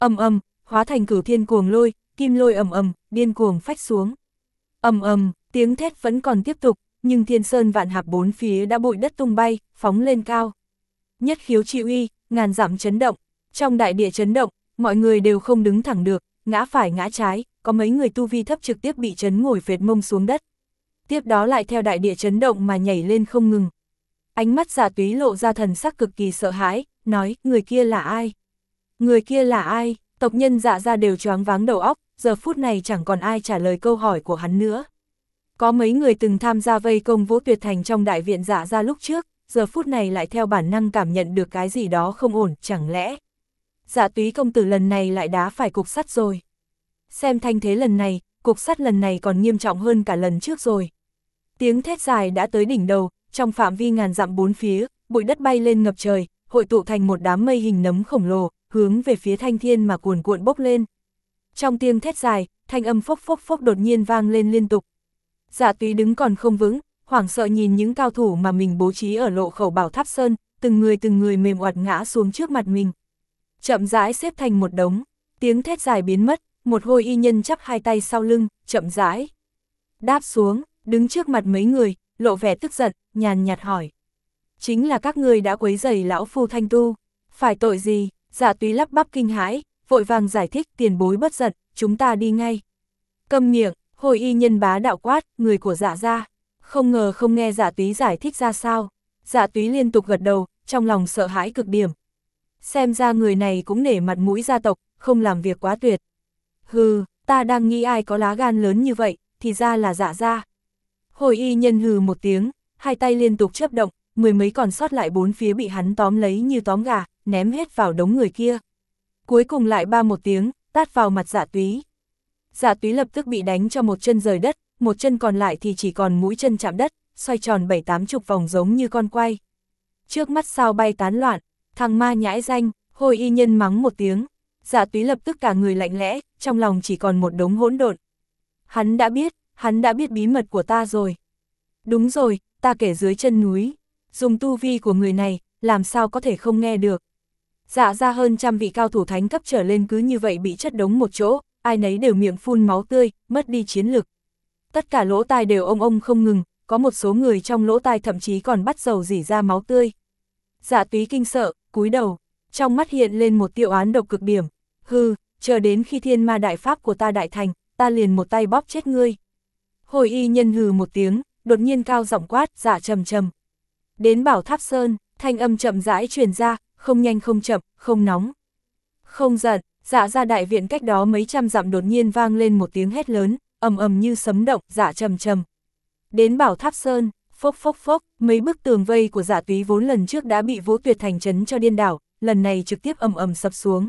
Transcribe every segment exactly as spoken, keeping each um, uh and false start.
ầm ầm, hóa thành cửu thiên cuồng lôi, kim lôi ầm ầm, điên cuồng phách xuống. Ầm ầm, tiếng thét vẫn còn tiếp tục, nhưng thiên sơn vạn hạp bốn phía đã bụi đất tung bay, phóng lên cao. Nhất khiếu chịu uy, ngàn dặm chấn động, trong đại địa chấn động, mọi người đều không đứng thẳng được, ngã phải ngã trái, có mấy người tu vi thấp trực tiếp bị chấn ngồi phệt mông xuống đất. Tiếp đó lại theo đại địa chấn động mà nhảy lên không ngừng. Ánh mắt Dạ Túy lộ ra thần sắc cực kỳ sợ hãi, nói, người kia là ai? Người kia là ai? Tộc nhân Dạ gia đều choáng váng đầu óc, giờ phút này chẳng còn ai trả lời câu hỏi của hắn nữa. Có mấy người từng tham gia vây công Vũ Tuyệt Thành trong đại viện Dạ gia lúc trước, giờ phút này lại theo bản năng cảm nhận được cái gì đó không ổn, chẳng lẽ Dạ Túy công tử lần này lại đá phải cục sắt rồi. Xem thanh thế lần này, cục sắt lần này còn nghiêm trọng hơn cả lần trước rồi. Tiếng thét dài đã tới đỉnh đầu, trong phạm vi ngàn dặm bốn phía, bụi đất bay lên ngập trời, hội tụ thành một đám mây hình nấm khổng lồ, hướng về phía thanh thiên mà cuồn cuộn bốc lên. Trong tiếng thét dài, thanh âm phốc phốc phốc đột nhiên vang lên liên tục. Dạ Túy đứng còn không vững, hoảng sợ nhìn những cao thủ mà mình bố trí ở lộ khẩu Bảo Tháp Sơn, từng người từng người mềm oặt ngã xuống trước mặt mình. Chậm rãi xếp thành một đống, tiếng thét dài biến mất, một hôi y nhân chắp hai tay sau lưng, chậm rãi đáp xuống, đứng trước mặt mấy người, lộ vẻ tức giận, nhàn nhạt hỏi. Chính là các người đã quấy rầy lão phu thanh tu, phải tội gì? Dạ Túy lắp bắp kinh hãi, vội vàng giải thích, tiền bối bất giận, chúng ta đi ngay. Câm miệng, hồi y nhân bá đạo quát, người của Dạ gia. Không ngờ không nghe Dạ Túy giải thích ra sao. Dạ Túy liên tục gật đầu, trong lòng sợ hãi cực điểm. Xem ra người này cũng nể mặt mũi gia tộc, không làm việc quá tuyệt. Hừ, ta đang nghĩ ai có lá gan lớn như vậy, thì ra là Dạ gia. Hồi y nhân hừ một tiếng, hai tay liên tục chớp động, mười mấy còn sót lại bốn phía bị hắn tóm lấy như tóm gà, ném hết vào đống người kia. Cuối cùng lại ba một tiếng, tát vào mặt Dạ Túy. Dạ Túy lập tức bị đánh cho một chân rời đất, một chân còn lại thì chỉ còn mũi chân chạm đất, xoay tròn bảy tám chục vòng giống như con quay. Trước mắt sao bay tán loạn, thằng ma nhãi danh, hồi y nhân mắng một tiếng. Dạ Túy lập tức cả người lạnh lẽ, trong lòng chỉ còn một đống hỗn độn. Hắn đã biết, hắn đã biết bí mật của ta rồi. Đúng rồi, ta kể dưới chân núi. Dùng tu vi của người này, làm sao có thể không nghe được. Dạ ra hơn trăm vị cao thủ thánh cấp trở lên cứ như vậy bị chất đống một chỗ, ai nấy đều miệng phun máu tươi, mất đi chiến lực. Tất cả lỗ tai đều ông ông không ngừng, có một số người trong lỗ tai thậm chí còn bắt dầu rỉ ra máu tươi. Dạ Túy kinh sợ, cúi đầu, trong mắt hiện lên một tiêu án độc cực điểm. Hừ, chờ đến khi thiên ma đại pháp của ta đại thành, ta liền một tay bóp chết ngươi. Hồi y nhân hừ một tiếng, đột nhiên cao giọng quát, Dạ trầm trầm. Đến Bảo Tháp Sơn, thanh âm chậm rãi truyền ra, không nhanh không chậm, không nóng, không giận. Dạ ra đại viện cách đó mấy trăm dặm đột nhiên vang lên một tiếng hét lớn, ầm ầm như sấm động, Dạ trầm trầm. Đến Bảo Tháp Sơn, phốc phốc phốc, mấy bức tường vây của Dạ Túy vốn lần trước đã bị Vũ Tuyệt Thành chấn cho điên đảo, lần này trực tiếp ầm ầm sập xuống.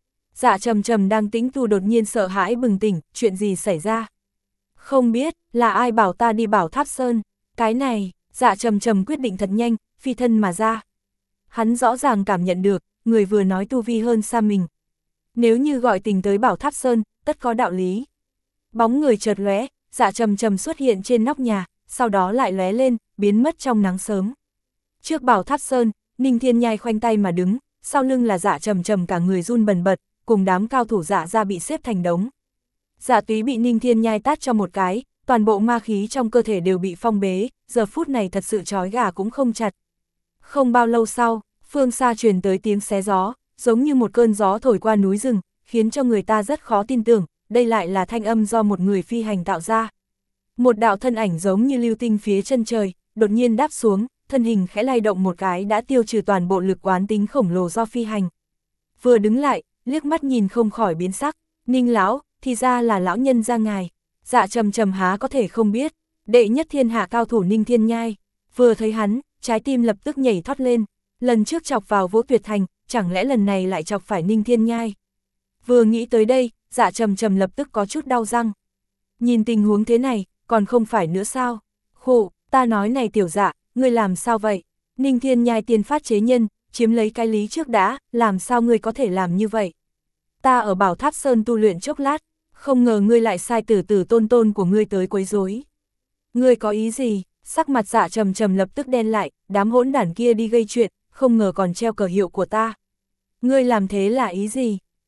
Dạ trầm trầm đang tĩnh tu đột nhiên sợ hãi bừng tỉnh, chuyện gì xảy ra? Không biết, là ai bảo ta đi Bảo Tháp Sơn? Cái này, Dạ trầm trầm quyết định thật nhanh, phi thân mà ra. Hắn rõ ràng cảm nhận được, người vừa nói tu vi hơn xa mình. Nếu như gọi tình tới Bảo Tháp Sơn, tất có đạo lý. Bóng người chợt lóe, Dạ trầm trầm xuất hiện trên nóc nhà, sau đó lại lóe lên, biến mất trong nắng sớm. Trước Bảo Tháp Sơn, Ninh Thiên Nhai khoanh tay mà đứng, sau lưng là Dạ trầm trầm cả người run bần bật, cùng đám cao thủ Dạ ra bị xếp thành đống. Dạ Túy bị Ninh Thiên Nhai tát cho một cái, toàn bộ ma khí trong cơ thể đều bị phong bế, giờ phút này thật sự trói gà cũng không chặt. Không bao lâu sau, phương xa truyền tới tiếng xé gió, giống như một cơn gió thổi qua núi rừng, khiến cho người ta rất khó tin tưởng, đây lại là thanh âm do một người phi hành tạo ra. Một đạo thân ảnh giống như lưu tinh phía chân trời, đột nhiên đáp xuống, thân hình khẽ lay động một cái đã tiêu trừ toàn bộ lực quán tính khổng lồ do phi hành. Vừa đứng lại, liếc mắt nhìn không khỏi biến sắc, Ninh lão, thì ra là lão nhân gia ngài. Dạ trầm trầm há có thể không biết, đệ nhất thiên hạ cao thủ Ninh Thiên Nhai. Vừa thấy hắn, trái tim lập tức nhảy thoát lên, lần trước chọc vào Vũ Tuyệt Thành, chẳng lẽ lần này lại chọc phải Ninh Thiên Nhai. Vừa nghĩ tới đây, Dạ trầm trầm lập tức có chút đau răng. Nhìn tình huống thế này, còn không phải nữa sao? Khổ, ta nói này tiểu Dạ, ngươi làm sao vậy? Ninh Thiên Nhai tiên phát chế nhân, chiếm lấy cái lý trước đã, làm sao ngươi có thể làm như vậy? Ta ở Bảo Tháp Sơn tu luyện chốc lát, không ngờ ngươi lại sai tử tử tôn tôn của ngươi tới quấy rối. Ngươi có ý gì? Sắc mặt Dạ trầm trầm lập tức đen lại, đám hỗn đản kia đi gây chuyện, không ngờ còn treo cờ hiệu của ta. Ngươi làm thế là ý gì?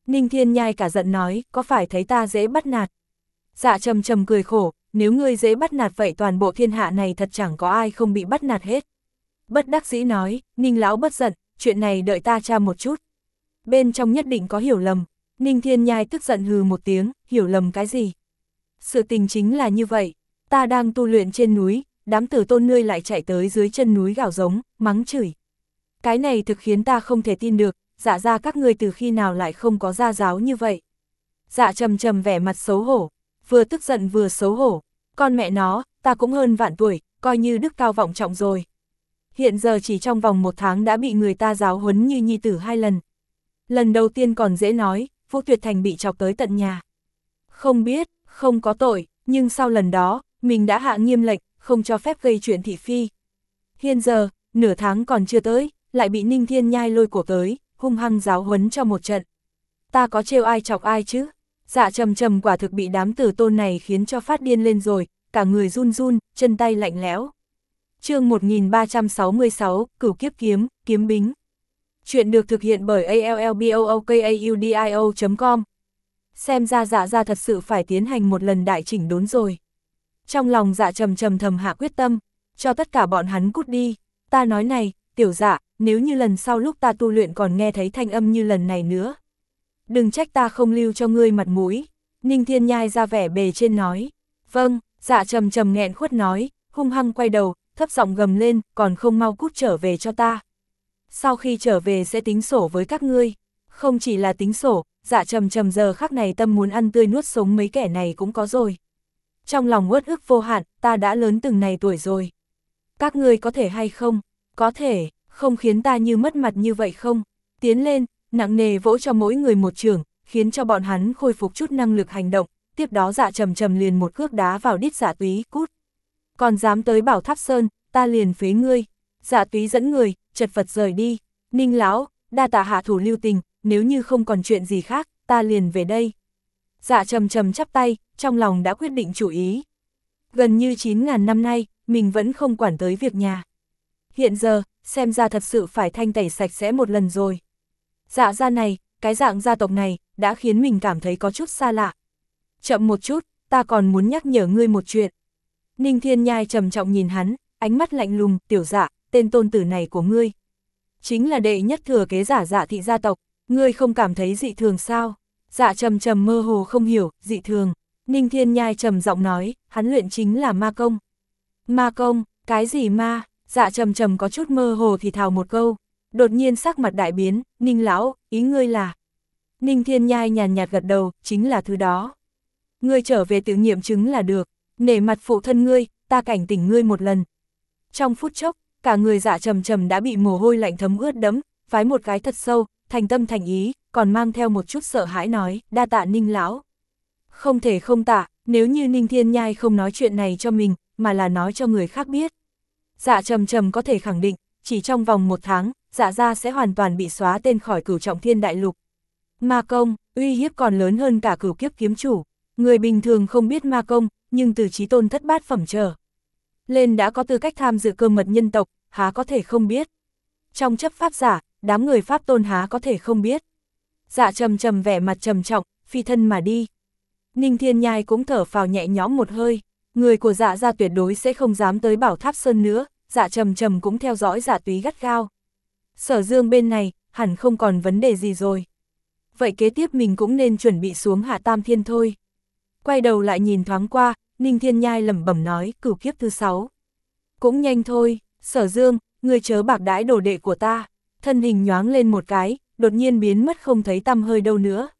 Ninh Thiên Nhai cả giận nói, có phải thấy ta dễ bắt nạt? Dạ Trầm Trầm cười khổ, nếu ngươi dễ bắt nạt vậy toàn bộ thiên hạ này thật chẳng có ai không bị bắt nạt hết. Bất đắc dĩ nói, Ninh lão bất giận, chuyện này đợi ta tra một chút. Bên trong nhất định có hiểu lầm. Ninh Thiên Nhai tức giận hừ một tiếng, hiểu lầm cái gì? Sự tình chính là như vậy, ta đang tu luyện trên núi, đám tử tôn ngươi lại chạy tới dưới chân núi gào giống, mắng chửi. Cái này thực khiến ta không thể tin được, dạ ra các ngươi từ khi nào lại không có gia giáo như vậy. Dạ Trầm Trầm vẻ mặt xấu hổ, vừa tức giận vừa xấu hổ, con mẹ nó, ta cũng hơn vạn tuổi, coi như đức cao vọng trọng rồi. Hiện giờ chỉ trong vòng một tháng đã bị người ta giáo huấn như nhi tử hai lần. Lần đầu tiên còn dễ nói, Vũ Tuyệt Thành bị chọc tới tận nhà. Không biết, không có tội, nhưng sau lần đó, mình đã hạ nghiêm lệnh, không cho phép gây chuyện thị phi. Hiện giờ, nửa tháng còn chưa tới, lại bị Ninh Thiên Nhai lôi cổ tới, hung hăng giáo huấn cho một trận. Ta có trêu ai chọc ai chứ? Dạ Trầm Trầm quả thực bị đám tử tôn này khiến cho phát điên lên rồi, cả người run run, chân tay lạnh lẽo. Chương một nghìn ba trăm sáu mươi sáu, Cửu Kiếp Kiếm, Kiếm Bính. Chuyện được thực hiện bởi a l l b o o k a u d i o chấm com. Xem ra dạ ra thật sự phải tiến hành một lần đại chỉnh đốn rồi. Trong lòng Dạ Trầm Trầm thầm hạ quyết tâm, cho tất cả bọn hắn cút đi. Ta nói này, tiểu Dạ, nếu như lần sau lúc ta tu luyện còn nghe thấy thanh âm như lần này nữa, đừng trách ta không lưu cho ngươi mặt mũi. Ninh Thiên Nhai ra vẻ bề trên nói. Vâng, Dạ Trầm Trầm nghẹn khuất nói, hung hăng quay đầu, thấp giọng gầm lên, còn không mau cút trở về cho ta. Sau khi trở về sẽ tính sổ với các ngươi. Không chỉ là tính sổ, Dạ Trầm Trầm giờ khắc này tâm muốn ăn tươi nuốt sống mấy kẻ này cũng có rồi. Trong lòng uất ức vô hạn, ta đã lớn từng này tuổi rồi. Các ngươi có thể hay không? Có thể, không khiến ta như mất mặt như vậy không? Tiến lên, nặng nề vỗ cho mỗi người một chưởng, khiến cho bọn hắn khôi phục chút năng lực hành động. Tiếp đó Dạ Trầm Trầm liền một cước đá vào đít Dạ Túy, cút. Còn dám tới Bảo Tháp Sơn, ta liền phế ngươi. Dạ Túy dẫn người, chật vật rời đi. Ninh lão, đa tạ hạ thủ lưu tình, nếu như không còn chuyện gì khác, ta liền về đây. Dạ Trầm Trầm chắp tay, trong lòng đã quyết định chủ ý. Gần như chín ngàn năm nay, mình vẫn không quản tới việc nhà. Hiện giờ, xem ra thật sự phải thanh tẩy sạch sẽ một lần rồi. Dạ gia này, cái dạng gia tộc này, đã khiến mình cảm thấy có chút xa lạ. Chậm một chút, ta còn muốn nhắc nhở ngươi một chuyện. Ninh Thiên Nhai trầm trọng nhìn hắn, ánh mắt lạnh lùng, tiểu Dạ, tên tôn tử này của ngươi chính là đệ nhất thừa kế giả Dạ thị gia tộc, ngươi không cảm thấy dị thường sao? Dạ Trầm Trầm mơ hồ không hiểu, dị thường. Ninh Thiên Nhai trầm giọng nói, hắn luyện chính là ma công. Ma công, cái gì ma? Dạ Trầm Trầm có chút mơ hồ thì thào một câu, đột nhiên sắc mặt đại biến, Ninh lão, ý ngươi là? Ninh Thiên Nhai nhàn nhạt gật đầu, chính là thứ đó. Ngươi trở về tự nghiệm chứng là được, nể mặt phụ thân ngươi, ta cảnh tỉnh ngươi một lần. Trong phút chốc, cả người Dạ Trầm Trầm đã bị mồ hôi lạnh thấm ướt đẫm, vái một cái thật sâu, thành tâm thành ý, còn mang theo một chút sợ hãi nói, đa tạ Ninh lão. Không thể không tạ, nếu như Ninh Thiên Nhai không nói chuyện này cho mình, mà là nói cho người khác biết. Dạ Trầm Trầm có thể khẳng định, chỉ trong vòng một tháng, Dạ gia sẽ hoàn toàn bị xóa tên khỏi Cửu Trọng Thiên Đại Lục. Ma công, uy hiếp còn lớn hơn cả Cửu Kiếp Kiếm Chủ. Người bình thường không biết ma công, nhưng từ chí tôn thất bát phẩm trở lên đã có tư cách tham dự cơ mật nhân tộc, há có thể không biết. Trong chấp pháp giả, đám người pháp tôn há có thể không biết. Dạ Trầm Trầm vẻ mặt trầm trọng, phi thân mà đi. Ninh Thiên Nhai cũng thở phào nhẹ nhõm một hơi, người của Dạ gia tuyệt đối sẽ không dám tới Bảo Tháp Sơn nữa. Dạ Trầm Trầm cũng theo dõi Dạ Túy gắt gao. Sở Dương bên này, hẳn không còn vấn đề gì rồi. Vậy kế tiếp mình cũng nên chuẩn bị xuống Hạ Tam Thiên thôi. Quay đầu lại nhìn thoáng qua, Ninh Thiên Nhai lẩm bẩm nói, cửu kiếp thứ sáu. Cũng nhanh thôi, Sở Dương, ngươi chớ bạc đãi đồ đệ của ta. Thân hình nhoáng lên một cái, đột nhiên biến mất không thấy tăm hơi đâu nữa.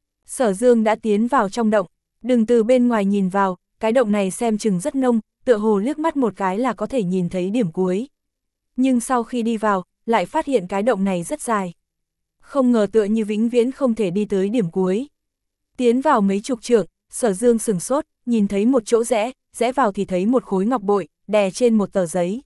Sở Dương đã tiến vào trong động, đừng từ bên ngoài nhìn vào, cái động này xem chừng rất nông, tựa hồ liếc mắt một cái là có thể nhìn thấy điểm cuối. Nhưng sau khi đi vào, lại phát hiện cái động này rất dài. Không ngờ tựa như vĩnh viễn không thể đi tới điểm cuối. Tiến vào mấy chục trượng, Sở Dương sừng sốt, nhìn thấy một chỗ rẽ, rẽ vào thì thấy một khối ngọc bội, đè trên một tờ giấy.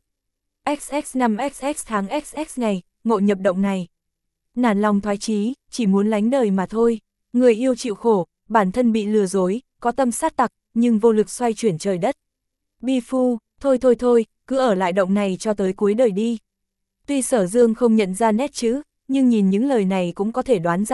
x x năm x x tháng x x ngày, ngộ nhập động này. Nản lòng thoái chí, chỉ muốn lánh đời mà thôi. Người yêu chịu khổ, bản thân bị lừa dối, có tâm sát tặc, nhưng vô lực xoay chuyển trời đất. Bi phu, thôi thôi thôi, cứ ở lại động này cho tới cuối đời đi. Tuy Sở Dương không nhận ra nét chữ, nhưng nhìn những lời này cũng có thể đoán ra được,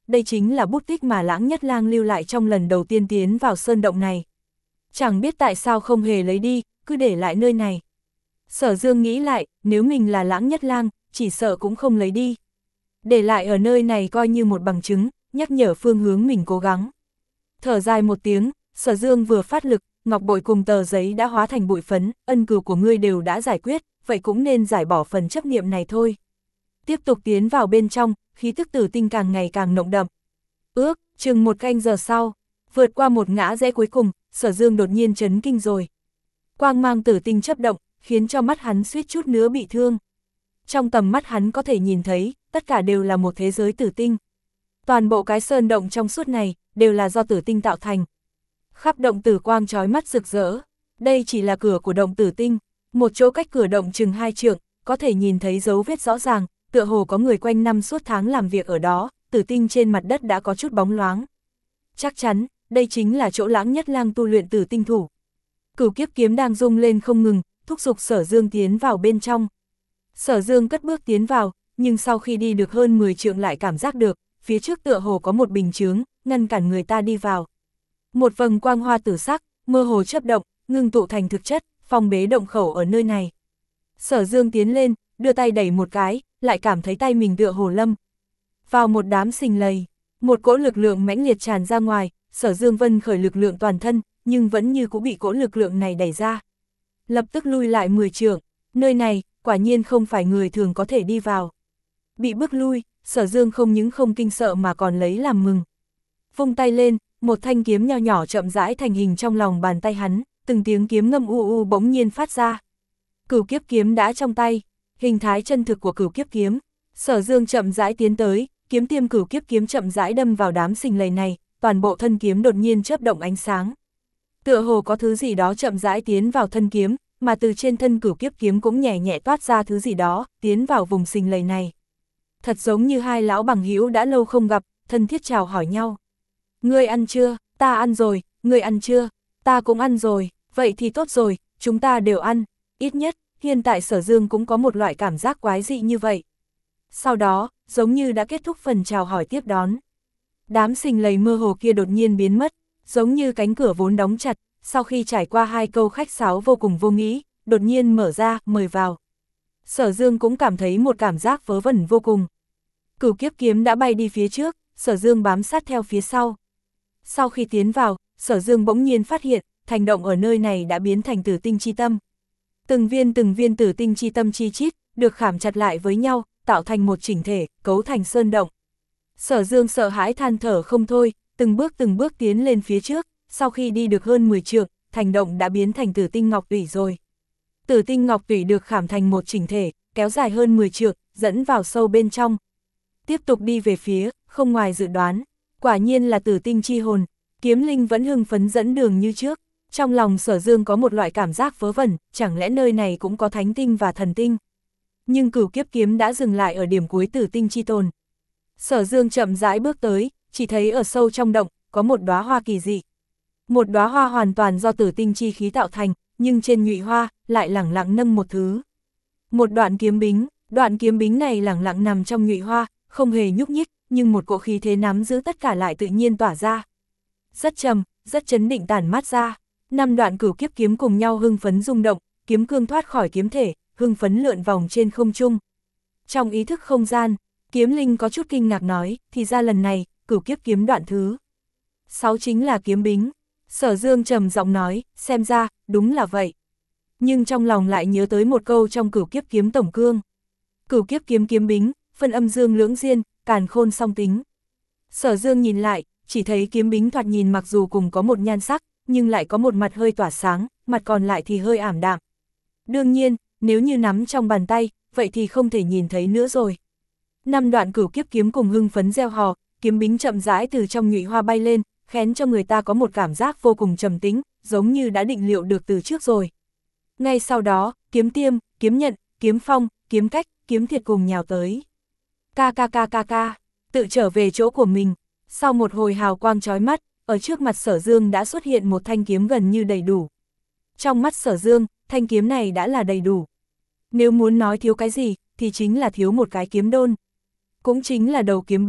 đây chính là bút tích mà Lãng Nhất Lang lưu lại trong lần đầu tiên tiến vào sơn động này. Chẳng biết tại sao không hề lấy đi, cứ để lại nơi này. Sở Dương nghĩ lại, nếu mình là Lãng Nhất Lang, chỉ sợ cũng không lấy đi. Để lại ở nơi này coi như một bằng chứng, nhắc nhở phương hướng mình cố gắng. Thở dài một tiếng, Sở Dương vừa phát lực, ngọc bội cùng tờ giấy đã hóa thành bụi phấn, ân cừu của ngươi đều đã giải quyết, vậy cũng nên giải bỏ phần chấp niệm này thôi. Tiếp tục tiến vào bên trong, khí tức tử tinh càng ngày càng nồng đậm. Ước, chừng một canh giờ sau, vượt qua một ngã rẽ cuối cùng, Sở Dương đột nhiên chấn kinh rồi. Quang mang tử tinh chấp động, khiến cho mắt hắn suýt chút nữa bị thương. Trong tầm mắt hắn có thể nhìn thấy, tất cả đều là một thế giới tử tinh. Toàn bộ cái sơn động trong suốt này, đều là do tử tinh tạo thành. Khắp động tử quang chói mắt rực rỡ. Đây chỉ là cửa của động tử tinh. Một chỗ cách cửa động chừng hai trượng, có thể nhìn thấy dấu vết rõ ràng, tựa hồ có người quanh năm suốt tháng làm việc ở đó, tử tinh trên mặt đất đã có chút bóng loáng. Chắc chắn, đây chính là chỗ Lãng Nhất Lang tu luyện tử tinh thủ. Cửu kiếp kiếm đang rung lên không ngừng, thúc giục Sở Dương tiến vào bên trong. Sở Dương cất bước tiến vào, nhưng sau khi đi được hơn mười trượng lại cảm giác được, phía trước tựa hồ có một bình chướng, ngăn cản người ta đi vào. Một vầng quang hoa tử sắc, mơ hồ chớp động, ngưng tụ thành thực chất, phong bế động khẩu ở nơi này. Sở Dương tiến lên, đưa tay đẩy một cái, lại cảm thấy tay mình tựa hồ lâm vào một đám sình lầy. Một cỗ lực lượng mãnh liệt tràn ra ngoài, Sở Dương vân khởi lực lượng toàn thân, nhưng vẫn như cũng bị cỗ lực lượng này đẩy ra. Lập tức lui lại mười trượng, nơi này, quả nhiên không phải người thường có thể đi vào. Bị bước lui, Sở Dương không những không kinh sợ mà còn lấy làm mừng. Vung tay lên, một thanh kiếm nho nhỏ chậm rãi thành hình trong lòng bàn tay hắn, từng tiếng kiếm ngâm u u bỗng nhiên phát ra. Cửu kiếp kiếm đã trong tay, hình thái chân thực của cửu kiếp kiếm. Sở Dương chậm rãi tiến tới, kiếm tiêm cửu kiếp kiếm chậm rãi đâm vào đám sình lầy này, toàn bộ thân kiếm đột nhiên chớp động ánh sáng. Tựa hồ có thứ gì đó chậm rãi tiến vào thân kiếm, mà từ trên thân cửu kiếp kiếm cũng nhẹ nhẹ toát ra thứ gì đó, tiến vào vùng sình lầy này. Thật giống như hai lão bằng hữu đã lâu không gặp, thân thiết chào hỏi nhau. Ngươi ăn chưa? Ta ăn rồi. Ngươi ăn chưa? Ta cũng ăn rồi. Vậy thì tốt rồi, chúng ta đều ăn. Ít nhất, hiện tại Sở Dương cũng có một loại cảm giác quái dị như vậy. Sau đó, giống như đã kết thúc phần chào hỏi tiếp đón. Đám sình lầy mơ hồ kia đột nhiên biến mất, giống như cánh cửa vốn đóng chặt, sau khi trải qua hai câu khách sáo vô cùng vô nghĩ, đột nhiên mở ra, mời vào. Sở Dương cũng cảm thấy một cảm giác vớ vẩn vô cùng. Cửu kiếp kiếm đã bay đi phía trước, Sở Dương bám sát theo phía sau. Sau khi tiến vào, Sở Dương bỗng nhiên phát hiện, thành động ở nơi này đã biến thành tử tinh chi tâm. Từng viên từng viên tử tinh chi tâm chi chít, được khảm chặt lại với nhau, tạo thành một chỉnh thể, cấu thành sơn động. Sở Dương sợ hãi than thở không thôi, từng bước từng bước tiến lên phía trước, sau khi đi được hơn mười trượng, thành động đã biến thành tử tinh ngọc tủy rồi. Tử tinh ngọc tủy được khảm thành một chỉnh thể, kéo dài hơn mười trượng, dẫn vào sâu bên trong. Tiếp tục đi về phía, không ngoài dự đoán, quả nhiên là tử tinh chi hồn. Kiếm Linh vẫn hưng phấn dẫn đường như trước. Trong lòng Sở Dương có một loại cảm giác vớ vẩn, chẳng lẽ nơi này cũng có thánh tinh và thần tinh. Nhưng cửu kiếp kiếm đã dừng lại ở điểm cuối tử tinh chi tồn. Sở Dương chậm rãi bước tới, chỉ thấy ở sâu trong động, có một đóa hoa kỳ dị. Một đóa hoa hoàn toàn do tử tinh chi khí tạo thành, nhưng trên nhụy hoa, lại lẳng lặng nâng một thứ. Một đoạn kiếm bính, đoạn kiếm bính này lẳng lặng nằm trong nhụy hoa, không hề nhúc nhích, nhưng một cỗ khí thế nắm giữ tất cả lại tự nhiên tỏa ra. Rất trầm, rất chấn định tản mát ra. Năm đoạn cửu kiếp kiếm cùng nhau hưng phấn rung động, kiếm cương thoát khỏi kiếm thể, hưng phấn lượn vòng trên không trung. Trong ý thức không gian, Kiếm Linh có chút kinh ngạc nói, thì ra lần này, cửu kiếp kiếm đoạn thứ sáu chính là kiếm bính. Sở Dương trầm giọng nói, xem ra, đúng là vậy. Nhưng trong lòng lại nhớ tới một câu trong cửu kiếp kiếm tổng cương. Cửu kiếp kiếm kiếm bính, phân âm dương lưỡng diên, càn khôn song tính. Sở Dương nhìn lại, chỉ thấy kiếm bính thoạt nhìn mặc dù cùng có một nhan sắc, nhưng lại có một mặt hơi tỏa sáng, mặt còn lại thì hơi ảm đạm. Đương nhiên, nếu như nắm trong bàn tay, vậy thì không thể nhìn thấy nữa rồi. Năm đoạn cửu kiếp kiếm cùng hưng phấn reo hò, kiếm bính chậm rãi từ trong nhụy hoa bay lên, khiến cho người ta có một cảm giác vô cùng trầm tĩnh, giống như đã định liệu được từ trước rồi. Ngay sau đó, kiếm tiêm, kiếm nhận, kiếm phong, kiếm cách, kiếm thiệt cùng nhào tới. Ca ca ca ca ca, tự trở về chỗ của mình. Sau một hồi hào quang chói mắt, ở trước mặt Sở Dương đã xuất hiện một thanh kiếm gần như đầy đủ. Trong mắt Sở Dương, thanh kiếm này đã là đầy đủ. Nếu muốn nói thiếu cái gì, thì chính là thiếu một cái kiếm đôn. Cũng chính là đầu kiếm bính,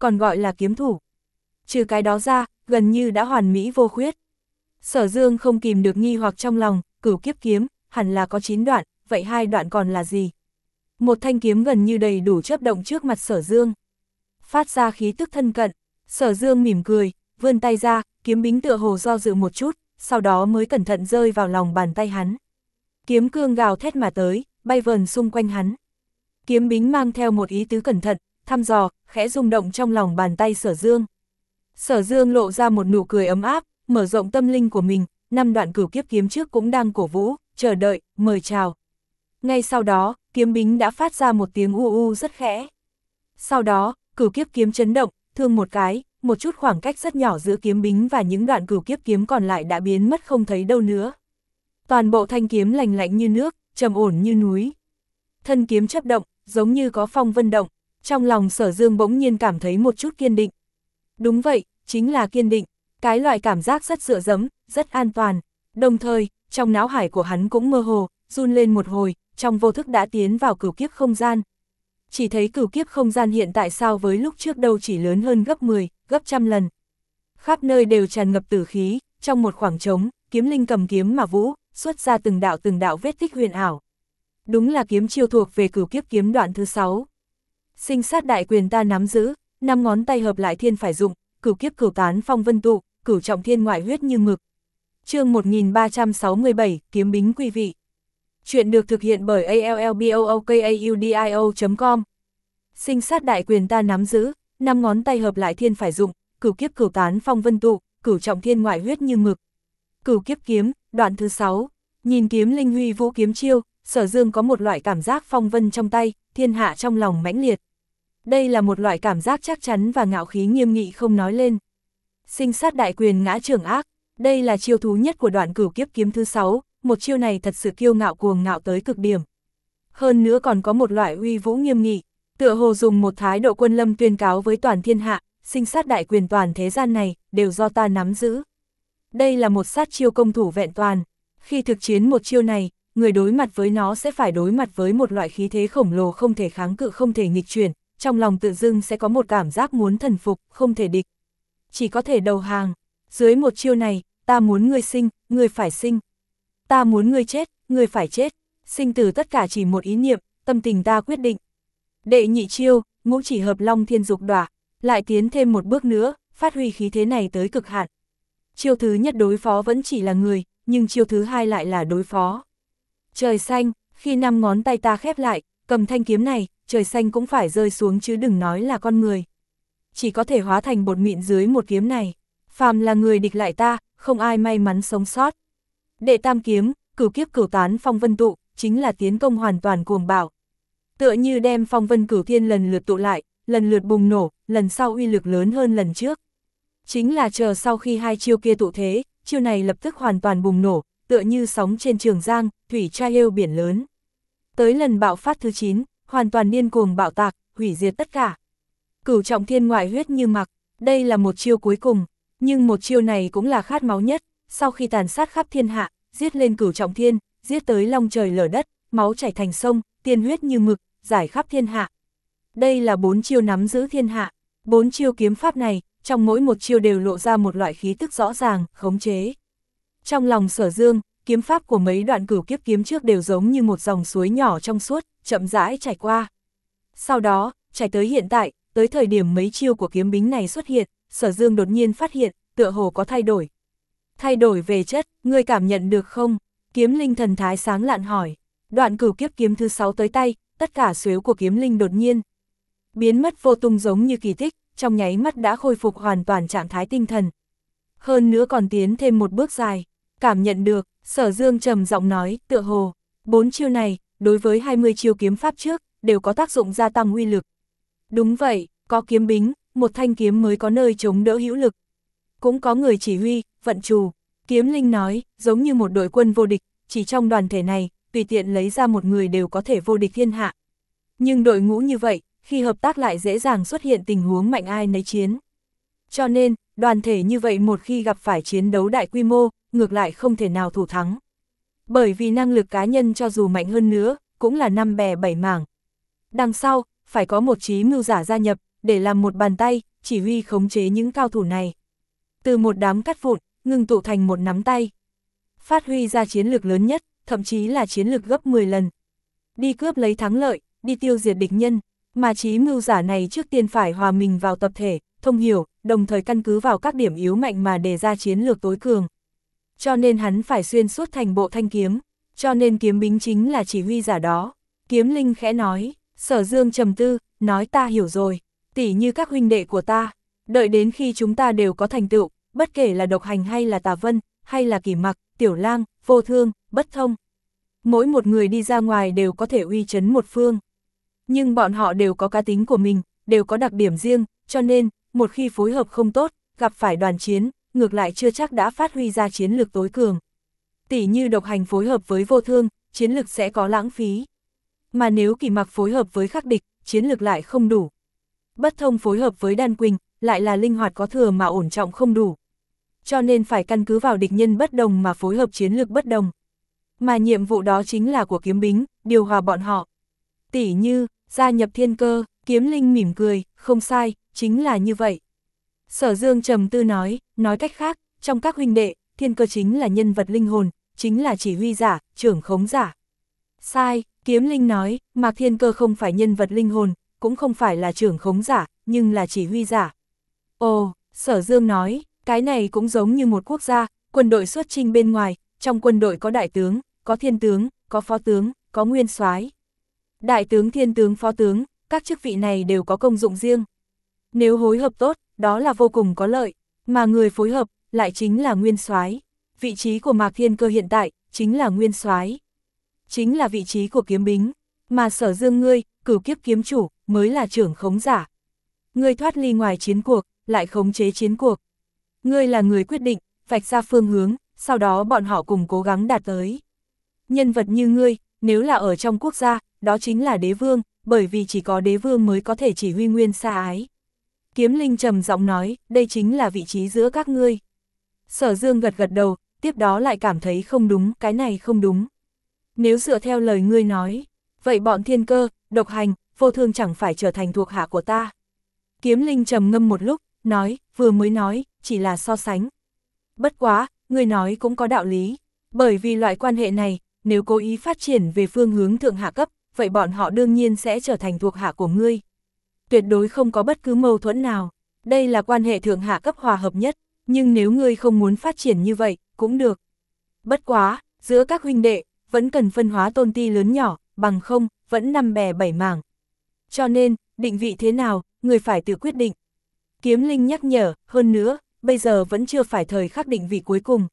còn gọi là kiếm thủ. Trừ cái đó ra, gần như đã hoàn mỹ vô khuyết. Sở Dương không kìm được nghi hoặc trong lòng, cửu kiếp kiếm, hẳn là có chín đoạn, vậy hai đoạn còn là gì? Một thanh kiếm gần như đầy đủ chớp động trước mặt Sở Dương. Phát ra khí tức thân cận, Sở Dương mỉm cười, vươn tay ra, kiếm bính tựa hồ do dự một chút, sau đó mới cẩn thận rơi vào lòng bàn tay hắn. Kiếm cương gào thét mà tới, bay vờn xung quanh hắn. Kiếm bính mang theo một ý tứ cẩn thận, thăm dò, khẽ rung động trong lòng bàn tay Sở Dương. Sở Dương lộ ra một nụ cười ấm áp, mở rộng tâm linh của mình, năm đoạn cửu kiếp kiếm trước cũng đang cổ vũ, chờ đợi, mời chào. Ngay sau đó, kiếm bính đã phát ra một tiếng u u rất khẽ. Sau đó, cửu kiếp kiếm chấn động, thương một cái, một chút khoảng cách rất nhỏ giữa kiếm bính và những đoạn cửu kiếp kiếm còn lại đã biến mất không thấy đâu nữa. Toàn bộ thanh kiếm lành lạnh như nước, trầm ổn như núi. Thân kiếm chớp động, giống như có phong vân động, trong lòng Sở Dương bỗng nhiên cảm thấy một chút kiên định. Đúng vậy, chính là kiên định, cái loại cảm giác rất dựa dẫm, rất an toàn. Đồng thời, trong não hải của hắn cũng mơ hồ, run lên một hồi, trong vô thức đã tiến vào cửu kiếp không gian. Chỉ thấy cửu kiếp không gian hiện tại so với lúc trước đâu chỉ lớn hơn gấp mười, gấp trăm lần. Khắp nơi đều tràn ngập tử khí, trong một khoảng trống, kiếm linh cầm kiếm mà vũ, xuất ra từng đạo từng đạo vết tích huyền ảo. Đúng là kiếm chiêu thuộc về cửu kiếp kiếm đoạn thứ sáu. Sinh sát đại quyền ta nắm giữ, năm ngón tay hợp lại thiên phải dụng, cửu kiếp cửu tán phong vân tụ, cửu trọng thiên ngoại huyết như mực. Chương một nghìn ba trăm sáu mươi bảy, kiếm bính quý vị. Chuyện được thực hiện bởi a l l b o o k a u d i o chấm com. Sinh sát đại quyền ta nắm giữ, năm ngón tay hợp lại thiên phải dụng, cửu kiếp cửu tán phong vân tụ, cửu trọng thiên ngoại huyết như mực. Cửu kiếp kiếm, đoạn thứ sáu. Nhìn kiếm linh huy vũ kiếm chiêu, Sở Dương có một loại cảm giác phong vân trong tay, thiên hạ trong lòng mãnh liệt. Đây là một loại cảm giác chắc chắn và ngạo khí nghiêm nghị không nói lên. Sinh sát đại quyền ngã trường ác, đây là chiêu thú nhất của đoạn cửu kiếp kiếm thứ sáu, một chiêu này thật sự kiêu ngạo cuồng ngạo tới cực điểm. Hơn nữa còn có một loại uy vũ nghiêm nghị, tựa hồ dùng một thái độ quân lâm tuyên cáo với toàn thiên hạ, sinh sát đại quyền toàn thế gian này, đều do ta nắm giữ. Đây là một sát chiêu công thủ vẹn toàn, khi thực chiến một chiêu này, người đối mặt với nó sẽ phải đối mặt với một loại khí thế khổng lồ không thể kháng cự không thể nghịch chuyển, trong lòng tự dưng sẽ có một cảm giác muốn thần phục, không thể địch. Chỉ có thể đầu hàng, dưới một chiêu này, ta muốn ngươi sinh, ngươi phải sinh. Ta muốn ngươi chết, ngươi phải chết, sinh tử tất cả chỉ một ý niệm, tâm tình ta quyết định. Đệ nhị chiêu, ngũ chỉ hợp long thiên dục đỏa, lại tiến thêm một bước nữa, phát huy khí thế này tới cực hạn. Chiêu thứ nhất đối phó vẫn chỉ là người, nhưng chiêu thứ hai lại là đối phó. Trời xanh, khi năm ngón tay ta khép lại, cầm thanh kiếm này, trời xanh cũng phải rơi xuống chứ đừng nói là con người. Chỉ có thể hóa thành bột mịn dưới một kiếm này. Phàm là người địch lại ta, không ai may mắn sống sót. Đệ tam kiếm, cửu kiếp cửu tán phong vân tụ, chính là tiến công hoàn toàn cuồng bạo. Tựa như đem phong vân cửu thiên lần lượt tụ lại, lần lượt bùng nổ, lần sau uy lực lớn hơn lần trước. Chính là chờ sau khi hai chiêu kia tụ thế, chiêu này lập tức hoàn toàn bùng nổ, tựa như sóng trên Trường Giang, thủy trai êu biển lớn. Tới lần bạo phát thứ chín, hoàn toàn điên cuồng bạo tạc, hủy diệt tất cả. Cửu trọng thiên ngoại huyết như mặc, đây là một chiêu cuối cùng, nhưng một chiêu này cũng là khát máu nhất, sau khi tàn sát khắp thiên hạ, giết lên cửu trọng thiên, giết tới long trời lở đất, máu chảy thành sông, tiên huyết như mực, giải khắp thiên hạ. Đây là bốn chiêu nắm giữ thiên hạ, bốn chiêu kiếm pháp này, trong mỗi một chiêu đều lộ ra một loại khí tức rõ ràng, khống chế. Trong lòng Sở Dương, kiếm pháp của mấy đoạn cửu kiếp kiếm trước đều giống như một dòng suối nhỏ trong suốt, chậm rãi chảy qua. Sau đó, chảy tới hiện tại, tới thời điểm mấy chiêu của kiếm bính này xuất hiện, Sở Dương đột nhiên phát hiện, tựa hồ có thay đổi. Thay đổi về chất, ngươi cảm nhận được không? Kiếm linh thần thái sáng lạn hỏi. Đoạn cửu kiếp kiếm thứ sáu tới tay, tất cả xuyếu của kiếm linh đột nhiên biến mất vô tung giống như kỳ tích, trong nháy mắt đã khôi phục hoàn toàn trạng thái tinh thần. Hơn nữa còn tiến thêm một bước dài, cảm nhận được, Sở Dương trầm giọng nói, tựa hồ, bốn chiêu này, đối với hai mươi chiêu kiếm pháp trước, đều có tác dụng gia tăng uy lực. Đúng vậy, có kiếm bính, một thanh kiếm mới có nơi chống đỡ hữu lực. Cũng có người chỉ huy, vận trù. Kiếm linh nói, giống như một đội quân vô địch, chỉ trong đoàn thể này, tùy tiện lấy ra một người đều có thể vô địch thiên hạ. Nhưng đội ngũ như vậy, khi hợp tác lại dễ dàng xuất hiện tình huống mạnh ai nấy chiến. Cho nên, đoàn thể như vậy một khi gặp phải chiến đấu đại quy mô, ngược lại không thể nào thủ thắng. Bởi vì năng lực cá nhân cho dù mạnh hơn nữa, cũng là năm bè bảy mảng. Đằng sau, phải có một trí mưu giả gia nhập, để làm một bàn tay, chỉ huy khống chế những cao thủ này. Từ một đám cắt vụn, ngưng tụ thành một nắm tay. Phát huy ra chiến lược lớn nhất, thậm chí là chiến lược gấp mười lần. Đi cướp lấy thắng lợi, đi tiêu diệt địch nhân, mà trí mưu giả này trước tiên phải hòa mình vào tập thể, thông hiểu, đồng thời căn cứ vào các điểm yếu mạnh mà đề ra chiến lược tối cường. Cho nên hắn phải xuyên suốt thành bộ thanh kiếm, cho nên kiếm bính chính là chỉ huy giả đó. Kiếm Linh khẽ nói, Sở Dương trầm tư, nói ta hiểu rồi, tỉ như các huynh đệ của ta, đợi đến khi chúng ta đều có thành tựu, bất kể là Độc Hành hay là Tà Vân, hay là Kỷ Mặc, Tiểu Lang, Vô Thương, Bất Thông. Mỗi một người đi ra ngoài đều có thể uy chấn một phương. Nhưng bọn họ đều có cá tính của mình, đều có đặc điểm riêng, cho nên, một khi phối hợp không tốt, gặp phải đoàn chiến, ngược lại chưa chắc đã phát huy ra chiến lược tối cường. Tỉ như Độc Hành phối hợp với Vô Thương, chiến lược sẽ có lãng phí. Mà nếu Kỷ Mặc phối hợp với khắc địch, chiến lược lại không đủ. Bất Thông phối hợp với Đan Quỳnh, lại là linh hoạt có thừa mà ổn trọng không đủ. Cho nên phải căn cứ vào địch nhân bất đồng mà phối hợp chiến lược bất đồng. Mà nhiệm vụ đó chính là của kiếm bính, điều hòa bọn họ. Tỉ như, gia nhập Thiên Cơ, Kiếm Linh mỉm cười, không sai, chính là như vậy. Sở Dương trầm tư nói, nói cách khác, trong các huynh đệ, Thiên Cơ chính là nhân vật linh hồn, chính là chỉ huy giả, trưởng khống giả. Sai, Kiếm Linh nói, Mạc Thiên Cơ không phải nhân vật linh hồn, cũng không phải là trưởng khống giả, nhưng là chỉ huy giả. Ồ, Sở Dương nói, cái này cũng giống như một quốc gia, quân đội xuất chinh bên ngoài, trong quân đội có đại tướng, có thiên tướng, có phó tướng, có nguyên soái. Đại tướng, thiên tướng, phó tướng, các chức vị này đều có công dụng riêng. Nếu phối hợp tốt, đó là vô cùng có lợi, mà người phối hợp lại chính là nguyên soái. Vị trí của Mạc Thiên Cơ hiện tại chính là nguyên soái, chính là vị trí của kiếm bính, mà Sở Dương ngươi, cửu kiếp kiếm chủ, mới là trưởng khống giả. Ngươi thoát ly ngoài chiến cuộc, lại khống chế chiến cuộc. Ngươi là người quyết định, vạch ra phương hướng, sau đó bọn họ cùng cố gắng đạt tới. Nhân vật như ngươi, nếu là ở trong quốc gia, đó chính là đế vương, bởi vì chỉ có đế vương mới có thể chỉ huy nguyên xa ái. Kiếm Linh trầm giọng nói, đây chính là vị trí giữa các ngươi. Sở Dương gật gật đầu, tiếp đó lại cảm thấy không đúng, cái này không đúng. Nếu dựa theo lời ngươi nói, vậy bọn Thiên Cơ, Độc Hành, Vô Thương chẳng phải trở thành thuộc hạ của ta. Kiếm Linh trầm ngâm một lúc, nói, vừa mới nói, chỉ là so sánh. Bất quá, ngươi nói cũng có đạo lý, bởi vì loại quan hệ này, nếu cố ý phát triển về phương hướng thượng hạ cấp, vậy bọn họ đương nhiên sẽ trở thành thuộc hạ của ngươi. Tuyệt đối không có bất cứ mâu thuẫn nào, đây là quan hệ thượng hạ cấp hòa hợp nhất, nhưng nếu ngươi không muốn phát triển như vậy, cũng được. Bất quá, giữa các huynh đệ, vẫn cần phân hóa tôn ti lớn nhỏ, bằng không, vẫn năm bè bảy mảng. Cho nên, định vị thế nào, người phải tự quyết định. Kiếm Linh nhắc nhở, hơn nữa, bây giờ vẫn chưa phải thời khắc định vị cuối cùng.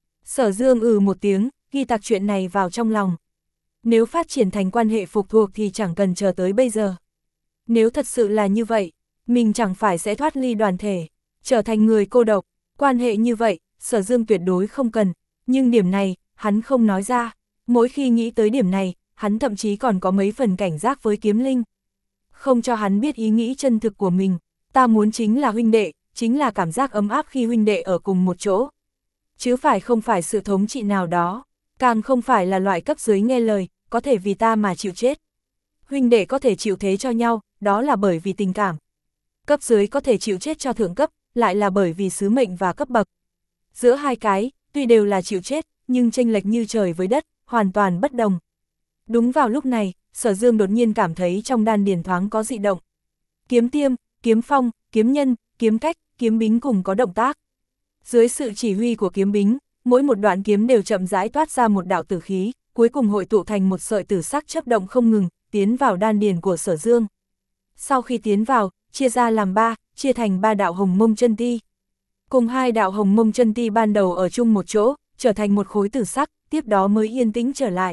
Sở Dương ừ một tiếng, ghi tạc chuyện này vào trong lòng. Nếu phát triển thành quan hệ phục thuộc thì chẳng cần chờ tới bây giờ. Nếu thật sự là như vậy, mình chẳng phải sẽ thoát ly đoàn thể, trở thành người cô độc. Quan hệ như vậy, Sở Dương tuyệt đối không cần, nhưng điểm này, hắn không nói ra. Mỗi khi nghĩ tới điểm này, hắn thậm chí còn có mấy phần cảnh giác với Kiếm Linh. Không cho hắn biết ý nghĩ chân thực của mình, ta muốn chính là huynh đệ, chính là cảm giác ấm áp khi huynh đệ ở cùng một chỗ. Chứ phải không phải sự thống trị nào đó, càng không phải là loại cấp dưới nghe lời, có thể vì ta mà chịu chết. Huynh đệ có thể chịu thế cho nhau, đó là bởi vì tình cảm. Cấp dưới có thể chịu chết cho thượng cấp, lại là bởi vì sứ mệnh và cấp bậc. Giữa hai cái, tuy đều là chịu chết, nhưng chênh lệch như trời với đất, hoàn toàn bất đồng. Đúng vào lúc này, Sở Dương đột nhiên cảm thấy trong đan điền thoáng có dị động. Kiếm tiêm, kiếm phong, kiếm nhân, kiếm cách, kiếm bính cùng có động tác. Dưới sự chỉ huy của kiếm bính, mỗi một đoạn kiếm đều chậm rãi toát ra một đạo tử khí, cuối cùng hội tụ thành một sợi tử sắc chớp động không ngừng, tiến vào đan điền của Sở Dương. Sau khi tiến vào, chia ra làm ba, chia thành ba đạo hồng mông chân ti. Cùng hai đạo hồng mông chân ti ban đầu ở chung một chỗ, trở thành một khối tử sắc, tiếp đó mới yên tĩnh trở lại.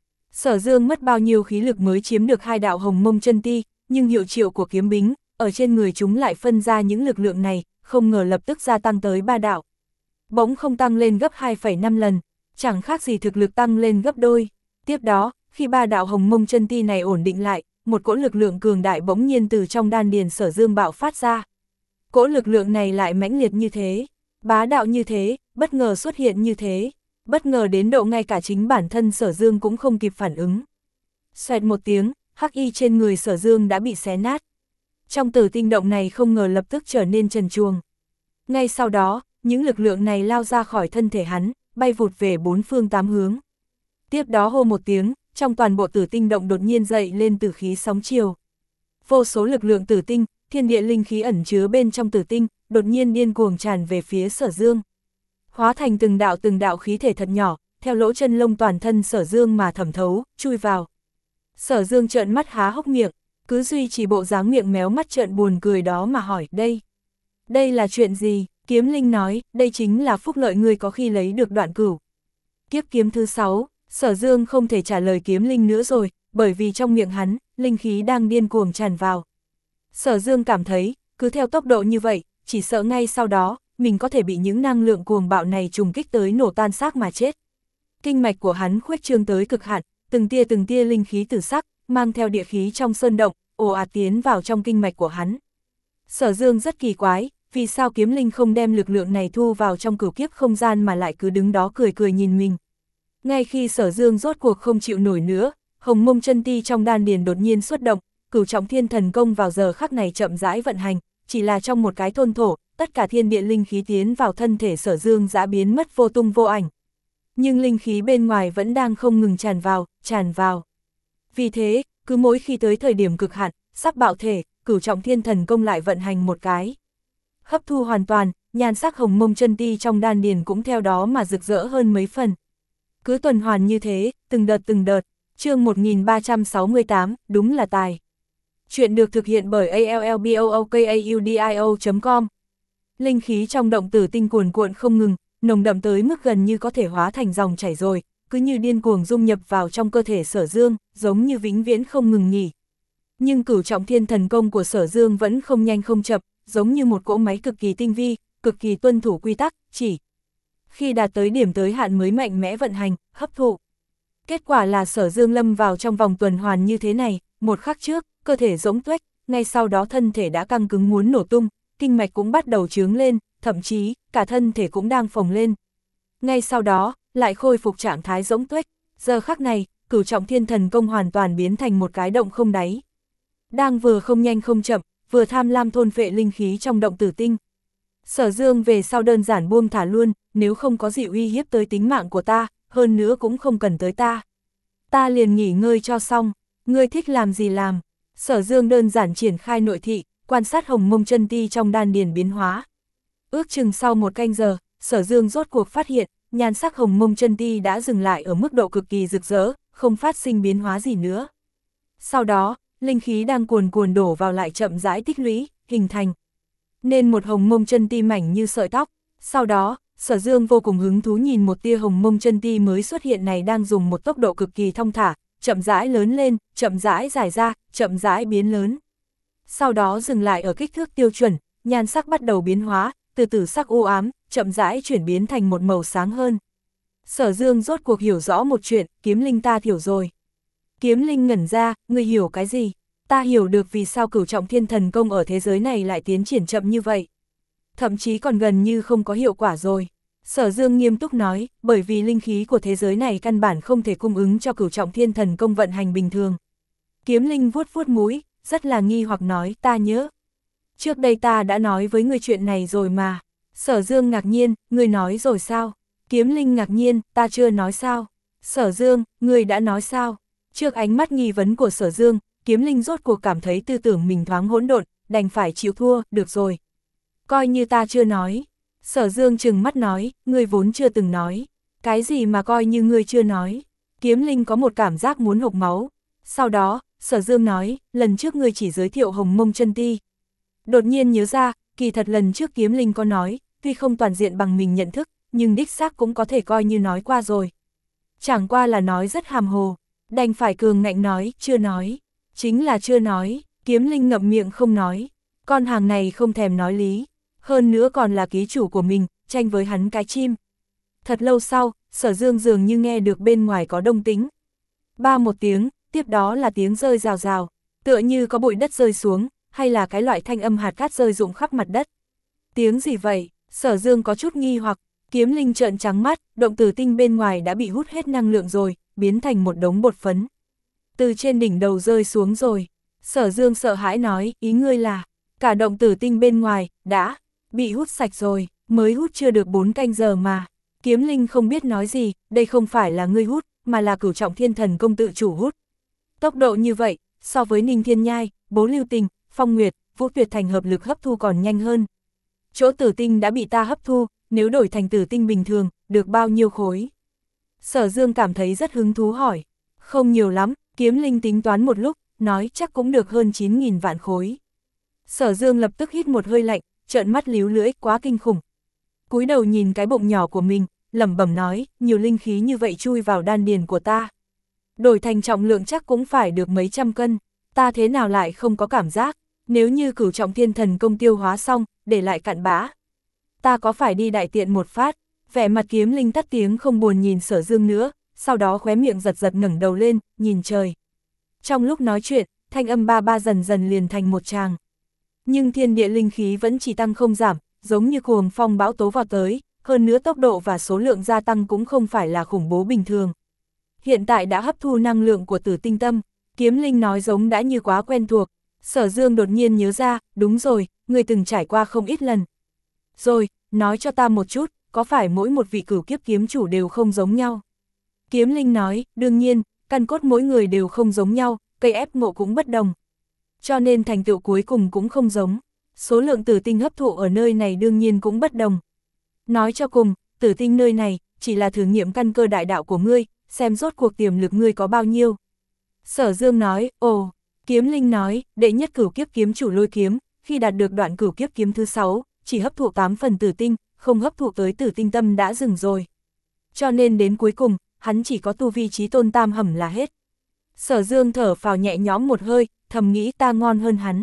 Sở Dương mất bao nhiêu khí lực mới chiếm được hai đạo hồng mông chân ti, nhưng hiệu triệu của kiếm bính, ở trên người chúng lại phân ra những lực lượng này, không ngờ lập tức gia tăng tới ba đạo. Bỗng không tăng lên gấp hai phẩy năm lần, chẳng khác gì thực lực tăng lên gấp đôi. Tiếp đó, khi ba đạo hồng mông chân ti này ổn định lại, một cỗ lực lượng cường đại bỗng nhiên từ trong đan điền Sở Dương bạo phát ra. Cỗ lực lượng này lại mãnh liệt như thế, bá đạo như thế, bất ngờ xuất hiện như thế, bất ngờ đến độ ngay cả chính bản thân Sở Dương cũng không kịp phản ứng. Xoẹt một tiếng, hắc y trên người Sở Dương đã bị xé nát. Trong tử tinh động này không ngờ lập tức trở nên trần truồng. Ngay sau đó, những lực lượng này lao ra khỏi thân thể hắn, bay vụt về bốn phương tám hướng. Tiếp đó hô một tiếng, trong toàn bộ tử tinh động đột nhiên dậy lên tử khí sóng chiều. Vô số lực lượng tử tinh, thiên địa linh khí ẩn chứa bên trong tử tinh, đột nhiên điên cuồng tràn về phía Sở Dương. Hóa thành từng đạo từng đạo khí thể thật nhỏ, theo lỗ chân lông toàn thân Sở Dương mà thẩm thấu, chui vào. Sở Dương trợn mắt há hốc miệng, cứ duy trì bộ dáng miệng méo mắt trợn buồn cười đó mà hỏi, đây, đây là chuyện gì? Kiếm Linh nói, đây chính là phúc lợi ngươi có khi lấy được đoạn cửu kiếp kiếm thứ sáu. Sở Dương không thể trả lời Kiếm Linh nữa rồi, bởi vì trong miệng hắn, linh khí đang điên cuồng tràn vào. Sở Dương cảm thấy, cứ theo tốc độ như vậy, chỉ sợ ngay sau đó, mình có thể bị những năng lượng cuồng bạo này trùng kích tới nổ tan xác mà chết. Kinh mạch của hắn khuếch trương tới cực hạn, từng tia từng tia linh khí tử sắc, mang theo địa khí trong sơn động, ồ ạt tiến vào trong kinh mạch của hắn. Sở Dương rất kỳ quái, vì sao Kiếm Linh không đem lực lượng này thu vào trong cửu kiếp không gian mà lại cứ đứng đó cười cười nhìn mình. Ngay khi Sở Dương rốt cuộc không chịu nổi nữa, hồng mông chân ti trong đan điền đột nhiên xuất động, cửu trọng thiên thần công vào giờ khắc này chậm rãi vận hành, chỉ là trong một cái thôn thổ, tất cả thiên địa linh khí tiến vào thân thể Sở Dương đã biến mất vô tung vô ảnh. Nhưng linh khí bên ngoài vẫn đang không ngừng tràn vào, tràn vào. Vì thế, cứ mỗi khi tới thời điểm cực hạn, sắp bạo thể, cửu trọng thiên thần công lại vận hành một cái. Hấp thu hoàn toàn, nhan sắc hồng mông chân ti trong đan điền cũng theo đó mà rực rỡ hơn mấy phần. Cứ tuần hoàn như thế, từng đợt từng đợt, chương một nghìn ba trăm sáu mươi tám, đúng là tài. Chuyện được thực hiện bởi a l l b o o k a u d i o chấm com. Linh khí trong động tử tinh cuồn cuộn không ngừng, nồng đậm tới mức gần như có thể hóa thành dòng chảy rồi, cứ như điên cuồng dung nhập vào trong cơ thể Sở Dương, giống như vĩnh viễn không ngừng nghỉ. Nhưng cửu trọng thiên thần công của Sở Dương vẫn không nhanh không chậm, giống như một cỗ máy cực kỳ tinh vi, cực kỳ tuân thủ quy tắc, chỉ khi đạt tới điểm tới hạn mới mạnh mẽ vận hành, hấp thụ. Kết quả là Sở Dương lâm vào trong vòng tuần hoàn như thế này, một khắc trước, cơ thể rỗng tuếch, ngay sau đó thân thể đã căng cứng muốn nổ tung, kinh mạch cũng bắt đầu chướng lên, thậm chí, cả thân thể cũng đang phồng lên. Ngay sau đó, lại khôi phục trạng thái rỗng tuếch, giờ khắc này, cửu trọng thiên thần công hoàn toàn biến thành một cái động không đáy. Đang vừa không nhanh không chậm, vừa tham lam thôn phệ linh khí trong động tử tinh. Sở Dương về sau đơn giản buông thả luôn, nếu không có gì uy hiếp tới tính mạng của ta, hơn nữa cũng không cần tới ta. Ta liền nghỉ ngơi cho xong, ngươi thích làm gì làm. Sở Dương đơn giản triển khai nội thị, quan sát hồng mông chân ti trong đan điền biến hóa. Ước chừng sau một canh giờ, Sở Dương rốt cuộc phát hiện, nhan sắc hồng mông chân ti đã dừng lại ở mức độ cực kỳ rực rỡ, không phát sinh biến hóa gì nữa. Sau đó, linh khí đang cuồn cuồn đổ vào lại chậm rãi tích lũy, hình thành nên một hồng mông chân ti mảnh như sợi tóc. Sau đó, Sở Dương vô cùng hứng thú nhìn một tia hồng mông chân ti mới xuất hiện này đang dùng một tốc độ cực kỳ thong thả, chậm rãi lớn lên, chậm rãi giải ra, chậm rãi biến lớn. Sau đó dừng lại ở kích thước tiêu chuẩn, nhan sắc bắt đầu biến hóa, từ tử sắc u ám, chậm rãi chuyển biến thành một màu sáng hơn. Sở Dương rốt cuộc hiểu rõ một chuyện, Kiếm Linh ta hiểu rồi. Kiếm Linh ngẩn ra, ngươi hiểu cái gì? Ta hiểu được vì sao cửu trọng thiên thần công ở thế giới này lại tiến triển chậm như vậy. Thậm chí còn gần như không có hiệu quả rồi. Sở Dương nghiêm túc nói, bởi vì linh khí của thế giới này căn bản không thể cung ứng cho cửu trọng thiên thần công vận hành bình thường. Kiếm Linh vuốt vuốt mũi, rất là nghi hoặc nói, ta nhớ. Trước đây ta đã nói với ngươi chuyện này rồi mà. Sở Dương ngạc nhiên, ngươi nói rồi sao? Kiếm Linh ngạc nhiên, ta chưa nói sao? Sở Dương, ngươi đã nói sao? Trước ánh mắt nghi vấn của Sở Dương, Kiếm Linh rốt cuộc cảm thấy tư tưởng mình thoáng hỗn độn, đành phải chịu thua, được rồi. Coi như ta chưa nói. Sở Dương trừng mắt nói, ngươi vốn chưa từng nói. Cái gì mà coi như ngươi chưa nói? Kiếm Linh có một cảm giác muốn hộc máu. Sau đó, Sở Dương nói, lần trước ngươi chỉ giới thiệu hồng mông chân ti. Đột nhiên nhớ ra, kỳ thật lần trước Kiếm Linh có nói, tuy không toàn diện bằng mình nhận thức, nhưng đích xác cũng có thể coi như nói qua rồi. Chẳng qua là nói rất hàm hồ, đành phải cường ngạnh nói, chưa nói. Chính là chưa nói, Kiếm Linh ngậm miệng không nói. Con hàng này không thèm nói lý. Hơn nữa còn là ký chủ của mình, tranh với hắn cái chim. Thật lâu sau, Sở Dương dường như nghe được bên ngoài có động tĩnh. Ba một tiếng, tiếp đó là tiếng rơi rào rào, tựa như có bụi đất rơi xuống, hay là cái loại thanh âm hạt cát rơi rụng khắp mặt đất. Tiếng gì vậy? Sở Dương có chút nghi hoặc, Kiếm Linh trợn trắng mắt, động tử tinh bên ngoài đã bị hút hết năng lượng rồi, biến thành một đống bột phấn. Từ trên đỉnh đầu rơi xuống rồi. Sở Dương sợ hãi nói, ý ngươi là, cả động tử tinh bên ngoài, đã, bị hút sạch rồi, mới hút chưa được bốn canh giờ mà. Kiếm Linh không biết nói gì, đây không phải là ngươi hút, mà là Cửu Trọng Thiên Thần Công tự chủ hút. Tốc độ như vậy, so với Ninh Thiên Nhai, Bố Lưu Tình, Phong Nguyệt, Vũ Tuyệt Thành hợp lực hấp thu còn nhanh hơn. Chỗ tử tinh đã bị ta hấp thu, nếu đổi thành tử tinh bình thường, được bao nhiêu khối? Sở Dương cảm thấy rất hứng thú hỏi. Không nhiều lắm, Kiếm Linh tính toán một lúc, nói chắc cũng được hơn chín nghìn vạn khối. Sở Dương lập tức hít một hơi lạnh, trợn mắt líu lưỡi, quá kinh khủng. Cúi đầu nhìn cái bụng nhỏ của mình, lẩm bẩm nói, nhiều linh khí như vậy chui vào đan điền của ta. Đổi thành trọng lượng chắc cũng phải được mấy trăm cân, ta thế nào lại không có cảm giác, nếu như Cửu Trọng Thiên Thần Công tiêu hóa xong, để lại cặn bã. Ta có phải đi đại tiện một phát, vẻ mặt Kiếm Linh tắt tiếng không buồn nhìn Sở Dương nữa, sau đó khóe miệng giật giật ngẩng đầu lên, nhìn trời. Trong lúc nói chuyện, thanh âm ba ba dần dần liền thành một tràng. Nhưng thiên địa linh khí vẫn chỉ tăng không giảm, giống như cuồng phong bão tố vào tới, hơn nữa tốc độ và số lượng gia tăng cũng không phải là khủng bố bình thường. Hiện tại đã hấp thu năng lượng của Tử Tinh Tâm, Kiếm Linh nói giống đã như quá quen thuộc. Sở Dương đột nhiên nhớ ra, đúng rồi, người từng trải qua không ít lần. Rồi, nói cho ta một chút, có phải mỗi một vị cửu kiếp kiếm chủ đều không giống nhau? Kiếm Linh nói, đương nhiên, căn cốt mỗi người đều không giống nhau, cây ép ngộ cũng bất đồng. Cho nên thành tựu cuối cùng cũng không giống. Số lượng tử tinh hấp thụ ở nơi này đương nhiên cũng bất đồng. Nói cho cùng, tử tinh nơi này, chỉ là thử nghiệm căn cơ đại đạo của ngươi, xem rốt cuộc tiềm lực ngươi có bao nhiêu. Sở Dương nói, ồ, Kiếm Linh nói, đệ nhất cửu kiếp kiếm chủ Lôi Kiếm, khi đạt được đoạn cửu kiếp kiếm thứ sáu, chỉ hấp thụ tám phần tử tinh, không hấp thụ tới Tử Tinh Tâm đã dừng rồi. Cho nên đến cuối cùng, hắn chỉ có tu vi chí tôn tam hầm là hết. Sở Dương thở phào nhẹ nhõm một hơi, thầm nghĩ ta ngon hơn hắn.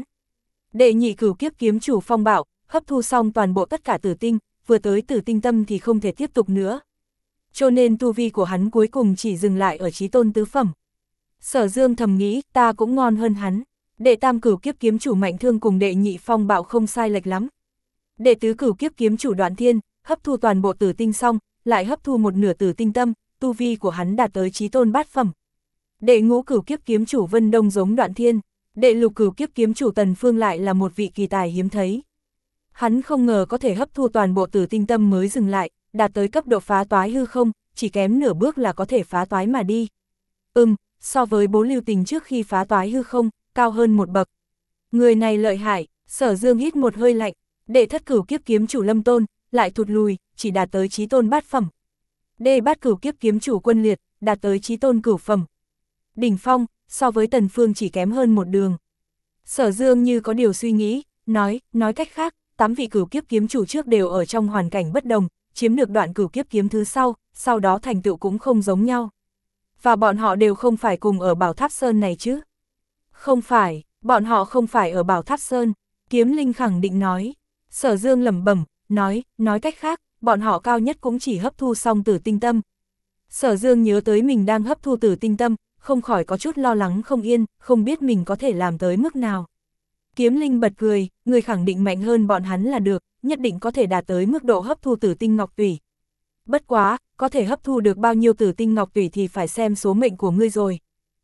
Đệ nhị cửu kiếp kiếm chủ Phong Bạo, hấp thu xong toàn bộ tất cả tử tinh, vừa tới Tử Tinh Tâm thì không thể tiếp tục nữa. Cho nên tu vi của hắn cuối cùng chỉ dừng lại ở chí tôn tứ phẩm. Sở Dương thầm nghĩ ta cũng ngon hơn hắn. Đệ tam cửu kiếp kiếm chủ Mạnh Thương cùng đệ nhị Phong Bạo không sai lệch lắm. Đệ tứ cửu kiếp kiếm chủ Đoạn Thiên, hấp thu toàn bộ tử tinh xong, lại hấp thu một nửa Tử Tinh Tâm, tu vi của hắn đạt tới chí tôn bát phẩm. Đệ ngũ cửu kiếp kiếm chủ Vân Đông giống Đoạn Thiên, đệ lục cửu kiếp kiếm chủ Tần Phương lại là một vị kỳ tài hiếm thấy. Hắn không ngờ có thể hấp thu toàn bộ Tử Tinh Tâm mới dừng lại, đạt tới cấp độ phá toái hư không, chỉ kém nửa bước là có thể phá toái mà đi. Ừm, so với Bố Lưu Tình trước khi phá toái hư không, cao hơn một bậc. Người này lợi hại, Sở Dương hít một hơi lạnh, đệ thất cửu kiếp kiếm chủ Lâm Tôn, lại thụt lùi, chỉ đạt tới chí tôn bát phẩm. Đệ bát cửu kiếp kiếm chủ Quân Liệt, đạt tới chí tôn cửu phẩm. Đỉnh phong, so với Tần Phương chỉ kém hơn một đường. Sở Dương như có điều suy nghĩ, nói, nói cách khác, tám vị cửu kiếp kiếm chủ trước đều ở trong hoàn cảnh bất đồng, chiếm được đoạn cửu kiếp kiếm thứ sau, sau đó thành tựu cũng không giống nhau. Và bọn họ đều không phải cùng ở Bảo Tháp Sơn này chứ? Không phải, bọn họ không phải ở Bảo Tháp Sơn, Kiếm Linh khẳng định nói. Sở Dương lẩm bẩm, nói, nói cách khác, bọn họ cao nhất cũng chỉ hấp thu xong Tử Tinh Tâm. Sở Dương nhớ tới mình đang hấp thu Tử Tinh Tâm, không khỏi có chút lo lắng không yên, không biết mình có thể làm tới mức nào. Kiếm Linh bật cười, người khẳng định mạnh hơn bọn hắn là được, nhất định có thể đạt tới mức độ hấp thu Tử Tinh Ngọc Tủy. Bất quá, có thể hấp thu được bao nhiêu Tử Tinh Ngọc Tủy thì phải xem số mệnh của ngươi rồi.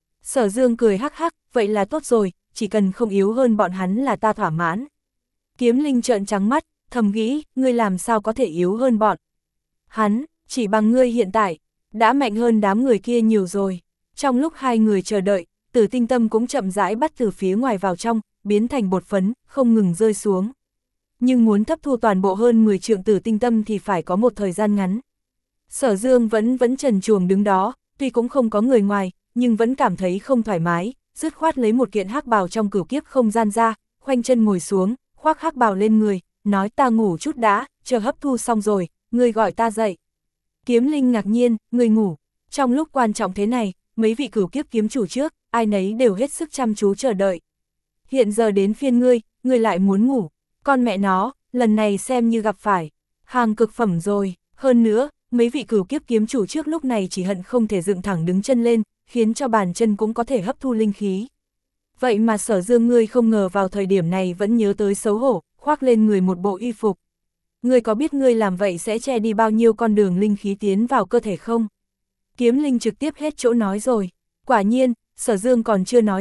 Sở Dương cười hắc hắc, vậy là tốt rồi, chỉ cần không yếu hơn bọn hắn là ta thỏa mãn. Kiếm Linh trợn trắng mắt, thầm nghĩ, ngươi làm sao có thể yếu hơn bọn hắn, chỉ bằng ngươi hiện tại, đã mạnh hơn đám người kia nhiều rồi. Trong lúc hai người chờ đợi, Tử Tinh Tâm cũng chậm rãi bắt từ phía ngoài vào trong, biến thành bột phấn, không ngừng rơi xuống. Nhưng muốn hấp thu toàn bộ hơn mười trượng Tử Tinh Tâm thì phải có một thời gian ngắn. Sở Dương vẫn vẫn trần truồng đứng đó, tuy cũng không có người ngoài, nhưng vẫn cảm thấy không thoải mái, dứt khoát lấy một kiện hắc bào trong cửu kiếp không gian ra, khoanh chân ngồi xuống, khoác hắc bào lên người, nói ta ngủ chút đã, chờ hấp thu xong rồi, ngươi gọi ta dậy. Kiếm Linh ngạc nhiên, ngươi ngủ, trong lúc quan trọng thế này, mấy vị cửu kiếp kiếm chủ trước, ai nấy đều hết sức chăm chú chờ đợi. Hiện giờ đến phiên ngươi, ngươi lại muốn ngủ, con mẹ nó, lần này xem như gặp phải hàng cực phẩm rồi, hơn nữa, mấy vị cửu kiếp kiếm chủ trước lúc này chỉ hận không thể dựng thẳng đứng chân lên, khiến cho bàn chân cũng có thể hấp thu linh khí. Vậy mà Sở Dương ngươi không ngờ vào thời điểm này vẫn nhớ tới xấu hổ, khoác lên người một bộ y phục. Ngươi có biết ngươi làm vậy sẽ che đi bao nhiêu con đường linh khí tiến vào cơ thể không? Kiếm Linh trực tiếp hết chỗ nói rồi. Quả nhiên, Sở Dương còn chưa nói xong,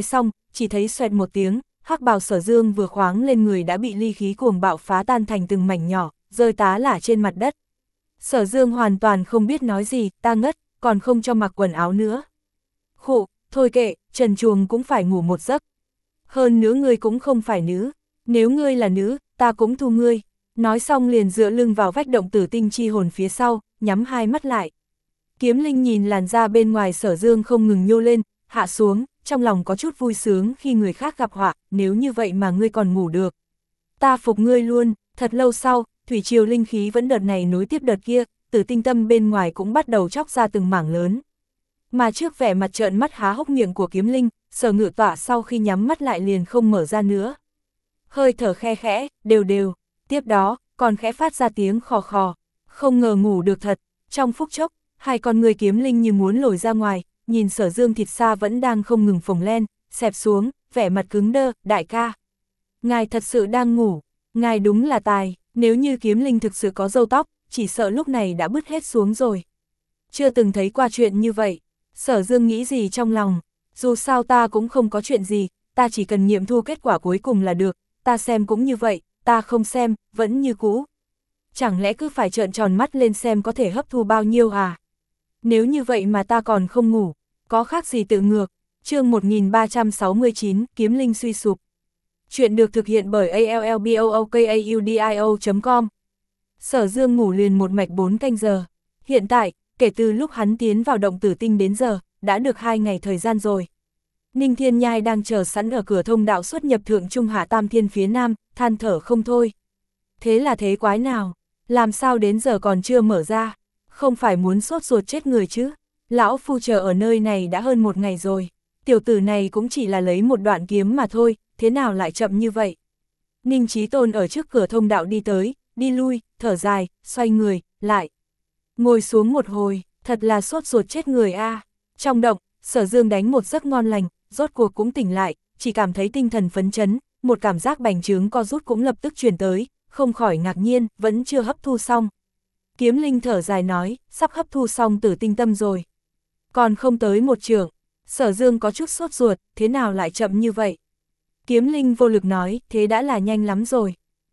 chỉ thấy xoẹt một tiếng, hắc bào Sở Dương vừa khoáng lên người đã bị ly khí cuồng bạo phá tan thành từng mảnh nhỏ, rơi tá lả trên mặt đất. Sở Dương hoàn toàn không biết nói gì, ta ngất, còn không cho mặc quần áo nữa. Khụ, thôi kệ, trần truồng cũng phải ngủ một giấc. Hơn nữa ngươi cũng không phải nữ, nếu ngươi là nữ, ta cũng thu ngươi. Nói xong liền dựa lưng vào vách động tử tinh chi hồn phía sau, nhắm hai mắt lại. Kiếm Linh nhìn làn da bên ngoài Sở Dương không ngừng nhô lên, hạ xuống, trong lòng có chút vui sướng khi người khác gặp họa, nếu như vậy mà ngươi còn ngủ được. Ta phục ngươi luôn. Thật lâu sau, thủy triều linh khí vẫn đợt này nối tiếp đợt kia, tử tinh tâm bên ngoài cũng bắt đầu chóc ra từng mảng lớn. Mà trước vẻ mặt trợn mắt há hốc miệng của Kiếm Linh, Sở Ngự Tọa sau khi nhắm mắt lại liền không mở ra nữa. Hơi thở khe khẽ, đều đều, tiếp đó, còn khẽ phát ra tiếng khò khò, không ngờ ngủ được thật. Trong phút chốc, hai con người Kiếm Linh như muốn lồi ra ngoài, nhìn Sở Dương thịt xa vẫn đang không ngừng phồng lên, xẹp xuống, vẻ mặt cứng đơ, đại ca. Ngài thật sự đang ngủ, ngài đúng là tài, nếu như Kiếm Linh thực sự có râu tóc, chỉ sợ lúc này đã bứt hết xuống rồi. Chưa từng thấy qua chuyện như vậy, Sở Dương nghĩ gì trong lòng, dù sao ta cũng không có chuyện gì, ta chỉ cần nghiệm thu kết quả cuối cùng là được, ta xem cũng như vậy, ta không xem, vẫn như cũ. Chẳng lẽ cứ phải trợn tròn mắt lên xem có thể hấp thu bao nhiêu à? Nếu như vậy mà ta còn không ngủ, có khác gì tự ngược. Chương một nghìn ba trăm sáu mươi chín, Kiếm Linh suy sụp. Chuyện được thực hiện bởi a l l b o o k a u d i o chấm com. Sở Dương ngủ liền một mạch bốn canh giờ. Hiện tại, kể từ lúc hắn tiến vào động tử tinh đến giờ, đã được hai ngày thời gian rồi. Ninh Thiên Nhai đang chờ sẵn ở cửa thông đạo xuất nhập thượng trung hạ tam thiên phía nam, than thở không thôi. Thế là thế quái nào? Làm sao đến giờ còn chưa mở ra? Không phải muốn sốt ruột chết người chứ? Lão phu chờ ở nơi này đã hơn một ngày rồi. Tiểu tử này cũng chỉ là lấy một đoạn kiếm mà thôi, thế nào lại chậm như vậy? Ninh Chí Tôn ở trước cửa thông đạo đi tới, đi lui, thở dài, xoay người, lại. Ngồi xuống một hồi, thật là sốt ruột chết người a. À. Trong động, Sở Dương đánh một giấc ngon lành, rốt cuộc cũng tỉnh lại, chỉ cảm thấy tinh thần phấn chấn, một cảm giác bành trướng co rút cũng lập tức truyền tới, không khỏi ngạc nhiên, vẫn chưa hấp thu xong. Kiếm Linh thở dài nói, sắp hấp thu xong tử tinh tâm rồi. Còn không tới một trượng. Sở Dương có chút sốt ruột, thế nào lại chậm như vậy? Kiếm Linh vô lực nói, thế đã là nhanh lắm rồi.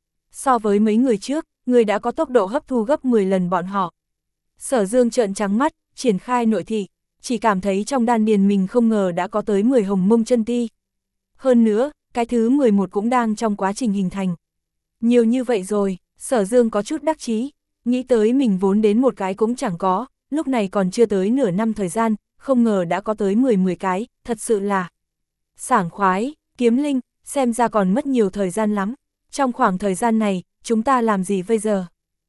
So với mấy người trước, người đã có tốc độ hấp thu gấp mười lần bọn họ. Sở Dương trợn trắng mắt, triển khai nội thị, chỉ cảm thấy trong đan điền mình không ngờ đã có tới mười hồng mông chân ti. Hơn nữa, cái thứ mười một cũng đang trong quá trình hình thành. Nhiều như vậy rồi, Sở Dương có chút đắc chí, nghĩ tới mình vốn đến một cái cũng chẳng có, lúc này còn chưa tới nửa năm thời gian, không ngờ đã có tới mười mười cái, thật sự là sảng khoái. Kiếm Linh, xem ra còn mất nhiều thời gian lắm, trong khoảng thời gian này, chúng ta làm gì bây giờ?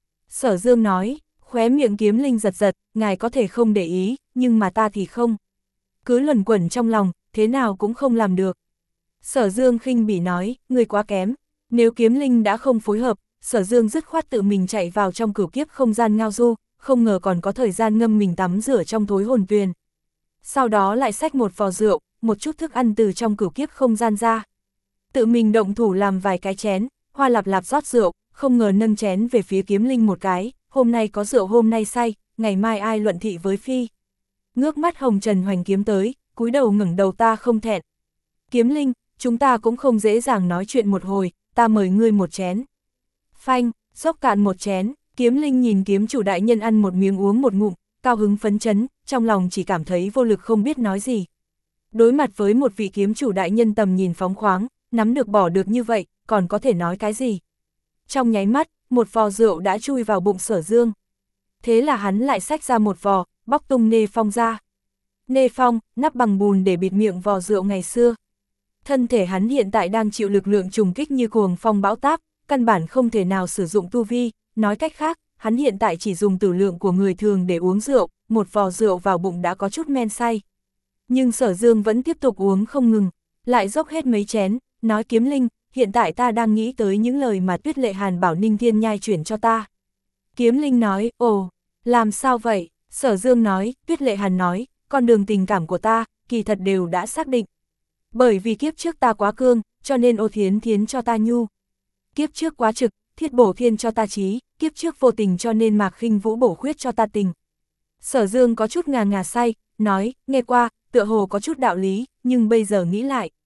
Sở Dương nói, khóe miệng Kiếm Linh giật giật, ngài có thể không để ý, nhưng mà ta thì không. Cứ luẩn quẩn trong lòng, thế nào cũng không làm được. Sở Dương khinh bỉ nói, người quá kém, nếu Kiếm Linh đã không phối hợp, Sở Dương dứt khoát tự mình chạy vào trong cửu kiếp không gian ngao du, không ngờ còn có thời gian ngâm mình tắm rửa trong thối hồn tuyền. Sau đó lại xách một vò rượu, một chút thức ăn từ trong cửu kiếp không gian ra. Tự mình động thủ làm vài cái chén, Hoa Lạp Lạp rót rượu, không ngờ nâng chén về phía Kiếm Linh một cái, hôm nay có rượu hôm nay say, ngày mai ai luận thị với phi. Ngước mắt hồng trần hoành kiếm tới, cúi đầu ngẩng đầu ta không thẹn. Kiếm Linh, chúng ta cũng không dễ dàng nói chuyện một hồi, ta mời ngươi một chén. Phanh, xốc cạn một chén, Kiếm Linh nhìn kiếm chủ đại nhân ăn một miếng uống một ngụm, cao hứng phấn chấn, trong lòng chỉ cảm thấy vô lực không biết nói gì. Đối mặt với một vị kiếm chủ đại nhân tầm nhìn phóng khoáng, nắm được bỏ được như vậy, còn có thể nói cái gì? Trong nháy mắt, một vò rượu đã chui vào bụng Sở Dương. Thế là hắn lại xách ra một vò, bóc tung nê phong ra. Nê phong, nắp bằng bùn để bịt miệng vò rượu ngày xưa. Thân thể hắn hiện tại đang chịu lực lượng trùng kích như cuồng phong bão táp, căn bản không thể nào sử dụng tu vi, nói cách khác, hắn hiện tại chỉ dùng tử lượng của người thường để uống rượu, một vò rượu vào bụng đã có chút men say. Nhưng Sở Dương vẫn tiếp tục uống không ngừng, lại dốc hết mấy chén, nói Kiếm Linh, hiện tại ta đang nghĩ tới những lời mà Tuyết Lệ Hàn bảo Ninh Thiên Nhai chuyển cho ta. Kiếm Linh nói, ồ, làm sao vậy? Sở Dương nói, Tuyết Lệ Hàn nói, con đường tình cảm của ta, kỳ thật đều đã xác định. Bởi vì kiếp trước ta quá cương, cho nên Ô Thiến Thiến cho ta nhu. Kiếp trước quá trực, Thiết Bổ Thiên cho ta trí, kiếp trước vô tình cho nên Mạc Khinh Vũ bổ khuyết cho ta tình. Sở Dương có chút ngà ngà say, nói, nghe qua, tựa hồ có chút đạo lý, nhưng bây giờ nghĩ lại.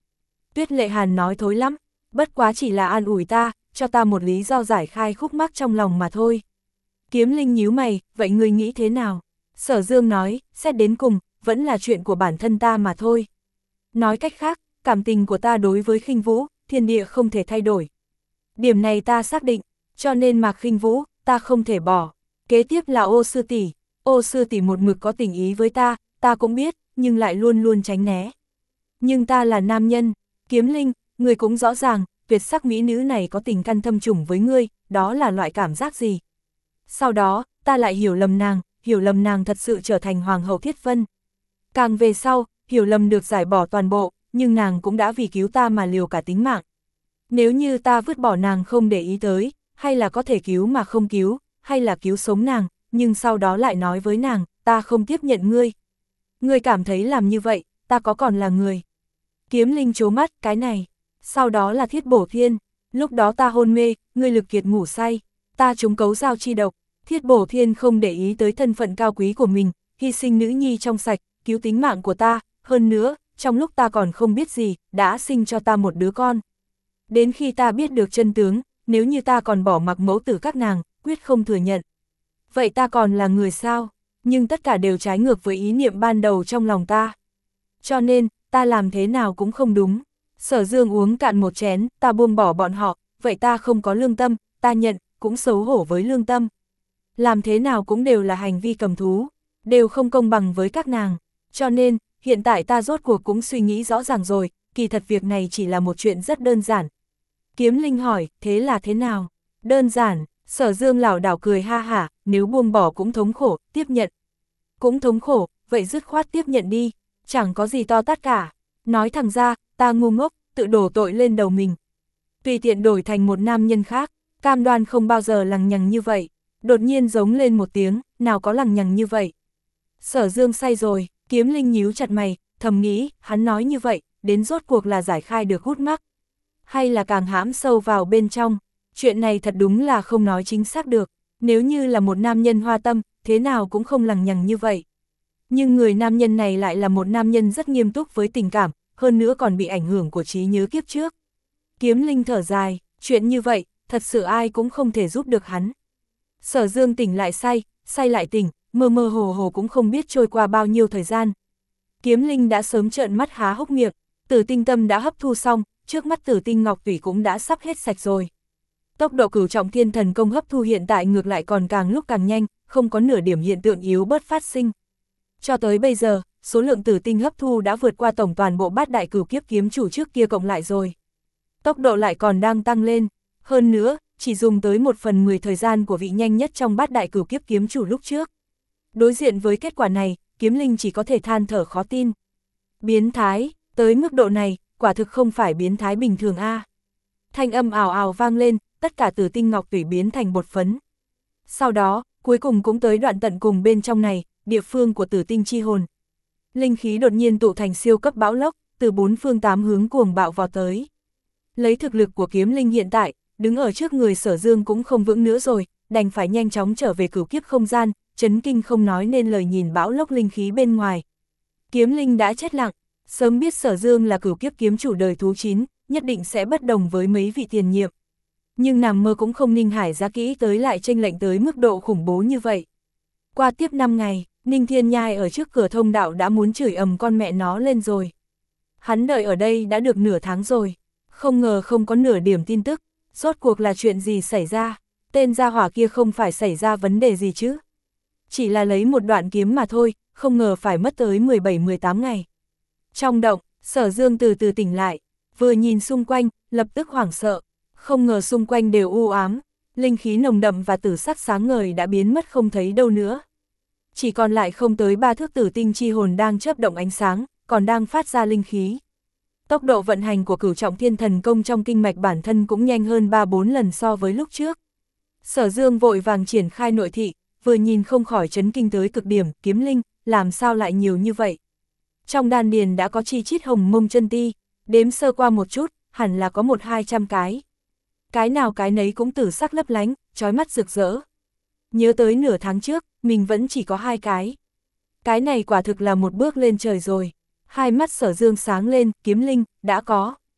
Tuyết Lệ Hàn nói thối lắm, bất quá chỉ là an ủi ta, cho ta một lý do giải khai khúc mắc trong lòng mà thôi. Kiếm Linh nhíu mày, vậy ngươi nghĩ thế nào? Sở Dương nói, xét đến cùng, vẫn là chuyện của bản thân ta mà thôi. Nói cách khác, cảm tình của ta đối với Khinh Vũ, thiên địa không thể thay đổi. Điểm này ta xác định, cho nên Mạc Khinh Vũ, ta không thể bỏ. Kế tiếp là Ô sư tỷ, Ô sư tỷ một mực có tình ý với ta, ta cũng biết, nhưng lại luôn luôn tránh né. Nhưng ta là nam nhân, Kiếm Linh, ngươi cũng rõ ràng, tuyệt sắc mỹ nữ này có tình căn thâm trùng với ngươi, đó là loại cảm giác gì? Sau đó, ta lại hiểu lầm nàng, hiểu lầm nàng thật sự trở thành Hoàng hậu Thiết Vân. Càng về sau, hiểu lầm được giải bỏ toàn bộ, nhưng nàng cũng đã vì cứu ta mà liều cả tính mạng. Nếu như ta vứt bỏ nàng không để ý tới, hay là có thể cứu mà không cứu, hay là cứu sống nàng, nhưng sau đó lại nói với nàng, ta không tiếp nhận ngươi. Ngươi cảm thấy làm như vậy, ta có còn là người? Kiếm Linh trố mắt, cái này. Sau đó là Thiết Bổ Thiên, lúc đó ta hôn mê, ngươi lực kiệt ngủ say, ta trúng cấu dao chi độc. Thiết Bổ Thiên không để ý tới thân phận cao quý của mình, hy sinh nữ nhi trong sạch, cứu tính mạng của ta, hơn nữa, trong lúc ta còn không biết gì, đã sinh cho ta một đứa con. Đến khi ta biết được chân tướng, nếu như ta còn bỏ mặc mẫu tử các nàng, quyết không thừa nhận. Vậy ta còn là người sao? Nhưng tất cả đều trái ngược với ý niệm ban đầu trong lòng ta. Cho nên, ta làm thế nào cũng không đúng. Sở Dương uống cạn một chén, ta buông bỏ bọn họ, vậy ta không có lương tâm, ta nhận, cũng xấu hổ với lương tâm. Làm thế nào cũng đều là hành vi cầm thú, đều không công bằng với các nàng. Cho nên, hiện tại ta rốt cuộc cũng suy nghĩ rõ ràng rồi, kỳ thật việc này chỉ là một chuyện rất đơn giản. Kiếm Linh hỏi, thế là thế nào? Đơn giản, Sở Dương lảo đảo cười ha hả, nếu buông bỏ cũng thống khổ, tiếp nhận. Cũng thống khổ, vậy dứt khoát tiếp nhận đi, chẳng có gì to tát cả. Nói thẳng ra, ta ngu ngốc, tự đổ tội lên đầu mình. Tùy tiện đổi thành một nam nhân khác, cam đoan không bao giờ lằng nhằng như vậy. Đột nhiên giống lên một tiếng, nào có lằng nhằng như vậy. Sở Dương say rồi, Kiếm Linh nhíu chặt mày, thầm nghĩ, hắn nói như vậy, đến rốt cuộc là giải khai được hút mắc. Hay là càng hãm sâu vào bên trong, chuyện này thật đúng là không nói chính xác được. Nếu như là một nam nhân hoa tâm, thế nào cũng không lằng nhằng như vậy. Nhưng người nam nhân này lại là một nam nhân rất nghiêm túc với tình cảm, hơn nữa còn bị ảnh hưởng của trí nhớ kiếp trước. Kiếm Linh thở dài, chuyện như vậy, thật sự ai cũng không thể giúp được hắn. Sở Dương tỉnh lại say, say lại tỉnh, mơ mơ hồ hồ cũng không biết trôi qua bao nhiêu thời gian. Kiếm Linh đã sớm trợn mắt há hốc miệng, Tử Tinh Tâm đã hấp thu xong, trước mắt Tử Tinh Ngọc Tủy cũng đã sắp hết sạch rồi. Tốc độ Cửu Trọng Thiên Thần Công hấp thu hiện tại ngược lại còn càng lúc càng nhanh, không có nửa điểm hiện tượng yếu bớt phát sinh. Cho tới bây giờ, số lượng tử tinh hấp thu đã vượt qua tổng toàn bộ bát đại cửu kiếp kiếm chủ trước kia cộng lại rồi. Tốc độ lại còn đang tăng lên, hơn nữa, chỉ dùng tới một phần mười thời gian của vị nhanh nhất trong bát đại cửu kiếp kiếm chủ lúc trước. Đối diện với kết quả này, Kiếm Linh chỉ có thể than thở khó tin. Biến thái, tới mức độ này, quả thực không phải biến thái bình thường a. À. Thanh âm ào ào vang lên, tất cả tử tinh ngọc tủy biến thành bột phấn. Sau đó, cuối cùng cũng tới đoạn tận cùng bên trong này, địa phương của tử tinh chi hồn. Linh khí đột nhiên tụ thành siêu cấp bão lốc, từ bốn phương tám hướng cuồng bạo vào tới. Lấy thực lực của Kiếm Linh hiện tại, đứng ở trước người Sở Dương cũng không vững nữa rồi, đành phải nhanh chóng trở về cửu kiếp không gian, chấn kinh không nói nên lời nhìn bão lốc linh khí bên ngoài. Kiếm Linh đã chết lặng, sớm biết Sở Dương là cửu kiếp kiếm chủ đời thú chín, nhất định sẽ bất đồng với mấy vị tiền nhiệm. Nhưng nằm mơ cũng không Ninh Hải ra kỹ tới lại chênh lệnh tới mức độ khủng bố như vậy. Qua tiếp năm ngày, Ninh Thiên Nhai ở trước cửa thông đạo đã muốn chửi ầm con mẹ nó lên rồi. Hắn đợi ở đây đã được nửa tháng rồi, không ngờ không có nửa điểm tin tức, rốt cuộc là chuyện gì xảy ra, tên gia hỏa kia không phải xảy ra vấn đề gì chứ. Chỉ là lấy một đoạn kiếm mà thôi, không ngờ phải mất tới mười bảy mười tám ngày. Trong động, Sở Dương từ từ tỉnh lại, vừa nhìn xung quanh, lập tức hoảng sợ, không ngờ xung quanh đều u ám, linh khí nồng đậm và tử sắc sáng ngời đã biến mất không thấy đâu nữa. Chỉ còn lại không tới ba thước tử tinh chi hồn đang chớp động ánh sáng, còn đang phát ra linh khí. Tốc độ vận hành của Cửu Trọng Thiên Thần Công trong kinh mạch bản thân cũng nhanh hơn ba bốn lần so với lúc trước. Sở Dương vội vàng triển khai nội thị, vừa nhìn không khỏi chấn kinh tới cực điểm, Kiếm Linh, làm sao lại nhiều như vậy? Trong đan điền đã có chi chít hồng mông chân ti, đếm sơ qua một chút, hẳn là có một hai trăm cái. Cái nào cái nấy cũng tử sắc lấp lánh, chói mắt rực rỡ. Nhớ tới nửa tháng trước, mình vẫn chỉ có hai cái. Cái này quả thực là một bước lên trời rồi. Hai mắt Sở Dương sáng lên, Kiếm Linh, đã có.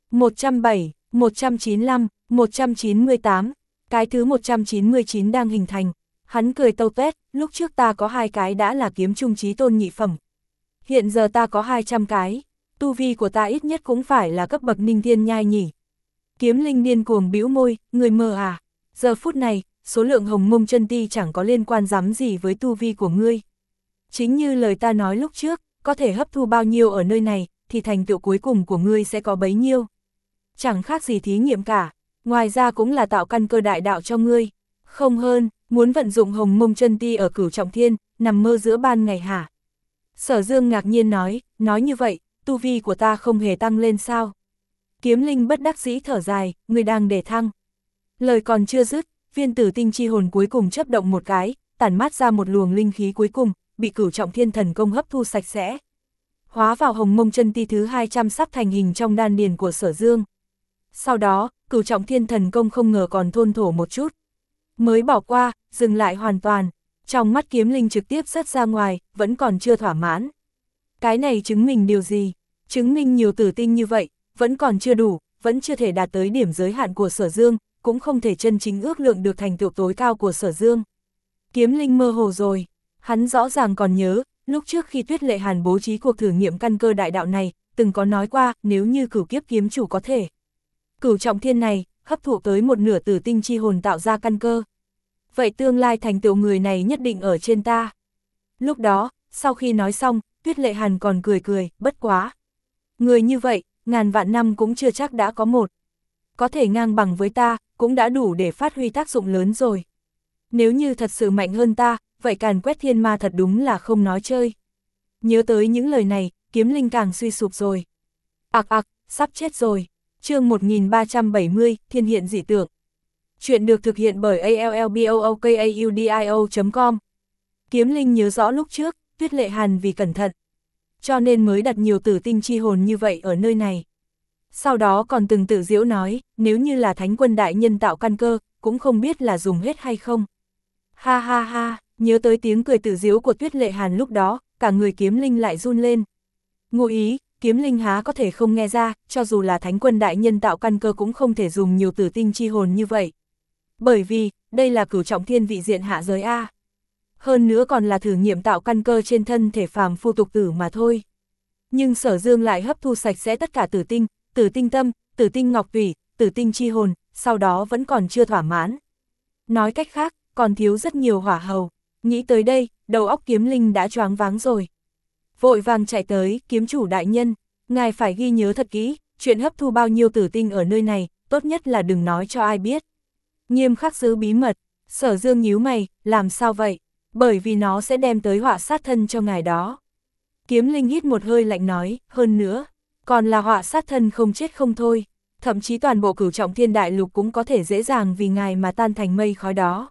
một trăm bảy, một trăm chín mươi lăm, một trăm chín mươi tám, cái thứ một trăm chín mươi chín đang hình thành. Hắn cười tâu tuét, lúc trước ta có hai cái đã là kiếm trung chí tôn nhị phẩm. Hiện giờ ta có hai trăm cái, tu vi của ta ít nhất cũng phải là cấp bậc ninh thiên nhai nhỉ. Kiếm Linh điên cuồng bĩu môi, người mơ à, giờ phút này, số lượng hồng mông chân ti chẳng có liên quan rắm gì với tu vi của ngươi. Chính như lời ta nói lúc trước, có thể hấp thu bao nhiêu ở nơi này, thì thành tựu cuối cùng của ngươi sẽ có bấy nhiêu. Chẳng khác gì thí nghiệm cả, ngoài ra cũng là tạo căn cơ đại đạo cho ngươi. Không hơn, muốn vận dụng hồng mông chân ti ở Cửu Trọng Thiên, nằm mơ giữa ban ngày hả? Sở Dương ngạc nhiên nói, nói như vậy, tu vi của ta không hề tăng lên sao? Kiếm Linh bất đắc dĩ thở dài, ngươi đang để thăng. Lời còn chưa dứt, viên tử tinh chi hồn cuối cùng chớp động một cái, tản mát ra một luồng linh khí cuối cùng, bị Cửu Trọng Thiên thần công hấp thu sạch sẽ. Hóa vào hồng mông chân ti thứ hai trăm sắp thành hình trong đan điền của Sở Dương. Sau đó, Cửu Trọng Thiên thần công không ngờ còn thôn thổ một chút. Mới bỏ qua, dừng lại hoàn toàn. Trong mắt Kiếm Linh trực tiếp rớt ra ngoài, vẫn còn chưa thỏa mãn. Cái này chứng minh điều gì? Chứng minh nhiều tử tinh như vậy, vẫn còn chưa đủ, vẫn chưa thể đạt tới điểm giới hạn của Sở Dương, cũng không thể chân chính ước lượng được thành tựu tối cao của Sở Dương. Kiếm Linh mơ hồ rồi, hắn rõ ràng còn nhớ, lúc trước khi Tuyết Lệ Hàn bố trí cuộc thử nghiệm căn cơ đại đạo này, từng có nói qua, nếu như Cửu Kiếp kiếm chủ có thể. Cửu Trọng Thiên này, hấp thụ tới một nửa tử tinh chi hồn tạo ra căn cơ. Vậy tương lai thành tựu người này nhất định ở trên ta. Lúc đó, sau khi nói xong, Tuyết Lệ Hàn còn cười cười, bất quá. Người như vậy, ngàn vạn năm cũng chưa chắc đã có một. Có thể ngang bằng với ta, cũng đã đủ để phát huy tác dụng lớn rồi. Nếu như thật sự mạnh hơn ta, vậy càn quét thiên ma thật đúng là không nói chơi. Nhớ tới những lời này, Kiếm Linh càng suy sụp rồi. Ặc ặc, sắp chết rồi. Chương một nghìn ba trăm bảy mươi, Thiên hiện dị tượng. Chuyện được thực hiện bởi a l l b o o k a u d i o chấm com. Kiếm Linh nhớ rõ lúc trước, Tuyết Lệ Hàn vì cẩn thận, cho nên mới đặt nhiều tử tinh chi hồn như vậy ở nơi này. Sau đó còn từng tự giễu nói, nếu như là Thánh Quân đại nhân tạo căn cơ, cũng không biết là dùng hết hay không. Ha ha ha, nhớ tới tiếng cười tự giễu của Tuyết Lệ Hàn lúc đó, cả người Kiếm Linh lại run lên. Ngụ ý, Kiếm Linh há có thể không nghe ra, cho dù là Thánh Quân đại nhân tạo căn cơ cũng không thể dùng nhiều tử tinh chi hồn như vậy. Bởi vì, đây là Cửu Trọng Thiên vị diện hạ giới A. Hơn nữa còn là thử nghiệm tạo căn cơ trên thân thể phàm phu tục tử mà thôi. Nhưng Sở Dương lại hấp thu sạch sẽ tất cả tử tinh, tử tinh tâm, tử tinh ngọc tủy, tử tinh chi hồn, sau đó vẫn còn chưa thỏa mãn. Nói cách khác, còn thiếu rất nhiều hỏa hầu. Nghĩ tới đây, đầu óc Kiếm Linh đã choáng váng rồi. Vội vàng chạy tới, kiếm chủ đại nhân, ngài phải ghi nhớ thật kỹ, chuyện hấp thu bao nhiêu tử tinh ở nơi này, tốt nhất là đừng nói cho ai biết. Nghiêm khắc giữ bí mật. Sở Dương nhíu mày, làm sao vậy? Bởi vì nó sẽ đem tới họa sát thân cho ngài đó. Kiếm Linh hít một hơi lạnh nói, hơn nữa, còn là họa sát thân không chết không thôi, thậm chí toàn bộ Cửu Trọng Thiên đại lục cũng có thể dễ dàng vì ngài mà tan thành mây khói đó.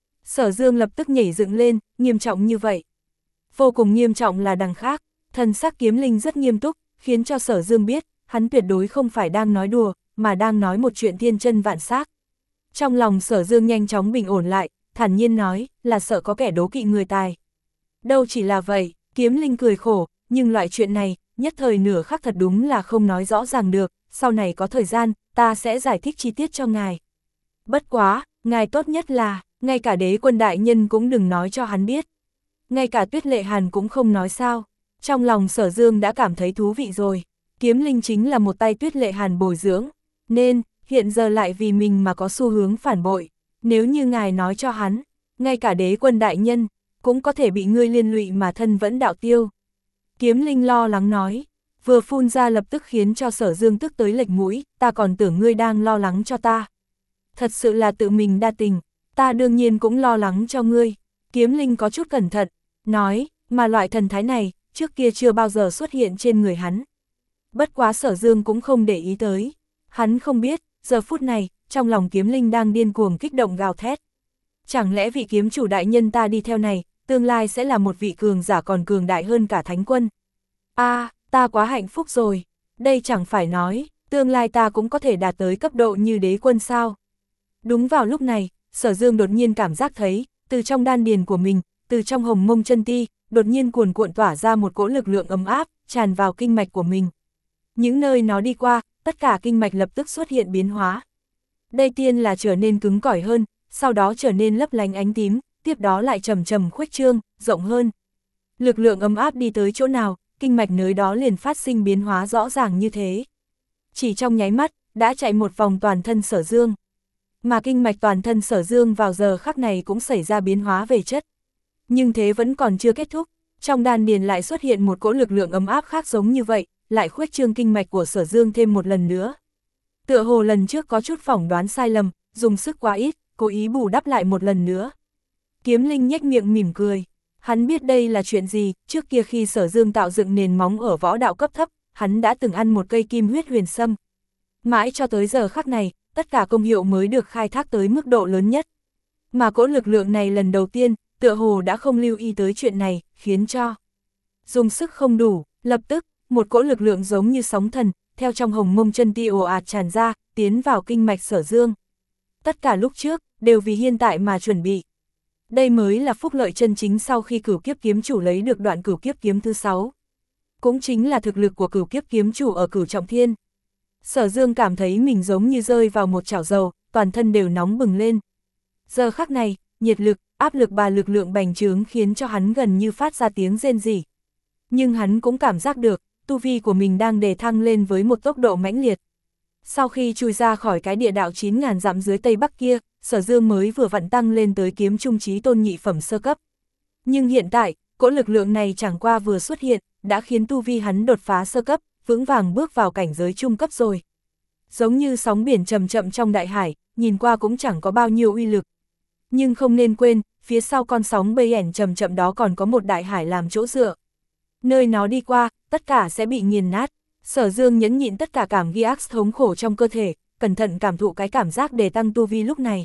Sở Dương lập tức nhảy dựng lên, nghiêm trọng như vậy. Vô cùng nghiêm trọng là đằng khác, thần sắc Kiếm Linh rất nghiêm túc, khiến cho Sở Dương biết, hắn tuyệt đối không phải đang nói đùa, mà đang nói một chuyện thiên chân vạn xác. Trong lòng Sở Dương nhanh chóng bình ổn lại, thản nhiên nói, là sợ có kẻ đố kỵ người tài. Đâu chỉ là vậy, Kiếm Linh cười khổ, nhưng loại chuyện này, nhất thời nửa khắc thật đúng là không nói rõ ràng được, sau này có thời gian, ta sẽ giải thích chi tiết cho ngài. Bất quá, ngài tốt nhất là, ngay cả Đế Quân đại nhân cũng đừng nói cho hắn biết. Ngay cả Tuyết Lệ Hàn cũng không nói sao. Trong lòng Sở Dương đã cảm thấy thú vị rồi. Kiếm Linh chính là một tay Tuyết Lệ Hàn bồi dưỡng, nên, hiện giờ lại vì mình mà có xu hướng phản bội. Nếu như ngài nói cho hắn, ngay cả Đế Quân đại nhân, cũng có thể bị ngươi liên lụy mà thân vẫn đạo tiêu. Kiếm Linh lo lắng nói, vừa phun ra lập tức khiến cho Sở Dương tức tới lệch mũi, ta còn tưởng ngươi đang lo lắng cho ta. Thật sự là tự mình đa tình, ta đương nhiên cũng lo lắng cho ngươi. Kiếm Linh có chút cẩn thận, nói, mà loại thần thái này, trước kia chưa bao giờ xuất hiện trên người hắn. Bất quá Sở Dương cũng không để ý tới. Hắn không biết, giờ phút này, trong lòng Kiếm Linh đang điên cuồng kích động gào thét. Chẳng lẽ vị kiếm chủ đại nhân ta đi theo này, tương lai sẽ là một vị cường giả còn cường đại hơn cả Thánh Quân. A, à, ta quá hạnh phúc rồi. Đây chẳng phải nói, tương lai ta cũng có thể đạt tới cấp độ như Đế Quân sao. Đúng vào lúc này, Sở Dương đột nhiên cảm giác thấy, từ trong đan điền của mình, từ trong hồng mông chân ti, đột nhiên cuồn cuộn tỏa ra một cỗ lực lượng ấm áp, tràn vào kinh mạch của mình. Những nơi nó đi qua, tất cả kinh mạch lập tức xuất hiện biến hóa. Đây tiên là trở nên cứng cỏi hơn, sau đó trở nên lấp lánh ánh tím, tiếp đó lại chậm chậm khuếch trương, rộng hơn. Lực lượng ấm áp đi tới chỗ nào, kinh mạch nơi đó liền phát sinh biến hóa rõ ràng như thế. Chỉ trong nháy mắt, đã chạy một vòng toàn thân Sở Dương. Mà kinh mạch toàn thân Sở Dương vào giờ khắc này cũng xảy ra biến hóa về chất. Nhưng thế vẫn còn chưa kết thúc, trong đan điền lại xuất hiện một cỗ lực lượng ấm áp khác giống như vậy, lại khuếch trương kinh mạch của Sở Dương thêm một lần nữa. Tựa hồ lần trước có chút phỏng đoán sai lầm, dùng sức quá ít, cố ý bù đắp lại một lần nữa. Kiếm Linh nhếch miệng mỉm cười. Hắn biết đây là chuyện gì, trước kia khi Sở Dương tạo dựng nền móng ở võ đạo cấp thấp, hắn đã từng ăn một cây kim huyết huyền sâm. Mãi cho tới giờ khắc này, tất cả công hiệu mới được khai thác tới mức độ lớn nhất. Mà cỗ lực lượng này lần đầu tiên, tựa hồ đã không lưu ý tới chuyện này, khiến cho dùng sức không đủ, lập tức, một cỗ lực lượng giống như sóng thần, theo trong hồng mông chân ti ồ ạt tràn ra, tiến vào kinh mạch Sở Dương. Tất cả lúc trước, đều vì hiện tại mà chuẩn bị. Đây mới là phúc lợi chân chính sau khi cửu kiếp kiếm chủ lấy được đoạn cửu kiếp kiếm thứ sáu. Cũng chính là thực lực của cửu kiếp kiếm chủ ở cửu trọng thiên. Sở Dương cảm thấy mình giống như rơi vào một chảo dầu, toàn thân đều nóng bừng lên. Giờ khắc này, nhiệt lực, áp lực và lực lượng bành trướng khiến cho hắn gần như phát ra tiếng rên rỉ. Nhưng hắn cũng cảm giác được, tu vi của mình đang đề thăng lên với một tốc độ mãnh liệt. Sau khi chui ra khỏi cái địa đạo chín ngàn dặm dưới Tây Bắc kia, Sở Dương mới vừa vặn tăng lên tới kiếm trung chí tôn nhị phẩm sơ cấp. Nhưng hiện tại, cỗ lực lượng này chẳng qua vừa xuất hiện, đã khiến tu vi hắn đột phá sơ cấp, vững vàng bước vào cảnh giới trung cấp rồi. Giống như sóng biển chậm chậm trong đại hải, nhìn qua cũng chẳng có bao nhiêu uy lực. Nhưng không nên quên, phía sau con sóng bay ẻn chậm chậm đó còn có một đại hải làm chỗ dựa. Nơi nó đi qua, tất cả sẽ bị nghiền nát. Sở Dương nhẫn nhịn tất cả cảm ghi ác thống khổ trong cơ thể, cẩn thận cảm thụ cái cảm giác đề tăng tu vi lúc này.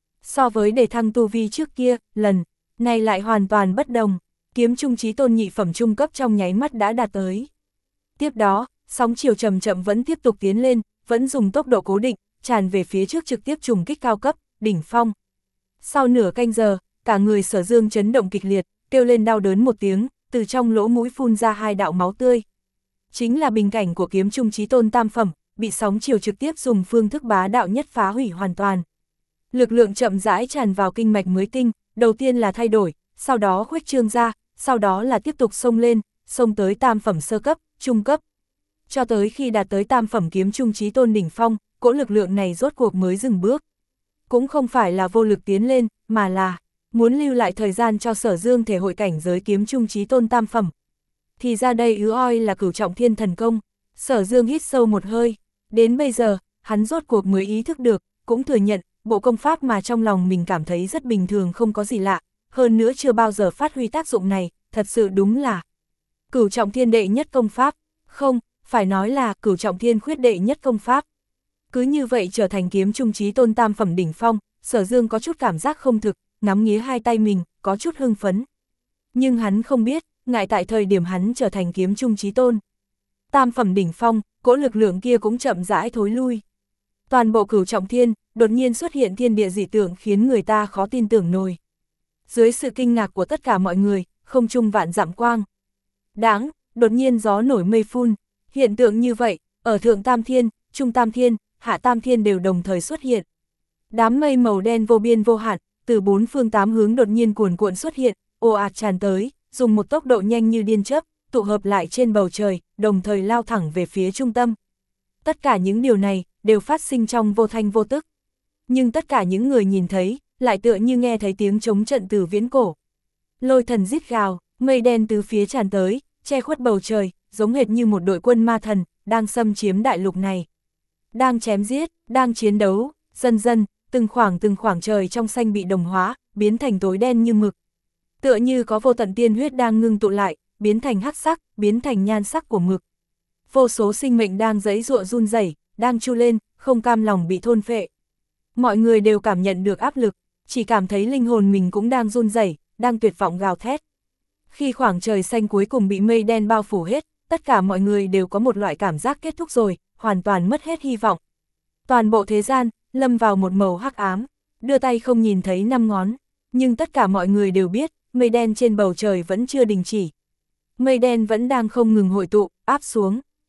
So với đề thăng tu vi trước kia, lần này lại hoàn toàn bất đồng, kiếm trung chí tôn nhị phẩm trung cấp trong nháy mắt đã đạt tới. Tiếp đó, sóng chiều chậm chậm vẫn tiếp tục tiến lên, vẫn dùng tốc độ cố định, tràn về phía trước trực tiếp trùng kích cao cấp, đỉnh phong. Sau nửa canh giờ, cả người Sở Dương chấn động kịch liệt, kêu lên đau đớn một tiếng, từ trong lỗ mũi phun ra hai đạo máu tươi. Chính là bình cảnh của kiếm trung chí tôn tam phẩm, bị sóng chiều trực tiếp dùng phương thức bá đạo nhất phá hủy hoàn toàn. Lực lượng chậm rãi tràn vào kinh mạch mới tinh, đầu tiên là thay đổi, sau đó khuếch trương ra, sau đó là tiếp tục xông lên, xông tới tam phẩm sơ cấp, trung cấp. Cho tới khi đạt tới tam phẩm kiếm trung chí tôn đỉnh phong, cỗ lực lượng này rốt cuộc mới dừng bước. Cũng không phải là vô lực tiến lên, mà là muốn lưu lại thời gian cho Sở Dương thể hội cảnh giới kiếm trung chí tôn tam phẩm. Thì ra đây ứ oi là cửu trọng thiên thần công. Sở Dương hít sâu một hơi, đến bây giờ, hắn rốt cuộc mới ý thức được, cũng thừa nhận, bộ công pháp mà trong lòng mình cảm thấy rất bình thường không có gì lạ, hơn nữa chưa bao giờ phát huy tác dụng này, thật sự đúng là cửu trọng thiên đệ nhất công pháp, không, phải nói là cửu trọng thiên khuyết đệ nhất công pháp. Cứ như vậy trở thành kiếm trung chí tôn tam phẩm đỉnh phong, Sở Dương có chút cảm giác không thực, ngắm nghía hai tay mình, có chút hưng phấn. Nhưng hắn không biết, ngại tại thời điểm hắn trở thành kiếm trung chí tôn tam phẩm đỉnh phong, cỗ lực lượng kia cũng chậm rãi thối lui. Toàn bộ cửu trọng thiên, đột nhiên xuất hiện thiên địa dị tượng khiến người ta khó tin tưởng nổi. Dưới sự kinh ngạc của tất cả mọi người, không trung vạn dặm quang. Đáng, đột nhiên gió nổi mây phun, hiện tượng như vậy, ở thượng tam thiên, trung tam thiên, hạ tam thiên đều đồng thời xuất hiện. Đám mây màu đen vô biên vô hạn, từ bốn phương tám hướng đột nhiên cuồn cuộn xuất hiện, ồ ạt tràn tới, dùng một tốc độ nhanh như điên chớp, tụ hợp lại trên bầu trời, đồng thời lao thẳng về phía trung tâm. Tất cả những điều này, đều phát sinh trong vô thanh vô tức. Nhưng tất cả những người nhìn thấy, lại tựa như nghe thấy tiếng trống trận từ viễn cổ. Lôi thần rít gào, mây đen từ phía tràn tới, che khuất bầu trời, giống hệt như một đội quân ma thần, đang xâm chiếm đại lục này. Đang chém giết, đang chiến đấu, dần dần, từng khoảng từng khoảng trời trong xanh bị đồng hóa, biến thành tối đen như mực. Tựa như có vô tận tiên huyết đang ngưng tụ lại, biến thành hắc sắc, biến thành nhan sắc của mực. Vô số sinh mệnh đang giãy giụa run rẩy, đang chu lên, không cam lòng bị thôn phệ. Mọi người đều cảm nhận được áp lực, chỉ cảm thấy linh hồn mình cũng đang run rẩy, đang tuyệt vọng gào thét. Khi khoảng trời xanh cuối cùng bị mây đen bao phủ hết, tất cả mọi người đều có một loại cảm giác kết thúc rồi, hoàn toàn mất hết hy vọng. Toàn bộ thế gian, lâm vào một màu hắc ám, đưa tay không nhìn thấy năm ngón, nhưng tất cả mọi người đều biết, mây đen trên bầu trời vẫn chưa đình chỉ. Mây đen vẫn đang không ngừng hội tụ, áp xuống.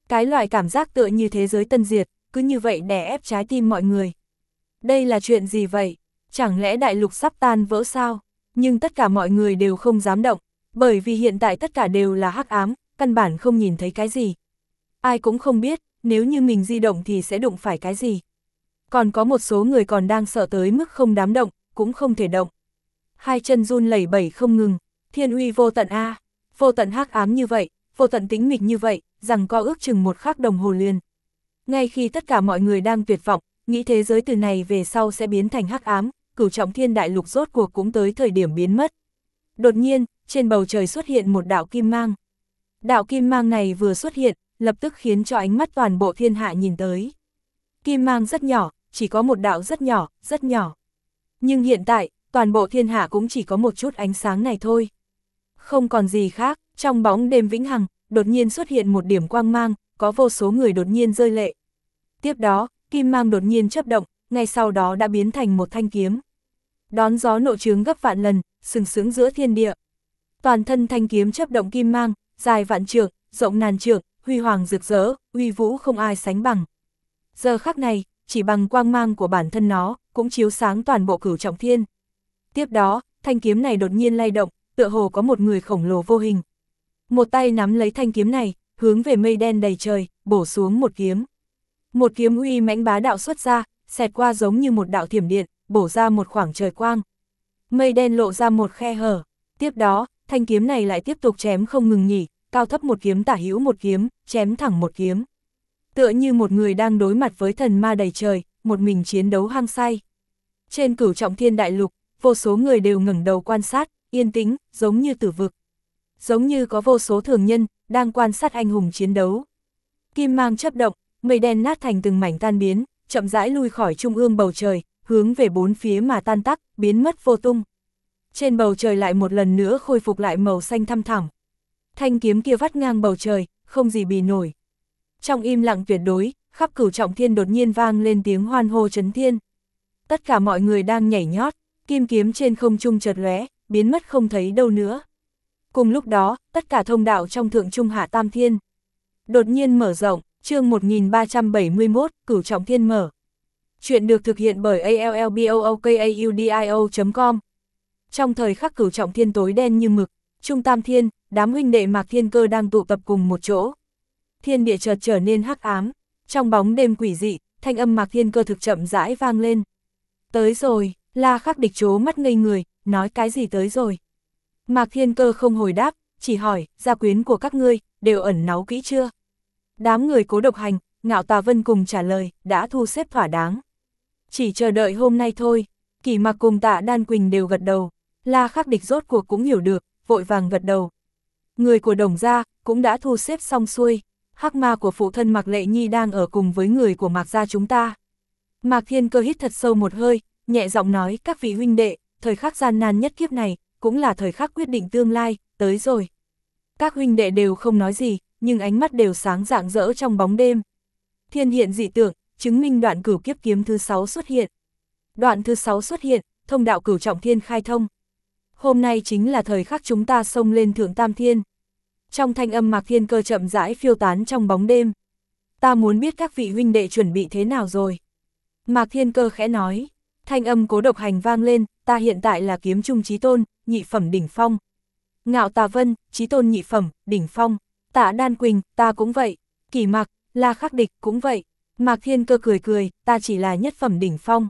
Cái loại cảm giác tựa như thế giới tân diệt, cứ như vậy đè ép trái tim mọi người. Đây là chuyện gì vậy? Chẳng lẽ đại lục sắp tan vỡ sao? Nhưng tất cả mọi người đều không dám động, bởi vì hiện tại tất cả đều là hắc ám, căn bản không nhìn thấy cái gì. Ai cũng không biết, nếu như mình di động thì sẽ đụng phải cái gì. Còn có một số người còn đang sợ tới mức không dám động, cũng không thể động. Hai chân run lẩy bẩy không ngừng, thiên uy vô tận a, vô tận hắc ám như vậy, vô tận tĩnh mịch như vậy, rằng co ước chừng một khắc đồng hồ liền. Ngay khi tất cả mọi người đang tuyệt vọng, nghĩ thế giới từ này về sau sẽ biến thành hắc ám, Cửu Trọng Thiên đại lục rốt cuộc cũng tới thời điểm biến mất. Đột nhiên, trên bầu trời xuất hiện một đạo kim mang. Đạo kim mang này vừa xuất hiện, lập tức khiến cho ánh mắt toàn bộ thiên hạ nhìn tới. Kim mang rất nhỏ, chỉ có một đạo rất nhỏ, rất nhỏ. Nhưng hiện tại, toàn bộ thiên hạ cũng chỉ có một chút ánh sáng này thôi. Không còn gì khác, trong bóng đêm vĩnh hằng, đột nhiên xuất hiện một điểm quang mang, có vô số người đột nhiên rơi lệ. Tiếp đó, kim mang đột nhiên chớp động, ngay sau đó đã biến thành một thanh kiếm. Đón gió nộ trướng gấp vạn lần, sừng sững giữa thiên địa. Toàn thân thanh kiếm chớp động kim mang, dài vạn trượng, rộng ngàn trượng, huy hoàng rực rỡ, uy vũ không ai sánh bằng. Giờ khắc này, chỉ bằng quang mang của bản thân nó, cũng chiếu sáng toàn bộ Cửu Trọng Thiên. Tiếp đó, thanh kiếm này đột nhiên lay động, tựa hồ có một người khổng lồ vô hình. Một tay nắm lấy thanh kiếm này, hướng về mây đen đầy trời, bổ xuống một kiếm. Một kiếm uy mãnh bá đạo xuất ra, xẹt qua giống như một đạo thiểm điện, bổ ra một khoảng trời quang. Mây đen lộ ra một khe hở. Tiếp đó, thanh kiếm này lại tiếp tục chém không ngừng nghỉ, cao thấp một kiếm tả hữu một kiếm, chém thẳng một kiếm. Tựa như một người đang đối mặt với thần ma đầy trời, một mình chiến đấu hăng say. Trên Cửu Trọng Thiên đại lục, vô số người đều ngẩng đầu quan sát, yên tĩnh, giống như tử vực. Giống như có vô số thường nhân, đang quan sát anh hùng chiến đấu. Kim mang chớp động, mây đen nát thành từng mảnh tan biến, chậm rãi lui khỏi trung ương bầu trời, hướng về bốn phía mà tan tắc, biến mất vô tung. Trên bầu trời lại một lần nữa khôi phục lại màu xanh thăm thẳm. Thanh kiếm kia vắt ngang bầu trời, không gì bì nổi. Trong im lặng tuyệt đối, khắp Cửu Trọng Thiên đột nhiên vang lên tiếng hoan hô chấn thiên. Tất cả mọi người đang nhảy nhót, kim kiếm trên không trung chợt lóe, biến mất không thấy đâu nữa. Cùng lúc đó, tất cả thông đạo trong Thượng Trung Hạ Tam Thiên đột nhiên mở rộng. Chương một nghìn ba trăm bảy mươi mốt, Cửu Trọng Thiên mở. Chuyện được thực hiện bởi a l l b o o k a u d i o chấm com. Trong thời khắc Cửu Trọng Thiên tối đen như mực, Trung Tam Thiên, đám huynh đệ Mạc Thiên Cơ đang tụ tập cùng một chỗ. Thiên địa chợt trở nên hắc ám, trong bóng đêm quỷ dị, thanh âm Mạc Thiên Cơ thực chậm rãi vang lên. Tới rồi, La Khắc Địch trố mắt ngây người, nói cái gì tới rồi? Mạc Thiên Cơ không hồi đáp, chỉ hỏi, gia quyến của các ngươi, đều ẩn náu kỹ chưa? Đám người Cố Độc Hành, Ngạo Tà Vân cùng trả lời, đã thu xếp thỏa đáng. Chỉ chờ đợi hôm nay thôi. Kỷ Mặc cùng Tạ Đan Quỳnh đều gật đầu. La Khắc Địch rốt cuộc cũng hiểu được, vội vàng gật đầu. Người của Đồng gia cũng đã thu xếp xong xuôi. Hắc ma của phụ thân Mạc Lệ Nhi đang ở cùng với người của Mạc gia chúng ta. Mạc Thiên Cơ hít thật sâu một hơi, nhẹ giọng nói, các vị huynh đệ, thời khắc gian nan nhất kiếp này, cũng là thời khắc quyết định tương lai, tới rồi. Các huynh đệ đều không nói gì, nhưng ánh mắt đều sáng rạng rỡ trong bóng đêm. Thiên hiện dị tượng, chứng minh đoạn cửu kiếp kiếm thứ sáu xuất hiện. Đoạn thứ sáu xuất hiện, thông đạo Cửu Trọng Thiên khai thông. Hôm nay chính là thời khắc chúng ta xông lên Thượng Tam Thiên. Trong thanh âm Mạc Thiên Cơ chậm rãi phiêu tán trong bóng đêm. Ta muốn biết các vị huynh đệ chuẩn bị thế nào rồi. Mạc Thiên Cơ khẽ nói. Thanh âm Cố Độc Hành vang lên, ta hiện tại là kiếm trung chí tôn, nhị phẩm đỉnh phong. Ngạo Tà Vân, chí tôn nhị phẩm, đỉnh phong. Tạ Đan Quỳnh, ta cũng vậy. Kỷ Mặc, La Khắc Địch cũng vậy. Mạc Thiên Cơ cười cười, ta chỉ là nhất phẩm đỉnh phong.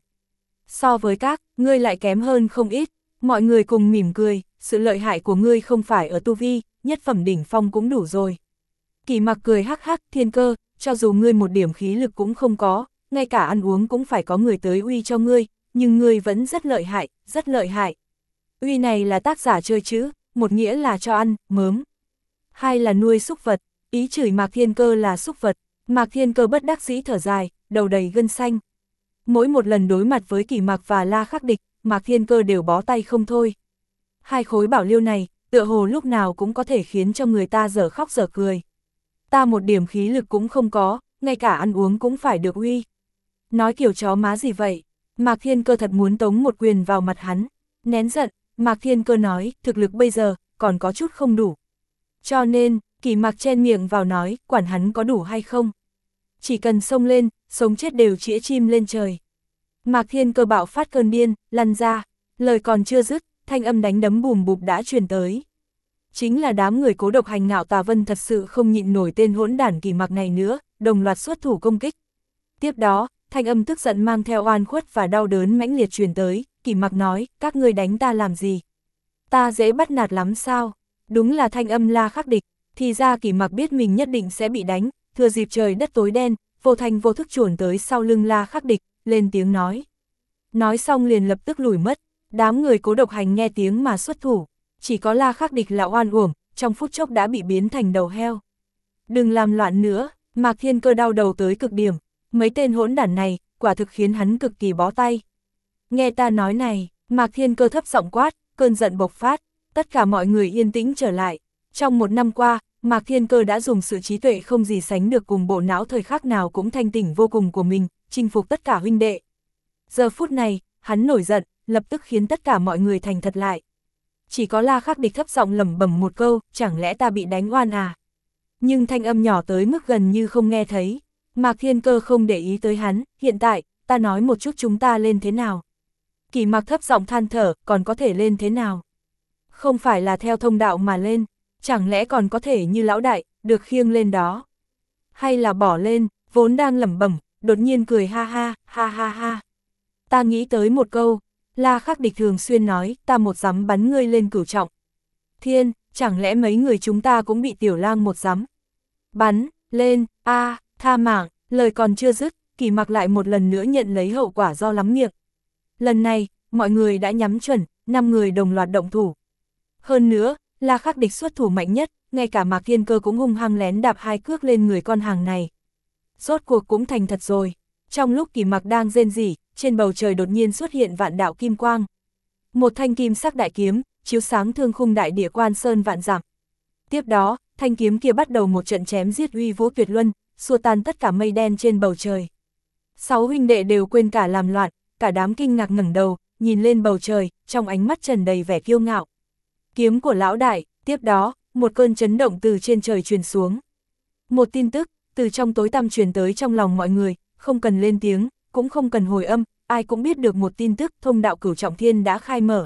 So với các, ngươi lại kém hơn không ít. Mọi người cùng mỉm cười, sự lợi hại của ngươi không phải ở tu vi, nhất phẩm đỉnh phong cũng đủ rồi. Kỷ Mặc cười hắc hắc, Thiên Cơ, cho dù ngươi một điểm khí lực cũng không có, ngay cả ăn uống cũng phải có người tới uy cho ngươi, nhưng ngươi vẫn rất lợi hại, rất lợi hại. Uy này là tác giả chơi chữ, một nghĩa là cho ăn, mớm. Hai là nuôi súc vật, ý chửi Mạc Thiên Cơ là súc vật. Mạc Thiên Cơ bất đắc dĩ thở dài, đầu đầy gân xanh. Mỗi một lần đối mặt với Kỷ Mặc và La Khắc Địch, Mạc Thiên Cơ đều bó tay không thôi. Hai khối bảo liêu này, tựa hồ lúc nào cũng có thể khiến cho người ta dở khóc dở cười. Ta một điểm khí lực cũng không có, ngay cả ăn uống cũng phải được uy. Nói kiểu chó má gì vậy? Mạc Thiên Cơ thật muốn tống một quyền vào mặt hắn. Nén giận, Mạc Thiên Cơ nói, thực lực bây giờ, còn có chút không đủ. Cho nên, Kỷ Mặc chen miệng vào nói, quản hắn có đủ hay không. Chỉ cần xông lên, sống chết đều chĩa chim lên trời. Mạc Thiên Cơ bạo phát cơn điên, lăn ra, lời còn chưa dứt, thanh âm đánh đấm bùm bụp đã truyền tới. Chính là đám người Cố Độc Hành Ngạo Tà Vân thật sự không nhịn nổi tên hỗn đản Kỷ Mặc này nữa, đồng loạt xuất thủ công kích. Tiếp đó, thanh âm tức giận mang theo oan khuất và đau đớn mãnh liệt truyền tới, Kỷ Mặc nói, các ngươi đánh ta làm gì? Ta dễ bắt nạt lắm sao? Đúng là thanh âm La Khắc Địch, thì ra Kỷ Mặc biết mình nhất định sẽ bị đánh, thừa dịp trời đất tối đen, vô thanh vô thức chuồn tới sau lưng La Khắc Địch, lên tiếng nói. Nói xong liền lập tức lùi mất, đám người Cố Độc Hành nghe tiếng mà xuất thủ, chỉ có La Khắc Địch là oan uổng, trong phút chốc đã bị biến thành đầu heo. Đừng làm loạn nữa, Mạc Thiên Cơ đau đầu tới cực điểm, mấy tên hỗn đản này, quả thực khiến hắn cực kỳ bó tay. Nghe ta nói này, Mạc Thiên Cơ thấp giọng quát, cơn giận bộc phát, tất cả mọi người yên tĩnh trở lại. Trong một năm qua, Mạc Thiên Cơ đã dùng sự trí tuệ không gì sánh được cùng bộ não thời khắc nào cũng thanh tỉnh vô cùng của mình, chinh phục tất cả huynh đệ. Giờ phút này, hắn nổi giận, lập tức khiến tất cả mọi người thành thật lại. Chỉ có La Khắc Địch thấp giọng lẩm bẩm một câu, chẳng lẽ ta bị đánh oan à? Nhưng thanh âm nhỏ tới mức gần như không nghe thấy. Mạc Thiên Cơ không để ý tới hắn, hiện tại, ta nói một chút chúng ta lên thế nào? Kỷ Mặc thấp giọng than thở, còn có thể lên thế nào? Không phải là theo thông đạo mà lên, chẳng lẽ còn có thể như lão đại, được khiêng lên đó? Hay là bỏ lên, vốn đang lẩm bẩm, đột nhiên cười ha ha, ha ha ha. Ta nghĩ tới một câu, La Khắc Địch thường xuyên nói, ta một giám bắn ngươi lên cửu trọng. Thiên, chẳng lẽ mấy người chúng ta cũng bị tiểu lang một giám? Bắn, lên, a à, tha mạng, lời còn chưa dứt, Kỷ Mặc lại một lần nữa nhận lấy hậu quả do lắm miệng. Lần này, mọi người đã nhắm chuẩn, năm người đồng loạt động thủ. Hơn nữa, La Khắc Địch xuất thủ mạnh nhất, ngay cả Mạc Thiên Cơ cũng hung hăng lén đạp hai cước lên người con hàng này. Rốt cuộc cũng thành thật rồi. Trong lúc Kỷ Mặc đang rên rỉ, trên bầu trời đột nhiên xuất hiện vạn đạo kim quang. Một thanh kim sắc đại kiếm, chiếu sáng thương khung đại địa quan sơn vạn dặm. Tiếp đó, thanh kiếm kia bắt đầu một trận chém giết uy vũ tuyệt luân, xua tan tất cả mây đen trên bầu trời. Sáu huynh đệ đều quên cả làm loạn, cả đám kinh ngạc ngẩng đầu, nhìn lên bầu trời, trong ánh mắt tràn đầy vẻ kiêu ngạo. Kiếm của lão đại, tiếp đó, một cơn chấn động từ trên trời truyền xuống. Một tin tức, từ trong tối tăm truyền tới trong lòng mọi người, không cần lên tiếng, cũng không cần hồi âm, ai cũng biết được một tin tức thông đạo cửu trọng thiên đã khai mở.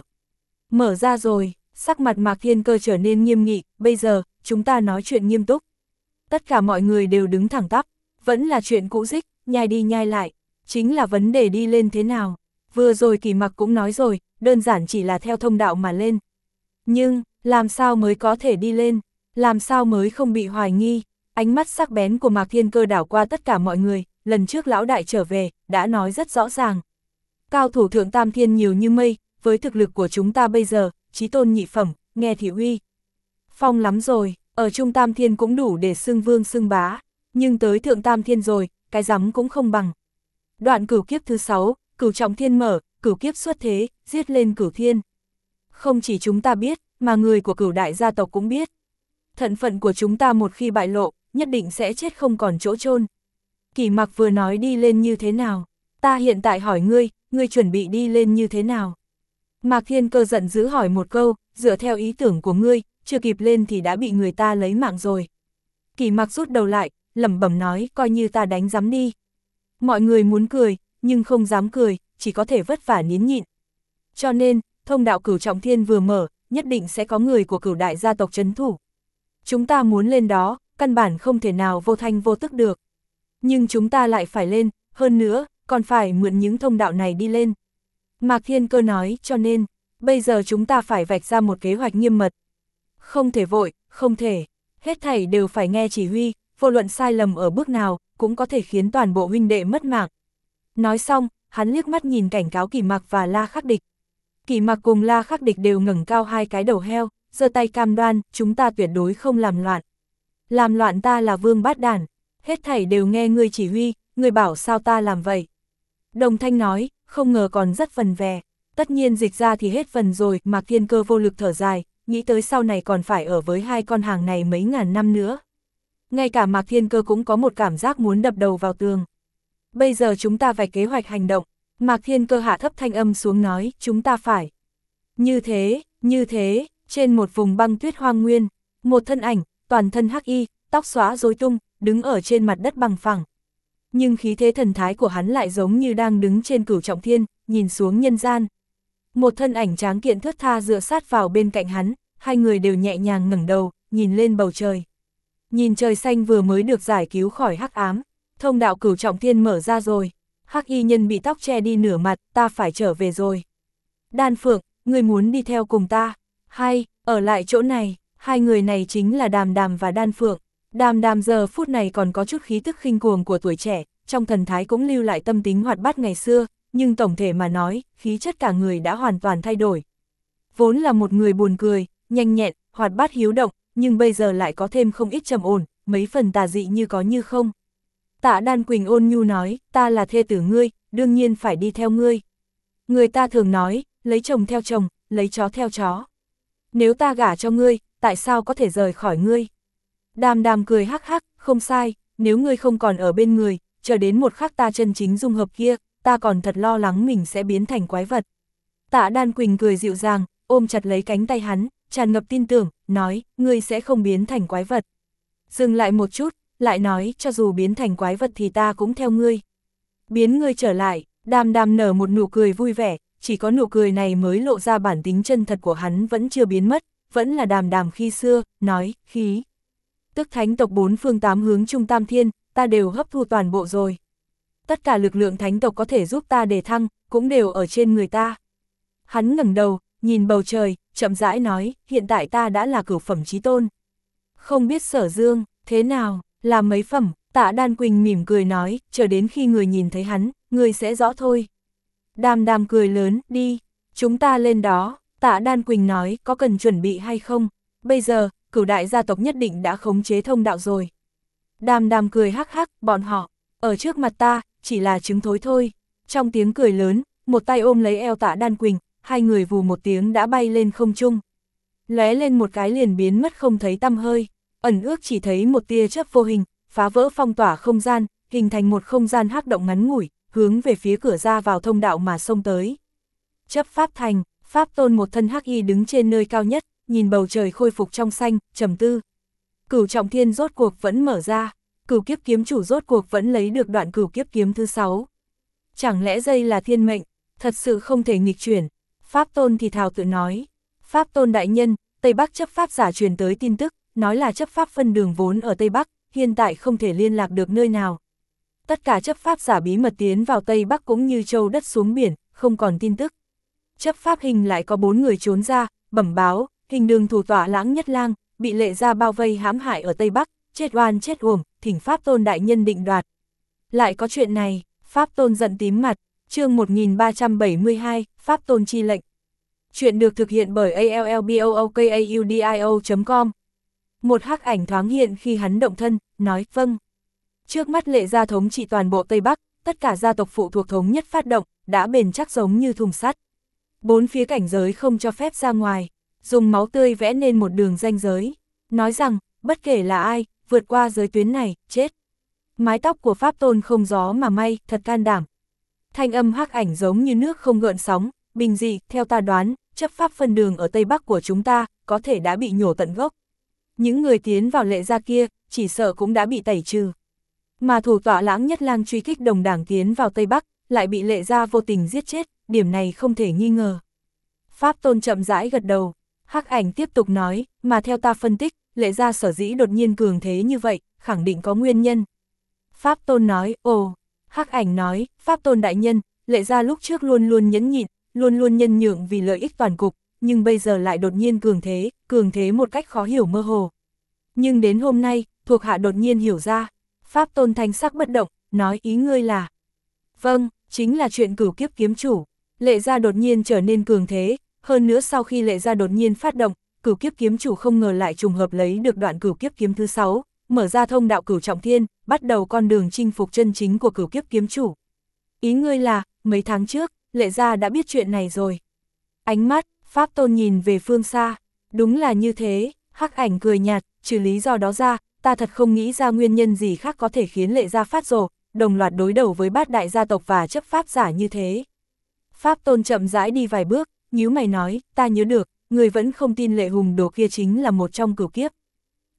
Mở ra rồi, sắc mặt Mạc Thiên Cơ trở nên nghiêm nghị, bây giờ, chúng ta nói chuyện nghiêm túc. Tất cả mọi người đều đứng thẳng tắp, vẫn là chuyện cũ dích, nhai đi nhai lại, chính là vấn đề đi lên thế nào. Vừa rồi Kỷ Mặc cũng nói rồi, đơn giản chỉ là theo thông đạo mà lên. Nhưng, làm sao mới có thể đi lên, làm sao mới không bị hoài nghi, ánh mắt sắc bén của Mạc Thiên Cơ đảo qua tất cả mọi người, lần trước lão đại trở về, đã nói rất rõ ràng. Cao thủ thượng tam thiên nhiều như mây, với thực lực của chúng ta bây giờ, chí tôn nhị phẩm, nghe thì uy phong lắm rồi, ở trung tam thiên cũng đủ để xưng vương xưng bá, nhưng tới thượng tam thiên rồi, cái rắm cũng không bằng. Đoạn cửu kiếp thứ sáu, cửu trọng thiên mở, cửu kiếp xuất thế, giết lên cửu thiên. Không chỉ chúng ta biết, mà người của cửu đại gia tộc cũng biết. Thận phận của chúng ta một khi bại lộ, nhất định sẽ chết không còn chỗ chôn. Kỷ Mặc vừa nói đi lên như thế nào? Ta hiện tại hỏi ngươi, ngươi chuẩn bị đi lên như thế nào? Mạc Thiên Cơ giận dữ hỏi một câu, dựa theo ý tưởng của ngươi, chưa kịp lên thì đã bị người ta lấy mạng rồi. Kỷ Mặc rút đầu lại, lẩm bẩm nói, coi như ta đánh giám đi. Mọi người muốn cười, nhưng không dám cười, chỉ có thể vất vả nín nhịn. Cho nên, thông đạo cửu trọng thiên vừa mở, nhất định sẽ có người của cửu đại gia tộc trấn thủ. Chúng ta muốn lên đó, căn bản không thể nào vô thanh vô tức được. Nhưng chúng ta lại phải lên, hơn nữa, còn phải mượn những thông đạo này đi lên. Mạc Thiên Cơ nói, cho nên, bây giờ chúng ta phải vạch ra một kế hoạch nghiêm mật. Không thể vội, không thể, hết thảy đều phải nghe chỉ huy, vô luận sai lầm ở bước nào, cũng có thể khiến toàn bộ huynh đệ mất mạng. Nói xong, hắn liếc mắt nhìn cảnh cáo Kỷ Mặc và La Khắc Địch. Kỷ Mặc cùng La Khắc Địch đều ngẩng cao hai cái đầu heo, giơ tay cam đoan, chúng ta tuyệt đối không làm loạn. Làm loạn ta là vương bát đản, hết thảy đều nghe ngươi chỉ huy, ngươi bảo sao ta làm vậy. Đồng Thanh nói, không ngờ còn rất phần về, tất nhiên dịch ra thì hết phần rồi. Mạc Thiên Cơ vô lực thở dài, nghĩ tới sau này còn phải ở với hai con hàng này mấy ngàn năm nữa. Ngay cả Mạc Thiên Cơ cũng có một cảm giác muốn đập đầu vào tường. Bây giờ chúng ta vạch kế hoạch hành động. Mạc Thiên Cơ hạ thấp thanh âm xuống nói, chúng ta phải. Như thế, như thế, trên một vùng băng tuyết hoang nguyên, một thân ảnh, toàn thân hắc y, tóc xóa rối tung, đứng ở trên mặt đất bằng phẳng. Nhưng khí thế thần thái của hắn lại giống như đang đứng trên cửu trọng thiên, nhìn xuống nhân gian. Một thân ảnh tráng kiện thướt tha dựa sát vào bên cạnh hắn, hai người đều nhẹ nhàng ngẩng đầu, nhìn lên bầu trời. Nhìn trời xanh vừa mới được giải cứu khỏi hắc ám, thông đạo cửu trọng thiên mở ra rồi. Hắc y nhân bị tóc che đi nửa mặt, ta phải trở về rồi. Đan Phượng, ngươi muốn đi theo cùng ta? Hay, ở lại chỗ này, hai người này chính là Đàm Đàm và Đan Phượng. Đàm Đàm giờ phút này còn có chút khí tức khinh cuồng của tuổi trẻ, trong thần thái cũng lưu lại tâm tính hoạt bát ngày xưa, nhưng tổng thể mà nói, khí chất cả người đã hoàn toàn thay đổi. Vốn là một người buồn cười, nhanh nhẹn, hoạt bát hiếu động, nhưng bây giờ lại có thêm không ít trầm ổn, mấy phần tà dị như có như không. Tạ Đan Quỳnh ôn nhu nói, ta là thê tử ngươi, đương nhiên phải đi theo ngươi. Người ta thường nói, lấy chồng theo chồng, lấy chó theo chó. Nếu ta gả cho ngươi, tại sao có thể rời khỏi ngươi? Đàm Đàm cười hắc hắc, không sai, nếu ngươi không còn ở bên người, chờ đến một khắc ta chân chính dung hợp kia, ta còn thật lo lắng mình sẽ biến thành quái vật. Tạ Đan Quỳnh cười dịu dàng, ôm chặt lấy cánh tay hắn, tràn ngập tin tưởng, nói, ngươi sẽ không biến thành quái vật. Dừng lại một chút, lại nói, cho dù biến thành quái vật thì ta cũng theo ngươi. Biến ngươi trở lại, Đàm Đàm nở một nụ cười vui vẻ, chỉ có nụ cười này mới lộ ra bản tính chân thật của hắn vẫn chưa biến mất, vẫn là Đàm Đàm khi xưa, nói, khí. Tức thánh tộc bốn phương tám hướng trung tam thiên, ta đều hấp thu toàn bộ rồi. Tất cả lực lượng thánh tộc có thể giúp ta đề thăng, cũng đều ở trên người ta. Hắn ngẩng đầu, nhìn bầu trời, chậm rãi nói, hiện tại ta đã là cửu phẩm chí tôn. Không biết Sở Dương, thế nào, là mấy phẩm? Tạ Đan Quỳnh mỉm cười nói, chờ đến khi người nhìn thấy hắn, người sẽ rõ thôi. Đàm Đàm cười lớn, đi, chúng ta lên đó. Tạ Đan Quỳnh nói, có cần chuẩn bị hay không? Bây giờ, cửu đại gia tộc nhất định đã khống chế thông đạo rồi. Đàm Đàm cười hắc hắc, bọn họ, ở trước mặt ta, chỉ là trứng thối thôi. Trong tiếng cười lớn, một tay ôm lấy eo Tạ Đan Quỳnh, hai người vù một tiếng đã bay lên không trung. Lóe lên một cái liền biến mất không thấy tăm hơi, ẩn ước chỉ thấy một tia chớp vô hình, phá vỡ phong tỏa không gian, hình thành một không gian hắc động ngắn ngủi, hướng về phía cửa ra vào thông đạo mà xông tới. Chấp pháp thành, Pháp Tôn một thân hắc y đứng trên nơi cao nhất, nhìn bầu trời khôi phục trong xanh, trầm tư. Cửu trọng thiên rốt cuộc vẫn mở ra, cửu kiếp kiếm chủ rốt cuộc vẫn lấy được đoạn cửu kiếp kiếm thứ sáu. Chẳng lẽ đây là thiên mệnh, thật sự không thể nghịch chuyển. Pháp Tôn thì thào tự nói. Pháp Tôn đại nhân, Tây Bắc chấp pháp giả truyền tới tin tức, nói là chấp pháp phân đường vốn ở Tây Bắc, hiện tại không thể liên lạc được nơi nào. Tất cả chấp pháp giả bí mật tiến vào Tây Bắc cũng như châu đất xuống biển, không còn tin tức. Chấp pháp hình lại có bốn người trốn ra, bẩm báo, hình đường thủ tọa Lãng Nhất Lang, bị Lệ Gia bao vây hãm hại ở Tây Bắc, chết oan chết uổng, thỉnh Pháp Tôn đại nhân định đoạt. Lại có chuyện này, Pháp Tôn giận tím mặt, chương một nghìn ba trăm bảy mươi hai, Pháp Tôn chi lệnh. Chuyện được thực hiện bởi a l l b o o k a u d i o chấm com. Một hắc ảnh thoáng hiện khi hắn động thân, nói, vâng. Trước mắt Lệ Gia thống trị toàn bộ Tây Bắc, tất cả gia tộc phụ thuộc thống nhất phát động, đã bền chắc giống như thùng sắt. Bốn phía cảnh giới không cho phép ra ngoài, dùng máu tươi vẽ nên một đường ranh giới. Nói rằng, bất kể là ai, vượt qua giới tuyến này, chết. Mái tóc của Pháp Tôn không gió mà may, thật can đảm. Thanh âm hắc ảnh giống như nước không gợn sóng, bình dị, theo ta đoán, chấp pháp phân đường ở Tây Bắc của chúng ta, có thể đã bị nhổ tận gốc. Những người tiến vào Lệ Gia kia, chỉ sợ cũng đã bị tẩy trừ. Mà thủ tọa Lãng Nhất Lang truy kích đồng đảng tiến vào Tây Bắc, lại bị Lệ Gia vô tình giết chết, điểm này không thể nghi ngờ. Pháp Tôn chậm rãi gật đầu, hắc ảnh tiếp tục nói, mà theo ta phân tích, Lệ Gia sở dĩ đột nhiên cường thế như vậy, khẳng định có nguyên nhân. Pháp Tôn nói, ồ, hắc ảnh nói, Pháp Tôn đại nhân, Lệ Gia lúc trước luôn luôn nhẫn nhịn, luôn luôn nhân nhượng vì lợi ích toàn cục, nhưng bây giờ lại đột nhiên cường thế, cường thế một cách khó hiểu mơ hồ. Nhưng đến hôm nay, thuộc hạ đột nhiên hiểu ra, Pháp Tôn thanh sắc bất động, nói ý ngươi là. Vâng, chính là chuyện cửu kiếp kiếm chủ, Lệ Gia đột nhiên trở nên cường thế, hơn nữa sau khi Lệ Gia đột nhiên phát động, cửu kiếp kiếm chủ không ngờ lại trùng hợp lấy được đoạn cửu kiếp kiếm thứ sáu, mở ra thông đạo cửu trọng thiên, bắt đầu con đường chinh phục chân chính của cửu kiếp kiếm chủ. Ý ngươi là, mấy tháng trước, Lệ Gia đã biết chuyện này rồi. Ánh mắt, Pháp Tôn nhìn về phương xa, đúng là như thế, hắc ảnh cười nhạt, trừ lý do đó ra, ta thật không nghĩ ra nguyên nhân gì khác có thể khiến Lệ Gia phát rồ, đồng loạt đối đầu với bát đại gia tộc và chấp pháp giả như thế. Pháp Tôn chậm rãi đi vài bước, nhíu mày nói, ta nhớ được, người vẫn không tin Lệ Hùng Đồ kia chính là một trong cửu kiếp.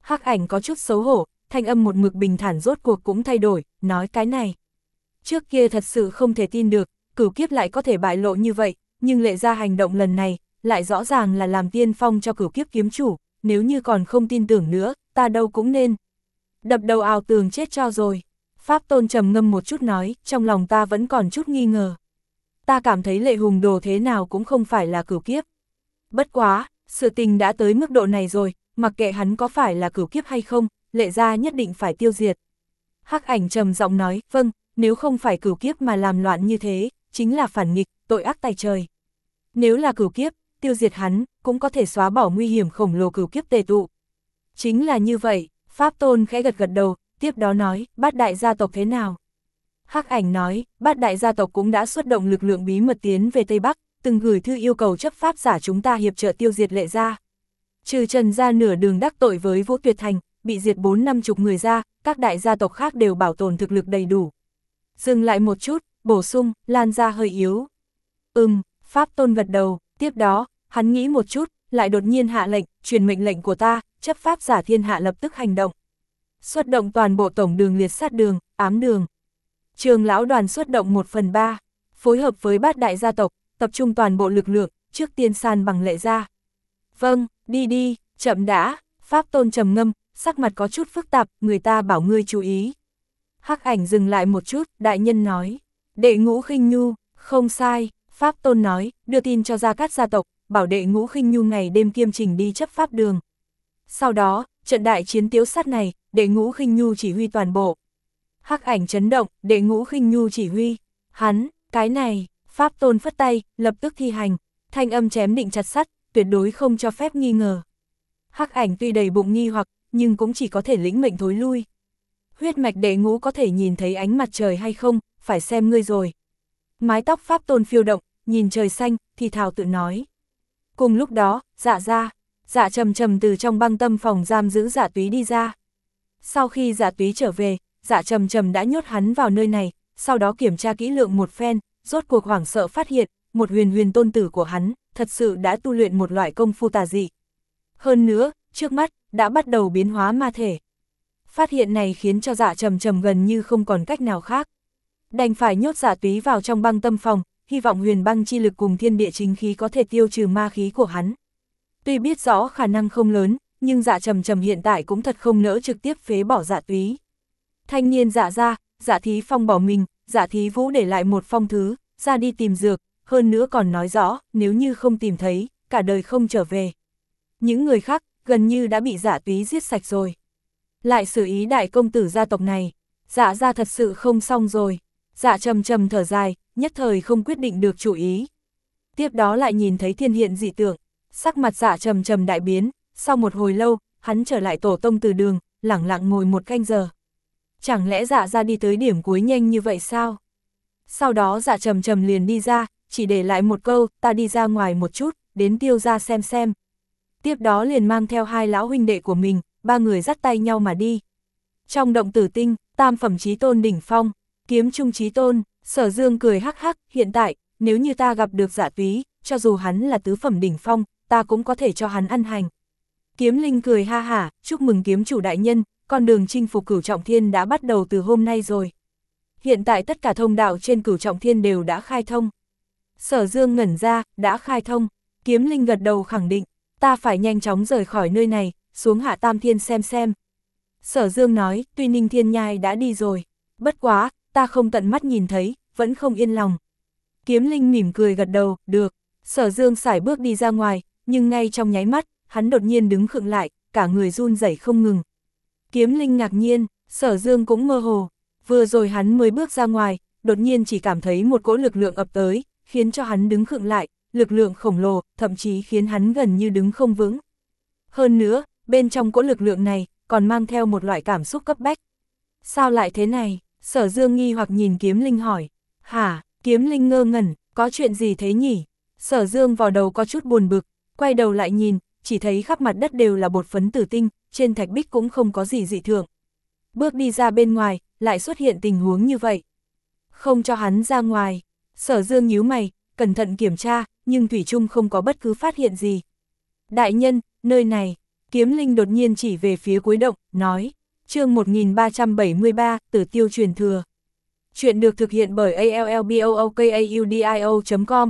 Hắc Ảnh có chút xấu hổ, thanh âm một mực bình thản rốt cuộc cũng thay đổi, nói cái này. Trước kia thật sự không thể tin được, cửu kiếp lại có thể bại lộ như vậy, nhưng Lệ Gia hành động lần này, lại rõ ràng là làm tiên phong cho cửu kiếp kiếm chủ, nếu như còn không tin tưởng nữa, ta đâu cũng nên. Đập đầu ào tường chết cho rồi. Pháp Tôn trầm ngâm một chút nói, trong lòng ta vẫn còn chút nghi ngờ. Ta cảm thấy Lệ Hùng Đồ thế nào cũng không phải là cửu kiếp. Bất quá, sự tình đã tới mức độ này rồi, mặc kệ hắn có phải là cửu kiếp hay không, Lệ Gia nhất định phải tiêu diệt. Hắc Ảnh trầm giọng nói, vâng, nếu không phải cửu kiếp mà làm loạn như thế, chính là phản nghịch, tội ác tày trời. Nếu là cửu kiếp, tiêu diệt hắn, cũng có thể xóa bỏ nguy hiểm khổng lồ cửu kiếp tề tụ. Chính là như vậy, Pháp Tôn khẽ gật gật đầu, tiếp đó nói, Bát đại gia tộc thế nào? Hắc Ảnh nói, Bát đại gia tộc cũng đã xuất động lực lượng bí mật tiến về Tây Bắc, từng gửi thư yêu cầu chấp pháp giả chúng ta hiệp trợ tiêu diệt Lệ Gia. Trừ Trần Gia nửa đường đắc tội với Vũ Tuyệt Thành, bị diệt bốn năm chục người ra, các đại gia tộc khác đều bảo tồn thực lực đầy đủ. Dừng lại một chút, bổ sung, Lan Gia hơi yếu. Ừm, Pháp Tôn gật đầu, tiếp đó, hắn nghĩ một chút, lại đột nhiên hạ lệnh, truyền mệnh lệnh của ta, chấp pháp giả thiên hạ lập tức hành động. Xuất động toàn bộ tổng đường liệt sát đường, ám đường. Trường lão đoàn xuất động một phần ba, phối hợp với bát đại gia tộc, tập trung toàn bộ lực lượng, trước tiên san bằng Lệ Gia. Vâng, đi đi, chậm đã, Pháp Tôn trầm ngâm, sắc mặt có chút phức tạp, người ta bảo ngươi chú ý. Hắc Ảnh dừng lại một chút, đại nhân nói, Đệ Ngũ Khinh Nhu, không sai, Pháp Tôn nói, đưa tin cho Gia Cát gia tộc, bảo Đệ Ngũ Khinh Nhu ngày đêm kiêm trình đi chấp pháp đường. Sau đó, trận đại chiến tiếu sát này, Đệ Ngũ Khinh Nhu chỉ huy toàn bộ. Hắc Ảnh chấn động, Đệ Ngũ Khinh Nhu chỉ huy, hắn, cái này, Pháp Tôn phất tay, lập tức thi hành, thanh âm chém định chặt sắt, tuyệt đối không cho phép nghi ngờ. Hắc Ảnh tuy đầy bụng nghi hoặc, nhưng cũng chỉ có thể lĩnh mệnh thối lui. Huyết mạch Đệ Ngũ có thể nhìn thấy ánh mặt trời hay không, phải xem ngươi rồi. Mái tóc Pháp Tôn phiêu động, nhìn trời xanh, thì thào tự nói. Cùng lúc đó, Dạ ra, Dạ Trầm Trầm từ trong băng tâm phòng giam giữ Dạ Túy đi ra. Sau khi Dạ Túy trở về, Dạ Trầm Trầm đã nhốt hắn vào nơi này, sau đó kiểm tra kỹ lượng một phen, rốt cuộc hoảng sợ phát hiện, một huyền huyền tôn tử của hắn, thật sự đã tu luyện một loại công phu tà dị. Hơn nữa, trước mắt, đã bắt đầu biến hóa ma thể. Phát hiện này khiến cho Dạ Trầm Trầm gần như không còn cách nào khác. Đành phải nhốt Dạ Túy vào trong băng tâm phòng, hy vọng huyền băng chi lực cùng thiên địa chính khí có thể tiêu trừ ma khí của hắn. Tuy biết rõ khả năng không lớn, nhưng Dạ Trầm Trầm hiện tại cũng thật không nỡ trực tiếp phế bỏ Dạ Túy. Thanh niên Dạ ra, Dạ Thí Phong bỏ mình, Dạ Thí Vũ để lại một phong thư, ra đi tìm dược, hơn nữa còn nói rõ, nếu như không tìm thấy, cả đời không trở về. Những người khác, gần như đã bị Dạ Túy giết sạch rồi. Lại xử ý đại công tử gia tộc này, Dạ ra thật sự không xong rồi. Dạ Trầm Trầm thở dài, nhất thời không quyết định được chủ ý. Tiếp đó lại nhìn thấy thiên hiện dị tượng, sắc mặt Dạ Trầm Trầm đại biến, sau một hồi lâu, hắn trở lại tổ tông từ đường, lẳng lặng ngồi một canh giờ. Chẳng lẽ Dạ ra đi tới điểm cuối nhanh như vậy sao? Sau đó Dạ Trầm Trầm liền đi ra, chỉ để lại một câu, ta đi ra ngoài một chút, đến Tiêu gia xem xem. Tiếp đó liền mang theo hai lão huynh đệ của mình, ba người dắt tay nhau mà đi. Trong động tử tinh, tam phẩm chí tôn đỉnh phong, kiếm trung chí tôn, Sở Dương cười hắc hắc, hiện tại, nếu như ta gặp được Dạ Túy, cho dù hắn là tứ phẩm đỉnh phong, ta cũng có thể cho hắn ăn hành. Kiếm Linh cười ha hả, chúc mừng kiếm chủ đại nhân, con đường chinh phục Cửu Trọng Thiên đã bắt đầu từ hôm nay rồi. Hiện tại tất cả thông đạo trên Cửu Trọng Thiên đều đã khai thông. Sở Dương ngẩn ra, đã khai thông, Kiếm Linh gật đầu khẳng định, ta phải nhanh chóng rời khỏi nơi này, xuống Hạ Tam Thiên xem xem. Sở Dương nói, tuy Ninh Thiên Nhai đã đi rồi, bất quá, ta không tận mắt nhìn thấy, vẫn không yên lòng. Kiếm Linh mỉm cười gật đầu, được. Sở Dương sải bước đi ra ngoài, nhưng ngay trong nháy mắt, hắn đột nhiên đứng khựng lại, cả người run rẩy không ngừng. Kiếm Linh ngạc nhiên, Sở Dương cũng mơ hồ. Vừa rồi hắn mới bước ra ngoài, đột nhiên chỉ cảm thấy một cỗ lực lượng ập tới, khiến cho hắn đứng khựng lại, lực lượng khổng lồ, thậm chí khiến hắn gần như đứng không vững. Hơn nữa, bên trong cỗ lực lượng này, còn mang theo một loại cảm xúc cấp bách. Sao lại thế này? Sở Dương nghi hoặc nhìn Kiếm Linh hỏi. Hả? Kiếm Linh ngơ ngẩn, có chuyện gì thế nhỉ? Sở Dương vào đầu có chút buồn bực, quay đầu lại nhìn, chỉ thấy khắp mặt đất đều là bột phấn tử tinh, trên thạch bích cũng không có gì dị thường. Bước đi ra bên ngoài, lại xuất hiện tình huống như vậy. Không cho hắn ra ngoài. Sở Dương nhíu mày, cẩn thận kiểm tra, nhưng thủy chung không có bất cứ phát hiện gì. Đại nhân, nơi này, Kiếm Linh đột nhiên chỉ về phía cuối động, nói, chương một nghìn ba trăm bảy mươi ba, Tử Tiêu truyền thừa. Chuyện được thực hiện bởi a l l b o o k a u d i o chấm com.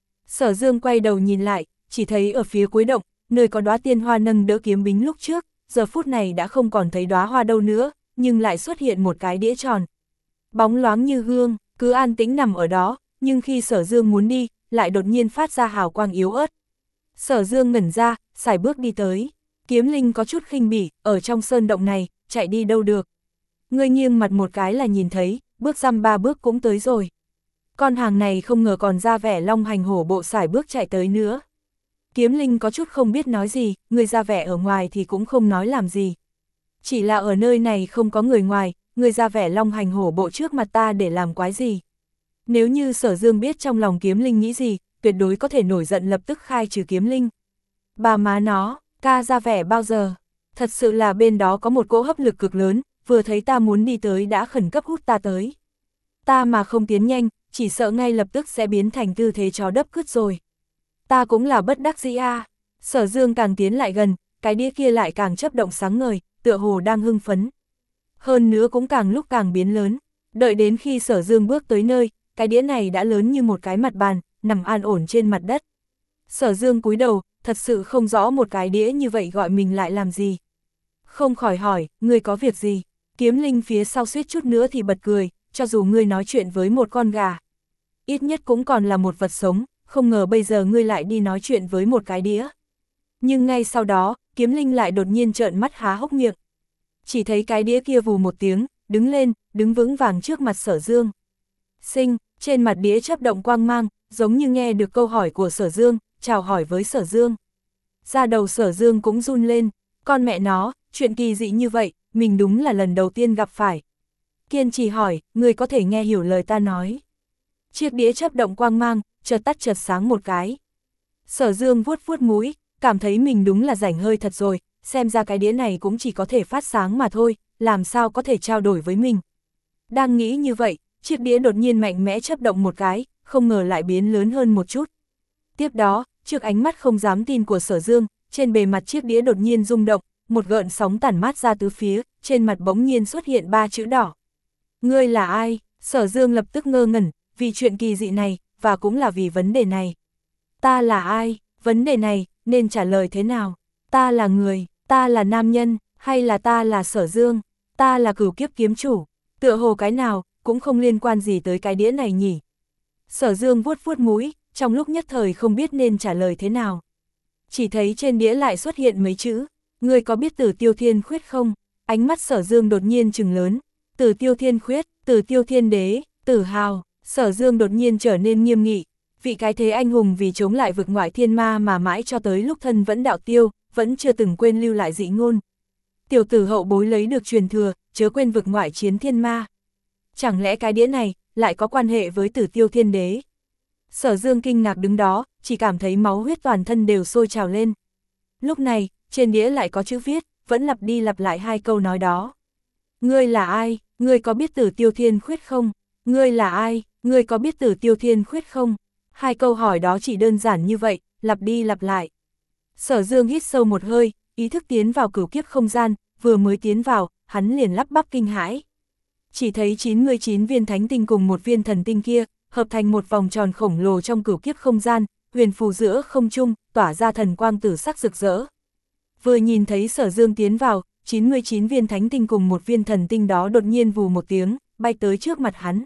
Sở Dương quay đầu nhìn lại, chỉ thấy ở phía cuối động, nơi có đóa tiên hoa nâng đỡ kiếm bính lúc trước, giờ phút này đã không còn thấy đóa hoa đâu nữa, nhưng lại xuất hiện một cái đĩa tròn. Bóng loáng như gương, cứ an tĩnh nằm ở đó, nhưng khi Sở Dương muốn đi, lại đột nhiên phát ra hào quang yếu ớt. Sở Dương ngẩn ra, sải bước đi tới. Kiếm Linh có chút khinh bỉ, ở trong sơn động này, chạy đi đâu được. Ngươi nghiêng mặt một cái là nhìn thấy, bước dăm ba bước cũng tới rồi. Con hàng này không ngờ còn ra vẻ long hành hổ bộ sải bước chạy tới nữa. Kiếm Linh có chút không biết nói gì, người ra vẻ ở ngoài thì cũng không nói làm gì. Chỉ là ở nơi này không có người ngoài, người ra vẻ long hành hổ bộ trước mặt ta để làm quái gì. Nếu như Sở Dương biết trong lòng Kiếm Linh nghĩ gì, tuyệt đối có thể nổi giận lập tức khai trừ Kiếm Linh. Bà má nó, ca ra vẻ bao giờ? Thật sự là bên đó có một cỗ hấp lực cực lớn, vừa thấy ta muốn đi tới đã khẩn cấp hút ta tới. Ta mà không tiến nhanh, chỉ sợ ngay lập tức sẽ biến thành tư thế chó đấp cứt rồi. Ta cũng là bất đắc dĩ a. Sở Dương càng tiến lại gần, cái đĩa kia lại càng chớp động sáng ngời, tựa hồ đang hưng phấn. Hơn nữa cũng càng lúc càng biến lớn. Đợi đến khi Sở Dương bước tới nơi, cái đĩa này đã lớn như một cái mặt bàn, nằm an ổn trên mặt đất. Sở Dương cúi đầu, thật sự không rõ một cái đĩa như vậy gọi mình lại làm gì. Không khỏi hỏi, ngươi có việc gì? Kiếm Linh phía sau suýt chút nữa thì bật cười, cho dù ngươi nói chuyện với một con gà. Ít nhất cũng còn là một vật sống, không ngờ bây giờ ngươi lại đi nói chuyện với một cái đĩa. Nhưng ngay sau đó, Kiếm Linh lại đột nhiên trợn mắt há hốc miệng. Chỉ thấy cái đĩa kia vù một tiếng, đứng lên, đứng vững vàng trước mặt Sở Dương. Sinh, trên mặt đĩa chớp động quang mang, giống như nghe được câu hỏi của Sở Dương, chào hỏi với Sở Dương. Da đầu Sở Dương cũng run lên, con mẹ nó, chuyện kỳ dị như vậy, mình đúng là lần đầu tiên gặp phải. Kiên trì hỏi, người có thể nghe hiểu lời ta nói. Chiếc đĩa chớp động quang mang, chợt tắt chợt sáng một cái. Sở Dương vuốt vuốt mũi, cảm thấy mình đúng là rảnh hơi thật rồi, xem ra cái đĩa này cũng chỉ có thể phát sáng mà thôi, làm sao có thể trao đổi với mình. Đang nghĩ như vậy, chiếc đĩa đột nhiên mạnh mẽ chớp động một cái, không ngờ lại biến lớn hơn một chút. Tiếp đó, trước ánh mắt không dám tin của Sở Dương, trên bề mặt chiếc đĩa đột nhiên rung động, một gợn sóng tản mát ra tứ phía, trên mặt bỗng nhiên xuất hiện ba chữ đỏ. Ngươi là ai? Sở Dương lập tức ngơ ngẩn, vì chuyện kỳ dị này, và cũng là vì vấn đề này. Ta là ai? Vấn đề này, nên trả lời thế nào? Ta là người, ta là nam nhân, hay là ta là Sở Dương? Ta là Cửu Kiếp kiếm chủ? Tựa hồ cái nào, cũng không liên quan gì tới cái đĩa này nhỉ? Sở Dương vuốt vuốt mũi, trong lúc nhất thời không biết nên trả lời thế nào. Chỉ thấy trên đĩa lại xuất hiện mấy chữ, ngươi có biết Tử Tiêu Thiên Khuyết không? Ánh mắt Sở Dương đột nhiên trừng lớn, Tử Tiêu Thiên Khuyết, Tử Tiêu Thiên Đế, Tử Hào. Sở Dương đột nhiên trở nên nghiêm nghị, vị cái thế anh hùng vì chống lại vực ngoại thiên ma mà mãi cho tới lúc thân vẫn đạo tiêu, vẫn chưa từng quên lưu lại dị ngôn. Tiểu tử hậu bối lấy được truyền thừa, chớ quên vực ngoại chiến thiên ma. Chẳng lẽ cái đĩa này lại có quan hệ với Tử Tiêu Thiên Đế? Sở Dương kinh ngạc đứng đó, chỉ cảm thấy máu huyết toàn thân đều sôi trào lên. Lúc này, trên đĩa lại có chữ viết, vẫn lặp đi lặp lại hai câu nói đó. Ngươi là ai? Ngươi có biết Tử Tiêu Thiên Khuyết không? Ngươi là ai? Ngươi có biết Tử Tiêu Thiên Khuyết không? Hai câu hỏi đó chỉ đơn giản như vậy, lặp đi lặp lại. Sở Dương hít sâu một hơi, ý thức tiến vào cửu kiếp không gian, vừa mới tiến vào, hắn liền lắp bắp kinh hãi. Chỉ thấy chín mươi chín viên thánh tinh cùng một viên thần tinh kia, hợp thành một vòng tròn khổng lồ trong cửu kiếp không gian, huyền phù giữa không trung, tỏa ra thần quang tử sắc rực rỡ. Vừa nhìn thấy Sở Dương tiến vào, chín mươi chín viên thánh tinh cùng một viên thần tinh đó đột nhiên vù một tiếng, bay tới trước mặt hắn.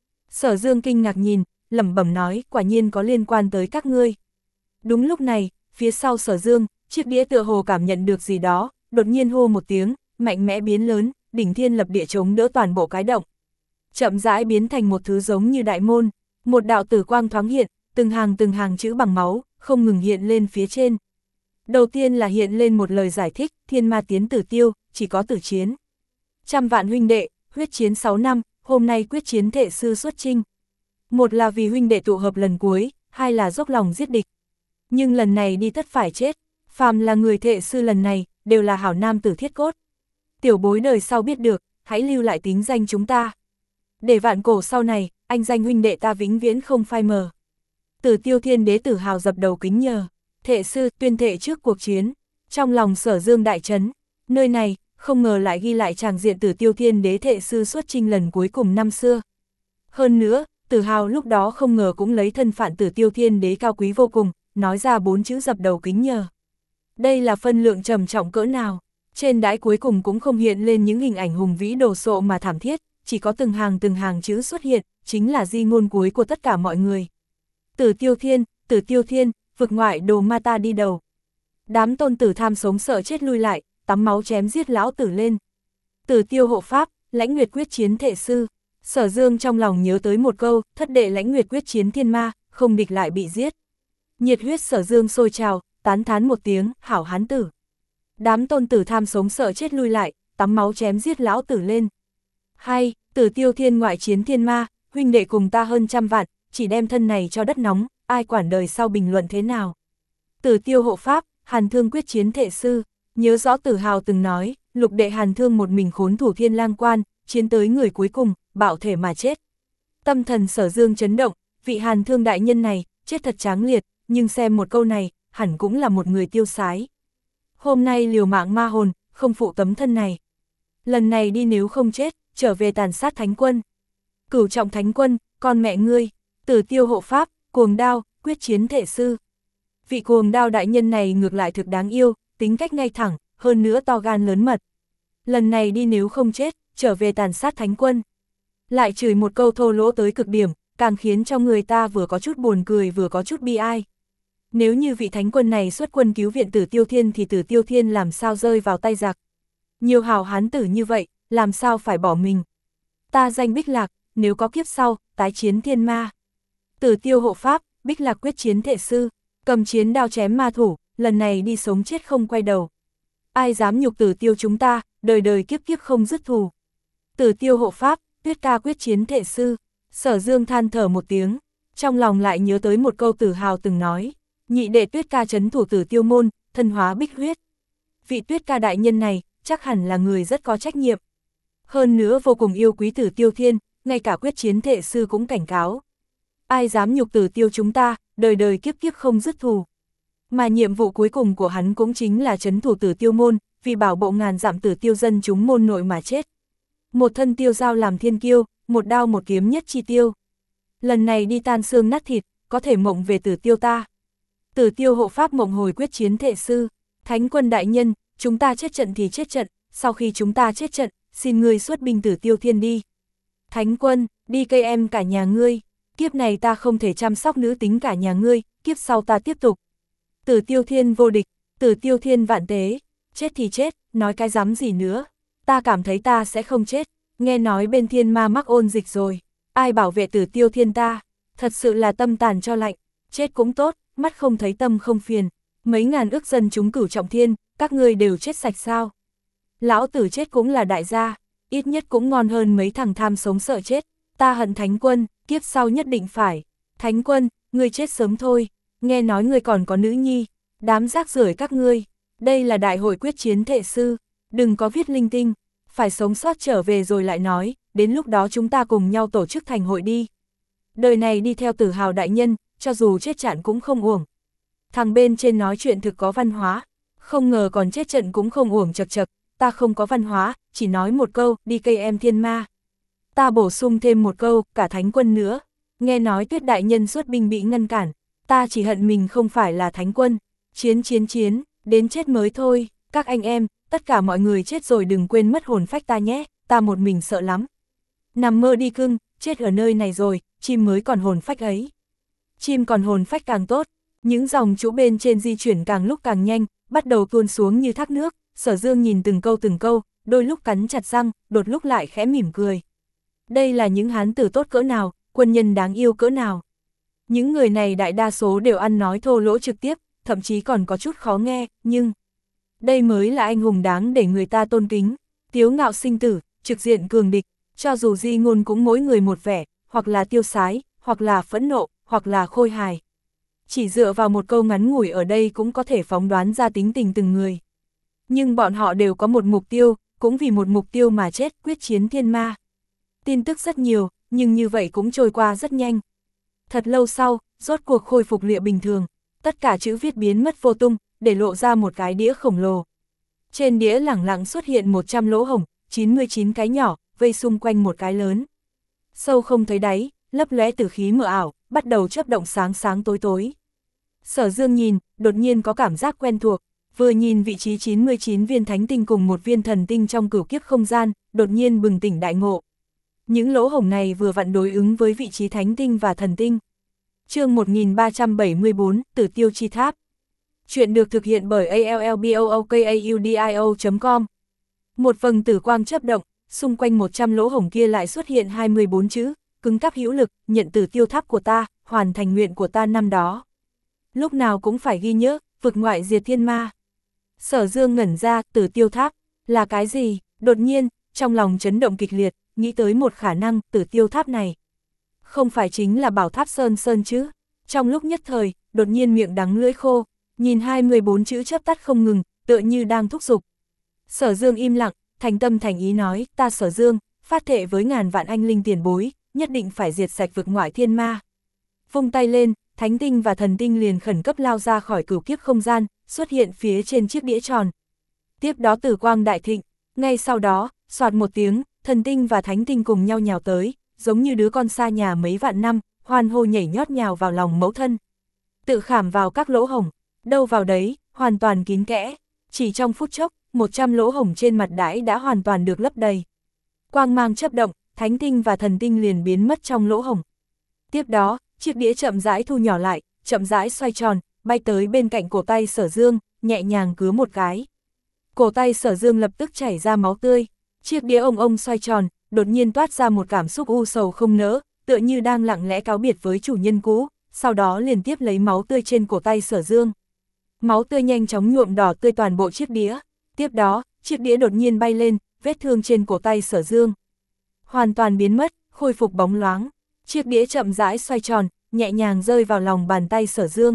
Sở Dương kinh ngạc nhìn, lẩm bẩm nói, quả nhiên có liên quan tới các ngươi. Đúng lúc này, phía sau Sở Dương, chiếc đĩa tựa hồ cảm nhận được gì đó, đột nhiên hô một tiếng, mạnh mẽ biến lớn, đỉnh thiên lập địa chống đỡ toàn bộ cái động. Chậm rãi biến thành một thứ giống như đại môn, một đạo tử quang thoáng hiện, từng hàng từng hàng chữ bằng máu, không ngừng hiện lên phía trên. Đầu tiên là hiện lên một lời giải thích, thiên ma tiến tử tiêu, chỉ có tử chiến. Trăm vạn huynh đệ, huyết chiến sáu năm, hôm nay quyết chiến thệ sư xuất chinh. Một là vì huynh đệ tụ hợp lần cuối, hai là dốc lòng giết địch. Nhưng lần này đi tất phải chết, phàm là người thệ sư lần này, đều là hảo nam tử thiết cốt. Tiểu bối đời sau biết được, hãy lưu lại tính danh chúng ta. Để vạn cổ sau này, anh danh huynh đệ ta vĩnh viễn không phai mờ. Tử Tiêu Thiên Đế Tử Hào dập đầu kính nhờ, thệ sư tuyên thệ trước cuộc chiến. Trong lòng Sở Dương đại chấn, nơi này, không ngờ lại ghi lại tràng diện Tử Tiêu Thiên Đế thệ sư xuất chinh lần cuối cùng năm xưa. Hơn nữa, Tử Hào lúc đó không ngờ cũng lấy thân phận Tử Tiêu Thiên Đế cao quý vô cùng, nói ra bốn chữ dập đầu kính nhờ. Đây là phân lượng trầm trọng cỡ nào, trên đãi cuối cùng cũng không hiện lên những hình ảnh hùng vĩ đồ sộ mà thảm thiết, chỉ có từng hàng từng hàng chữ xuất hiện, chính là di ngôn cuối của tất cả mọi người. Tử Tiêu Thiên, Tử Tiêu Thiên, vực ngoại đồ ma ta đi đầu. Đám tôn tử tham sống sợ chết lui lại, tắm máu chém giết lão tử lên. Tử Tiêu hộ pháp, Lãnh Nguyệt quyết chiến thệ sư. Sở Dương trong lòng nhớ tới một câu, thất đệ Lãnh Nguyệt quyết chiến thiên ma, không địch lại bị giết. Nhiệt huyết Sở Dương sôi trào, tán thán một tiếng, hảo hán tử. Đám tôn tử tham sống sợ chết lui lại, tắm máu chém giết lão tử lên. Hay, Tử Tiêu Thiên ngoại chiến thiên ma, huynh đệ cùng ta hơn trăm vạn, chỉ đem thân này cho đất nóng, ai quản đời sau bình luận thế nào. Tử Tiêu hộ pháp, Hàn Thương quyết chiến thệ sư, nhớ rõ Tử Hào từng nói, lục đệ Hàn Thương một mình khốn thủ Thiên Lang Quan, chiến tới người cuối cùng, bạo thể mà chết. Tâm thần Sở Dương chấn động, vị Hàn Thương đại nhân này, chết thật tráng liệt, nhưng xem một câu này, hẳn cũng là một người tiêu sái. Hôm nay liều mạng ma hồn, không phụ tấm thân này. Lần này đi nếu không chết, trở về tàn sát thánh quân. Cửu trọng thánh quân, con mẹ ngươi, Tử Tiêu hộ pháp, cuồng đao, quyết chiến thệ sư. Vị cuồng đao đại nhân này ngược lại thực đáng yêu, tính cách ngay thẳng, hơn nữa to gan lớn mật. Lần này đi nếu không chết, trở về tàn sát thánh quân. Lại chửi một câu thô lỗ tới cực điểm, càng khiến cho người ta vừa có chút buồn cười vừa có chút bi ai. Nếu như vị thánh quân này xuất quân cứu viện Tử Tiêu Thiên thì Tử Tiêu Thiên làm sao rơi vào tay giặc. Nhiều hào hán tử như vậy, làm sao phải bỏ mình. Ta danh Bích Lạc, nếu có kiếp sau, tái chiến thiên ma. Tử Tiêu hộ pháp, Bích Lạc quyết chiến thệ sư, cầm chiến đao chém ma thủ, lần này đi sống chết không quay đầu. Ai dám nhục Tử Tiêu chúng ta, đời đời kiếp kiếp không dứt thù. Tử Tiêu hộ pháp, Tuyết Ca quyết chiến thệ sư. Sở Dương than thở một tiếng, trong lòng lại nhớ tới một câu Tử Hào từng nói, nhị đệ Tuyết Ca trấn thủ Tử Tiêu môn, thân hóa bích huyết. Vị Tuyết Ca đại nhân này, chắc hẳn là người rất có trách nhiệm. Hơn nữa vô cùng yêu quý Tử Tiêu Thiên, ngay cả quyết chiến thệ sư cũng cảnh cáo. Ai dám nhục Tử Tiêu chúng ta, đời đời kiếp kiếp không dứt thù. Mà nhiệm vụ cuối cùng của hắn cũng chính là trấn thủ Tử Tiêu môn, vì bảo bộ ngàn dặm Tử Tiêu dân chúng môn nội mà chết. Một thân tiêu dao làm thiên kiêu, một đao một kiếm nhất chi tiêu. Lần này đi tan xương nát thịt, có thể mộng về Tử Tiêu ta. Tử Tiêu hộ pháp mộng hồi quyết chiến thệ sư, thánh quân đại nhân, chúng ta chết trận thì chết trận, sau khi chúng ta chết trận, xin ngươi xuất binh Tử Tiêu Thiên đi. Thánh quân, đi cây em cả nhà ngươi, kiếp này ta không thể chăm sóc nữ tính cả nhà ngươi, kiếp sau ta tiếp tục. Tử Tiêu Thiên vô địch, Tử Tiêu Thiên vạn tế, chết thì chết, nói cái dám gì nữa. Ta cảm thấy ta sẽ không chết, nghe nói bên thiên ma mắc ôn dịch rồi, ai bảo vệ Tử Tiêu Thiên ta, thật sự là tâm tàn cho lạnh, chết cũng tốt, mắt không thấy tâm không phiền, mấy ngàn ước dân chúng cửu trọng thiên, các ngươi đều chết sạch sao. Lão tử chết cũng là đại gia, ít nhất cũng ngon hơn mấy thằng tham sống sợ chết, ta hận thánh quân, kiếp sau nhất định phải. Thánh quân, ngươi chết sớm thôi, nghe nói ngươi còn có nữ nhi, đám rác rưởi các ngươi, đây là đại hội quyết chiến thệ sư, đừng có viết linh tinh, phải sống sót trở về rồi lại nói, đến lúc đó chúng ta cùng nhau tổ chức thành hội đi. Đời này đi theo Tử Hào đại nhân, cho dù chết trận cũng không uổng. Thằng bên trên nói chuyện thực có văn hóa, không ngờ còn chết trận cũng không uổng chật chật, ta không có văn hóa, chỉ nói một câu, đi cây em thiên ma. Ta bổ sung thêm một câu, cả thánh quân nữa, nghe nói Tuyết đại nhân xuất binh bị ngăn cản, ta chỉ hận mình không phải là thánh quân, chiến chiến chiến, đến chết mới thôi, các anh em, tất cả mọi người chết rồi đừng quên mất hồn phách ta nhé, ta một mình sợ lắm. Nằm mơ đi cưng, chết ở nơi này rồi, chim mới còn hồn phách ấy. Chim còn hồn phách càng tốt, những dòng chữ bên trên di chuyển càng lúc càng nhanh, bắt đầu tuôn xuống như thác nước, Sở Dương nhìn từng câu từng câu, đôi lúc cắn chặt răng, đột lúc lại khẽ mỉm cười. Đây là những hán tử tốt cỡ nào, quân nhân đáng yêu cỡ nào. Những người này đại đa số đều ăn nói thô lỗ trực tiếp, thậm chí còn có chút khó nghe, nhưng đây mới là anh hùng đáng để người ta tôn kính, tiếu ngạo sinh tử, trực diện cường địch, cho dù di ngôn cũng mỗi người một vẻ, hoặc là tiêu sái, hoặc là phẫn nộ, hoặc là khôi hài. Chỉ dựa vào một câu ngắn ngủi ở đây cũng có thể phóng đoán ra tính tình từng người. Nhưng bọn họ đều có một mục tiêu, cũng vì một mục tiêu mà chết, quyết chiến thiên ma. Tin tức rất nhiều, nhưng như vậy cũng trôi qua rất nhanh. Thật lâu sau, rốt cuộc khôi phục lịa bình thường, tất cả chữ viết biến mất vô tung, để lộ ra một cái đĩa khổng lồ. Trên đĩa lẳng lặng xuất hiện một trăm lỗ hổng, chín mươi chín cái nhỏ, vây xung quanh một cái lớn. Sâu không thấy đáy, lấp lóe tử khí mờ ảo, bắt đầu chớp động sáng sáng tối tối. Sở Dương nhìn, đột nhiên có cảm giác quen thuộc, vừa nhìn vị trí chín mươi chín viên thánh tinh cùng một viên thần tinh trong cửu kiếp không gian, đột nhiên bừng tỉnh đại ngộ. Những lỗ hổng này vừa vặn đối ứng với vị trí thánh tinh và thần tinh. Chương một nghìn ba trăm bảy mươi bốn, Tử Tiêu Chi Tháp. Chuyện được thực hiện bởi a l l b o o k a u d i o chấm com. Một vầng tử quang chớp động, xung quanh một trăm lỗ hổng kia lại xuất hiện hai mươi bốn chữ, cứng cáp hữu lực, nhận Tử Tiêu Tháp của ta, hoàn thành nguyện của ta năm đó. Lúc nào cũng phải ghi nhớ, vực ngoại diệt thiên ma. Sở Dương ngẩn ra, Tử Tiêu Tháp, là cái gì? Đột nhiên, trong lòng chấn động kịch liệt, nghĩ tới một khả năng, Tử Tiêu Tháp này. Không phải chính là Bảo Tháp Sơn Sơn chứ? Trong lúc nhất thời, đột nhiên miệng đắng lưỡi khô, nhìn hai mươi bốn chữ chớp tắt không ngừng, tựa như đang thúc giục. Sở Dương im lặng, thành tâm thành ý nói, ta Sở Dương, phát thệ với ngàn vạn anh linh tiền bối, nhất định phải diệt sạch vực ngoại thiên ma. Vung tay lên, thánh tinh và thần tinh liền khẩn cấp lao ra khỏi cửu kiếp không gian, xuất hiện phía trên chiếc đĩa tròn. Tiếp đó tử quang đại thịnh, ngay sau đó, soạt một tiếng, thần tinh và thánh tinh cùng nhau nhào tới, giống như đứa con xa nhà mấy vạn năm, hoan hô nhảy nhót nhào vào lòng mẫu thân. Tự khảm vào các lỗ hổng, đâu vào đấy, hoàn toàn kín kẽ, chỉ trong phút chốc, một trăm lỗ hổng trên mặt đãi đã hoàn toàn được lấp đầy. Quang mang chớp động, thánh tinh và thần tinh liền biến mất trong lỗ hổng. Tiếp đó, chiếc đĩa chậm rãi thu nhỏ lại, chậm rãi xoay tròn, bay tới bên cạnh cổ tay Sở Dương, nhẹ nhàng cứa một cái. Cổ tay Sở Dương lập tức chảy ra máu tươi, chiếc đĩa ông ông xoay tròn, đột nhiên toát ra một cảm xúc u sầu không nỡ, tựa như đang lặng lẽ cáo biệt với chủ nhân cũ, sau đó liền tiếp lấy máu tươi trên cổ tay Sở Dương. Máu tươi nhanh chóng nhuộm đỏ tươi toàn bộ chiếc đĩa, tiếp đó, chiếc đĩa đột nhiên bay lên, vết thương trên cổ tay Sở Dương hoàn toàn biến mất, khôi phục bóng loáng. Chiếc đĩa chậm rãi xoay tròn, nhẹ nhàng rơi vào lòng bàn tay Sở Dương.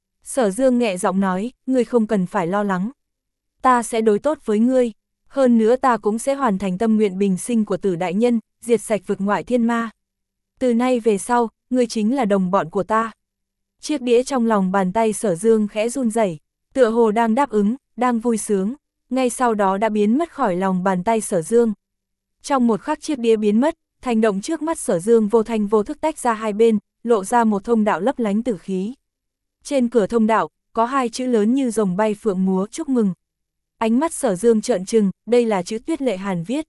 Sở Dương nhẹ giọng nói, ngươi không cần phải lo lắng. Ta sẽ đối tốt với ngươi, hơn nữa ta cũng sẽ hoàn thành tâm nguyện bình sinh của Tử đại nhân, diệt sạch vực ngoại thiên ma. Từ nay về sau, ngươi chính là đồng bọn của ta. Chiếc đĩa trong lòng bàn tay Sở Dương khẽ run rẩy, tựa hồ đang đáp ứng, đang vui sướng, ngay sau đó đã biến mất khỏi lòng bàn tay Sở Dương. Trong một khắc chiếc đĩa biến mất, hành động trước mắt Sở Dương vô thanh vô thức tách ra hai bên, lộ ra một thông đạo lấp lánh tử khí. Trên cửa thông đạo, có hai chữ lớn như rồng bay phượng múa chúc mừng. Ánh mắt Sở Dương trợn trừng, đây là chữ Tuyết Lệ Hàn viết.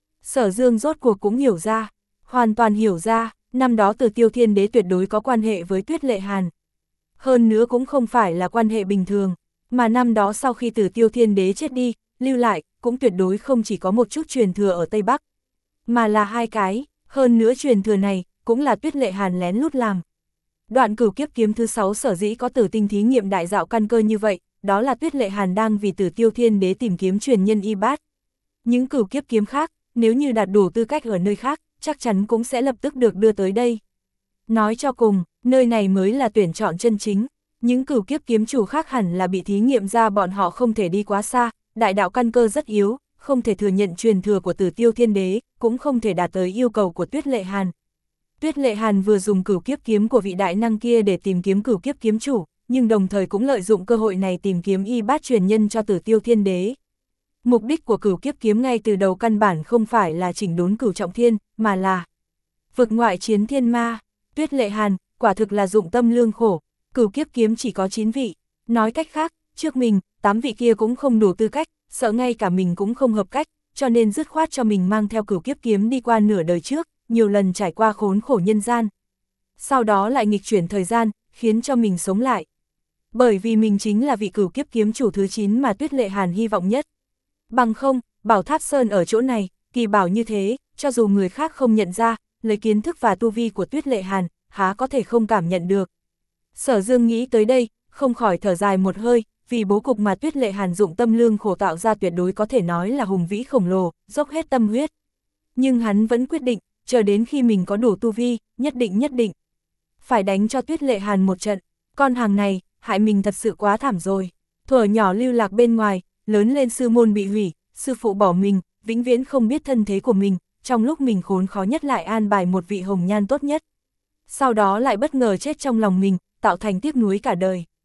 Sở Dương rốt cuộc cũng hiểu ra, hoàn toàn hiểu ra, năm đó Tử Tiêu Thiên Đế tuyệt đối có quan hệ với Tuyết Lệ Hàn. Hơn nữa cũng không phải là quan hệ bình thường, mà năm đó sau khi Tử Tiêu Thiên Đế chết đi, lưu lại, cũng tuyệt đối không chỉ có một chút truyền thừa ở Tây Bắc, mà là hai cái, hơn nữa truyền thừa này, cũng là Tuyết Lệ Hàn lén lút làm. Đoạn cửu kiếp kiếm thứ sáu sở dĩ có tử tinh thí nghiệm đại dạo căn cơ như vậy, đó là Tuyết Lệ Hàn đang vì Tử Tiêu Thiên Đế tìm kiếm truyền nhân y bát. Những cửu kiếp kiếm khác, nếu như đạt đủ tư cách ở nơi khác, chắc chắn cũng sẽ lập tức được đưa tới đây. Nói cho cùng, nơi này mới là tuyển chọn chân chính, những cửu kiếp kiếm chủ khác hẳn là bị thí nghiệm ra bọn họ không thể đi quá xa, đại đạo căn cơ rất yếu, không thể thừa nhận truyền thừa của Tử Tiêu Thiên Đế, cũng không thể đạt tới yêu cầu của Tuyết Lệ Hàn. Tuyết Lệ Hàn vừa dùng cửu kiếp kiếm của vị đại năng kia để tìm kiếm cửu kiếp kiếm chủ, nhưng đồng thời cũng lợi dụng cơ hội này tìm kiếm y bát truyền nhân cho Tử Tiêu Thiên Đế. Mục đích của cửu kiếp kiếm ngay từ đầu căn bản không phải là chỉnh đốn cửu trọng thiên, mà là vực ngoại chiến thiên ma. Tuyết Lệ Hàn, quả thực là dụng tâm lương khổ, cửu kiếp kiếm chỉ có chín vị, nói cách khác, trước mình, tám vị kia cũng không đủ tư cách, sợ ngay cả mình cũng không hợp cách, cho nên dứt khoát cho mình mang theo cửu kiếp kiếm đi qua nửa đời trước, nhiều lần trải qua khốn khổ nhân gian. Sau đó lại nghịch chuyển thời gian, khiến cho mình sống lại. Bởi vì mình chính là vị cửu kiếp kiếm chủ thứ chín mà Tuyết Lệ Hàn hy vọng nhất. Bằng không, Bảo Tháp Sơn ở chỗ này, kỳ bảo như thế, cho dù người khác không nhận ra, lấy kiến thức và tu vi của Tuyết Lệ Hàn, há có thể không cảm nhận được. Sở Dương nghĩ tới đây, không khỏi thở dài một hơi, vì bố cục mà Tuyết Lệ Hàn dụng tâm lương khổ tạo ra tuyệt đối có thể nói là hùng vĩ khổng lồ, dốc hết tâm huyết. Nhưng hắn vẫn quyết định, chờ đến khi mình có đủ tu vi, nhất định nhất định phải đánh cho Tuyết Lệ Hàn một trận, con hàng này, hại mình thật sự quá thảm rồi. Thuở nhỏ lưu lạc bên ngoài, lớn lên sư môn bị hủy, sư phụ bỏ mình, vĩnh viễn không biết thân thế của mình, trong lúc mình khốn khó nhất lại an bài một vị hồng nhan tốt nhất. Sau đó lại bất ngờ chết trong lòng mình, tạo thành tiếc nuối cả đời.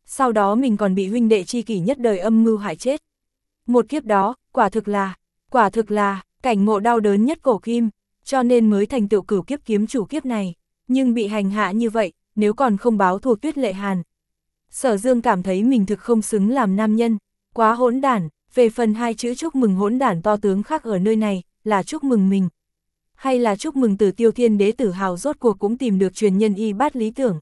Sau đó mình còn bị huynh đệ chi kỷ nhất đời âm mưu hại chết. Một kiếp đó, quả thực là, quả thực là, cảnh ngộ đau đớn nhất cổ kim, cho nên mới thành tựu cửu kiếp kiếm chủ kiếp này, nhưng bị hành hạ như vậy, nếu còn không báo thù Tuyết Lệ Hàn. Sở Dương cảm thấy mình thực không xứng làm nam nhân, quá hỗn đản, về phần hai chữ chúc mừng hỗn đản to tướng khác ở nơi này, là chúc mừng mình. Hay là chúc mừng Tử Tiêu Thiên Đế Tử Hào rốt cuộc cũng tìm được truyền nhân y bát lý tưởng.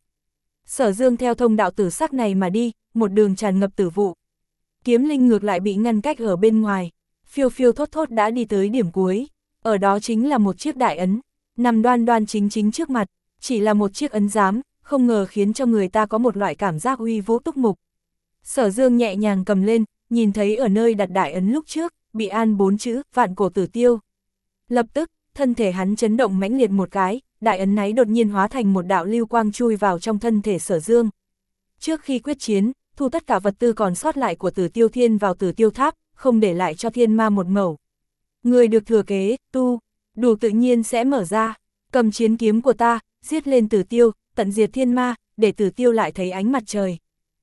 Sở Dương theo thông đạo tử sắc này mà đi, một đường tràn ngập tử vụ. Kiếm linh ngược lại bị ngăn cách ở bên ngoài, phiêu phiêu thốt thốt đã đi tới điểm cuối, ở đó chính là một chiếc đại ấn, nằm đoan đoan chính chính trước mặt, chỉ là một chiếc ấn giám, không ngờ khiến cho người ta có một loại cảm giác uy vũ túc mục. Sở Dương nhẹ nhàng cầm lên, nhìn thấy ở nơi đặt đại ấn lúc trước, bị an bốn chữ, vạn cổ tử tiêu. Lập tức, thân thể hắn chấn động mãnh liệt một cái, đại ấn náy đột nhiên hóa thành một đạo lưu quang chui vào trong thân thể Sở Dương. Trước khi quyết chiến, thu tất cả vật tư còn sót lại của Tử Tiêu Thiên vào Tử Tiêu Tháp, không để lại cho thiên ma một mẩu. Người được thừa kế, tu, đủ tự nhiên sẽ mở ra, cầm chiến kiếm của ta, giết lên Tử Tiêu, tận diệt thiên ma, để Tử Tiêu lại thấy ánh mặt trời.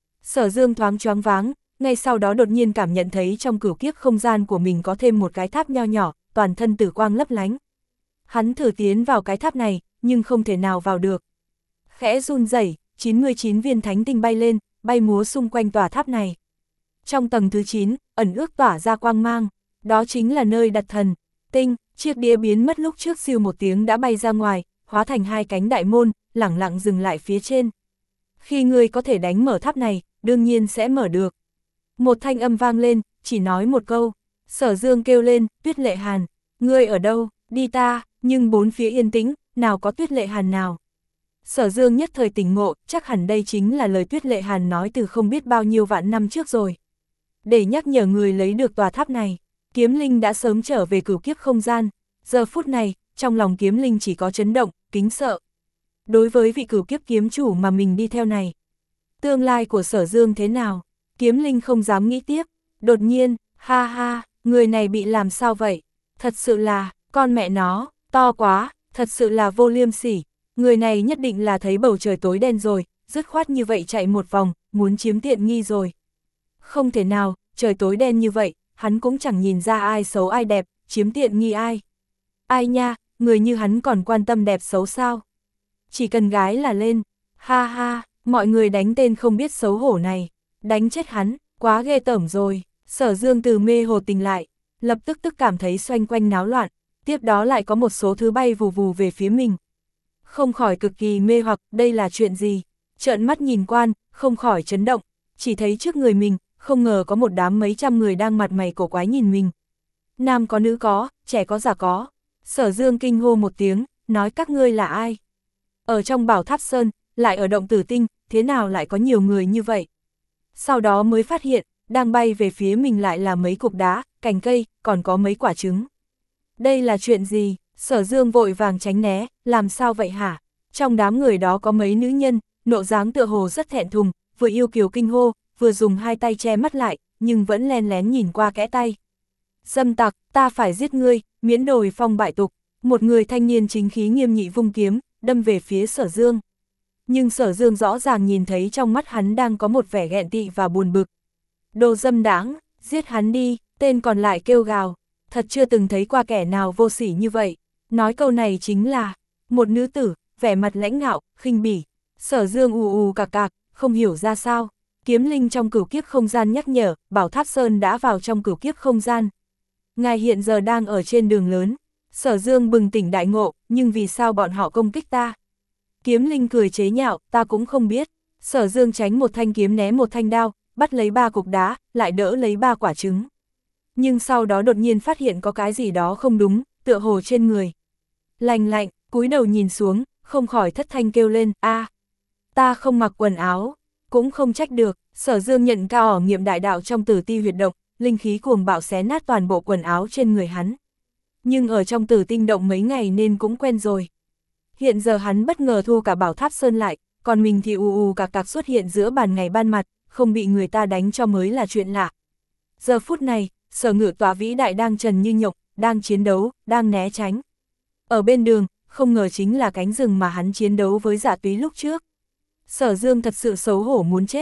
Sở Dương thoáng choáng váng, ngay sau đó đột nhiên cảm nhận thấy trong cửu kiếp không gian của mình có thêm một cái tháp nho nhỏ, toàn thân tử quang lấp lánh. Hắn thử tiến vào cái tháp này, nhưng không thể nào vào được. Khẽ run rẩy, chín mươi chín viên thánh tinh bay lên, bay múa xung quanh tòa tháp này. Trong tầng thứ chín, ẩn ước tỏa ra quang mang, đó chính là nơi đặt thần tinh, chiếc đĩa biến mất lúc trước siêu một tiếng đã bay ra ngoài, hóa thành hai cánh đại môn, lẳng lặng dừng lại phía trên. Khi ngươi có thể đánh mở tháp này, đương nhiên sẽ mở được. Một thanh âm vang lên, chỉ nói một câu. Sở Dương kêu lên, Tuyết Lệ Hàn, ngươi ở đâu, đi ta, nhưng bốn phía yên tĩnh, nào có Tuyết Lệ Hàn nào. Sở Dương nhất thời tỉnh ngộ, chắc hẳn đây chính là lời Tuyết Lệ Hàn nói từ không biết bao nhiêu vạn năm trước rồi. Để nhắc nhở người lấy được tòa tháp này, Kiếm Linh đã sớm trở về cửu kiếp không gian. Giờ phút này, trong lòng Kiếm Linh chỉ có chấn động, kính sợ. Đối với vị cửu kiếp kiếm chủ mà mình đi theo này, tương lai của Sở Dương thế nào, Kiếm Linh không dám nghĩ tiếp. Đột nhiên, ha ha, người này bị làm sao vậy? Thật sự là, con mẹ nó, to quá, thật sự là vô liêm sỉ. Người này nhất định là thấy bầu trời tối đen rồi, dứt khoát như vậy chạy một vòng, muốn chiếm tiện nghi rồi. Không thể nào, trời tối đen như vậy, hắn cũng chẳng nhìn ra ai xấu ai đẹp, chiếm tiện nghi ai. Ai nha, người như hắn còn quan tâm đẹp xấu sao? Chỉ cần gái là lên, ha ha, mọi người đánh tên không biết xấu hổ này, đánh chết hắn, quá ghê tởm rồi. Sở Dương từ mê hồ tỉnh lại, lập tức tức cảm thấy xoanh quanh náo loạn, tiếp đó lại có một số thứ bay vù vù về phía mình. Không khỏi cực kỳ mê hoặc, đây là chuyện gì? Trợn mắt nhìn quan, không khỏi chấn động, chỉ thấy trước người mình, không ngờ có một đám mấy trăm người đang mặt mày cổ quái nhìn mình. Nam có nữ có, trẻ có già có. Sở Dương kinh hô một tiếng, nói các ngươi là ai? Ở trong Bảo Tháp Sơn, lại ở động Tử Tinh, thế nào lại có nhiều người như vậy? Sau đó mới phát hiện, đang bay về phía mình lại là mấy cục đá, cành cây, còn có mấy quả trứng. Đây là chuyện gì? Sở Dương vội vàng tránh né, làm sao vậy hả? Trong đám người đó có mấy nữ nhân, nộ dáng tựa hồ rất thẹn thùng, vừa yêu kiều kinh hô, vừa dùng hai tay che mắt lại, nhưng vẫn len lén nhìn qua kẽ tay. Dâm tặc, ta phải giết ngươi, miễn đồi phong bại tục. Một người thanh niên chính khí nghiêm nghị vung kiếm, đâm về phía Sở Dương. Nhưng Sở Dương rõ ràng nhìn thấy trong mắt hắn đang có một vẻ ghen tị và buồn bực. Đồ dâm đãng, giết hắn đi, tên còn lại kêu gào. Thật chưa từng thấy qua kẻ nào vô sỉ như vậy. Nói câu này chính là, một nữ tử, vẻ mặt lãnh ngạo, khinh bỉ. Sở Dương ù ù cạc cạc, không hiểu ra sao. Kiếm Linh trong cửu kiếp không gian nhắc nhở, Bảo Tháp Sơn đã vào trong cửu kiếp không gian. Ngài hiện giờ đang ở trên đường lớn. Sở Dương bừng tỉnh đại ngộ, nhưng vì sao bọn họ công kích ta? Kiếm Linh cười chế nhạo, ta cũng không biết. Sở Dương tránh một thanh kiếm né một thanh đao, bắt lấy ba cục đá, lại đỡ lấy ba quả trứng. Nhưng sau đó đột nhiên phát hiện có cái gì đó không đúng, tựa hồ trên người. Lành lạnh, cúi đầu nhìn xuống, không khỏi thất thanh kêu lên, a, ta không mặc quần áo, cũng không trách được. Sở Dương nhận cao ỏ nghiệm đại đạo trong Tử Ti huyệt động, linh khí cuồng bạo xé nát toàn bộ quần áo trên người hắn. Nhưng ở trong Tử Tinh động mấy ngày nên cũng quen rồi. Hiện giờ hắn bất ngờ thu cả Bảo Tháp Sơn lại, còn mình thì ù ù cạc cạc xuất hiện giữa ban ngày ban mặt, không bị người ta đánh cho mới là chuyện lạ. Giờ phút này, Sở Ngự Tọa vĩ đại đang trần như nhộng, đang chiến đấu, đang né tránh. Ở bên đường, không ngờ chính là cánh rừng mà hắn chiến đấu với Dạ Túy lúc trước. Sở Dương thật sự xấu hổ muốn chết,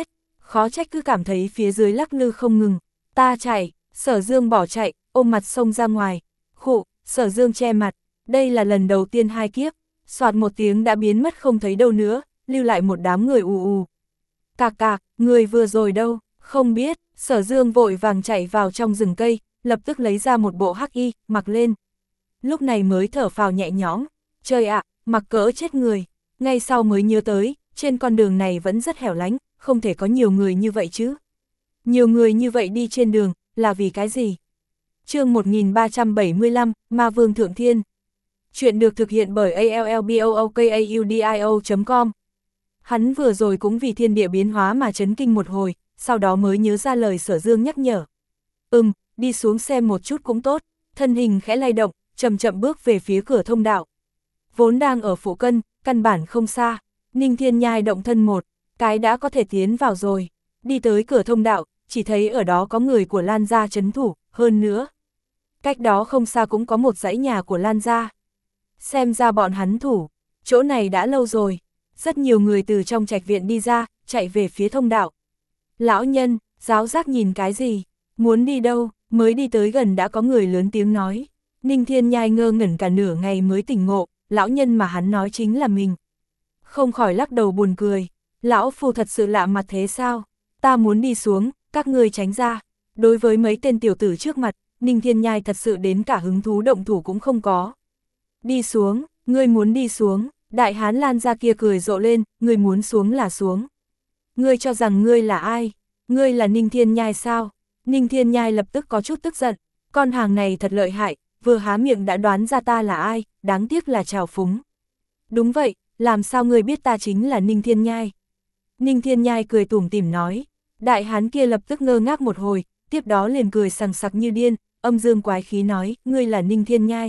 khó trách cứ cảm thấy phía dưới lắc lư không ngừng. Ta chạy, Sở Dương bỏ chạy, ôm mặt xông ra ngoài. Khụ, Sở Dương che mặt, đây là lần đầu tiên hai kiếp, soạt một tiếng đã biến mất không thấy đâu nữa, lưu lại một đám người ù ù. Cạc cạc, người vừa rồi đâu, không biết, Sở Dương vội vàng chạy vào trong rừng cây, lập tức lấy ra một bộ hắc y, mặc lên. Lúc này mới thở phào nhẹ nhõm, trời ạ, mặc cỡ chết người, ngay sau mới nhớ tới, trên con đường này vẫn rất hẻo lánh, không thể có nhiều người như vậy chứ. Nhiều người như vậy đi trên đường, là vì cái gì? Chương một nghìn ba trăm bảy mươi lăm, Ma Vương Thượng Thiên. Chuyện được thực hiện bởi a l l b o o k a u d i o chấm com. Hắn vừa rồi cũng vì thiên địa biến hóa mà chấn kinh một hồi, sau đó mới nhớ ra lời Sở Dương nhắc nhở. Ừm, đi xuống xem một chút cũng tốt, thân hình khẽ lay động, chậm chậm bước về phía cửa thông đạo. Vốn đang ở phủ cân, căn bản không xa, Ninh Thiên Nhai động thân một, cái đã có thể tiến vào rồi. Đi tới cửa thông đạo, chỉ thấy ở đó có người của Lan gia trấn thủ, hơn nữa. Cách đó không xa cũng có một dãy nhà của Lan gia. Xem ra bọn hắn thủ, chỗ này đã lâu rồi. Rất nhiều người từ trong trạch viện đi ra, chạy về phía thông đạo. Lão nhân, giáo giác nhìn cái gì? Muốn đi đâu? Mới đi tới gần đã có người lớn tiếng nói. Ninh Thiên Nhai ngơ ngẩn cả nửa ngày mới tỉnh ngộ, lão nhân mà hắn nói chính là mình. Không khỏi lắc đầu buồn cười. Lão phu thật sự lạ mặt thế sao? Ta muốn đi xuống, các ngươi tránh ra. Đối với mấy tên tiểu tử trước mặt, Ninh Thiên Nhai thật sự đến cả hứng thú động thủ cũng không có. Đi xuống, ngươi muốn đi xuống. Đại hán Lan gia kia cười rộ lên, ngươi muốn xuống là xuống. Ngươi cho rằng ngươi là ai? Ngươi là Ninh Thiên Nhai sao? Ninh Thiên Nhai lập tức có chút tức giận, con hàng này thật lợi hại, vừa há miệng đã đoán ra ta là ai, đáng tiếc là trào phúng. Đúng vậy, làm sao ngươi biết ta chính là Ninh Thiên Nhai? Ninh Thiên Nhai cười tủm tỉm nói, đại hán kia lập tức ngơ ngác một hồi, tiếp đó liền cười sằng sặc như điên, âm dương quái khí nói, ngươi là Ninh Thiên Nhai.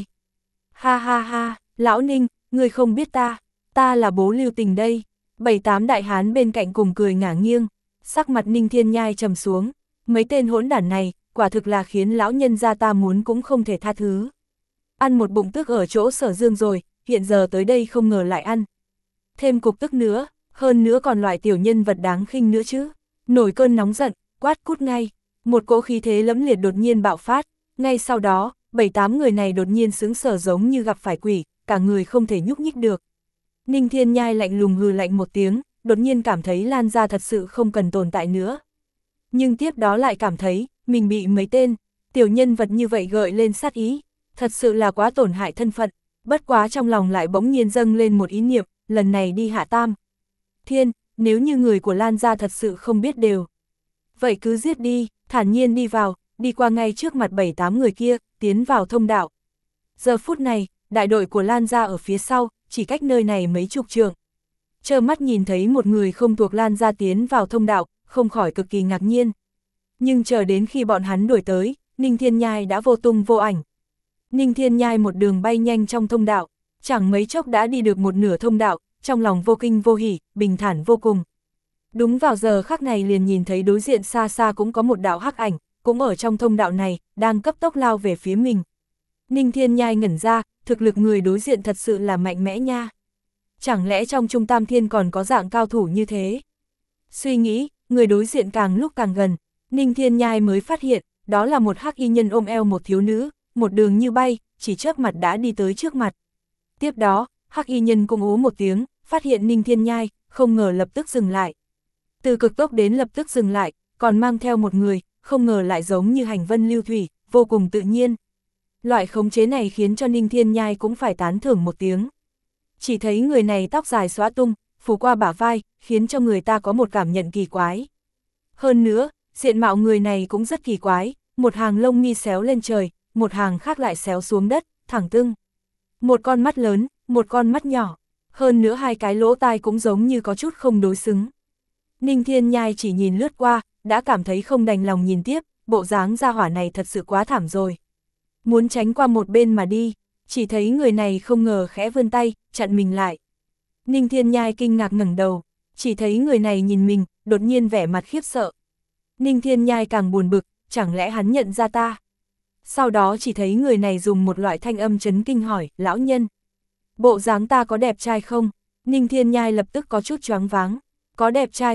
Ha ha ha, lão Ninh, ngươi không biết ta, ta là bố Lưu Tình đây. Bảy tám đại hán bên cạnh cùng cười ngả nghiêng, sắc mặt Ninh Thiên Nhai trầm xuống, mấy tên hỗn đản này, quả thực là khiến lão nhân gia ta muốn cũng không thể tha thứ. Ăn một bụng tức ở chỗ Sở Dương rồi, hiện giờ tới đây không ngờ lại ăn. Thêm cục tức nữa, hơn nữa còn loại tiểu nhân vật đáng khinh nữa chứ. Nổi cơn nóng giận, quát cút ngay, một cỗ khí thế lẫm liệt đột nhiên bạo phát, ngay sau đó, bảy tám người này đột nhiên sững sờ giống như gặp phải quỷ, cả người không thể nhúc nhích được. Ninh Thiên Nhai lạnh lùng hừ lạnh một tiếng, đột nhiên cảm thấy Lan gia thật sự không cần tồn tại nữa. Nhưng tiếp đó lại cảm thấy, mình bị mấy tên, tiểu nhân vật như vậy gợi lên sát ý, thật sự là quá tổn hại thân phận, bất quá trong lòng lại bỗng nhiên dâng lên một ý niệm, lần này đi hạ tam. Thiên, nếu như người của Lan gia thật sự không biết đều. Vậy cứ giết đi, thản nhiên đi vào, đi qua ngay trước mặt bảy tám người kia, tiến vào thông đạo. Giờ phút này, đại đội của Lan gia ở phía sau, chỉ cách nơi này mấy chục trượng. Trơ mắt nhìn thấy một người không thuộc Lan gia tiến vào thông đạo, không khỏi cực kỳ ngạc nhiên. Nhưng chờ đến khi bọn hắn đuổi tới, Ninh Thiên Nhai đã vô tung vô ảnh. Ninh Thiên Nhai một đường bay nhanh trong thông đạo, chẳng mấy chốc đã đi được một nửa thông đạo, trong lòng vô kinh vô hỉ, bình thản vô cùng. Đúng vào giờ khắc này liền nhìn thấy đối diện xa xa cũng có một đạo hắc ảnh, cũng ở trong thông đạo này, đang cấp tốc lao về phía mình. Ninh Thiên Nhai ngẩn ra, thực lực người đối diện thật sự là mạnh mẽ nha. Chẳng lẽ trong Trung Tam Thiên còn có dạng cao thủ như thế? Suy nghĩ, người đối diện càng lúc càng gần, Ninh Thiên Nhai mới phát hiện, đó là một hắc y nhân ôm eo một thiếu nữ, một đường như bay, chỉ chớp mặt đã đi tới trước mặt. Tiếp đó, hắc y nhân cũng ú một tiếng, phát hiện Ninh Thiên Nhai, không ngờ lập tức dừng lại. Từ cực tốc đến lập tức dừng lại, còn mang theo một người, không ngờ lại giống như hành vân lưu thủy, vô cùng tự nhiên. Loại khống chế này khiến cho Ninh Thiên Nhai cũng phải tán thưởng một tiếng. Chỉ thấy người này tóc dài xõa tung, phủ qua bả vai, khiến cho người ta có một cảm nhận kỳ quái. Hơn nữa, diện mạo người này cũng rất kỳ quái, một hàng lông mi xéo lên trời, một hàng khác lại xéo xuống đất, thẳng tưng. Một con mắt lớn, một con mắt nhỏ, hơn nữa hai cái lỗ tai cũng giống như có chút không đối xứng. Ninh Thiên Nhai chỉ nhìn lướt qua, đã cảm thấy không đành lòng nhìn tiếp, bộ dáng gia hỏa này thật sự quá thảm rồi. Muốn tránh qua một bên mà đi, chỉ thấy người này không ngờ khẽ vươn tay, chặn mình lại. Ninh Thiên Nhai kinh ngạc ngẩng đầu, chỉ thấy người này nhìn mình, đột nhiên vẻ mặt khiếp sợ. Ninh Thiên Nhai càng buồn bực, chẳng lẽ hắn nhận ra ta? Sau đó chỉ thấy người này dùng một loại thanh âm chấn kinh hỏi, lão nhân, bộ dáng ta có đẹp trai không? Ninh Thiên Nhai lập tức có chút choáng váng, có đẹp trai không?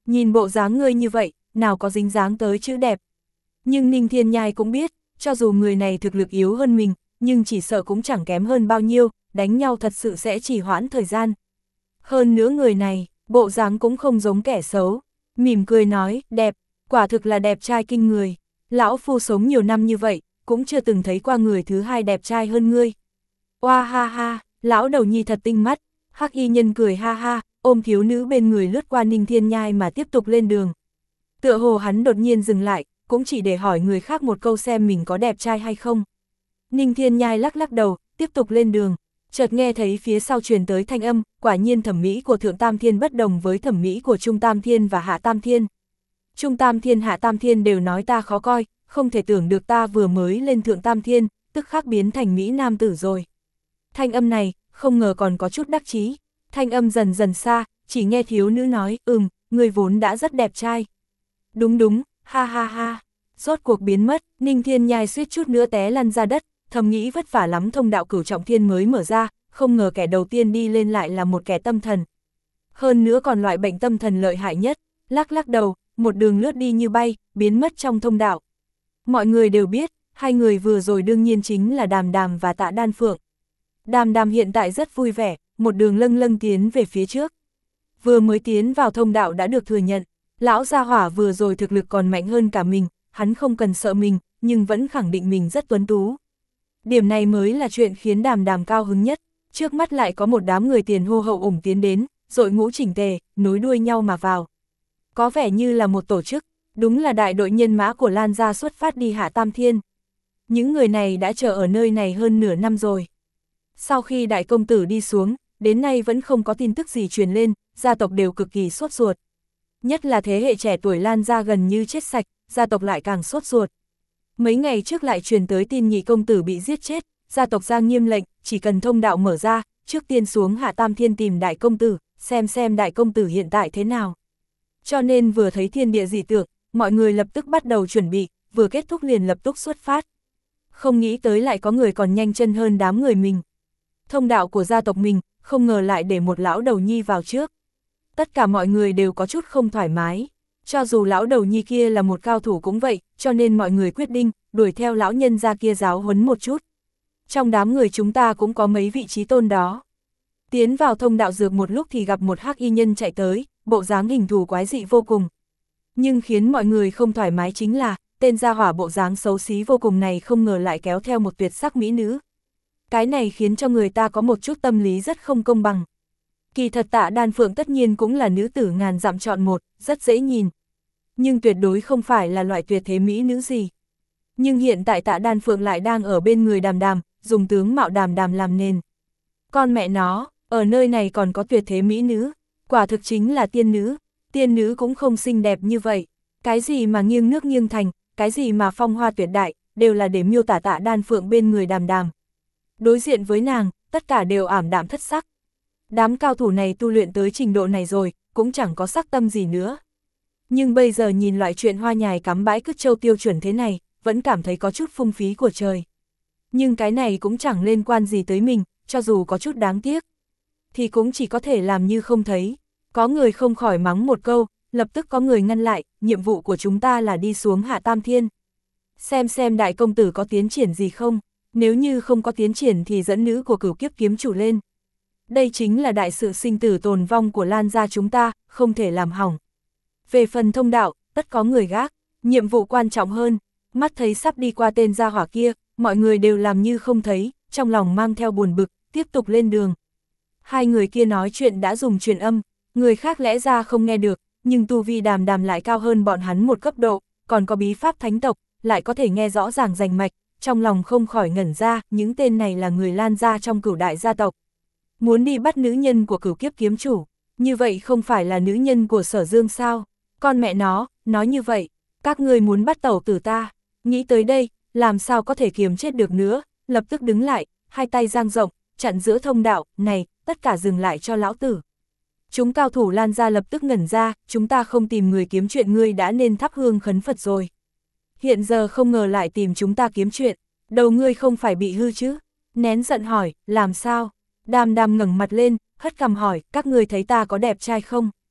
Nhìn bộ dáng ngươi như vậy, nào có dính dáng tới chữ đẹp. Nhưng Ninh Thiên Nhai cũng biết, cho dù người này thực lực yếu hơn mình, nhưng chỉ sợ cũng chẳng kém hơn bao nhiêu, đánh nhau thật sự sẽ chỉ hoãn thời gian. Hơn nữa người này, bộ dáng cũng không giống kẻ xấu, mỉm cười nói, đẹp, quả thực là đẹp trai kinh người. Lão phu sống nhiều năm như vậy, cũng chưa từng thấy qua người thứ hai đẹp trai hơn ngươi. Oa ha ha, lão đầu nhi thật tinh mắt, hắc y nhân cười ha ha, ôm thiếu nữ bên người lướt qua Ninh Thiên Nhai mà tiếp tục lên đường. Tựa hồ hắn đột nhiên dừng lại, cũng chỉ để hỏi người khác một câu xem mình có đẹp trai hay không. Ninh Thiên Nhai lắc lắc đầu, tiếp tục lên đường, chợt nghe thấy phía sau truyền tới thanh âm, quả nhiên thẩm mỹ của Thượng Tam Thiên bất đồng với thẩm mỹ của Trung Tam Thiên và Hạ Tam Thiên. Trung Tam Thiên Hạ Tam Thiên đều nói ta khó coi, không thể tưởng được ta vừa mới lên Thượng Tam Thiên, tức khắc biến thành Mỹ Nam tử rồi. Thanh âm này, không ngờ còn có chút đắc chí. Thanh âm dần dần xa, chỉ nghe thiếu nữ nói, ừm, người vốn đã rất đẹp trai. Đúng đúng, ha ha ha. Rốt cuộc biến mất, Ninh Thiên Nhai suýt chút nữa té lăn ra đất, thầm nghĩ vất vả lắm thông đạo cửu trọng thiên mới mở ra, không ngờ kẻ đầu tiên đi lên lại là một kẻ tâm thần. Hơn nữa còn loại bệnh tâm thần lợi hại nhất, lắc lắc đầu, một đường lướt đi như bay, biến mất trong thông đạo. Mọi người đều biết, hai người vừa rồi đương nhiên chính là Đàm Đàm và Tạ Đan Phượng. Đàm Đàm hiện tại rất vui vẻ, một đường lâng lâng tiến về phía trước. Vừa mới tiến vào thông đạo đã được thừa nhận, lão gia hỏa vừa rồi thực lực còn mạnh hơn cả mình, hắn không cần sợ mình, nhưng vẫn khẳng định mình rất tuấn tú. Điểm này mới là chuyện khiến Đàm Đàm cao hứng nhất, trước mắt lại có một đám người tiền hô hậu ủng tiến đến, đội ngũ chỉnh tề, nối đuôi nhau mà vào. Có vẻ như là một tổ chức, đúng là đại đội nhân mã của Lan gia xuất phát đi Hạ Tam Thiên. Những người này đã chờ ở nơi này hơn nửa năm rồi. Sau khi đại công tử đi xuống, đến nay vẫn không có tin tức gì truyền lên, gia tộc đều cực kỳ sốt ruột. Nhất là thế hệ trẻ tuổi Lan gia gần như chết sạch, gia tộc lại càng sốt ruột. Mấy ngày trước lại truyền tới tin nhị công tử bị giết chết, gia tộc ra nghiêm lệnh, chỉ cần thông đạo mở ra, trước tiên xuống Hạ Tam Thiên tìm đại công tử, xem xem đại công tử hiện tại thế nào. Cho nên vừa thấy thiên địa dị tượng, mọi người lập tức bắt đầu chuẩn bị, vừa kết thúc liền lập tức xuất phát. Không nghĩ tới lại có người còn nhanh chân hơn đám người mình. Thông đạo của gia tộc mình, không ngờ lại để một lão đầu nhi vào trước. Tất cả mọi người đều có chút không thoải mái. Cho dù lão đầu nhi kia là một cao thủ cũng vậy, cho nên mọi người quyết định, đuổi theo lão nhân gia kia giáo huấn một chút. Trong đám người chúng ta cũng có mấy vị trí tôn đó. Tiến vào thông đạo dược một lúc thì gặp một hắc y nhân chạy tới, bộ dáng hình thù quái dị vô cùng. Nhưng khiến mọi người không thoải mái chính là, tên gia hỏa bộ dáng xấu xí vô cùng này không ngờ lại kéo theo một tuyệt sắc mỹ nữ. Cái này khiến cho người ta có một chút tâm lý rất không công bằng. Kỳ thật Tạ Đan Phượng tất nhiên cũng là nữ tử ngàn dặm chọn một, rất dễ nhìn. Nhưng tuyệt đối không phải là loại tuyệt thế mỹ nữ gì. Nhưng hiện tại Tạ Đan Phượng lại đang ở bên người Đàm Đàm, dùng tướng mạo Đàm Đàm làm nền. Con mẹ nó, ở nơi này còn có tuyệt thế mỹ nữ, quả thực chính là tiên nữ, tiên nữ cũng không xinh đẹp như vậy. Cái gì mà nghiêng nước nghiêng thành, cái gì mà phong hoa tuyệt đại, đều là để miêu tả Tạ Đan Phượng bên người Đàm Đàm. Đối diện với nàng, tất cả đều ảm đạm thất sắc. Đám cao thủ này tu luyện tới trình độ này rồi, cũng chẳng có sắc tâm gì nữa. Nhưng bây giờ nhìn loại chuyện hoa nhài cắm bãi cứt châu tiêu chuẩn thế này, vẫn cảm thấy có chút phung phí của trời. Nhưng cái này cũng chẳng liên quan gì tới mình, cho dù có chút đáng tiếc. Thì cũng chỉ có thể làm như không thấy. Có người không khỏi mắng một câu, lập tức có người ngăn lại, nhiệm vụ của chúng ta là đi xuống Hạ Tam Thiên. Xem xem đại công tử có tiến triển gì không, nếu như không có tiến triển thì dẫn nữ của Cửu Kiếp kiếm chủ lên. Đây chính là đại sự sinh tử tồn vong của Lan gia chúng ta, không thể làm hỏng. Về phần thông đạo, tất có người gác, nhiệm vụ quan trọng hơn, mắt thấy sắp đi qua tên gia hỏa kia, mọi người đều làm như không thấy, trong lòng mang theo buồn bực, tiếp tục lên đường. Hai người kia nói chuyện đã dùng truyền âm, người khác lẽ ra không nghe được, nhưng tu vi Đàm Đàm lại cao hơn bọn hắn một cấp độ, còn có bí pháp thánh tộc, lại có thể nghe rõ ràng rành mạch, trong lòng không khỏi ngẩn ra, những tên này là người Lan gia trong Cửu đại gia tộc. Muốn đi bắt nữ nhân của Cửu Kiếp kiếm chủ, như vậy không phải là nữ nhân của Sở Dương sao? Con mẹ nó, nói như vậy, các ngươi muốn bắt tẩu tử ta, nghĩ tới đây, làm sao có thể kiềm chết được nữa, lập tức đứng lại, hai tay dang rộng, chặn giữa thông đạo, này, tất cả dừng lại cho lão tử. Chúng cao thủ Lan gia lập tức ngẩn ra, chúng ta không tìm người kiếm chuyện ngươi đã nên thắp hương khấn Phật rồi. Hiện giờ không ngờ lại tìm chúng ta kiếm chuyện, đầu ngươi không phải bị hư chứ? Nén giận hỏi, làm sao? Đàm Đàm ngẩng mặt lên, hất cằm hỏi, các ngươi thấy ta có đẹp trai không?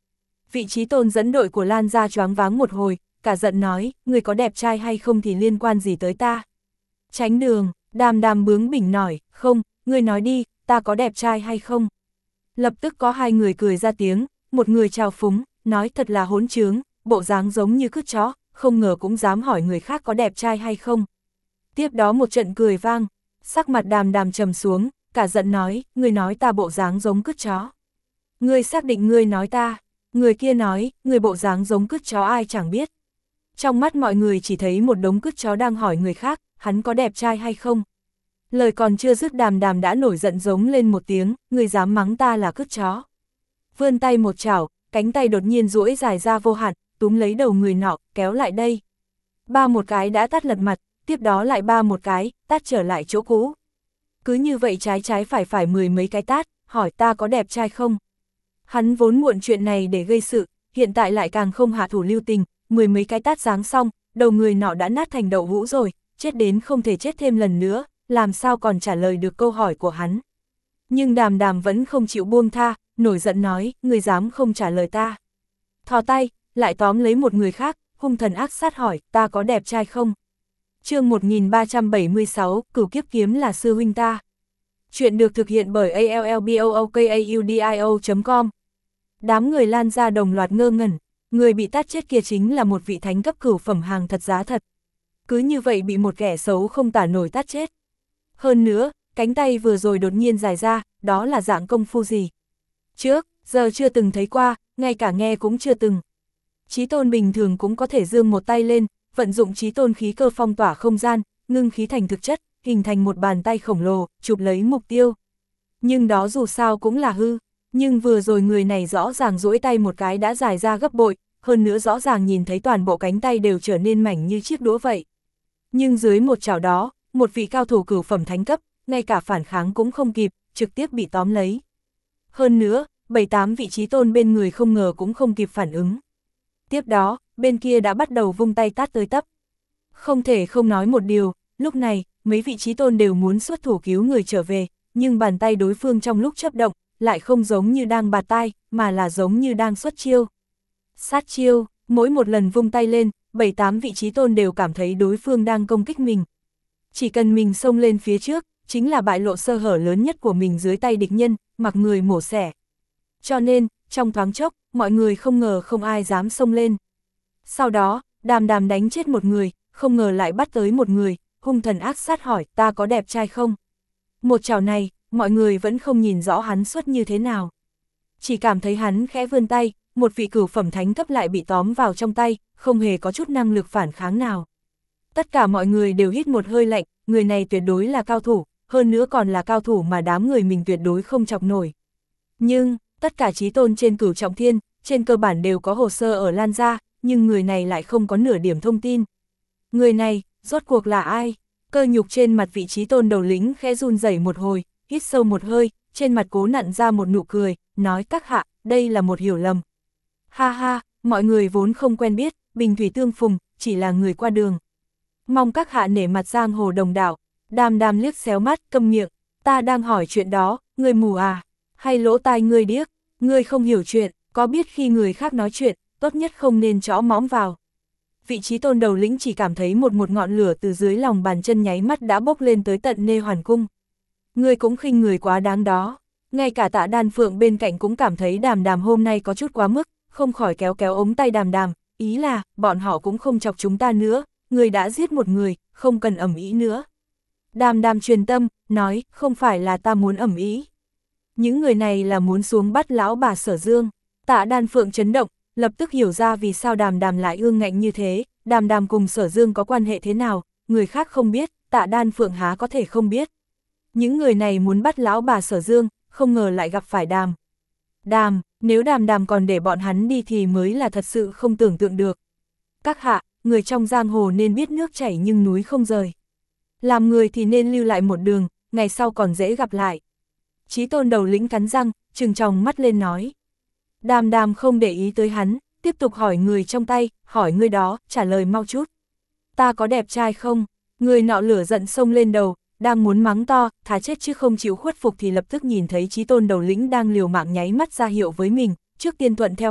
Vị trí tôn dẫn đội của Lan gia choáng váng một hồi, cả giận nói, người có đẹp trai hay không thì liên quan gì tới ta. Tránh đường, Đàm Đàm bướng bỉnh nói, không, người nói đi, ta có đẹp trai hay không. Lập tức có hai người cười ra tiếng, một người chào phúng, nói thật là hỗn trướng, bộ dáng giống như cứt chó, không ngờ cũng dám hỏi người khác có đẹp trai hay không. Tiếp đó một trận cười vang, sắc mặt Đàm Đàm trầm xuống, cả giận nói, người nói ta bộ dáng giống cứt chó. Ngươi xác định ngươi nói ta, người kia nói, người bộ dáng giống cứt chó ai chẳng biết. Trong mắt mọi người chỉ thấy một đống cứt chó đang hỏi người khác, hắn có đẹp trai hay không. Lời còn chưa dứt Đàm Đàm đã nổi giận giống lên một tiếng, người dám mắng ta là cứt chó. Vươn tay một chảo, cánh tay đột nhiên duỗi dài ra vô hạn, túm lấy đầu người nọ, kéo lại đây. Ba một cái đã tát lật mặt, tiếp đó lại ba một cái, tát trở lại chỗ cũ. Cứ như vậy trái trái phải phải mười mấy cái tát, hỏi ta có đẹp trai không. Hắn vốn muộn chuyện này để gây sự, hiện tại lại càng không hạ thủ lưu tình, mười mấy cái tát giáng xong, đầu người nọ đã nát thành đậu hũ rồi, chết đến không thể chết thêm lần nữa, làm sao còn trả lời được câu hỏi của hắn. Nhưng Đàm Đàm vẫn không chịu buông tha, nổi giận nói, người dám không trả lời ta. Thò tay, lại tóm lấy một người khác, hung thần ác sát hỏi, ta có đẹp trai không? Chương một nghìn ba trăm bảy mươi sáu, Cửu Kiếp Kiếm là sư huynh ta. Chuyện được thực hiện bởi a l l b o o k a u d i o chấm com. Đám người Lan ra đồng loạt ngơ ngẩn, người bị tát chết kia chính là một vị thánh cấp cửu phẩm hàng thật giá thật. Cứ như vậy bị một kẻ xấu không tả nổi tát chết. Hơn nữa, cánh tay vừa rồi đột nhiên dài ra, đó là dạng công phu gì? Trước, giờ chưa từng thấy qua, ngay cả nghe cũng chưa từng. Chí tôn bình thường cũng có thể giương một tay lên, vận dụng chí tôn khí cơ phong tỏa không gian, ngưng khí thành thực chất, hình thành một bàn tay khổng lồ, chụp lấy mục tiêu. Nhưng đó dù sao cũng là hư, nhưng vừa rồi người này rõ ràng duỗi tay một cái đã dài ra gấp bội, hơn nữa rõ ràng nhìn thấy toàn bộ cánh tay đều trở nên mảnh như chiếc đũa vậy. Nhưng dưới một chảo đó, một vị cao thủ cửu phẩm thánh cấp, ngay cả phản kháng cũng không kịp, trực tiếp bị tóm lấy. Hơn nữa, bảy tám vị trí tôn bên người không ngờ cũng không kịp phản ứng. Tiếp đó, bên kia đã bắt đầu vung tay tát tới tấp. Không thể không nói một điều, lúc này, mấy vị trí tôn đều muốn xuất thủ cứu người trở về, nhưng bàn tay đối phương trong lúc chấp động, lại không giống như đang bạt tai, mà là giống như đang xuất chiêu. Sát chiêu, mỗi một lần vung tay lên, bảy tám vị trí tôn đều cảm thấy đối phương đang công kích mình. Chỉ cần mình xông lên phía trước, chính là bại lộ sơ hở lớn nhất của mình dưới tay địch nhân, mặc người mổ xẻ. Cho nên, trong thoáng chốc, mọi người không ngờ không ai dám xông lên. Sau đó, Đàm Đàm đánh chết một người, không ngờ lại bắt tới một người, hung thần ác sát hỏi, ta có đẹp trai không? Một chảo này, mọi người vẫn không nhìn rõ hắn xuất như thế nào. Chỉ cảm thấy hắn khẽ vươn tay, một vị cửu phẩm thánh cấp lại bị tóm vào trong tay, không hề có chút năng lực phản kháng nào. Tất cả mọi người đều hít một hơi lạnh, người này tuyệt đối là cao thủ, hơn nữa còn là cao thủ mà đám người mình tuyệt đối không chọc nổi. Nhưng, tất cả chí tôn trên Cửu Trọng Thiên, trên cơ bản đều có hồ sơ ở Lan gia, nhưng người này lại không có nửa điểm thông tin. Người này, rốt cuộc là ai? Cơ nhục trên mặt vị chí tôn đầu lĩnh khẽ run rẩy một hồi, hít sâu một hơi, trên mặt cố nặn ra một nụ cười, nói các hạ, đây là một hiểu lầm. Ha ha, mọi người vốn không quen biết, bình thủy tương phùng, chỉ là người qua đường. Mong các hạ nể mặt giang hồ đồng đạo. Đàm Đàm liếc xéo mắt, câm miệng, ta đang hỏi chuyện đó, ngươi mù à, hay lỗ tai ngươi điếc, ngươi không hiểu chuyện, có biết khi người khác nói chuyện, tốt nhất không nên chõ mõm vào. Vị trí tôn đầu lĩnh chỉ cảm thấy một một ngọn lửa từ dưới lòng bàn chân nháy mắt đã bốc lên tới tận nê hoàn cung. Ngươi cũng khinh người quá đáng đó, ngay cả Tạ Đan Phượng bên cạnh cũng cảm thấy Đàm Đàm hôm nay có chút quá mức, không khỏi kéo kéo ống tay Đàm Đàm, ý là, bọn họ cũng không chọc chúng ta nữa, người đã giết một người, không cần ầm ĩ nữa. Đàm Đàm truyền tâm, nói, không phải là ta muốn ầm ĩ. Những người này là muốn xuống bắt lão bà Sở Dương. Tạ Đan Phượng chấn động, lập tức hiểu ra vì sao Đàm Đàm lại ương ngạnh như thế, Đàm Đàm cùng Sở Dương có quan hệ thế nào, người khác không biết, Tạ Đan Phượng há có thể không biết. Những người này muốn bắt lão bà Sở Dương, không ngờ lại gặp phải Đàm. Đàm, nếu Đàm Đàm còn để bọn hắn đi thì mới là thật sự không tưởng tượng được. Các hạ, người trong giang hồ nên biết nước chảy nhưng núi không rời. Làm người thì nên lưu lại một đường, ngày sau còn dễ gặp lại. Chí tôn đầu lĩnh cắn răng, trừng tròng mắt lên nói. Đàm Đàm không để ý tới hắn, tiếp tục hỏi người trong tay, hỏi người đó, trả lời mau chút. Ta có đẹp trai không? Người nọ lửa giận xông lên đầu, đang muốn mắng to, thà chết chứ không chịu khuất phục thì lập tức nhìn thấy chí tôn đầu lĩnh đang liều mạng nháy mắt ra hiệu với mình, trước tiên thuận theo hắn,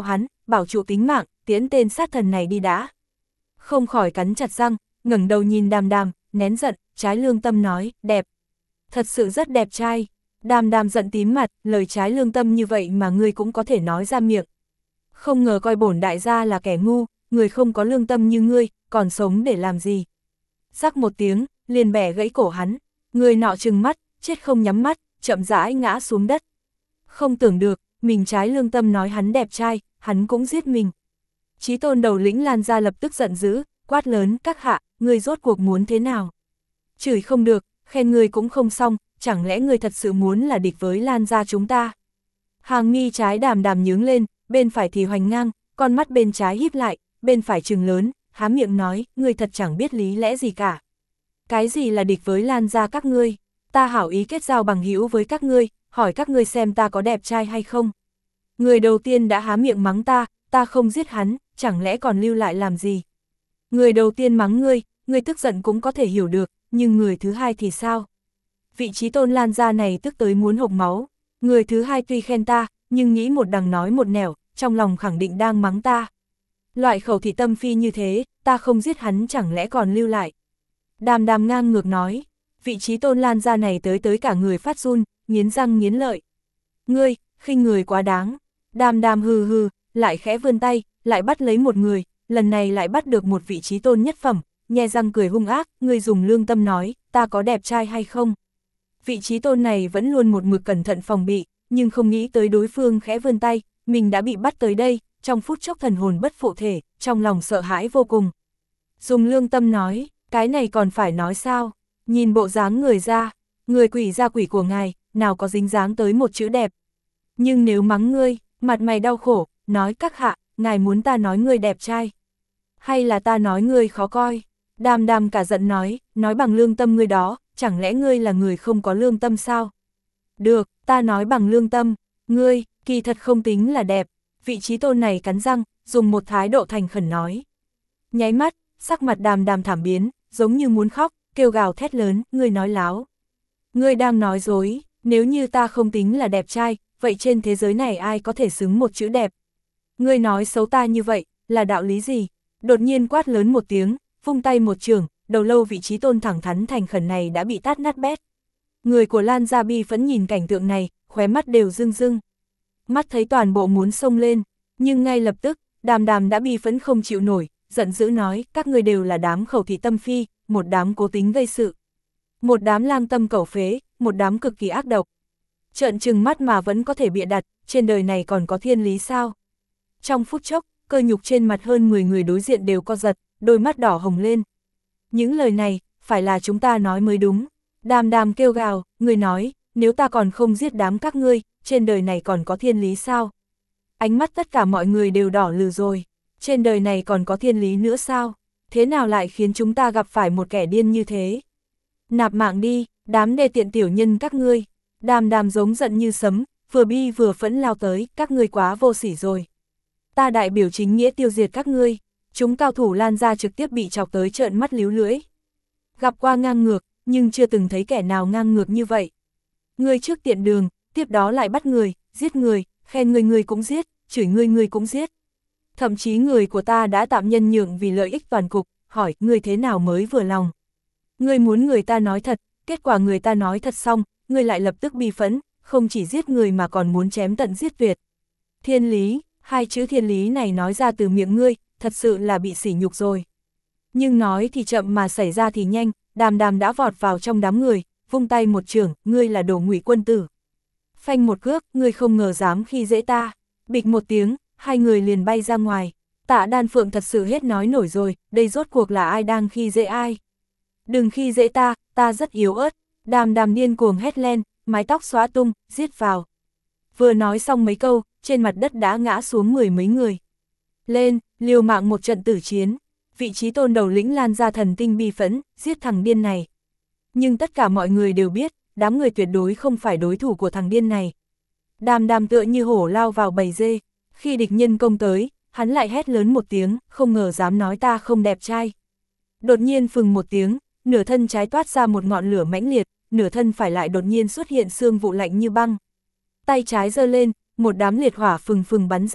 bảo trụ tính mạng, tiễn tên sát thần này đi đã. Không khỏi cắn chặt răng, ngẩng đầu nhìn Đàm Đàm, nén giận, trái lương tâm nói, đẹp. Thật sự rất đẹp trai. Đàm Đàm giận tím mặt, lời trái lương tâm như vậy mà ngươi cũng có thể nói ra miệng. Không ngờ coi bổn đại gia là kẻ ngu, người không có lương tâm như ngươi, còn sống để làm gì. Rắc một tiếng, liền bẻ gãy cổ hắn, người nọ trừng mắt, chết không nhắm mắt, chậm rãi ngã xuống đất. Không tưởng được, mình trái lương tâm nói hắn đẹp trai, hắn cũng giết mình. Chí tôn đầu lĩnh Lan gia lập tức giận dữ, quát lớn, các hạ, người rốt cuộc muốn thế nào? Chửi không được, khen người cũng không xong, chẳng lẽ người thật sự muốn là địch với Lan gia chúng ta? Hàng mi trái Đàm Đàm nhướng lên, bên phải thì hoành ngang, con mắt bên trái híp lại, bên phải trừng lớn, há miệng nói, người thật chẳng biết lý lẽ gì cả. Cái gì là địch với Lan gia các ngươi? Ta hảo ý kết giao bằng hữu với các ngươi, hỏi các ngươi xem ta có đẹp trai hay không? Người đầu tiên đã há miệng mắng ta, ta không giết hắn, chẳng lẽ còn lưu lại làm gì? Người đầu tiên mắng ngươi, ngươi tức giận cũng có thể hiểu được, nhưng người thứ hai thì sao? Vị trí tôn Lan gia này tức tới muốn hộc máu. Người thứ hai tuy khen ta, nhưng nghĩ một đằng nói một nẻo, trong lòng khẳng định đang mắng ta. Loại khẩu thị tâm phi như thế, ta không giết hắn chẳng lẽ còn lưu lại. Đàm Đàm ngang ngược nói, vị trí tôn Lan gia này tới tới cả người phát run, nghiến răng nghiến lợi. Ngươi, khinh người quá đáng. Đàm Đàm hừ hừ, lại khẽ vươn tay, lại bắt lấy một người, lần này lại bắt được một vị trí tôn nhất phẩm, nhe răng cười hung ác, ngươi dùng lương tâm nói, ta có đẹp trai hay không? Vị trí tôn này vẫn luôn một mực cẩn thận phòng bị, nhưng không nghĩ tới đối phương khẽ vươn tay, mình đã bị bắt tới đây, trong phút chốc thần hồn bất phụ thể, trong lòng sợ hãi vô cùng. Dùng lương tâm nói, cái này còn phải nói sao? Nhìn bộ dáng người ra, người quỷ ra quỷ của ngài, nào có dính dáng tới một chữ đẹp. Nhưng nếu mắng ngươi, mặt mày đau khổ, nói các hạ, ngài muốn ta nói ngươi đẹp trai. Hay là ta nói ngươi khó coi? Đàm Đàm cả giận nói, nói bằng lương tâm ngươi đó, chẳng lẽ ngươi là người không có lương tâm sao? Được, ta nói bằng lương tâm, ngươi, kỳ thật không tính là đẹp. Vị trí tôn này cắn răng, dùng một thái độ thành khẩn nói. Nháy mắt, sắc mặt Đàm Đàm thảm biến, giống như muốn khóc, kêu gào thét lớn, ngươi nói láo. Ngươi đang nói dối, nếu như ta không tính là đẹp trai, vậy trên thế giới này ai có thể xứng một chữ đẹp? Ngươi nói xấu ta như vậy, là đạo lý gì? Đột nhiên quát lớn một tiếng, vung tay một trường, đầu lâu vị trí tôn thẳng thắn thành khẩn này đã bị tát nát bét. Người của Lan gia bi phẫn nhìn cảnh tượng này, khóe mắt đều rưng rưng. Mắt thấy toàn bộ muốn xông lên, nhưng ngay lập tức, Đàm Đàm đã bi phẫn không chịu nổi, giận dữ nói, các ngươi đều là đám khẩu thị tâm phi, một đám cố tính gây sự. Một đám lang tâm cẩu phế, một đám cực kỳ ác độc. Trợn trừng mắt mà vẫn có thể bịa đặt, trên đời này còn có thiên lý sao? Trong phút chốc, cơ nhục trên mặt hơn mười người đối diện đều co giật, đôi mắt đỏ hồng lên. Những lời này, phải là chúng ta nói mới đúng. Đàm Đàm kêu gào, người nói, nếu ta còn không giết đám các ngươi, trên đời này còn có thiên lý sao? Ánh mắt tất cả mọi người đều đỏ lừ rồi. Trên đời này còn có thiên lý nữa sao? Thế nào lại khiến chúng ta gặp phải một kẻ điên như thế? Nạp mạng đi, đám đê tiện tiểu nhân các ngươi. Đàm Đàm giống giận như sấm, vừa bi vừa phẫn lao tới, các ngươi quá vô sỉ rồi. Ta đại biểu chính nghĩa tiêu diệt các ngươi. Chúng cao thủ Lan gia trực tiếp bị chọc tới trợn mắt líu lưỡi. Gặp qua ngang ngược, nhưng chưa từng thấy kẻ nào ngang ngược như vậy. Ngươi trước tiện đường, tiếp đó lại bắt người, giết người, khen người người cũng giết, chửi người người cũng giết. Thậm chí người của ta đã tạm nhân nhượng vì lợi ích toàn cục, hỏi ngươi thế nào mới vừa lòng. Ngươi muốn người ta nói thật, kết quả người ta nói thật xong, ngươi lại lập tức bi phẫn, không chỉ giết người mà còn muốn chém tận giết tuyệt. Thiên lý, hai chữ thiên lý này nói ra từ miệng ngươi, thật sự là bị sỉ nhục rồi. Nhưng nói thì chậm mà xảy ra thì nhanh, Đàm Đàm đã vọt vào trong đám người, vung tay một chưởng, ngươi là đồ ngụy quân tử. Phanh một cước, ngươi không ngờ dám khi dễ ta. Bịch một tiếng, hai người liền bay ra ngoài. Tạ Đan Phượng thật sự hết nói nổi rồi, đây rốt cuộc là ai đang khi dễ ai. Đừng khi dễ ta, ta rất yếu ớt. Đàm Đàm điên cuồng hét lên, mái tóc xóa tung, giết vào. Vừa nói xong mấy câu, trên mặt đất đã ngã xuống mười mấy người. Lên, liều mạng một trận tử chiến. Vị trí tôn đầu lĩnh Lan gia thần tinh bi phẫn, giết thằng điên này. Nhưng tất cả mọi người đều biết, đám người tuyệt đối không phải đối thủ của thằng điên này. Đàm Đàm tựa như hổ lao vào bầy dê, khi địch nhân công tới, hắn lại hét lớn một tiếng, không ngờ dám nói ta không đẹp trai. Đột nhiên phừng một tiếng, nửa thân trái toát ra một ngọn lửa mãnh liệt, nửa thân phải lại đột nhiên xuất hiện xương vụ lạnh như băng. Tay trái giơ lên, một đám liệt hỏa phừng phừng bắn ra,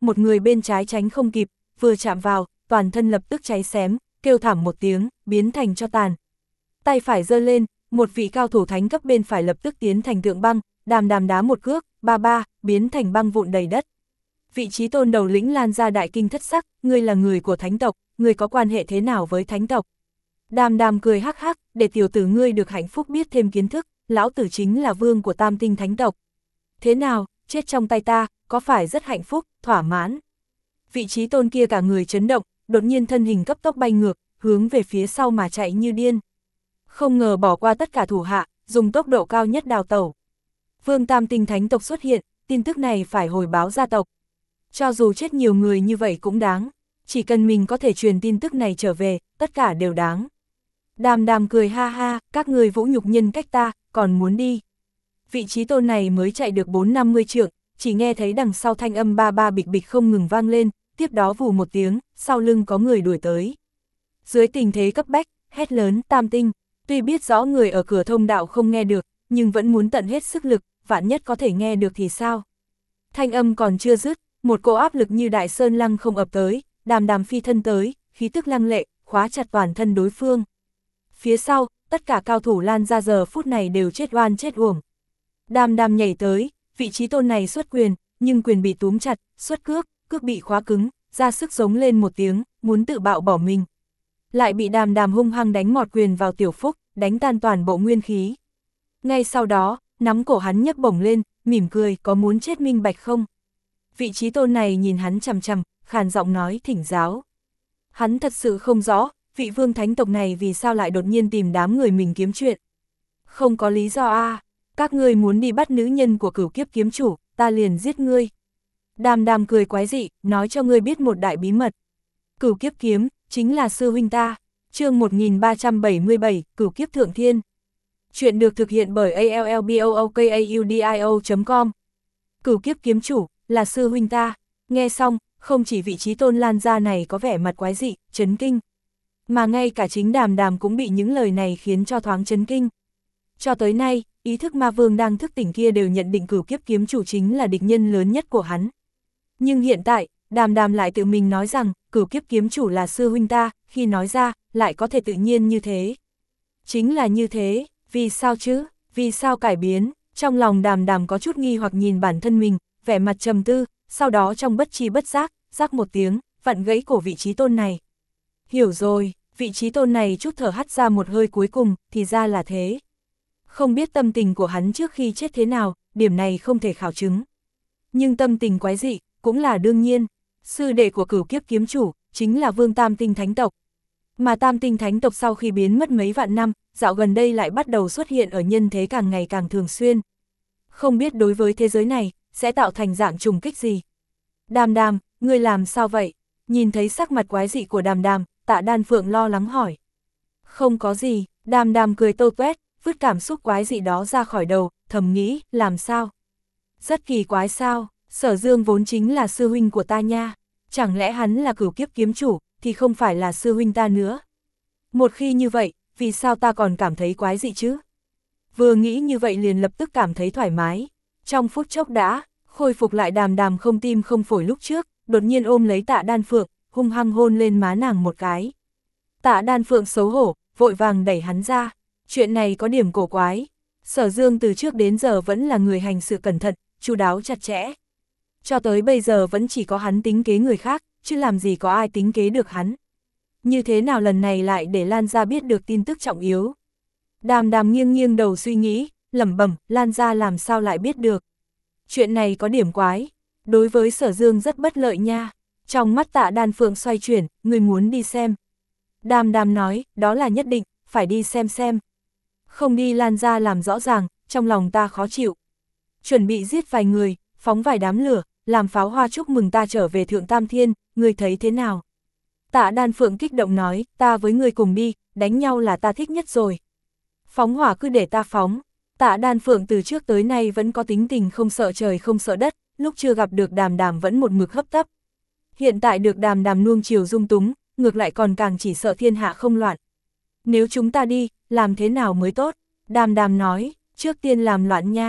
một người bên trái tránh không kịp, vừa chạm vào, toàn thân lập tức cháy xém, kêu thảm một tiếng, biến thành tro tàn. Tay phải giơ lên, một vị cao thủ thánh cấp bên phải lập tức tiến thành tượng băng, Đàm Đàm đá một cước, ba ba, biến thành băng vụn đầy đất. Vị trí tôn đầu lĩnh Lan ra đại kinh thất sắc, ngươi là người của thánh tộc, ngươi có quan hệ thế nào với thánh tộc? Đàm Đàm cười hắc hắc, để tiểu tử ngươi được hạnh phúc biết thêm kiến thức, lão tử chính là vương của tam tinh thánh tộc. Thế nào, chết trong tay ta, có phải rất hạnh phúc, thỏa mãn? Vị trí tôn kia cả người chấn động, đột nhiên thân hình cấp tốc bay ngược, hướng về phía sau mà chạy như điên. Không ngờ bỏ qua tất cả thủ hạ, dùng tốc độ cao nhất đào tẩu. Vương tam tinh thánh tộc xuất hiện, tin tức này phải hồi báo gia tộc. Cho dù chết nhiều người như vậy cũng đáng, chỉ cần mình có thể truyền tin tức này trở về, tất cả đều đáng. Đàm Đàm cười ha ha, các người vũ nhục nhân cách ta, còn muốn đi. Vị trí tôn này mới chạy được bốn năm mươi trượng, chỉ nghe thấy đằng sau thanh âm ba ba bịch bịch không ngừng vang lên, tiếp đó vù một tiếng, sau lưng có người đuổi tới. Dưới tình thế cấp bách, hét lớn tam tinh, tuy biết rõ người ở cửa thông đạo không nghe được, nhưng vẫn muốn tận hết sức lực, vạn nhất có thể nghe được thì sao. Thanh âm còn chưa dứt, một cỗ áp lực như đại sơn lăng không ập tới, Đàm Đàm phi thân tới, khí tức lăng lệ, khóa chặt toàn thân đối phương. Phía sau, tất cả cao thủ Lan ra giờ phút này đều chết oan chết uổng. Đàm Đàm nhảy tới, vị trí tôn này xuất quyền, nhưng quyền bị túm chặt, xuất cước, cước bị khóa cứng, ra sức giống lên một tiếng, muốn tự bạo bỏ mình. Lại bị Đàm Đàm hung hăng đánh mọt quyền vào tiểu phúc, đánh tan toàn bộ nguyên khí. Ngay sau đó, nắm cổ hắn nhấc bổng lên, mỉm cười, có muốn chết minh bạch không? Vị trí tôn này nhìn hắn chằm chằm, khàn giọng nói thỉnh giáo. Hắn thật sự không rõ, vị vương thánh tộc này vì sao lại đột nhiên tìm đám người mình kiếm chuyện. Không có lý do a à, các ngươi muốn đi bắt nữ nhân của cửu kiếp kiếm chủ, ta liền giết ngươi. Đàm Đàm cười quái dị, nói cho ngươi biết một đại bí mật. Cửu kiếp kiếm, chính là sư huynh ta. Chương một nghìn ba trăm bảy mươi bảy, Cửu kiếp thượng thiên. Chuyện được thực hiện bởi a l l b o o k a u d i o chấm com. Cửu kiếp kiếm chủ, là sư huynh ta. Nghe xong, không chỉ vị trí tôn Lan ra này có vẻ mặt quái dị, chấn kinh. Mà ngay cả chính Đàm Đàm cũng bị những lời này khiến cho thoáng chấn kinh. Cho tới nay, ý thức ma vương đang thức tỉnh kia đều nhận định cửu kiếp kiếm chủ chính là địch nhân lớn nhất của hắn. Nhưng hiện tại, Đàm Đàm lại tự mình nói rằng, cửu kiếp kiếm chủ là sư huynh ta, khi nói ra, lại có thể tự nhiên như thế. Chính là như thế, vì sao chứ, vì sao cải biến, trong lòng Đàm Đàm có chút nghi hoặc nhìn bản thân mình, vẻ mặt trầm tư, sau đó trong bất tri bất giác, rắc một tiếng, vặn gãy cổ vị trí tôn này. Hiểu rồi, vị trí tôn này chút thở hắt ra một hơi cuối cùng, thì ra là thế. Không biết tâm tình của hắn trước khi chết thế nào, điểm này không thể khảo chứng. Nhưng tâm tình quái dị, cũng là đương nhiên, sư đệ của cửu kiếp kiếm chủ, chính là vương tam tinh thánh tộc. Mà tam tinh thánh tộc sau khi biến mất mấy vạn năm, dạo gần đây lại bắt đầu xuất hiện ở nhân thế càng ngày càng thường xuyên. Không biết đối với thế giới này, sẽ tạo thành dạng trùng kích gì. Đàm Đàm, ngươi làm sao vậy? Nhìn thấy sắc mặt quái dị của Đàm Đàm, Tạ Đan Phượng lo lắng hỏi. Không có gì, Đàm Đàm cười tâu tuét, vứt cảm xúc quái dị đó ra khỏi đầu, thầm nghĩ, làm sao? Rất kỳ quái sao, Sở Dương vốn chính là sư huynh của ta nha, chẳng lẽ hắn là cửu kiếp kiếm chủ, thì không phải là sư huynh ta nữa. Một khi như vậy, vì sao ta còn cảm thấy quái dị chứ? Vừa nghĩ như vậy liền lập tức cảm thấy thoải mái, trong phút chốc đã, khôi phục lại Đàm Đàm không tim không phổi lúc trước, đột nhiên ôm lấy Tạ Đan Phượng, hung hăng hôn lên má nàng một cái. Tạ Đan Phượng xấu hổ, vội vàng đẩy hắn ra, chuyện này có điểm cổ quái. Sở Dương từ trước đến giờ vẫn là người hành sự cẩn thận, chu đáo chặt chẽ. Cho tới bây giờ vẫn chỉ có hắn tính kế người khác, chứ làm gì có ai tính kế được hắn. Như thế nào lần này lại để Lan Gia biết được tin tức trọng yếu? Đàm Đàm nghiêng nghiêng đầu suy nghĩ, lẩm bẩm, Lan Gia làm sao lại biết được? Chuyện này có điểm quái, đối với Sở Dương rất bất lợi nha. Trong mắt Tạ Đan Phượng xoay chuyển, người muốn đi xem. Đàm Đàm nói, đó là nhất định, phải đi xem xem. Không đi Lan Gia làm rõ ràng, trong lòng ta khó chịu. Chuẩn bị giết vài người, phóng vài đám lửa, làm pháo hoa chúc mừng ta trở về Thượng Tam Thiên, người thấy thế nào? Tạ Đan Phượng kích động nói, ta với người cùng đi, đánh nhau là ta thích nhất rồi. Phóng hỏa cứ để ta phóng. Tạ Đan Phượng từ trước tới nay vẫn có tính tình không sợ trời không sợ đất, lúc chưa gặp được Đàm Đàm vẫn một mực hấp tấp. Hiện tại được Đàm Đàm nuông chiều dung túng, ngược lại còn càng chỉ sợ thiên hạ không loạn. Nếu chúng ta đi, làm thế nào mới tốt? Đàm Đàm nói, trước tiên làm loạn nha.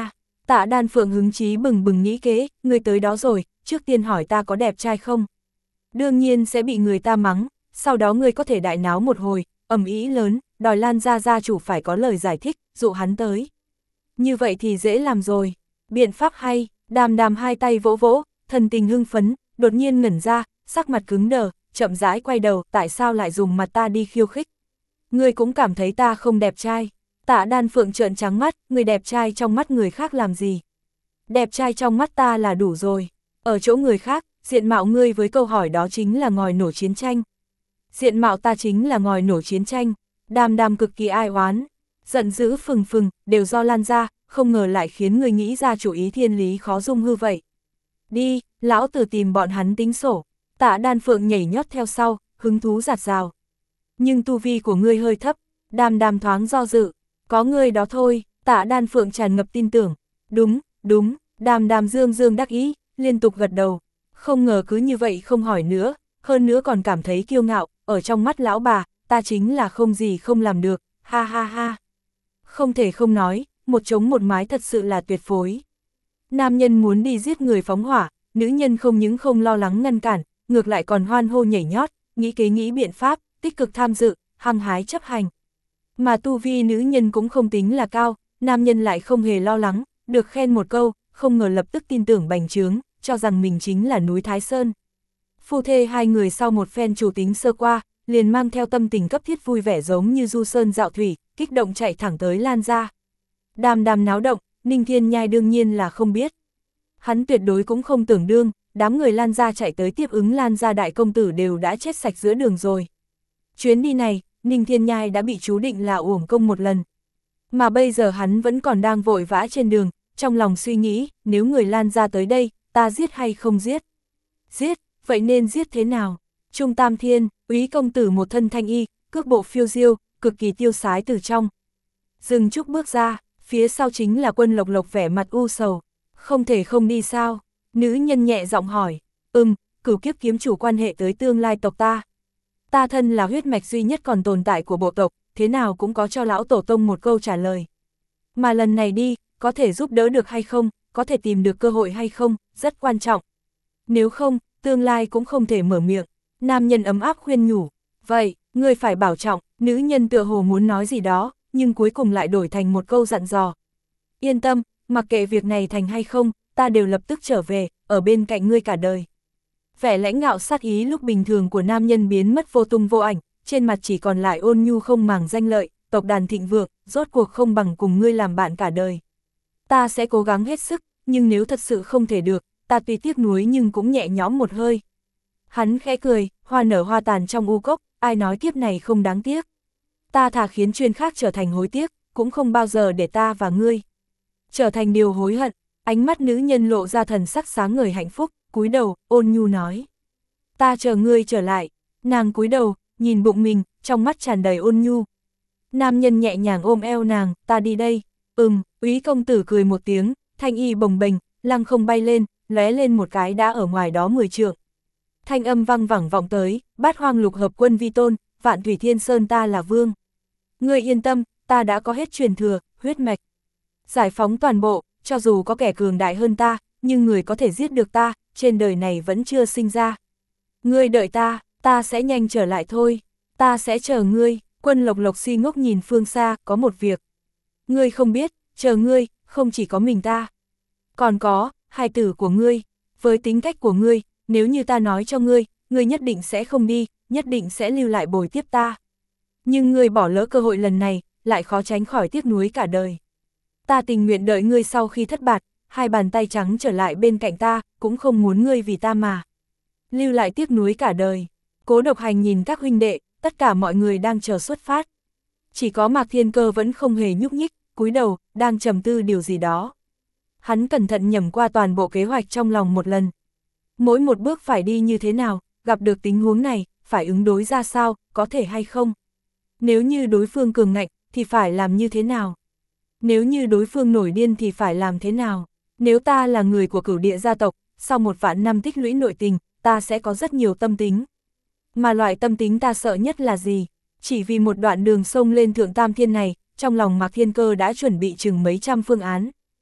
Tạ Đan Phượng hứng chí bừng bừng nghĩ kế, ngươi tới đó rồi, trước tiên hỏi ta có đẹp trai không? Đương nhiên sẽ bị người ta mắng, sau đó ngươi có thể đại náo một hồi, ầm ĩ lớn, đòi Lan gia gia chủ phải có lời giải thích, dụ hắn tới. Như vậy thì dễ làm rồi. Biện pháp hay, Đàm Đàm hai tay vỗ vỗ, thần tình hưng phấn, đột nhiên ngẩn ra, sắc mặt cứng đờ, chậm rãi quay đầu, tại sao lại dùng mặt ta đi khiêu khích? Ngươi cũng cảm thấy ta không đẹp trai. Tạ Đan Phượng trợn trắng mắt, người đẹp trai trong mắt người khác làm gì? Đẹp trai trong mắt ta là đủ rồi. Ở chỗ người khác, diện mạo ngươi với câu hỏi đó chính là ngòi nổ chiến tranh. Diện mạo ta chính là ngòi nổ chiến tranh. Đàm Đàm cực kỳ ai oán, giận dữ phừng phừng, đều do Lan gia, không ngờ lại khiến người nghĩ ra chủ ý thiên lý khó dung hư vậy. Đi, lão tử tìm bọn hắn tính sổ. Tạ Đan Phượng nhảy nhót theo sau, hứng thú giạt rào. Nhưng tu vi của ngươi hơi thấp. Đàm Đàm thoáng do dự. Có ngươi đó thôi. Tạ Đan Phượng tràn ngập tin tưởng. Đúng, đúng. Đàm Đàm dương dương đắc ý, liên tục gật đầu. Không ngờ cứ như vậy không hỏi nữa, hơn nữa còn cảm thấy kiêu ngạo, ở trong mắt lão bà, ta chính là không gì không làm được, ha ha ha. Không thể không nói, một trống một mái thật sự là tuyệt phối. Nam nhân muốn đi giết người phóng hỏa, nữ nhân không những không lo lắng ngăn cản, ngược lại còn hoan hô nhảy nhót, nghĩ kế nghĩ biện pháp, tích cực tham dự, hăng hái chấp hành. Mà tu vi nữ nhân cũng không tính là cao, nam nhân lại không hề lo lắng, được khen một câu, không ngờ lập tức tin tưởng bành trướng, cho rằng mình chính là núi Thái Sơn. Phu thê hai người sau một phen chủ tính sơ qua, liền mang theo tâm tình cấp thiết vui vẻ giống như du sơn dạo thủy, kích động chạy thẳng tới Lan gia. Đàm Đàm náo động, Ninh Thiên Nhai đương nhiên là không biết. Hắn tuyệt đối cũng không tưởng đương, đám người Lan gia chạy tới tiếp ứng Lan gia đại công tử đều đã chết sạch giữa đường rồi. Chuyến đi này, Ninh Thiên Nhai đã bị chú định là uổng công một lần. Mà bây giờ hắn vẫn còn đang vội vã trên đường, trong lòng suy nghĩ, nếu người Lan gia tới đây, ta giết hay không giết? Giết, vậy nên giết thế nào? Trung Tam Thiên, úy công tử một thân thanh y, cước bộ phiêu diêu, cực kỳ tiêu sái từ trong. Dừng chút bước ra, phía sau chính là Quân Lộc Lộc vẻ mặt u sầu. Không thể không đi sao? Nữ nhân nhẹ giọng hỏi. Ừm, cửu kiếp kiếm chủ quan hệ tới tương lai tộc ta. Ta thân là huyết mạch duy nhất còn tồn tại của bộ tộc, thế nào cũng có cho lão tổ tông một câu trả lời. Mà lần này đi, có thể giúp đỡ được hay không, có thể tìm được cơ hội hay không, rất quan trọng. Nếu không, tương lai cũng không thể mở miệng. Nam nhân ấm áp khuyên nhủ. Vậy, ngươi phải bảo trọng. Nữ nhân tựa hồ muốn nói gì đó, nhưng cuối cùng lại đổi thành một câu dặn dò. Yên tâm, mặc kệ việc này thành hay không, ta đều lập tức trở về, ở bên cạnh ngươi cả đời. Vẻ lãnh ngạo sát ý lúc bình thường của nam nhân biến mất vô tung vô ảnh, trên mặt chỉ còn lại ôn nhu không màng danh lợi, tộc đàn thịnh vượng, rốt cuộc không bằng cùng ngươi làm bạn cả đời. Ta sẽ cố gắng hết sức, nhưng nếu thật sự không thể được, ta tuy tiếc nuối nhưng cũng nhẹ nhõm một hơi. Hắn khẽ cười, hoa nở hoa tàn trong u cốc, ai nói kiếp này không đáng tiếc. Ta thà khiến chuyên khác trở thành hối tiếc, cũng không bao giờ để ta và ngươi trở thành điều hối hận. Ánh mắt nữ nhân lộ ra thần sắc sáng ngời hạnh phúc, cúi đầu, ôn nhu nói. Ta chờ ngươi trở lại. Nàng cúi đầu, nhìn bụng mình, trong mắt tràn đầy ôn nhu. Nam nhân nhẹ nhàng ôm eo nàng, ta đi đây. Ừm, úy công tử cười một tiếng, thanh y bồng bềnh, lăng không bay lên, lóe lên một cái đã ở ngoài đó mười trượng. Thanh âm vang vẳng vọng tới, bát hoang lục hợp quân vi tôn, vạn thủy thiên sơn ta là vương. Ngươi yên tâm, ta đã có hết truyền thừa, huyết mạch. Giải phóng toàn bộ, cho dù có kẻ cường đại hơn ta, nhưng người có thể giết được ta, trên đời này vẫn chưa sinh ra. Ngươi đợi ta, ta sẽ nhanh trở lại thôi. Ta sẽ chờ ngươi. Quân Lộc Lộc si ngốc nhìn phương xa, có một việc. Ngươi không biết, chờ ngươi, không chỉ có mình ta. Còn có, hài tử của ngươi. Với tính cách của ngươi, nếu như ta nói cho ngươi, ngươi nhất định sẽ không đi, nhất định sẽ lưu lại bồi tiếp ta. Nhưng ngươi bỏ lỡ cơ hội lần này, lại khó tránh khỏi tiếc nuối cả đời. Ta tình nguyện đợi ngươi sau khi thất bại, hai bàn tay trắng trở lại bên cạnh ta, cũng không muốn ngươi vì ta mà lưu lại tiếc nuối cả đời. Cố Độc Hành nhìn các huynh đệ, tất cả mọi người đang chờ xuất phát. Chỉ có Mạc Thiên Cơ vẫn không hề nhúc nhích, cúi đầu, đang trầm tư điều gì đó. Hắn cẩn thận nhẩm qua toàn bộ kế hoạch trong lòng một lần. Mỗi một bước phải đi như thế nào, gặp được tình huống này, phải ứng đối ra sao, có thể hay không. Nếu như đối phương cường ngạnh, thì phải làm như thế nào. Nếu như đối phương nổi điên thì phải làm thế nào. Nếu ta là người của Cửu Địa gia tộc, sau một vạn năm tích lũy nội tình, ta sẽ có rất nhiều tâm tính. Mà loại tâm tính ta sợ nhất là gì? Chỉ vì một đoạn đường sông lên Thượng Tam Thiên này, trong lòng Mạc Thiên Cơ đã chuẩn bị chừng mấy trăm phương án.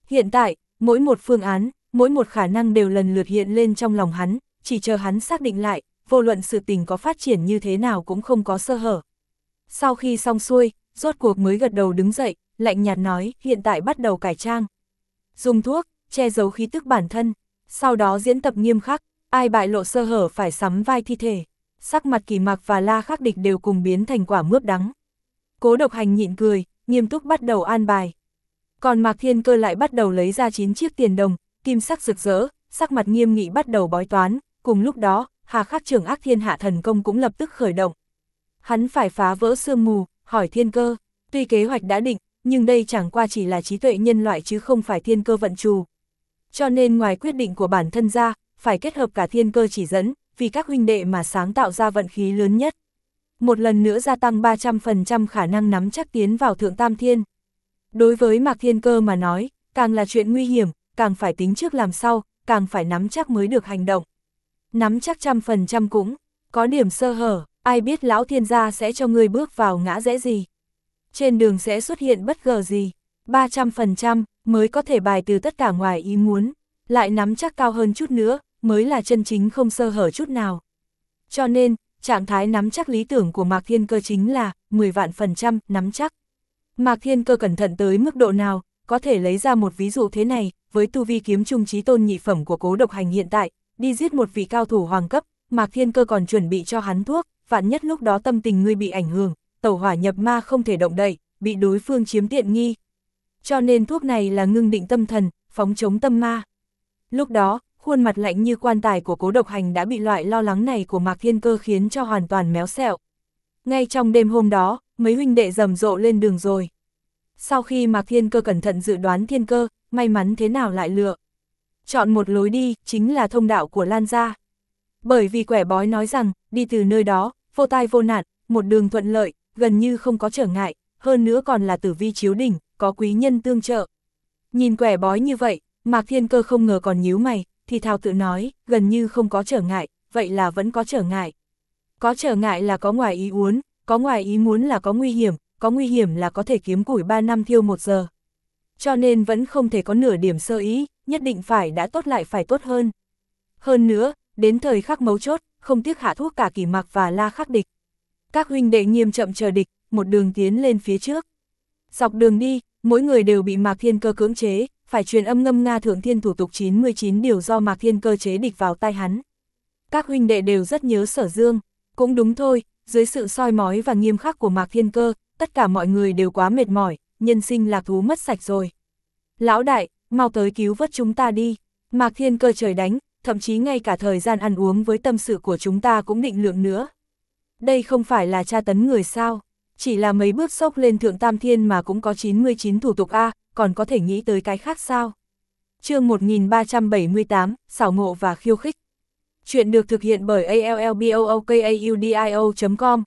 Hiện tại, mỗi một phương án, mỗi một khả năng đều lần lượt hiện lên trong lòng hắn, chỉ chờ hắn xác định lại, vô luận sự tình có phát triển như thế nào cũng không có sơ hở. Sau khi xong xuôi, rốt cuộc mới gật đầu đứng dậy, lạnh nhạt nói, hiện tại bắt đầu cải trang. Dùng thuốc, che giấu khí tức bản thân, sau đó diễn tập nghiêm khắc, ai bại lộ sơ hở phải sắm vai thi thể. Sắc mặt Kỳ Mạc và La Khắc Địch đều cùng biến thành quả mướp đắng. Cố Độc Hành nhịn cười, nghiêm túc bắt đầu an bài. Còn Mạc Thiên Cơ lại bắt đầu lấy ra chín chiếc tiền đồng, kim sắc rực rỡ, sắc mặt nghiêm nghị bắt đầu bói toán, cùng lúc đó, Hà Khắc Trưởng Ác Thiên Hạ Thần Công cũng lập tức khởi động. Hắn phải phá vỡ sương mù, hỏi Thiên Cơ, tuy kế hoạch đã định, nhưng đây chẳng qua chỉ là trí tuệ nhân loại chứ không phải thiên cơ vận trù. Cho nên ngoài quyết định của bản thân ra, phải kết hợp cả thiên cơ chỉ dẫn, vì các huynh đệ mà sáng tạo ra vận khí lớn nhất. Một lần nữa gia tăng ba trăm phần trăm khả năng nắm chắc tiến vào thượng tam thiên. Đối với Mạc Thiên Cơ mà nói, càng là chuyện nguy hiểm, càng phải tính trước làm sau, càng phải nắm chắc mới được hành động. Nắm chắc trăm phần trăm cũng, có điểm sơ hở, ai biết lão thiên gia sẽ cho ngươi bước vào ngã rẽ gì. Trên đường sẽ xuất hiện bất ngờ gì, ba trăm phần trăm mới có thể bài từ tất cả ngoài ý muốn, lại nắm chắc cao hơn chút nữa, mới là chân chính không sơ hở chút nào. Cho nên, trạng thái nắm chắc lý tưởng của Mạc Thiên Cơ chính là mười vạn phần trăm nắm chắc. Mạc Thiên Cơ cẩn thận tới mức độ nào, có thể lấy ra một ví dụ thế này, với tu vi kiếm trung chí tôn nhị phẩm của Cố Độc Hành hiện tại, đi giết một vị cao thủ hoàng cấp, Mạc Thiên Cơ còn chuẩn bị cho hắn thuốc, vạn nhất lúc đó tâm tình ngươi bị ảnh hưởng, tẩu hỏa nhập ma không thể động đậy, bị đối phương chiếm tiện nghi. Cho nên thuốc này là ngưng định tâm thần, phóng chống tâm ma. Lúc đó, khuôn mặt lạnh như quan tài của Cố Độc Hành đã bị loại lo lắng này của Mạc Thiên Cơ khiến cho hoàn toàn méo xẹo. Ngay trong đêm hôm đó, mấy huynh đệ rầm rộ lên đường rồi. Sau khi Mạc Thiên Cơ cẩn thận dự đoán Thiên Cơ, may mắn thế nào lại lựa. Chọn một lối đi, chính là thông đạo của Lan gia. Bởi vì quẻ bói nói rằng, đi từ nơi đó, vô tai vô nạn, một đường thuận lợi, gần như không có trở ngại, hơn nữa còn là tử vi chiếu đỉnh, có quý nhân tương trợ. Nhìn quẻ bói như vậy, Mạc Thiên Cơ không ngờ còn nhíu mày, thì thào tự nói, gần như không có trở ngại, vậy là vẫn có trở ngại. Có trở ngại là có ngoài ý muốn, có ngoài ý muốn là có nguy hiểm, có nguy hiểm là có thể kiếm củi ba năm thiêu một giờ. Cho nên vẫn không thể có nửa điểm sơ ý, nhất định phải đã tốt lại phải tốt hơn. Hơn nữa, đến thời khắc mấu chốt, không tiếc hạ thuốc cả Kỳ Mạc và La Khắc Địch. Các huynh đệ nghiêm chậm chờ địch, một đường tiến lên phía trước. Dọc đường đi, mỗi người đều bị Mạc Thiên Cơ cưỡng chế, phải truyền âm ngâm nga thượng thiên thủ tục chín mươi chín điều do Mạc Thiên Cơ chế địch vào tai hắn. Các huynh đệ đều rất nhớ Sở Dương, cũng đúng thôi, dưới sự soi mói và nghiêm khắc của Mạc Thiên Cơ, tất cả mọi người đều quá mệt mỏi, nhân sinh lạc thú mất sạch rồi. Lão đại, mau tới cứu vớt chúng ta đi. Mạc Thiên Cơ trời đánh, thậm chí ngay cả thời gian ăn uống với tâm sự của chúng ta cũng định lượng nữa. Đây không phải là tra tấn người sao, chỉ là mấy bước sốc lên thượng tam thiên mà cũng có chín mươi chín thủ tục A, còn có thể nghĩ tới cái khác sao. Chương một nghìn ba trăm bảy mươi tám, xảo ngộ và khiêu khích. Chuyện được thực hiện bởi a l l b o o k a u d i o chấm com.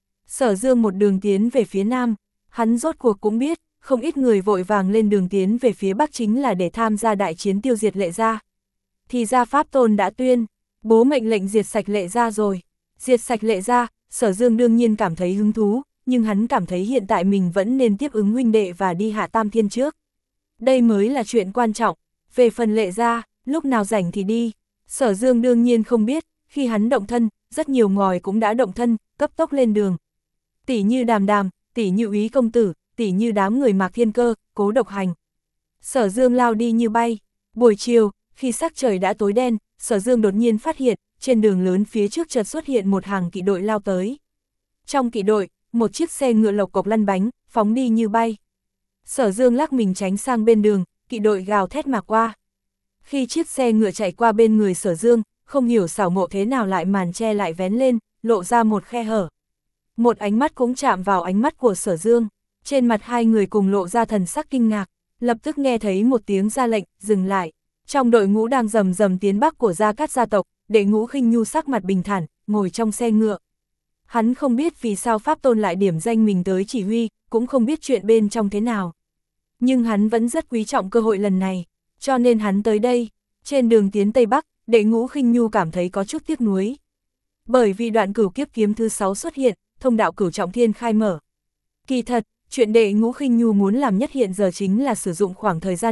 Sở Dương một đường tiến về phía nam, hắn rốt cuộc cũng biết, không ít người vội vàng lên đường tiến về phía bắc chính là để tham gia đại chiến tiêu diệt Lệ Gia. Thì ra Pháp Tôn đã tuyên, bố mệnh lệnh diệt sạch Lệ Gia rồi. Diệt sạch Lệ Gia, Sở Dương đương nhiên cảm thấy hứng thú, nhưng hắn cảm thấy hiện tại mình vẫn nên tiếp ứng huynh đệ và đi hạ tam thiên trước. Đây mới là chuyện quan trọng, về phần Lệ Gia, lúc nào rảnh thì đi. Sở Dương đương nhiên không biết, khi hắn động thân, rất nhiều ngòi cũng đã động thân, cấp tốc lên đường. Tỷ như Đàm Đàm, tỷ như Úy công tử, tỷ như đám người Mạc Thiên Cơ, Cố Độc Hành. Sở Dương lao đi như bay. Buổi chiều, khi sắc trời đã tối đen, Sở Dương đột nhiên phát hiện, trên đường lớn phía trước chợt xuất hiện một hàng kỵ đội lao tới. Trong kỵ đội, một chiếc xe ngựa lộc cộc lăn bánh, phóng đi như bay. Sở Dương lắc mình tránh sang bên đường, kỵ đội gào thét mà qua. Khi chiếc xe ngựa chạy qua bên người Sở Dương, không hiểu xảo ngộ thế nào lại màn che lại vén lên, lộ ra một khe hở. Một ánh mắt cũng chạm vào ánh mắt của Sở Dương, trên mặt hai người cùng lộ ra thần sắc kinh ngạc, lập tức nghe thấy một tiếng ra lệnh, dừng lại. Trong đội ngũ đang rầm rầm tiến bắc của Gia Cát gia tộc, Đệ Ngũ Khinh Nhu sắc mặt bình thản, ngồi trong xe ngựa. Hắn không biết vì sao Pháp Tôn lại điểm danh mình tới chỉ huy, cũng không biết chuyện bên trong thế nào. Nhưng hắn vẫn rất quý trọng cơ hội lần này, cho nên hắn tới đây. Trên đường tiến Tây Bắc, Đệ Ngũ Khinh Nhu cảm thấy có chút tiếc nuối. Bởi vì đoạn cửu kiếp kiếm thứ sáu xuất hiện, thông đạo cửu trọng thiên khai mở. Kỳ thật, chuyện Đệ Ngũ Khinh Nhu muốn làm nhất hiện giờ chính là sử dụng khoảng thời gian này,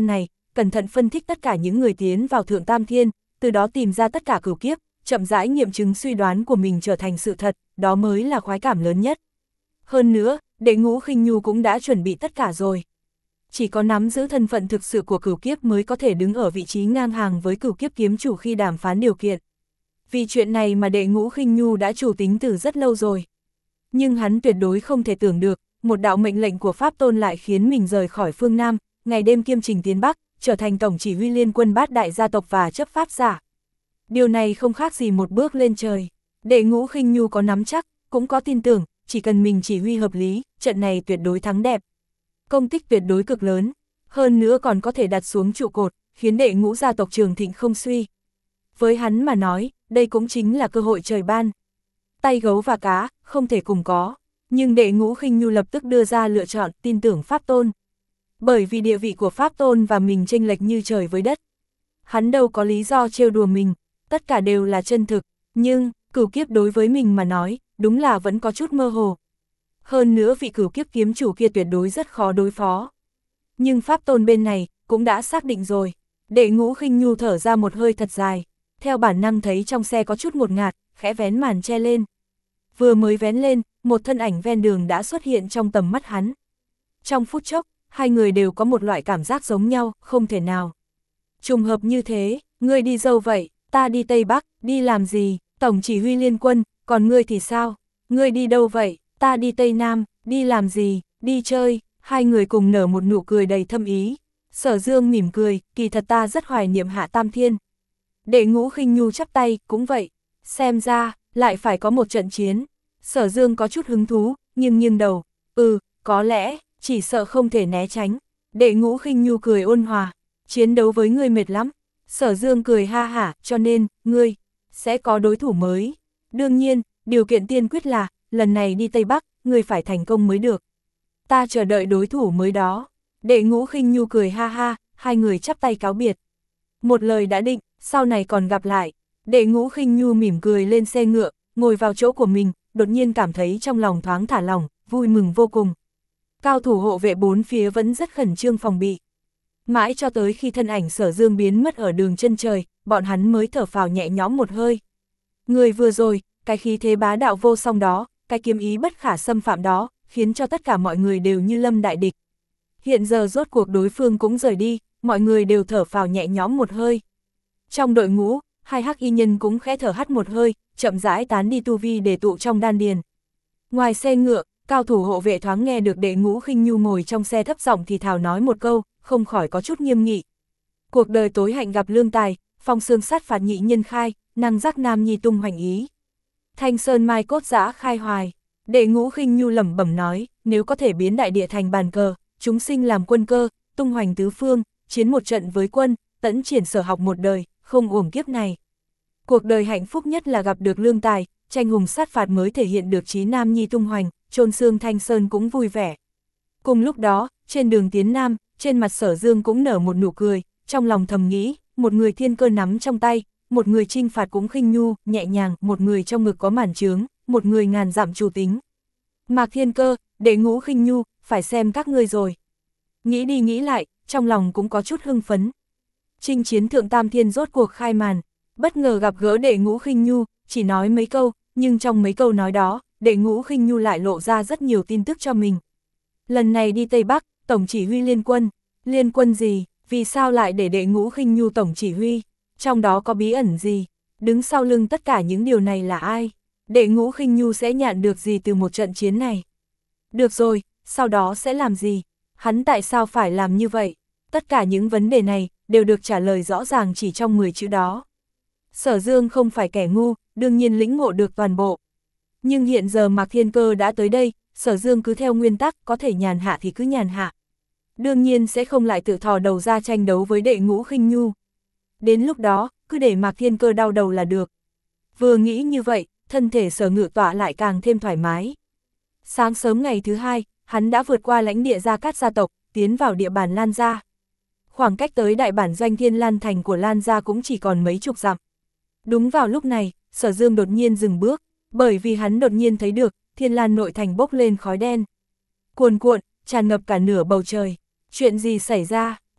cẩn thận phân tích tất cả những người tiến vào Thượng Tam Thiên, từ đó tìm ra tất cả cửu kiếp, chậm rãi nghiệm chứng suy đoán của mình trở thành sự thật, đó mới là khoái cảm lớn nhất. Hơn nữa, Đệ Ngũ Khinh Nhu cũng đã chuẩn bị tất cả rồi. Chỉ có nắm giữ thân phận thực sự của cửu kiếp mới có thể đứng ở vị trí ngang hàng với cửu kiếp kiếm chủ khi đàm phán điều kiện. Vì chuyện này mà Đệ Ngũ Khinh Nhu đã chủ tính từ rất lâu rồi. Nhưng hắn tuyệt đối không thể tưởng được, một đạo mệnh lệnh của Pháp Tôn lại khiến mình rời khỏi phương Nam, ngày đêm kiêm trình tiến Bắc, trở thành tổng chỉ huy liên quân bát đại gia tộc và chấp pháp giả. Điều này không khác gì một bước lên trời. Đệ Ngũ Khinh Nhu có nắm chắc, cũng có tin tưởng, chỉ cần mình chỉ huy hợp lý, trận này tuyệt đối thắng đẹp. Công tích tuyệt đối cực lớn, hơn nữa còn có thể đặt xuống trụ cột, khiến Đệ Ngũ gia tộc trường thịnh không suy. Với hắn mà nói, đây cũng chính là cơ hội trời ban. Tay gấu và cá, không thể cùng có, nhưng Đệ Ngũ Khinh Nhu lập tức đưa ra lựa chọn tin tưởng Pháp Tôn. Bởi vì địa vị của Pháp Tôn và mình chênh lệch như trời với đất. Hắn đâu có lý do trêu đùa mình, tất cả đều là chân thực, nhưng cửu kiếp đối với mình mà nói, đúng là vẫn có chút mơ hồ. Hơn nữa vị cửu kiếp kiếm chủ kia tuyệt đối rất khó đối phó. Nhưng Pháp Tôn bên này, cũng đã xác định rồi. Đệ Ngũ Khinh Nhu thở ra một hơi thật dài, theo bản năng thấy trong xe có chút ngột ngạt, khẽ vén màn che lên. Vừa mới vén lên, một thân ảnh ven đường đã xuất hiện trong tầm mắt hắn. Trong phút chốc, hai người đều có một loại cảm giác giống nhau, không thể nào. Trùng hợp như thế, ngươi đi đâu vậy, ta đi Tây Bắc, đi làm gì, tổng chỉ huy liên quân, còn ngươi thì sao, ngươi đi đâu vậy, ta đi Tây Nam, đi làm gì, đi chơi, hai người cùng nở một nụ cười đầy thâm ý. Sở Dương mỉm cười, kỳ thật ta rất hoài niệm Hạ Tam Thiên. Đệ Ngũ Khinh Nhu chắp tay, cũng vậy, xem ra, lại phải có một trận chiến. Sở Dương có chút hứng thú, nghiêng nghiêng đầu, ừ, có lẽ, chỉ sợ không thể né tránh. Đệ Ngũ Khinh Nhu cười ôn hòa, chiến đấu với ngươi mệt lắm. Sở Dương cười ha hả, cho nên, ngươi, sẽ có đối thủ mới. Đương nhiên, điều kiện tiên quyết là, lần này đi Tây Bắc, ngươi phải thành công mới được. Ta chờ đợi đối thủ mới đó. Đệ Ngũ Khinh Nhu cười ha ha, hai người chắp tay cáo biệt. Một lời đã định, sau này còn gặp lại. Đệ Ngũ Khinh Nhu mỉm cười lên xe ngựa, ngồi vào chỗ của mình, đột nhiên cảm thấy trong lòng thoáng thả lỏng, vui mừng vô cùng. Cao thủ hộ vệ bốn phía vẫn rất khẩn trương phòng bị. Mãi cho tới khi thân ảnh Sở Dương biến mất ở đường chân trời, bọn hắn mới thở phào nhẹ nhõm một hơi. Người vừa rồi, cái khí thế bá đạo vô song đó, cái kiếm ý bất khả xâm phạm đó, khiến cho tất cả mọi người đều như lâm đại địch. Hiện giờ rốt cuộc đối phương cũng rời đi, mọi người đều thở phào nhẹ nhõm một hơi. Trong đội ngũ, hai hắc y nhân cũng khẽ thở hắt một hơi, chậm rãi tán đi tu vi để tụ trong đan điền. Ngoài xe ngựa, cao thủ hộ vệ thoáng nghe được Đệ Ngũ Khinh Nhu ngồi trong xe thấp giọng thì thào nói một câu, không khỏi có chút nghiêm nghị. Cuộc đời tối hạnh gặp lương tài, phong xương sát phạt nhị nhân khai, năng giác nam nhi tung hoành ý. Thanh sơn mai cốt giã khai hoài. Đệ Ngũ Khinh Nhu lẩm bẩm nói, nếu có thể biến đại địa thành bàn cờ, chúng sinh làm quân cơ, tung hoành tứ phương, chiến một trận với quân, tẫn triển sở học một đời, không uổng kiếp này. Cuộc đời hạnh phúc nhất là gặp được lương tài, tranh hùng sát phạt mới thể hiện được trí nam nhi tung hoành, chôn xương Thanh Sơn cũng vui vẻ. Cùng lúc đó, trên đường tiến Nam, trên mặt Sở Dương cũng nở một nụ cười, trong lòng thầm nghĩ, một người thiên cơ nắm trong tay, một người chinh phạt cũng khinh nhu, nhẹ nhàng, một người trong ngực có màn trướng, một người ngàn dặm chủ tính. Mạc Thiên Cơ, Đệ Ngũ Khinh Nhu, phải xem các ngươi rồi. Nghĩ đi nghĩ lại, trong lòng cũng có chút hưng phấn. Chinh chiến Thượng Tam Thiên rốt cuộc khai màn, bất ngờ gặp gỡ Đệ Ngũ Khinh Nhu, chỉ nói mấy câu, nhưng trong mấy câu nói đó, Đệ Ngũ Khinh Nhu lại lộ ra rất nhiều tin tức cho mình. Lần này đi Tây Bắc, tổng chỉ huy liên quân. Liên quân gì? Vì sao lại để Đệ Ngũ Khinh Nhu tổng chỉ huy? Trong đó có bí ẩn gì? Đứng sau lưng tất cả những điều này là ai? Đệ Ngũ Khinh Nhu sẽ nhận được gì từ một trận chiến này? Được rồi, sau đó sẽ làm gì? Hắn tại sao phải làm như vậy? Tất cả những vấn đề này đều được trả lời rõ ràng chỉ trong mười chữ đó. Sở Dương không phải kẻ ngu, đương nhiên lĩnh ngộ được toàn bộ. Nhưng hiện giờ Mạc Thiên Cơ đã tới đây, Sở Dương cứ theo nguyên tắc có thể nhàn hạ thì cứ nhàn hạ. Đương nhiên sẽ không lại tự thò đầu ra tranh đấu với Đệ Ngũ Khinh Nhu. Đến lúc đó, cứ để Mạc Thiên Cơ đau đầu là được. Vừa nghĩ như vậy, thân thể Sở Ngự Tọa lại càng thêm thoải mái. Sáng sớm ngày thứ hai, hắn đã vượt qua lãnh địa Gia Cát gia tộc, tiến vào địa bàn Lan Gia. Khoảng cách tới đại bản doanh Thiên Lan Thành của Lan Gia cũng chỉ còn mấy chục dặm. Đúng vào lúc này, Sở Dương đột nhiên dừng bước, bởi vì hắn đột nhiên thấy được, Thiên Lan nội thành bốc lên khói đen. Cuồn cuộn, tràn ngập cả nửa bầu trời. Chuyện gì xảy ra?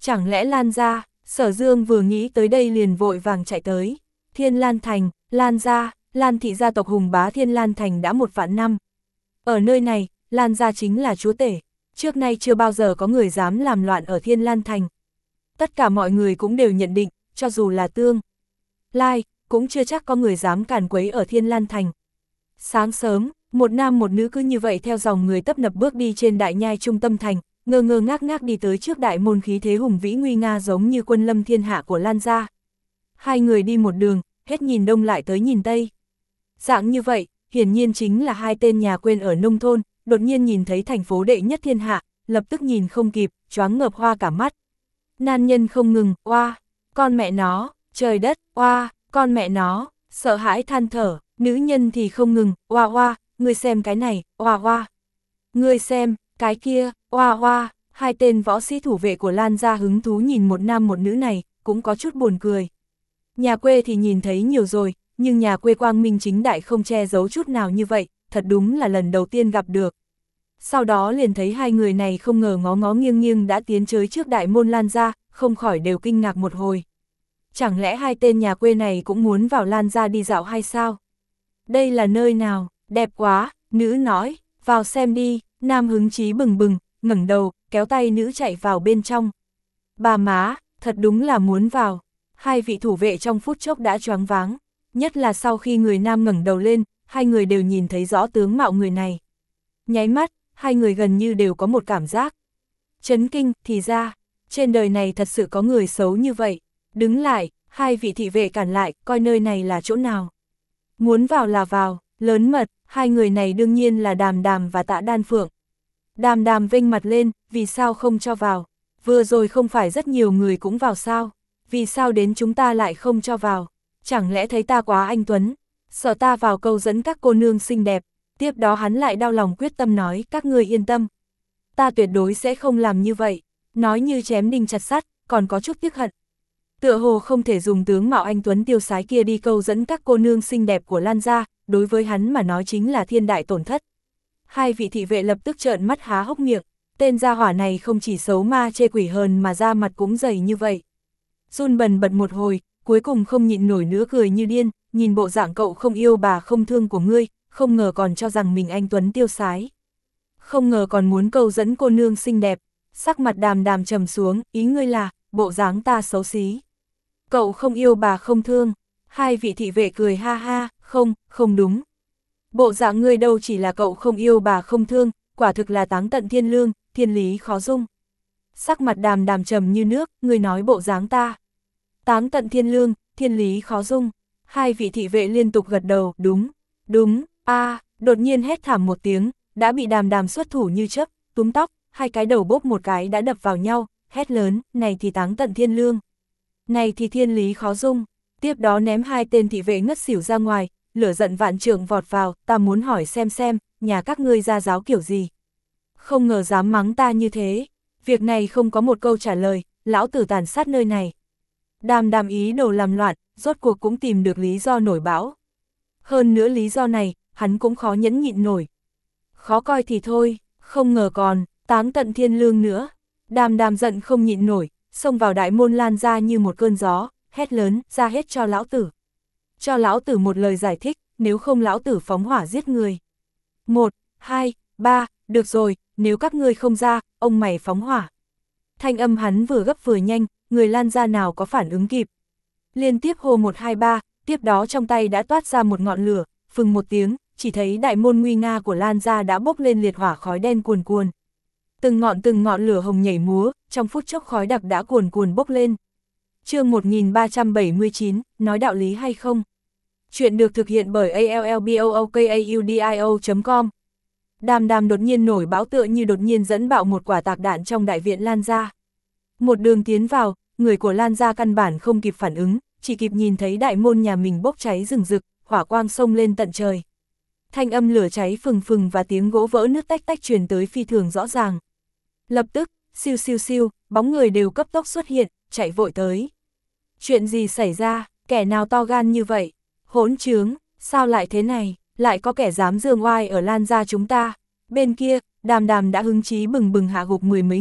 Chẳng lẽ Lan gia? Sở Dương vừa nghĩ tới đây liền vội vàng chạy tới. Thiên Lan Thành, Lan gia, Lan thị gia tộc hùng bá Thiên Lan Thành đã một vạn năm. Ở nơi này, Lan gia chính là chúa tể. Trước nay chưa bao giờ có người dám làm loạn ở Thiên Lan Thành. Tất cả mọi người cũng đều nhận định, cho dù là Tương Lai, cũng chưa chắc có người dám càn quấy ở Thiên Lan Thành. Sáng sớm, một nam một nữ cứ như vậy theo dòng người tấp nập bước đi trên đại nhai trung tâm thành, ngơ ngơ ngác ngác đi tới trước đại môn, khí thế hùng vĩ nguy nga giống như quân lâm thiên hạ của Lan gia. Hai người đi một đường, hết nhìn đông lại tới nhìn tây. Dạng như vậy, hiển nhiên chính là hai tên nhà quê ở nông thôn, đột nhiên nhìn thấy thành phố đệ nhất thiên hạ, lập tức nhìn không kịp, choáng ngợp hoa cả mắt. Nam nhân không ngừng, oa, con mẹ nó, trời đất, oa, con mẹ nó, sợ hãi than thở, nữ nhân thì không ngừng, oa oa, ngươi xem cái này, oa oa. Ngươi xem, cái kia, oa oa, hai tên võ sĩ thủ vệ của Lan gia hứng thú nhìn một nam một nữ này, cũng có chút buồn cười. Nhà quê thì nhìn thấy nhiều rồi, nhưng nhà quê quang minh chính đại không che giấu chút nào như vậy, thật đúng là lần đầu tiên gặp được. Sau đó liền thấy hai người này không ngờ ngó ngó nghiêng nghiêng đã tiến tới trước đại môn Lan gia, không khỏi đều kinh ngạc một hồi. Chẳng lẽ hai tên nhà quê này cũng muốn vào Lan gia đi dạo hay sao? Đây là nơi nào, đẹp quá, nữ nói, vào xem đi, nam hứng chí bừng bừng, ngẩng đầu, kéo tay nữ chạy vào bên trong. Bà má, thật đúng là muốn vào. Hai vị thủ vệ trong phút chốc đã choáng váng, nhất là sau khi người nam ngẩng đầu lên, hai người đều nhìn thấy rõ tướng mạo người này. Nháy mắt, hai người gần như đều có một cảm giác chấn kinh, thì ra, trên đời này thật sự có người xấu như vậy. Đứng lại, hai vị thị vệ cản lại, coi nơi này là chỗ nào. Muốn vào là vào, lớn mật, hai người này đương nhiên là Đàm Đàm và Tạ Đan Phượng. Đàm Đàm vênh mặt lên, vì sao không cho vào? Vừa rồi không phải rất nhiều người cũng vào sao? Vì sao đến chúng ta lại không cho vào? Chẳng lẽ thấy ta quá anh tuấn? Sợ ta vào câu dẫn các cô nương xinh đẹp. Tiếp đó hắn lại đau lòng quyết tâm nói, các người yên tâm. Ta tuyệt đối sẽ không làm như vậy. Nói như chém đinh chặt sắt, còn có chút tiếc hận. Tựa hồ không thể dùng tướng mạo anh tuấn tiêu sái kia đi câu dẫn các cô nương xinh đẹp của Lan gia, đối với hắn mà nói chính là thiên đại tổn thất. Hai vị thị vệ lập tức trợn mắt há hốc miệng, tên gia hỏa này không chỉ xấu ma chê quỷ hờn mà da mặt cũng dày như vậy. Run bần bật một hồi, cuối cùng không nhịn nổi nữa cười như điên, nhìn bộ dạng cậu không yêu bà không thương của ngươi, không ngờ còn cho rằng mình anh tuấn tiêu sái. Không ngờ còn muốn câu dẫn cô nương xinh đẹp, sắc mặt Đàm Đàm trầm xuống, ý ngươi là, bộ dáng ta xấu xí. Cậu không yêu bà không thương, hai vị thị vệ cười ha ha, không, không đúng. Bộ dạng ngươi đâu chỉ là cậu không yêu bà không thương, quả thực là táng tận thiên lương, thiên lý khó dung. Sắc mặt Đàm Đàm trầm như nước, ngươi nói bộ dáng ta. Táng tận thiên lương, thiên lý khó dung. Hai vị thị vệ liên tục gật đầu, đúng, đúng, a à, đột nhiên hét thảm một tiếng, đã bị Đàm Đàm xuất thủ như chớp, túm tóc, hai cái đầu bốp một cái đã đập vào nhau, hét lớn, này thì táng tận thiên lương. Này thì thiên lý khó dung. Tiếp đó ném hai tên thị vệ ngất xỉu ra ngoài, lửa giận vạn trượng vọt vào, ta muốn hỏi xem xem, nhà các ngươi gia giáo kiểu gì. Không ngờ dám mắng ta như thế. Việc này không có một câu trả lời, lão tử tàn sát nơi này. Đàm Đàm ý đồ làm loạn, rốt cuộc cũng tìm được lý do nổi bão. Hơn nữa lý do này, hắn cũng khó nhẫn nhịn nổi. Khó coi thì thôi, không ngờ còn, táng tận thiên lương nữa. Đàm Đàm giận không nhịn nổi, xông vào đại môn Lan ra như một cơn gió, hét lớn, ra hết cho lão tử. Cho lão tử một lời giải thích, nếu không lão tử phóng hỏa giết người. Một, hai, ba, được rồi, nếu các ngươi không ra, ông mày phóng hỏa. Thanh âm hắn vừa gấp vừa nhanh, người Lan ra nào có phản ứng kịp. Liên tiếp hô một hai ba, tiếp đó trong tay đã toát ra một ngọn lửa, phừng một tiếng, chỉ thấy đại môn nguy nga của Lan ra đã bốc lên liệt hỏa khói đen cuồn cuồn. Từng ngọn từng ngọn lửa hồng nhảy múa, trong phút chốc khói đặc đã cuồn cuồn bốc lên. Chương một nghìn ba trăm bảy mươi chín, nói đạo lý hay không? Chuyện được thực hiện bởi a l l b o o k a u d i o chấm com. Đàm Đàm đột nhiên nổi bão tựa như đột nhiên dẫn bạo một quả tạc đạn trong đại viện Lan gia. Một đường tiến vào, người của Lan gia căn bản không kịp phản ứng, chỉ kịp nhìn thấy đại môn nhà mình bốc cháy rừng rực, hỏa quang xông lên tận trời. Thanh âm lửa cháy phừng phừng và tiếng gỗ vỡ nứt tách tách truyền tới phi thường rõ ràng. Lập tức, siêu siêu siêu, bóng người đều cấp tốc xuất hiện, chạy vội tới. Chuyện gì xảy ra, kẻ nào to gan như vậy? Hỗn trướng, sao lại thế này, lại có kẻ dám giương oai ở Lan gia chúng ta. Bên kia, Đàm Đàm đã hứng chí bừng bừng hạ gục mười mấy người,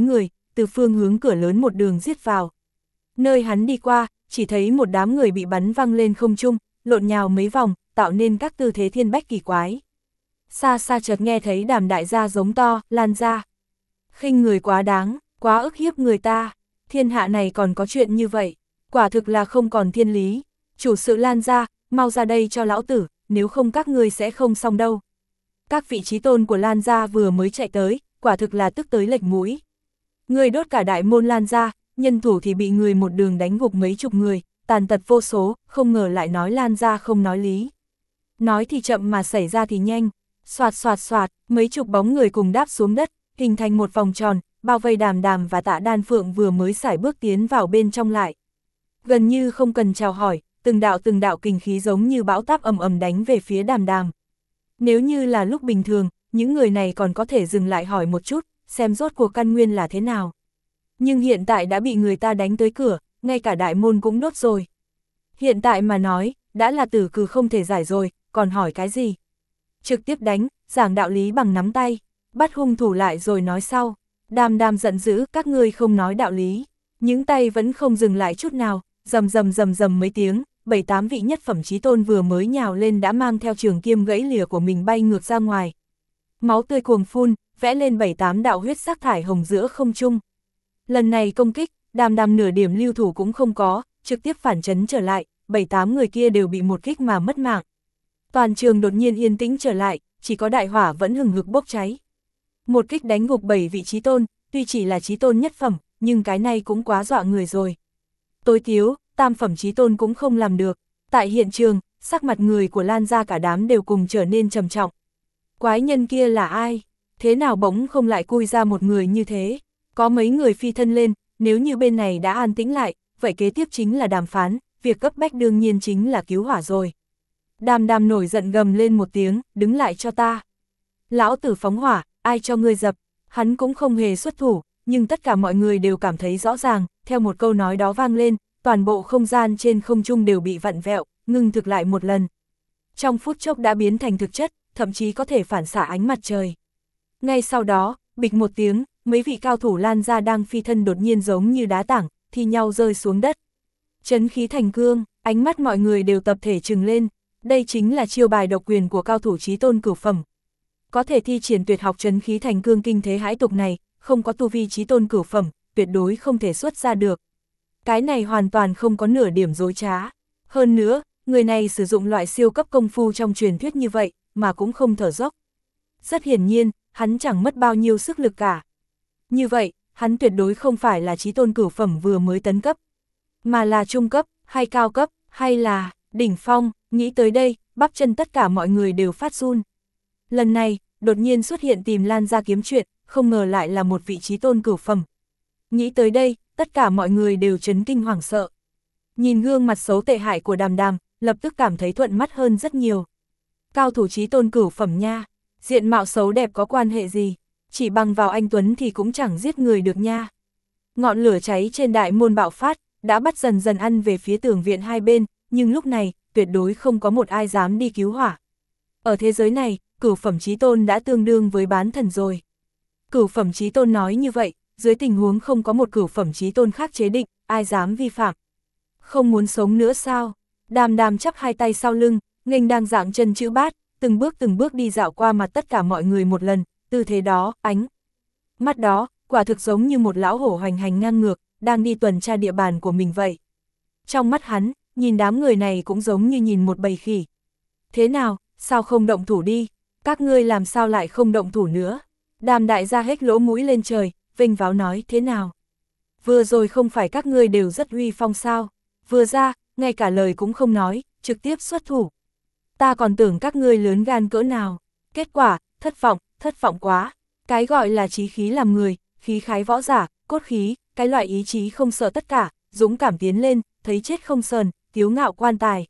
từ phương hướng cửa lớn một đường giết vào. Nơi hắn đi qua, chỉ thấy một đám người bị bắn văng lên không trung, lộn nhào mấy vòng, tạo nên các tư thế thiên bách kỳ quái. Xa xa chợt nghe thấy Đàm đại gia giống to, Lan ra. Khinh người quá đáng, quá ức hiếp người ta, thiên hạ này còn có chuyện như vậy, quả thực là không còn thiên lý. Chủ sự Lan ra, mau ra đây cho lão tử, nếu không các ngươi sẽ không xong đâu. Các vị trí tôn của Lan gia vừa mới chạy tới, quả thực là tức tới lệch mũi. Người đốt cả đại môn Lan gia, nhân thủ thì bị người một đường đánh gục mấy chục người, tàn tật vô số, không ngờ lại nói Lan gia không nói lý. Nói thì chậm mà xảy ra thì nhanh, xoạt xoạt xoạt, mấy chục bóng người cùng đáp xuống đất, hình thành một vòng tròn, bao vây Đàm Đàm và Tạ Đan Phượng vừa mới sải bước tiến vào bên trong lại. Gần như không cần chào hỏi, từng đạo từng đạo kình khí giống như bão táp ầm ầm đánh về phía Đàm Đàm. Nếu như là lúc bình thường, những người này còn có thể dừng lại hỏi một chút, xem rốt cuộc căn nguyên là thế nào. Nhưng hiện tại đã bị người ta đánh tới cửa, ngay cả đại môn cũng đốt rồi. Hiện tại mà nói, đã là tử cừ không thể giải rồi, còn hỏi cái gì? Trực tiếp đánh, giảng đạo lý bằng nắm tay, bắt hung thủ lại rồi nói sau. Đàm Đàm giận dữ, các ngươi không nói đạo lý. Những tay vẫn không dừng lại chút nào, rầm rầm rầm rầm mấy tiếng, bảy tám vị nhất phẩm chí tôn vừa mới nhào lên đã mang theo trường kiếm gãy lìa của mình bay ngược ra ngoài. Máu tươi cuồng phun, vẽ lên bảy tám đạo huyết sắc thải hồng giữa không trung. Lần này công kích, Đàm Đàm nửa điểm lưu thủ cũng không có, trực tiếp phản chấn trở lại, bảy tám người kia đều bị một kích mà mất mạng. Toàn trường đột nhiên yên tĩnh trở lại, chỉ có đại hỏa vẫn hừng hực bốc cháy. Một kích đánh gục bảy vị chí tôn, tuy chỉ là chí tôn nhất phẩm, nhưng cái này cũng quá dọa người rồi. Tối thiếu, tam phẩm chí tôn cũng không làm được. Tại hiện trường, sắc mặt người của Lan gia cả đám đều cùng trở nên trầm trọng. Quái nhân kia là ai? Thế nào bỗng không lại cui ra một người như thế? Có mấy người phi thân lên, nếu như bên này đã an tĩnh lại, vậy kế tiếp chính là đàm phán, việc cấp bách đương nhiên chính là cứu hỏa rồi. Đàm Đàm nổi giận gầm lên một tiếng, đứng lại cho ta. Lão tử phóng hỏa, ai cho ngươi dập? Hắn cũng không hề xuất thủ, nhưng tất cả mọi người đều cảm thấy rõ ràng, theo một câu nói đó vang lên, toàn bộ không gian trên không trung đều bị vặn vẹo, ngưng thực lại một lần. Trong phút chốc đã biến thành thực chất, thậm chí có thể phản xạ ánh mặt trời. Ngay sau đó, bịch một tiếng, mấy vị cao thủ Lan gia đang phi thân đột nhiên giống như đá tảng, thi nhau rơi xuống đất. Chấn khí thành cương, ánh mắt mọi người đều tập thể trừng lên, đây chính là chiêu bài độc quyền của cao thủ chí tôn cửu phẩm. Có thể thi triển tuyệt học chấn khí thành cương kinh thế hãi tục này, không có tu vi chí tôn cửu phẩm, tuyệt đối không thể xuất ra được. Cái này hoàn toàn không có nửa điểm dối trá. Hơn nữa, người này sử dụng loại siêu cấp công phu trong truyền thuyết như vậy, mà cũng không thở dốc. Rất hiển nhiên, hắn chẳng mất bao nhiêu sức lực cả. Như vậy, hắn tuyệt đối không phải là chí tôn cửu phẩm vừa mới tấn cấp, mà là trung cấp, hay cao cấp, hay là đỉnh phong. Nghĩ tới đây, bắp chân tất cả mọi người đều phát run. Lần này, đột nhiên xuất hiện tìm Lan gia kiếm chuyện, không ngờ lại là một vị chí tôn cửu phẩm. Nghĩ tới đây, tất cả mọi người đều chấn kinh hoảng sợ. Nhìn gương mặt xấu tệ hại của Đàm Đàm, lập tức cảm thấy thuận mắt hơn rất nhiều. Cao thủ chí tôn cửu phẩm nha, diện mạo xấu đẹp có quan hệ gì, chỉ bằng vào anh Tuấn thì cũng chẳng giết người được nha. Ngọn lửa cháy trên đại môn bạo phát, đã bắt dần dần ăn về phía tường viện hai bên, nhưng lúc này, tuyệt đối không có một ai dám đi cứu hỏa. Ở thế giới này, cửu phẩm chí tôn đã tương đương với bán thần rồi. Cửu phẩm chí tôn nói như vậy, dưới tình huống không có một cửu phẩm chí tôn khác chế định, ai dám vi phạm. Không muốn sống nữa sao? Đàm Đàm chắp hai tay sau lưng, nghênh đang dạng chân chữ bát, từng bước từng bước đi dạo qua mặt tất cả mọi người một lần, tư thế đó, ánh mắt đó, quả thực giống như một lão hổ hoành hành ngang ngược, đang đi tuần tra địa bàn của mình vậy. Trong mắt hắn, nhìn đám người này cũng giống như nhìn một bầy khỉ. Thế nào, sao không động thủ đi? Các ngươi làm sao lại không động thủ nữa? Đàm đại gia hết lỗ mũi lên trời, vênh váo nói thế nào? Vừa rồi không phải các ngươi đều rất uy phong sao? Vừa ra, ngay cả lời cũng không nói, trực tiếp xuất thủ. Ta còn tưởng các ngươi lớn gan cỡ nào. Kết quả, thất vọng, thất vọng quá. Cái gọi là chí khí làm người, khí khái võ giả, cốt khí, cái loại ý chí không sợ tất cả, dũng cảm tiến lên, thấy chết không sờn, kiêu ngạo quan tài.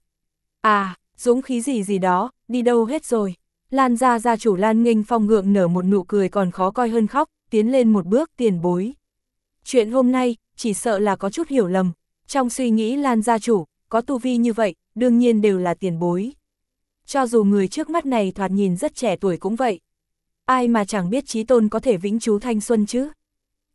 À, dũng khí gì gì đó, đi đâu hết rồi. Lan gia gia chủ Lan Nghênh Phong gượng nở một nụ cười còn khó coi hơn khóc, tiến lên một bước, tiền bối. Chuyện hôm nay, chỉ sợ là có chút hiểu lầm. Trong suy nghĩ Lan gia chủ, có tu vi như vậy, đương nhiên đều là tiền bối. Cho dù người trước mắt này thoạt nhìn rất trẻ tuổi cũng vậy. Ai mà chẳng biết chí tôn có thể vĩnh trú thanh xuân chứ.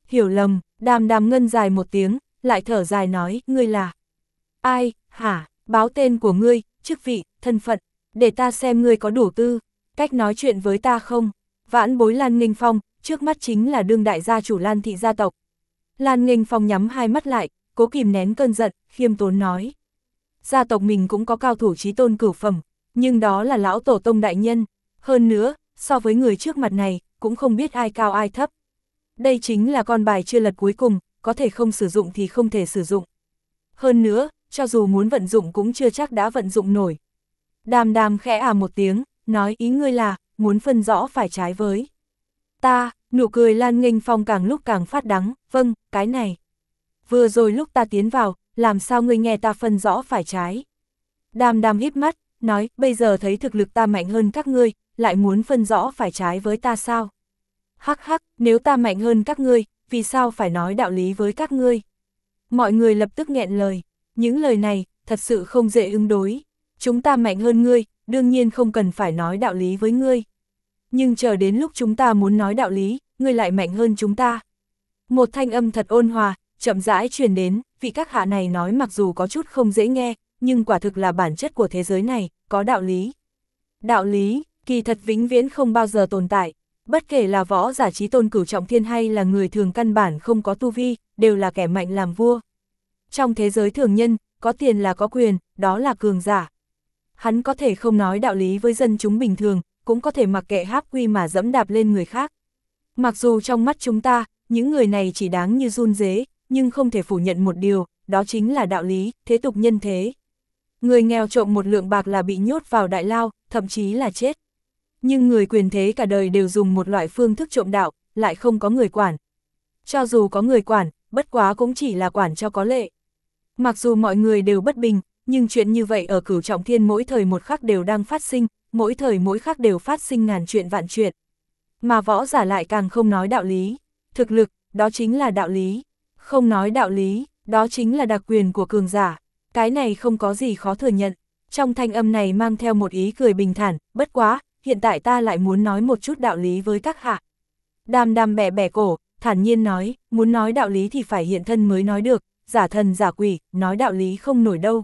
Hiểu lầm, Đàm Đàm ngân dài một tiếng, lại thở dài nói, ngươi là ai, hả, báo tên của ngươi, chức vị, thân phận, để ta xem ngươi có đủ tư, cách nói chuyện với ta không. Vãn bối Lan Nghênh Phong, trước mắt chính là đương đại gia chủ Lan thị gia tộc. Lan Nghênh Phong nhắm hai mắt lại, cố kìm nén cơn giận, khiêm tốn nói. Gia tộc mình cũng có cao thủ chí tôn cửu phẩm, nhưng đó là lão tổ tông đại nhân, hơn nữa, so với người trước mặt này, cũng không biết ai cao ai thấp. Đây chính là con bài chưa lật cuối cùng, có thể không sử dụng thì không thể sử dụng. Hơn nữa, cho dù muốn vận dụng cũng chưa chắc đã vận dụng nổi. Đàm Đàm khẽ à một tiếng, nói ý ngươi là, muốn phân rõ phải trái với ta. Nụ cười Lan Nghênh Phong càng lúc càng phát đắng, vâng, cái này. Vừa rồi lúc ta tiến vào, làm sao ngươi nghe ta phân rõ phải trái. Đàm Đàm híp mắt, nói, bây giờ thấy thực lực ta mạnh hơn các ngươi, lại muốn phân rõ phải trái với ta sao? Hắc hắc, nếu ta mạnh hơn các ngươi, vì sao phải nói đạo lý với các ngươi? Mọi người lập tức nghẹn lời, những lời này, thật sự không dễ ứng đối. Chúng ta mạnh hơn ngươi, đương nhiên không cần phải nói đạo lý với ngươi. Nhưng chờ đến lúc chúng ta muốn nói đạo lý, ngươi lại mạnh hơn chúng ta. Một thanh âm thật ôn hòa, chậm rãi truyền đến, vị các hạ này nói mặc dù có chút không dễ nghe, nhưng quả thực là bản chất của thế giới này, có đạo lý. Đạo lý, kỳ thật vĩnh viễn không bao giờ tồn tại, bất kể là võ giả chí tôn cửu trọng thiên hay là người thường căn bản không có tu vi, đều là kẻ mạnh làm vua. Trong thế giới thường nhân, có tiền là có quyền, đó là cường giả. Hắn có thể không nói đạo lý với dân chúng bình thường, cũng có thể mặc kệ háp quy mà dẫm đạp lên người khác. Mặc dù trong mắt chúng ta, những người này chỉ đáng như giun dế, nhưng không thể phủ nhận một điều, đó chính là đạo lý, thế tục nhân thế. Người nghèo trộm một lượng bạc là bị nhốt vào đại lao, thậm chí là chết. Nhưng người quyền thế cả đời đều dùng một loại phương thức trộm đạo, lại không có người quản. Cho dù có người quản, bất quá cũng chỉ là quản cho có lệ. Mặc dù mọi người đều bất bình, nhưng chuyện như vậy ở cửu trọng thiên mỗi thời một khắc đều đang phát sinh, mỗi thời mỗi khắc đều phát sinh ngàn chuyện vạn chuyện. Mà võ giả lại càng không nói đạo lý. Thực lực, đó chính là đạo lý. Không nói đạo lý, đó chính là đặc quyền của cường giả. Cái này không có gì khó thừa nhận. Trong thanh âm này mang theo một ý cười bình thản, bất quá, hiện tại ta lại muốn nói một chút đạo lý với các hạ. Đàm Đàm bẻ bẻ cổ, thản nhiên nói, muốn nói đạo lý thì phải hiện thân mới nói được, giả thần giả quỷ, nói đạo lý không nổi đâu.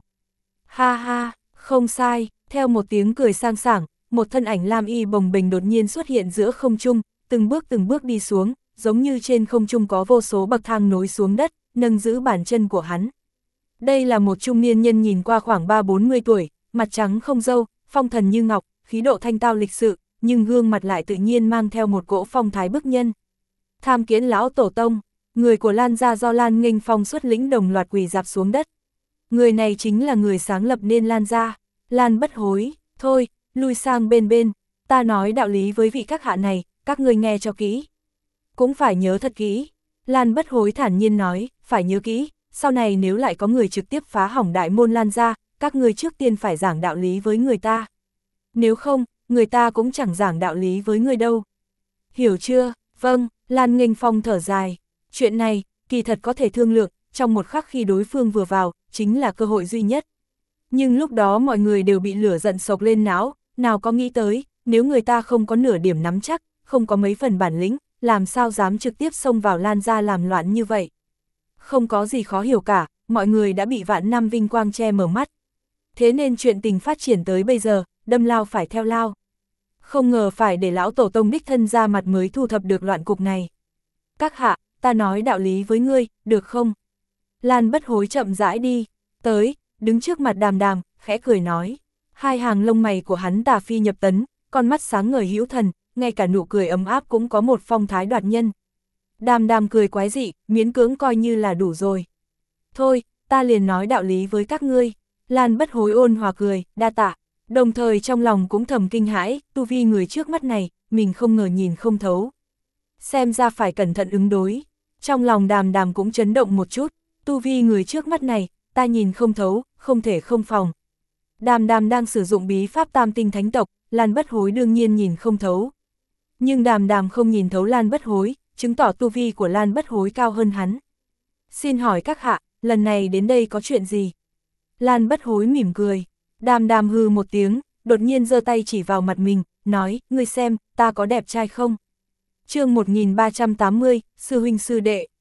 Ha ha, không sai, theo một tiếng cười sang sảng, một thân ảnh lam y bồng bềnh đột nhiên xuất hiện giữa không trung, từng bước từng bước đi xuống, giống như trên không trung có vô số bậc thang nối xuống đất, nâng giữ bàn chân của hắn. Đây là một trung niên nhân nhìn qua khoảng ba bốn mươi tuổi, mặt trắng không râu, phong thần như ngọc, khí độ thanh tao lịch sự, nhưng gương mặt lại tự nhiên mang theo một cỗ phong thái bức nhân. Tham kiến lão tổ tông, người của Lan gia do Lan Nghênh Phong xuất lĩnh đồng loạt quỳ rạp xuống đất. Người này chính là người sáng lập nên Lan gia, Lan Bất Hối. Thôi, lui sang bên bên, ta nói đạo lý với vị các hạ này, các ngươi nghe cho kỹ. Cũng phải nhớ thật kỹ. Lan Bất Hối thản nhiên nói, phải nhớ kỹ, sau này nếu lại có người trực tiếp phá hỏng đại môn Lan gia, các ngươi trước tiên phải giảng đạo lý với người ta. Nếu không, người ta cũng chẳng giảng đạo lý với người đâu. Hiểu chưa? Vâng, Lan Nghênh Phong thở dài. Chuyện này, kỳ thật có thể thương lượng, trong một khắc khi đối phương vừa vào, chính là cơ hội duy nhất. Nhưng lúc đó mọi người đều bị lửa giận sộc lên não, nào có nghĩ tới, nếu người ta không có nửa điểm nắm chắc, không có mấy phần bản lĩnh, làm sao dám trực tiếp xông vào Lan gia làm loạn như vậy. Không có gì khó hiểu cả, mọi người đã bị vạn năm vinh quang che mở mắt. Thế nên chuyện tình phát triển tới bây giờ, đâm lao phải theo lao. Không ngờ phải để lão tổ tông đích thân ra mặt mới thu thập được loạn cục này. Các hạ, ta nói đạo lý với ngươi, được không? Lan Bất Hối chậm rãi đi, tới, đứng trước mặt Đàm Đàm, khẽ cười nói. Hai hàng lông mày của hắn tà phi nhập tấn, con mắt sáng ngời hữu thần, ngay cả nụ cười ấm áp cũng có một phong thái đoạt nhân. Đàm Đàm cười quái dị, miễn cưỡng coi như là đủ rồi. Thôi, ta liền nói đạo lý với các ngươi. Lan Bất Hối ôn hòa cười, đa tạ. Đồng thời trong lòng cũng thầm kinh hãi, tu vi người trước mắt này, mình không ngờ nhìn không thấu. Xem ra phải cẩn thận ứng đối. Trong lòng Đàm Đàm cũng chấn động một chút, tu vi người trước mắt này, ta nhìn không thấu, không thể không phòng. Đàm Đàm đang sử dụng bí pháp tam tinh thánh tộc, Lan Bất Hối đương nhiên nhìn không thấu. Nhưng Đàm Đàm không nhìn thấu Lan Bất Hối, chứng tỏ tu vi của Lan Bất Hối cao hơn hắn. Xin hỏi các hạ, lần này đến đây có chuyện gì? Lan Bất Hối mỉm cười. Đàm Đàm hư một tiếng, đột nhiên giơ tay chỉ vào mặt mình, nói, ngươi xem, ta có đẹp trai không? Chương một nghìn ba trăm tám mươi, sư huynh sư đệ.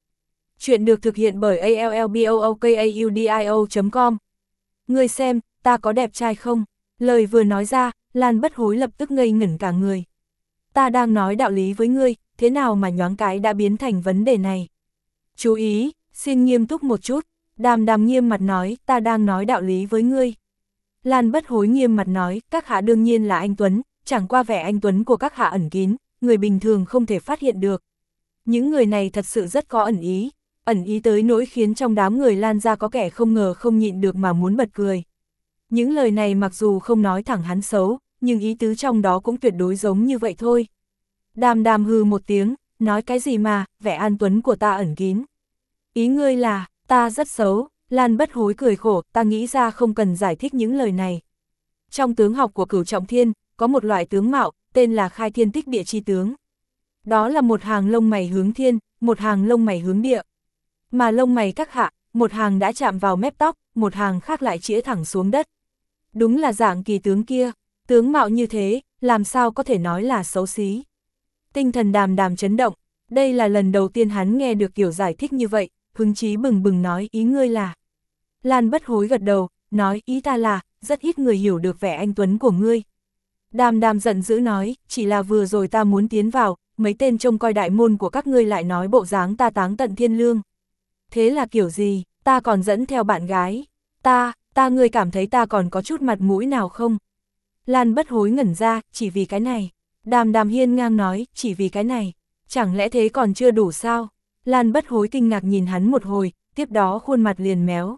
Chuyện được thực hiện bởi a l l b o o k a u d i o chấm com. Ngươi xem, ta có đẹp trai không? Lời vừa nói ra, Lan Bất Hối lập tức ngây ngẩn cả người. Ta đang nói đạo lý với ngươi, thế nào mà nhoáng cái đã biến thành vấn đề này? Chú ý, xin nghiêm túc một chút. Đàm Đàm nghiêm mặt nói, ta đang nói đạo lý với ngươi. Lan Bất Hối nghiêm mặt nói, các hạ đương nhiên là anh Tuấn, chẳng qua vẻ anh Tuấn của các hạ ẩn kín, người bình thường không thể phát hiện được. Những người này thật sự rất có ẩn ý, ẩn ý tới nỗi khiến trong đám người Lan ra có kẻ không ngờ không nhịn được mà muốn bật cười. Những lời này mặc dù không nói thẳng hắn xấu, nhưng ý tứ trong đó cũng tuyệt đối giống như vậy thôi. Đàm Đàm hừ một tiếng, nói cái gì mà, vẻ an tuấn của ta ẩn kín. Ý ngươi là, ta rất xấu. Lan Bất Hối cười khổ, ta nghĩ ra không cần giải thích những lời này. Trong tướng học của Cửu Trọng Thiên, có một loại tướng mạo, tên là khai thiên tích địa chi tướng. Đó là một hàng lông mày hướng thiên, một hàng lông mày hướng địa. Mà lông mày các hạ, một hàng đã chạm vào mép tóc, một hàng khác lại chĩa thẳng xuống đất. Đúng là dạng kỳ tướng kia, tướng mạo như thế, làm sao có thể nói là xấu xí. Tinh thần Đàm Đàm chấn động, đây là lần đầu tiên hắn nghe được kiểu giải thích như vậy, hứng chí bừng bừng nói ý ngươi là. Lan Bất Hối gật đầu, nói ý ta là, rất ít người hiểu được vẻ anh tuấn của ngươi. Đàm Đàm giận dữ nói, chỉ là vừa rồi ta muốn tiến vào, mấy tên trông coi đại môn của các ngươi lại nói bộ dáng ta táng tận thiên lương. Thế là kiểu gì, ta còn dẫn theo bạn gái. Ta, ta ngươi cảm thấy ta còn có chút mặt mũi nào không? Lan Bất Hối ngẩn ra, chỉ vì cái này. Đàm Đàm hiên ngang nói, chỉ vì cái này. Chẳng lẽ thế còn chưa đủ sao? Lan Bất Hối kinh ngạc nhìn hắn một hồi, tiếp đó khuôn mặt liền méo.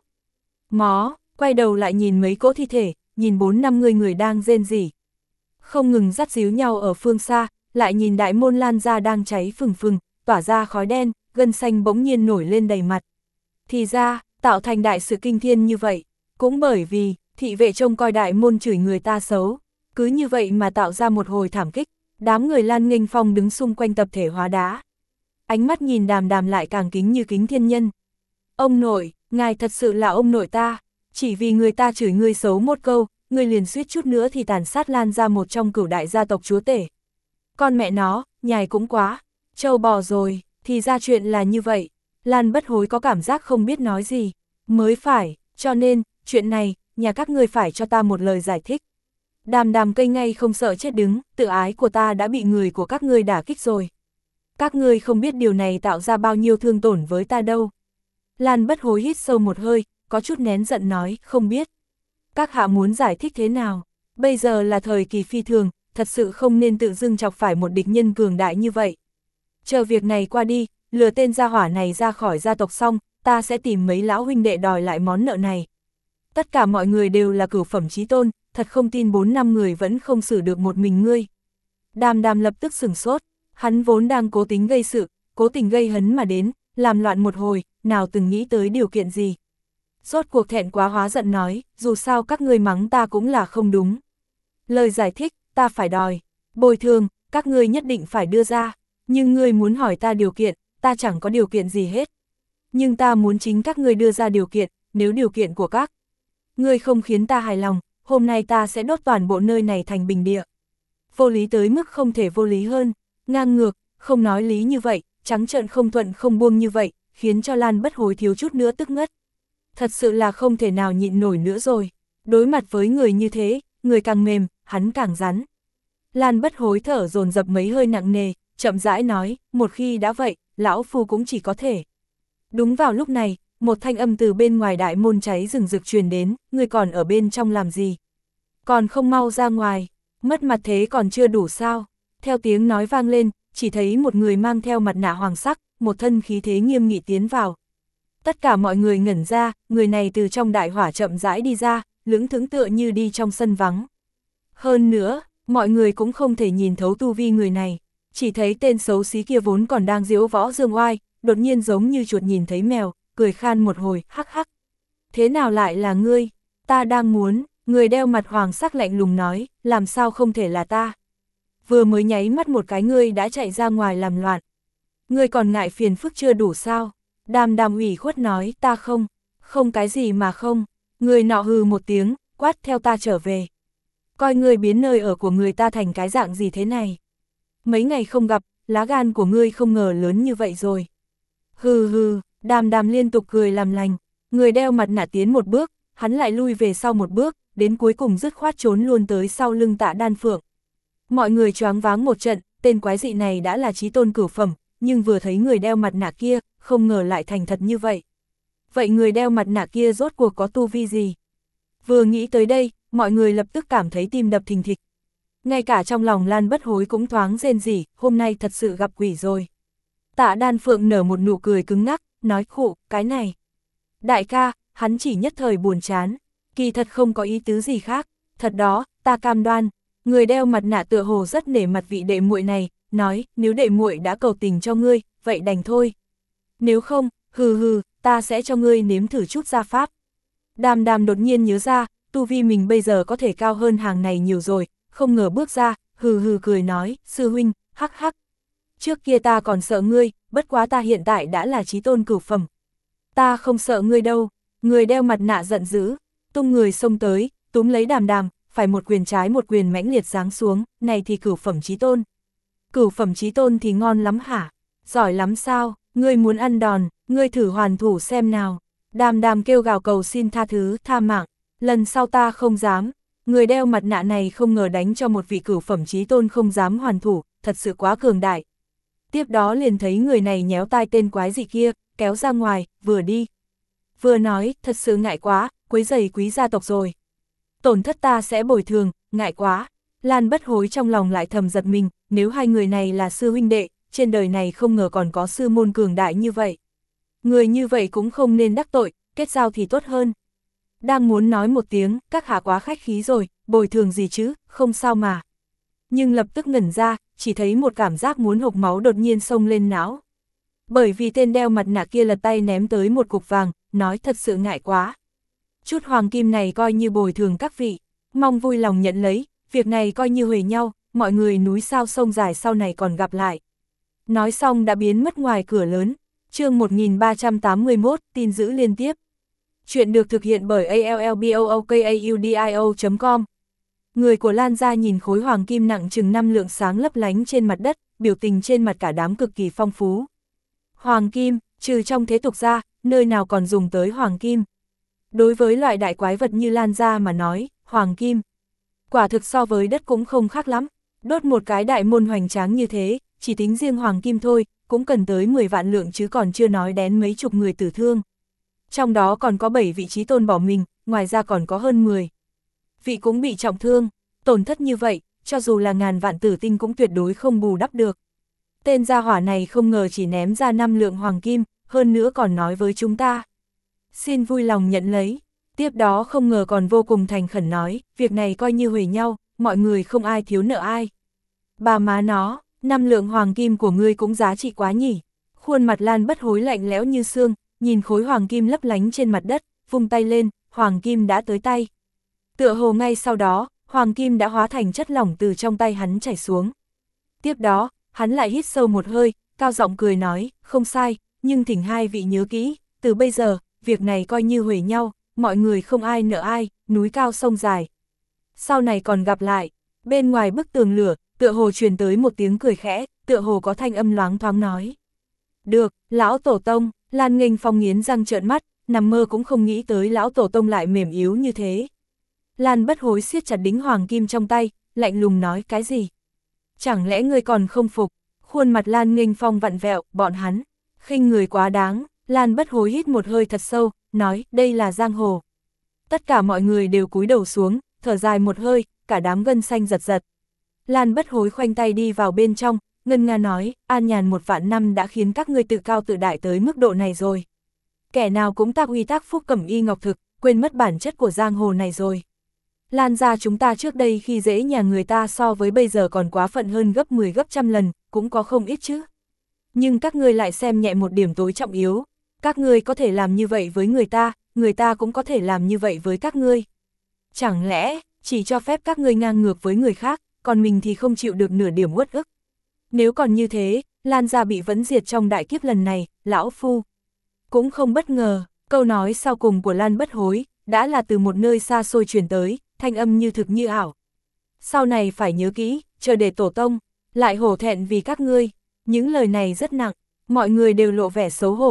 Mó, quay đầu lại nhìn mấy cỗ thi thể, nhìn bốn năm người người đang rên rỉ. Không ngừng dắt díu nhau ở phương xa, lại nhìn đại môn Lan ra đang cháy phừng phừng, tỏa ra khói đen, gân xanh bỗng nhiên nổi lên đầy mặt. Thì ra, tạo thành đại sự kinh thiên như vậy, cũng bởi vì, thị vệ trông coi đại môn chửi người ta xấu, cứ như vậy mà tạo ra một hồi thảm kích, đám người Lan nghênh phong đứng xung quanh tập thể hóa đá. Ánh mắt nhìn Đàm Đàm lại càng kính như kính thiên nhân. Ông nội, ngài thật sự là ông nội ta, chỉ vì người ta chửi ngươi xấu một câu, ngươi liền suýt chút nữa thì tàn sát Lan ra một trong cửu đại gia tộc chúa tể. Con mẹ nó, nhài cũng quá, trâu bò rồi, thì ra chuyện là như vậy. Lan Bất Hối có cảm giác không biết nói gì, mới phải, cho nên, chuyện này, nhà các ngươi phải cho ta một lời giải thích. Đàm Đàm cây ngay không sợ chết đứng, tự ái của ta đã bị người của các ngươi đả kích rồi. Các ngươi không biết điều này tạo ra bao nhiêu thương tổn với ta đâu. Lan Bất Hối hít sâu một hơi, có chút nén giận nói, không biết. Các hạ muốn giải thích thế nào? Bây giờ là thời kỳ phi thường, thật sự không nên tự dưng chọc phải một địch nhân cường đại như vậy. Chờ việc này qua đi, lừa tên gia hỏa này ra khỏi gia tộc xong, ta sẽ tìm mấy lão huynh đệ đòi lại món nợ này. Tất cả mọi người đều là cửu phẩm chí tôn, thật không tin bốn năm người vẫn không xử được một mình ngươi. Đàm Đàm lập tức sửng sốt, hắn vốn đang cố tính gây sự, cố tình gây hấn mà đến, làm loạn một hồi, nào từng nghĩ tới điều kiện gì. Rốt cuộc thẹn quá hóa giận nói, dù sao các ngươi mắng ta cũng là không đúng. Lời giải thích, ta phải đòi, bồi thường, các ngươi nhất định phải đưa ra, nhưng ngươi muốn hỏi ta điều kiện, ta chẳng có điều kiện gì hết. Nhưng ta muốn chính các ngươi đưa ra điều kiện, nếu điều kiện của các ngươi không khiến ta hài lòng, hôm nay ta sẽ đốt toàn bộ nơi này thành bình địa. Vô lý tới mức không thể vô lý hơn, ngang ngược, không nói lý như vậy, trắng trợn không thuận không buông như vậy, khiến cho Lan Bất Hối thiếu chút nữa tức ngất. Thật sự là không thể nào nhịn nổi nữa rồi, đối mặt với người như thế, người càng mềm, hắn càng rắn. Lan Bất Hối thở dồn dập mấy hơi nặng nề, chậm rãi nói, một khi đã vậy, lão phu cũng chỉ có thể. Đúng vào lúc này, một thanh âm từ bên ngoài đại môn cháy rừng rực truyền đến, người còn ở bên trong làm gì? Còn không mau ra ngoài, mất mặt thế còn chưa đủ sao? Theo tiếng nói vang lên, chỉ thấy một người mang theo mặt nạ hoàng sắc, một thân khí thế nghiêm nghị tiến vào. Tất cả mọi người ngẩn ra, người này từ trong đại hỏa chậm rãi đi ra, lững thững tựa như đi trong sân vắng. Hơn nữa, mọi người cũng không thể nhìn thấu tu vi người này, chỉ thấy tên xấu xí kia vốn còn đang diễu võ dương oai, đột nhiên giống như chuột nhìn thấy mèo, cười khan một hồi, hắc hắc. Thế nào lại là ngươi? Ta đang muốn, người đeo mặt hoàng sắc lạnh lùng nói, làm sao không thể là ta? Vừa mới nháy mắt một cái ngươi đã chạy ra ngoài làm loạn. Ngươi còn ngại phiền phức chưa đủ sao? Đàm Đàm ủy khuất nói, ta không, không cái gì mà không. Người nọ hừ một tiếng, quát theo ta trở về. Coi ngươi biến nơi ở của người ta thành cái dạng gì thế này. Mấy ngày không gặp, lá gan của ngươi không ngờ lớn như vậy rồi. Hừ hừ, Đàm Đàm liên tục cười làm lành, người đeo mặt nạ tiến một bước, hắn lại lui về sau một bước, đến cuối cùng dứt khoát trốn luôn tới sau lưng Tạ Đan Phượng. Mọi người choáng váng một trận, tên quái dị này đã là chí tôn cửu phẩm, nhưng vừa thấy người đeo mặt nạ kia, không ngờ lại thành thật như vậy. Vậy người đeo mặt nạ kia rốt cuộc có tu vi gì? Vừa nghĩ tới đây, mọi người lập tức cảm thấy tim đập thình thịch. Ngay cả trong lòng Lan Bất Hối cũng thoáng rên rỉ, hôm nay thật sự gặp quỷ rồi. Tạ Đan Phượng nở một nụ cười cứng ngắc, nói khụ, cái này. Đại ca, hắn chỉ nhất thời buồn chán, kỳ thật không có ý tứ gì khác, thật đó, ta cam đoan. Người đeo mặt nạ tựa hồ rất nể mặt vị đệ muội này, nói, nếu đệ muội đã cầu tình cho ngươi, vậy đành thôi. Nếu không, hừ hừ, ta sẽ cho ngươi nếm thử chút gia pháp. Đàm Đàm đột nhiên nhớ ra, tu vi mình bây giờ có thể cao hơn hàng này nhiều rồi, không ngờ bước ra, hừ hừ cười nói, sư huynh, hắc hắc. Trước kia ta còn sợ ngươi, bất quá ta hiện tại đã là chí tôn cửu phẩm. Ta không sợ ngươi đâu, người đeo mặt nạ giận dữ, tung người xông tới, túm lấy Đàm Đàm, phải một quyền trái một quyền mãnh liệt giáng xuống, này thì cửu phẩm chí tôn. Cửu phẩm chí tôn thì ngon lắm hả? Giỏi lắm sao? Ngươi muốn ăn đòn, ngươi thử hoàn thủ xem nào. Đàm Đàm kêu gào cầu xin tha thứ, tha mạng, lần sau ta không dám. Người đeo mặt nạ này không ngờ đánh cho một vị cửu phẩm chí tôn không dám hoàn thủ, thật sự quá cường đại. Tiếp đó liền thấy người này nhéo tai tên quái dị kia, kéo ra ngoài, vừa đi. Vừa nói, thật sự ngại quá, quấy rầy quý gia tộc rồi. Tổn thất ta sẽ bồi thường, ngại quá. Lan Bất Hối trong lòng lại thầm giật mình, nếu hai người này là sư huynh đệ, trên đời này không ngờ còn có sư môn cường đại như vậy. Người như vậy cũng không nên đắc tội, kết giao thì tốt hơn. Đang muốn nói một tiếng, các hạ quá khách khí rồi, bồi thường gì chứ, không sao mà. Nhưng lập tức ngẩn ra, chỉ thấy một cảm giác muốn hộc máu đột nhiên xông lên não. Bởi vì tên đeo mặt nạ kia lật tay ném tới một cục vàng, nói thật sự ngại quá. Chút hoàng kim này coi như bồi thường các vị, mong vui lòng nhận lấy, việc này coi như huề nhau, mọi người núi sao sông dài sau này còn gặp lại. Nói xong đã biến mất ngoài cửa lớn, chương một nghìn ba trăm tám mươi mốt, tin dữ liên tiếp. Chuyện được thực hiện bởi a l l b o o k a u d i o chấm com. Người của Lan gia nhìn khối hoàng kim nặng chừng năm lượng sáng lấp lánh trên mặt đất, biểu tình trên mặt cả đám cực kỳ phong phú. Hoàng kim, trừ trong thế tục ra, nơi nào còn dùng tới hoàng kim. Đối với loại đại quái vật như Lan gia mà nói, hoàng kim, quả thực so với đất cũng không khác lắm. Đốt một cái đại môn hoành tráng như thế, chỉ tính riêng hoàng kim thôi, cũng cần tới mười vạn lượng chứ còn chưa nói đến mấy chục người tử thương. Trong đó còn có bảy vị chí tôn bỏ mình, ngoài ra còn có hơn mười vị cũng bị trọng thương, tổn thất như vậy, cho dù là ngàn vạn tử tinh cũng tuyệt đối không bù đắp được. Tên gia hỏa này không ngờ chỉ ném ra năm lượng hoàng kim, hơn nữa còn nói với chúng ta. Xin vui lòng nhận lấy, tiếp đó không ngờ còn vô cùng thành khẩn nói, việc này coi như huề nhau, mọi người không ai thiếu nợ ai. Bà má nó, năm lượng hoàng kim của ngươi cũng giá trị quá nhỉ. Khuôn mặt Lan Bất Hối lạnh lẽo như xương, nhìn khối hoàng kim lấp lánh trên mặt đất, vung tay lên, hoàng kim đã tới tay. Tựa hồ ngay sau đó, hoàng kim đã hóa thành chất lỏng từ trong tay hắn chảy xuống. Tiếp đó, hắn lại hít sâu một hơi, cao giọng cười nói, không sai, nhưng thỉnh hai vị nhớ kỹ, từ bây giờ, việc này coi như huề nhau, mọi người không ai nợ ai, núi cao sông dài. Sau này còn gặp lại, bên ngoài bức tường lửa, tựa hồ truyền tới một tiếng cười khẽ, tựa hồ có thanh âm loáng thoáng nói. Được, lão tổ tông, Lan Nghênh Phong nghiến răng trợn mắt, nằm mơ cũng không nghĩ tới lão tổ tông lại mềm yếu như thế. Lan Bất Hối siết chặt đính hoàng kim trong tay, lạnh lùng nói cái gì? Chẳng lẽ ngươi còn không phục? Khuôn mặt Lan Nghênh Phong vặn vẹo, bọn hắn, khinh người quá đáng. Lan Bất Hối hít một hơi thật sâu, nói, đây là giang hồ. Tất cả mọi người đều cúi đầu xuống, thở dài một hơi, cả đám gân xanh giật giật. Lan Bất Hối khoanh tay đi vào bên trong, ngân nga nói, an nhàn một vạn năm đã khiến các ngươi tự cao tự đại tới mức độ này rồi. Kẻ nào cũng tác uy tác phúc cẩm y ngọc thực, quên mất bản chất của giang hồ này rồi. Lan gia chúng ta trước đây khi dễ nhà người ta so với bây giờ còn quá phận hơn gấp mười gấp trăm lần, cũng có không ít chứ. Nhưng các ngươi lại xem nhẹ một điểm tối trọng yếu. Các ngươi có thể làm như vậy với người ta, người ta cũng có thể làm như vậy với các ngươi. Chẳng lẽ, chỉ cho phép các ngươi ngang ngược với người khác, còn mình thì không chịu được nửa điểm uất ức. Nếu còn như thế, Lan gia bị vẫn diệt trong đại kiếp lần này, lão phu cũng không bất ngờ. Câu nói sau cùng của Lan Bất Hối, đã là từ một nơi xa xôi truyền tới, thanh âm như thực như ảo. Sau này phải nhớ kỹ, chờ để tổ tông, lại hổ thẹn vì các ngươi. Những lời này rất nặng, mọi người đều lộ vẻ xấu hổ.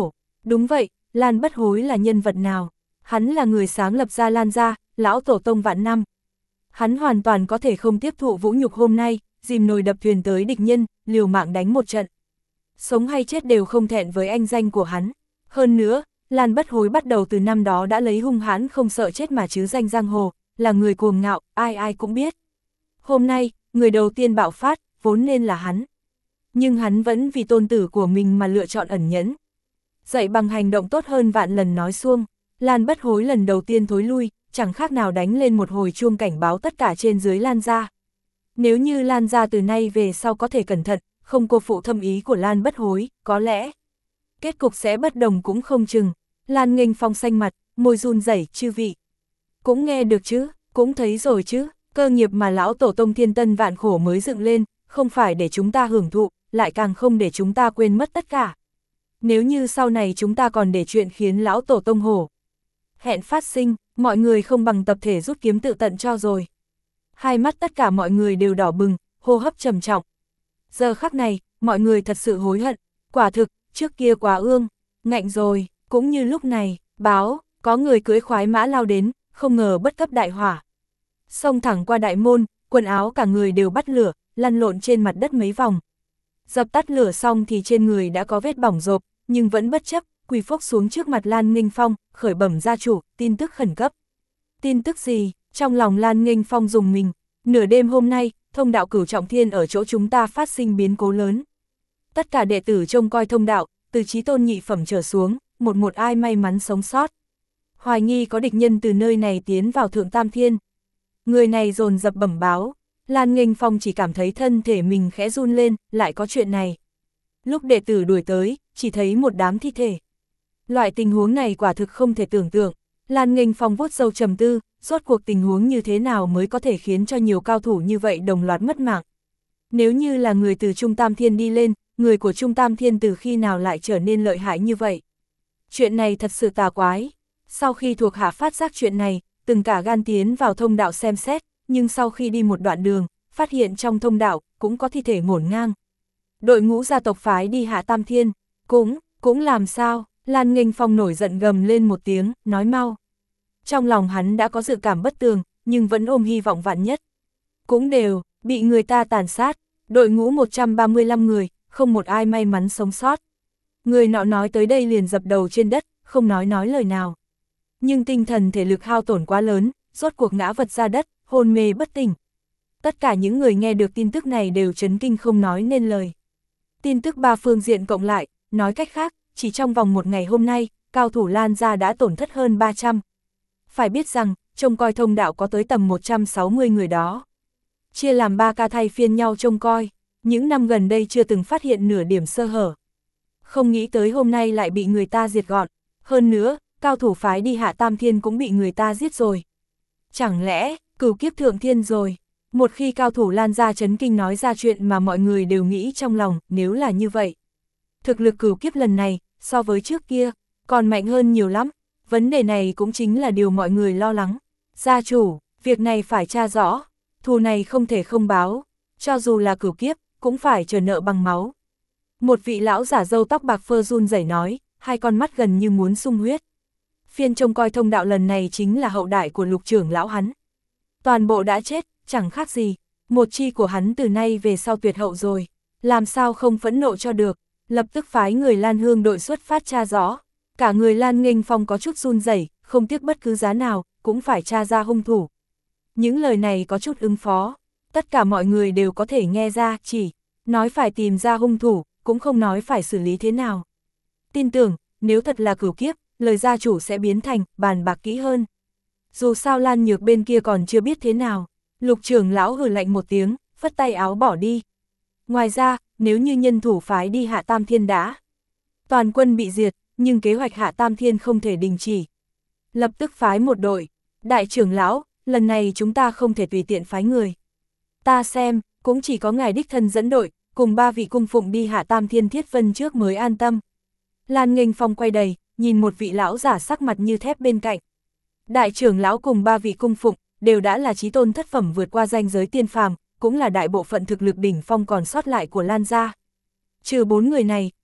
Đúng vậy, Lan Bất Hối là nhân vật nào? Hắn là người sáng lập ra Lan gia, lão tổ tông vạn năm. Hắn hoàn toàn có thể không tiếp thụ vũ nhục hôm nay, dìm nồi đập thuyền tới địch nhân, liều mạng đánh một trận. Sống hay chết đều không thẹn với anh danh của hắn. Hơn nữa, Lan Bất Hối bắt đầu từ năm đó đã lấy hung hãn không sợ chết mà chứ danh giang hồ, là người cuồng ngạo, ai ai cũng biết. Hôm nay, người đầu tiên bạo phát, vốn nên là hắn. Nhưng hắn vẫn vì tôn tử của mình mà lựa chọn ẩn nhẫn. Dạy bằng hành động tốt hơn vạn lần nói suông, Lan Bất Hối lần đầu tiên thối lui, chẳng khác nào đánh lên một hồi chuông cảnh báo tất cả trên dưới Lan gia. Nếu như Lan gia từ nay về sau có thể cẩn thận, không cô phụ thâm ý của Lan Bất Hối, có lẽ kết cục sẽ bất đồng cũng không chừng. Lan Nghênh Phong xanh mặt, môi run rẩy, chư vị. Cũng nghe được chứ, cũng thấy rồi chứ, cơ nghiệp mà lão tổ tông thiên tân vạn khổ mới dựng lên, không phải để chúng ta hưởng thụ, lại càng không để chúng ta quên mất tất cả. Nếu như sau này chúng ta còn để chuyện khiến lão tổ tông hổ hẹn phát sinh, mọi người không bằng tập thể rút kiếm tự tận cho rồi. Hai mắt tất cả mọi người đều đỏ bừng, hô hấp trầm trọng. Giờ khắc này, mọi người thật sự hối hận, quả thực, trước kia quá ương, ngạnh rồi, cũng như lúc này, báo, có người cưỡi khoái mã lao đến, không ngờ bất cấp đại hỏa. Xông thẳng qua đại môn, quần áo cả người đều bắt lửa, lăn lộn trên mặt đất mấy vòng. Dập tắt lửa xong thì trên người đã có vết bỏng rộp, nhưng vẫn bất chấp, quỳ phốc xuống trước mặt Lan Nghênh Phong, khởi bẩm gia chủ, tin tức khẩn cấp. Tin tức gì? Trong lòng Lan Nghênh Phong rùng mình, nửa đêm hôm nay, thông đạo Cửu Trọng Thiên ở chỗ chúng ta phát sinh biến cố lớn. Tất cả đệ tử trông coi thông đạo, từ chí tôn nhị phẩm trở xuống, một một ai may mắn sống sót. Hoài nghi có địch nhân từ nơi này tiến vào Thượng Tam Thiên. Người này dồn dập bẩm báo, Lan Nghênh Phong chỉ cảm thấy thân thể mình khẽ run lên, lại có chuyện này. Lúc đệ tử đuổi tới, chỉ thấy một đám thi thể. Loại tình huống này quả thực không thể tưởng tượng. Lan Nghênh Phong vuốt râu trầm tư, rốt cuộc tình huống như thế nào mới có thể khiến cho nhiều cao thủ như vậy đồng loạt mất mạng. Nếu như là người từ Trung Tam Thiên đi lên, người của Trung Tam Thiên từ khi nào lại trở nên lợi hại như vậy? Chuyện này thật sự tà quái. Sau khi thuộc hạ phát giác chuyện này, từng cả gan tiến vào thông đạo xem xét, nhưng sau khi đi một đoạn đường, phát hiện trong thông đạo cũng có thi thể ngổn ngang. Đội ngũ gia tộc phái đi hạ Tam Thiên, cũng, cũng làm sao? Lan Nghênh Phong nổi giận gầm lên một tiếng, nói mau. Trong lòng hắn đã có dự cảm bất tường, nhưng vẫn ôm hy vọng vạn nhất. Cũng đều, bị người ta tàn sát, đội ngũ một trăm ba mươi lăm người, không một ai may mắn sống sót. Người nọ nói tới đây liền dập đầu trên đất, không nói nói lời nào. Nhưng tinh thần thể lực hao tổn quá lớn, rốt cuộc ngã vật ra đất, hôn mê bất tỉnh. Tất cả những người nghe được tin tức này đều chấn kinh không nói nên lời. Tin tức ba phương diện cộng lại, nói cách khác, chỉ trong vòng một ngày hôm nay, cao thủ Lan gia đã tổn thất hơn ba trăm. Phải biết rằng, trông coi thông đạo có tới tầm một trăm sáu mươi người đó. Chia làm ba ca thay phiên nhau trông coi, những năm gần đây chưa từng phát hiện nửa điểm sơ hở. Không nghĩ tới hôm nay lại bị người ta diệt gọn, hơn nữa, cao thủ phái đi hạ Tam Thiên cũng bị người ta giết rồi. Chẳng lẽ, cửu kiếp thượng thiên rồi? Một khi cao thủ Lan gia chấn kinh nói ra chuyện mà mọi người đều nghĩ trong lòng, nếu là như vậy. Thực lực cửu kiếp lần này, so với trước kia, còn mạnh hơn nhiều lắm. Vấn đề này cũng chính là điều mọi người lo lắng. Gia chủ, việc này phải tra rõ, thù này không thể không báo, cho dù là cửu kiếp, cũng phải chờ nợ bằng máu. Một vị lão giả râu tóc bạc phơ run rẩy nói, hai con mắt gần như muốn sung huyết. Phiên trông coi thông đạo lần này chính là hậu đại của lục trưởng lão hắn. Toàn bộ đã chết, chẳng khác gì, một chi của hắn từ nay về sau tuyệt hậu rồi, làm sao không phẫn nộ cho được, lập tức phái người Lan Hương đội xuất phát tra rõ. Cả người Lan Nghênh Phong có chút run rẩy, không tiếc bất cứ giá nào, cũng phải tra ra hung thủ. Những lời này có chút ứng phó, tất cả mọi người đều có thể nghe ra, chỉ nói phải tìm ra hung thủ, cũng không nói phải xử lý thế nào. Tin tưởng, nếu thật là cửu kiếp, lời gia chủ sẽ biến thành, bàn bạc kỹ hơn. Dù sao Lan Nhược bên kia còn chưa biết thế nào, lục trưởng lão hừ lạnh một tiếng, phất tay áo bỏ đi. Ngoài ra, nếu như nhân thủ phái đi hạ Tam Thiên đã, toàn quân bị diệt, nhưng kế hoạch hạ Tam Thiên không thể đình chỉ. Lập tức phái một đội, đại trưởng lão, lần này chúng ta không thể tùy tiện phái người. Ta xem, cũng chỉ có ngài đích thân dẫn đội, cùng ba vị cung phụng đi hạ Tam Thiên Thiết Vân trước mới an tâm. Lan Nghênh Phong quay đầy, nhìn một vị lão giả sắc mặt như thép bên cạnh. Đại trưởng lão cùng ba vị cung phụng, đều đã là chí tôn thất phẩm vượt qua ranh giới tiên phàm, cũng là đại bộ phận thực lực đỉnh phong còn sót lại của Lan gia. Trừ bốn người này,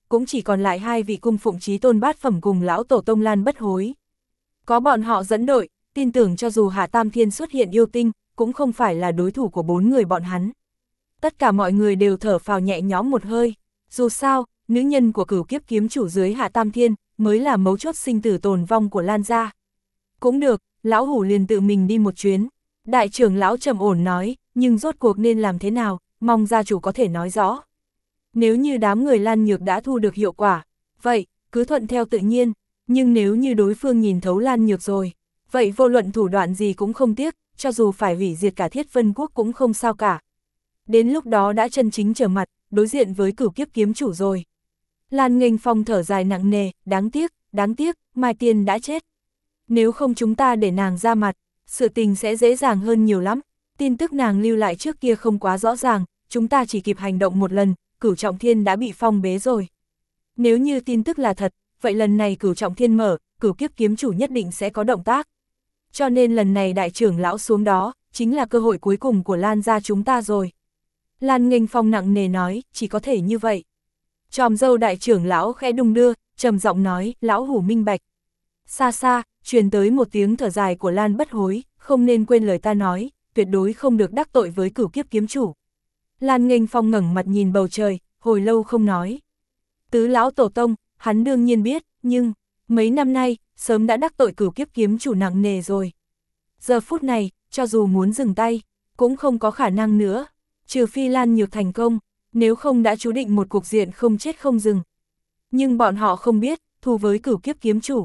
cũng chỉ còn lại hai vị cung phụng chí tôn bát phẩm cùng lão tổ tông Lan Bất Hối. Có bọn họ dẫn đội, tin tưởng cho dù Hạ Tam Thiên xuất hiện yêu tinh, cũng không phải là đối thủ của bốn người bọn hắn. Tất cả mọi người đều thở phào nhẹ nhõm một hơi, dù sao, nữ nhân của Cửu Kiếp kiếm chủ dưới Hạ Tam Thiên mới là mấu chốt sinh tử tồn vong của Lan gia. Cũng được, lão hủ liền tự mình đi một chuyến. Đại trưởng lão trầm ổn nói, nhưng rốt cuộc nên làm thế nào, mong gia chủ có thể nói rõ. Nếu như đám người Lan Nhược đã thu được hiệu quả, vậy, cứ thuận theo tự nhiên, nhưng nếu như đối phương nhìn thấu Lan Nhược rồi, vậy vô luận thủ đoạn gì cũng không tiếc, cho dù phải hủy diệt cả Thiết Vân Quốc cũng không sao cả. Đến lúc đó đã chân chính trở mặt, đối diện với Cửu Kiếp kiếm chủ rồi. Lan Nghênh Phong thở dài nặng nề, đáng tiếc, đáng tiếc, Mai Tiên đã chết. Nếu không chúng ta để nàng ra mặt, sự tình sẽ dễ dàng hơn nhiều lắm. Tin tức nàng lưu lại trước kia không quá rõ ràng, chúng ta chỉ kịp hành động một lần, Cửu Trọng Thiên đã bị phong bế rồi. Nếu như tin tức là thật, vậy lần này Cửu Trọng Thiên mở, Cửu Kiếp kiếm chủ nhất định sẽ có động tác. Cho nên lần này đại trưởng lão xuống đó, chính là cơ hội cuối cùng của Lan gia chúng ta rồi. Lan Nghênh Phong nặng nề nói, chỉ có thể như vậy. Tròm dâu đại trưởng lão khẽ đung đưa, trầm giọng nói, lão hủ minh bạch. Xa xa, truyền tới một tiếng thở dài của Lan Bất Hối, không nên quên lời ta nói, tuyệt đối không được đắc tội với Cửu Kiếp kiếm chủ. Lan Nghênh Phong ngẩng mặt nhìn bầu trời, hồi lâu không nói. Tứ lão tổ tông, hắn đương nhiên biết, nhưng, mấy năm nay, sớm đã đắc tội Cửu Kiếp kiếm chủ nặng nề rồi. Giờ phút này, cho dù muốn dừng tay, cũng không có khả năng nữa, trừ phi Lan Nhược thành công, nếu không đã chú định một cục diện không chết không dừng. Nhưng bọn họ không biết, thù với Cửu Kiếp kiếm chủ.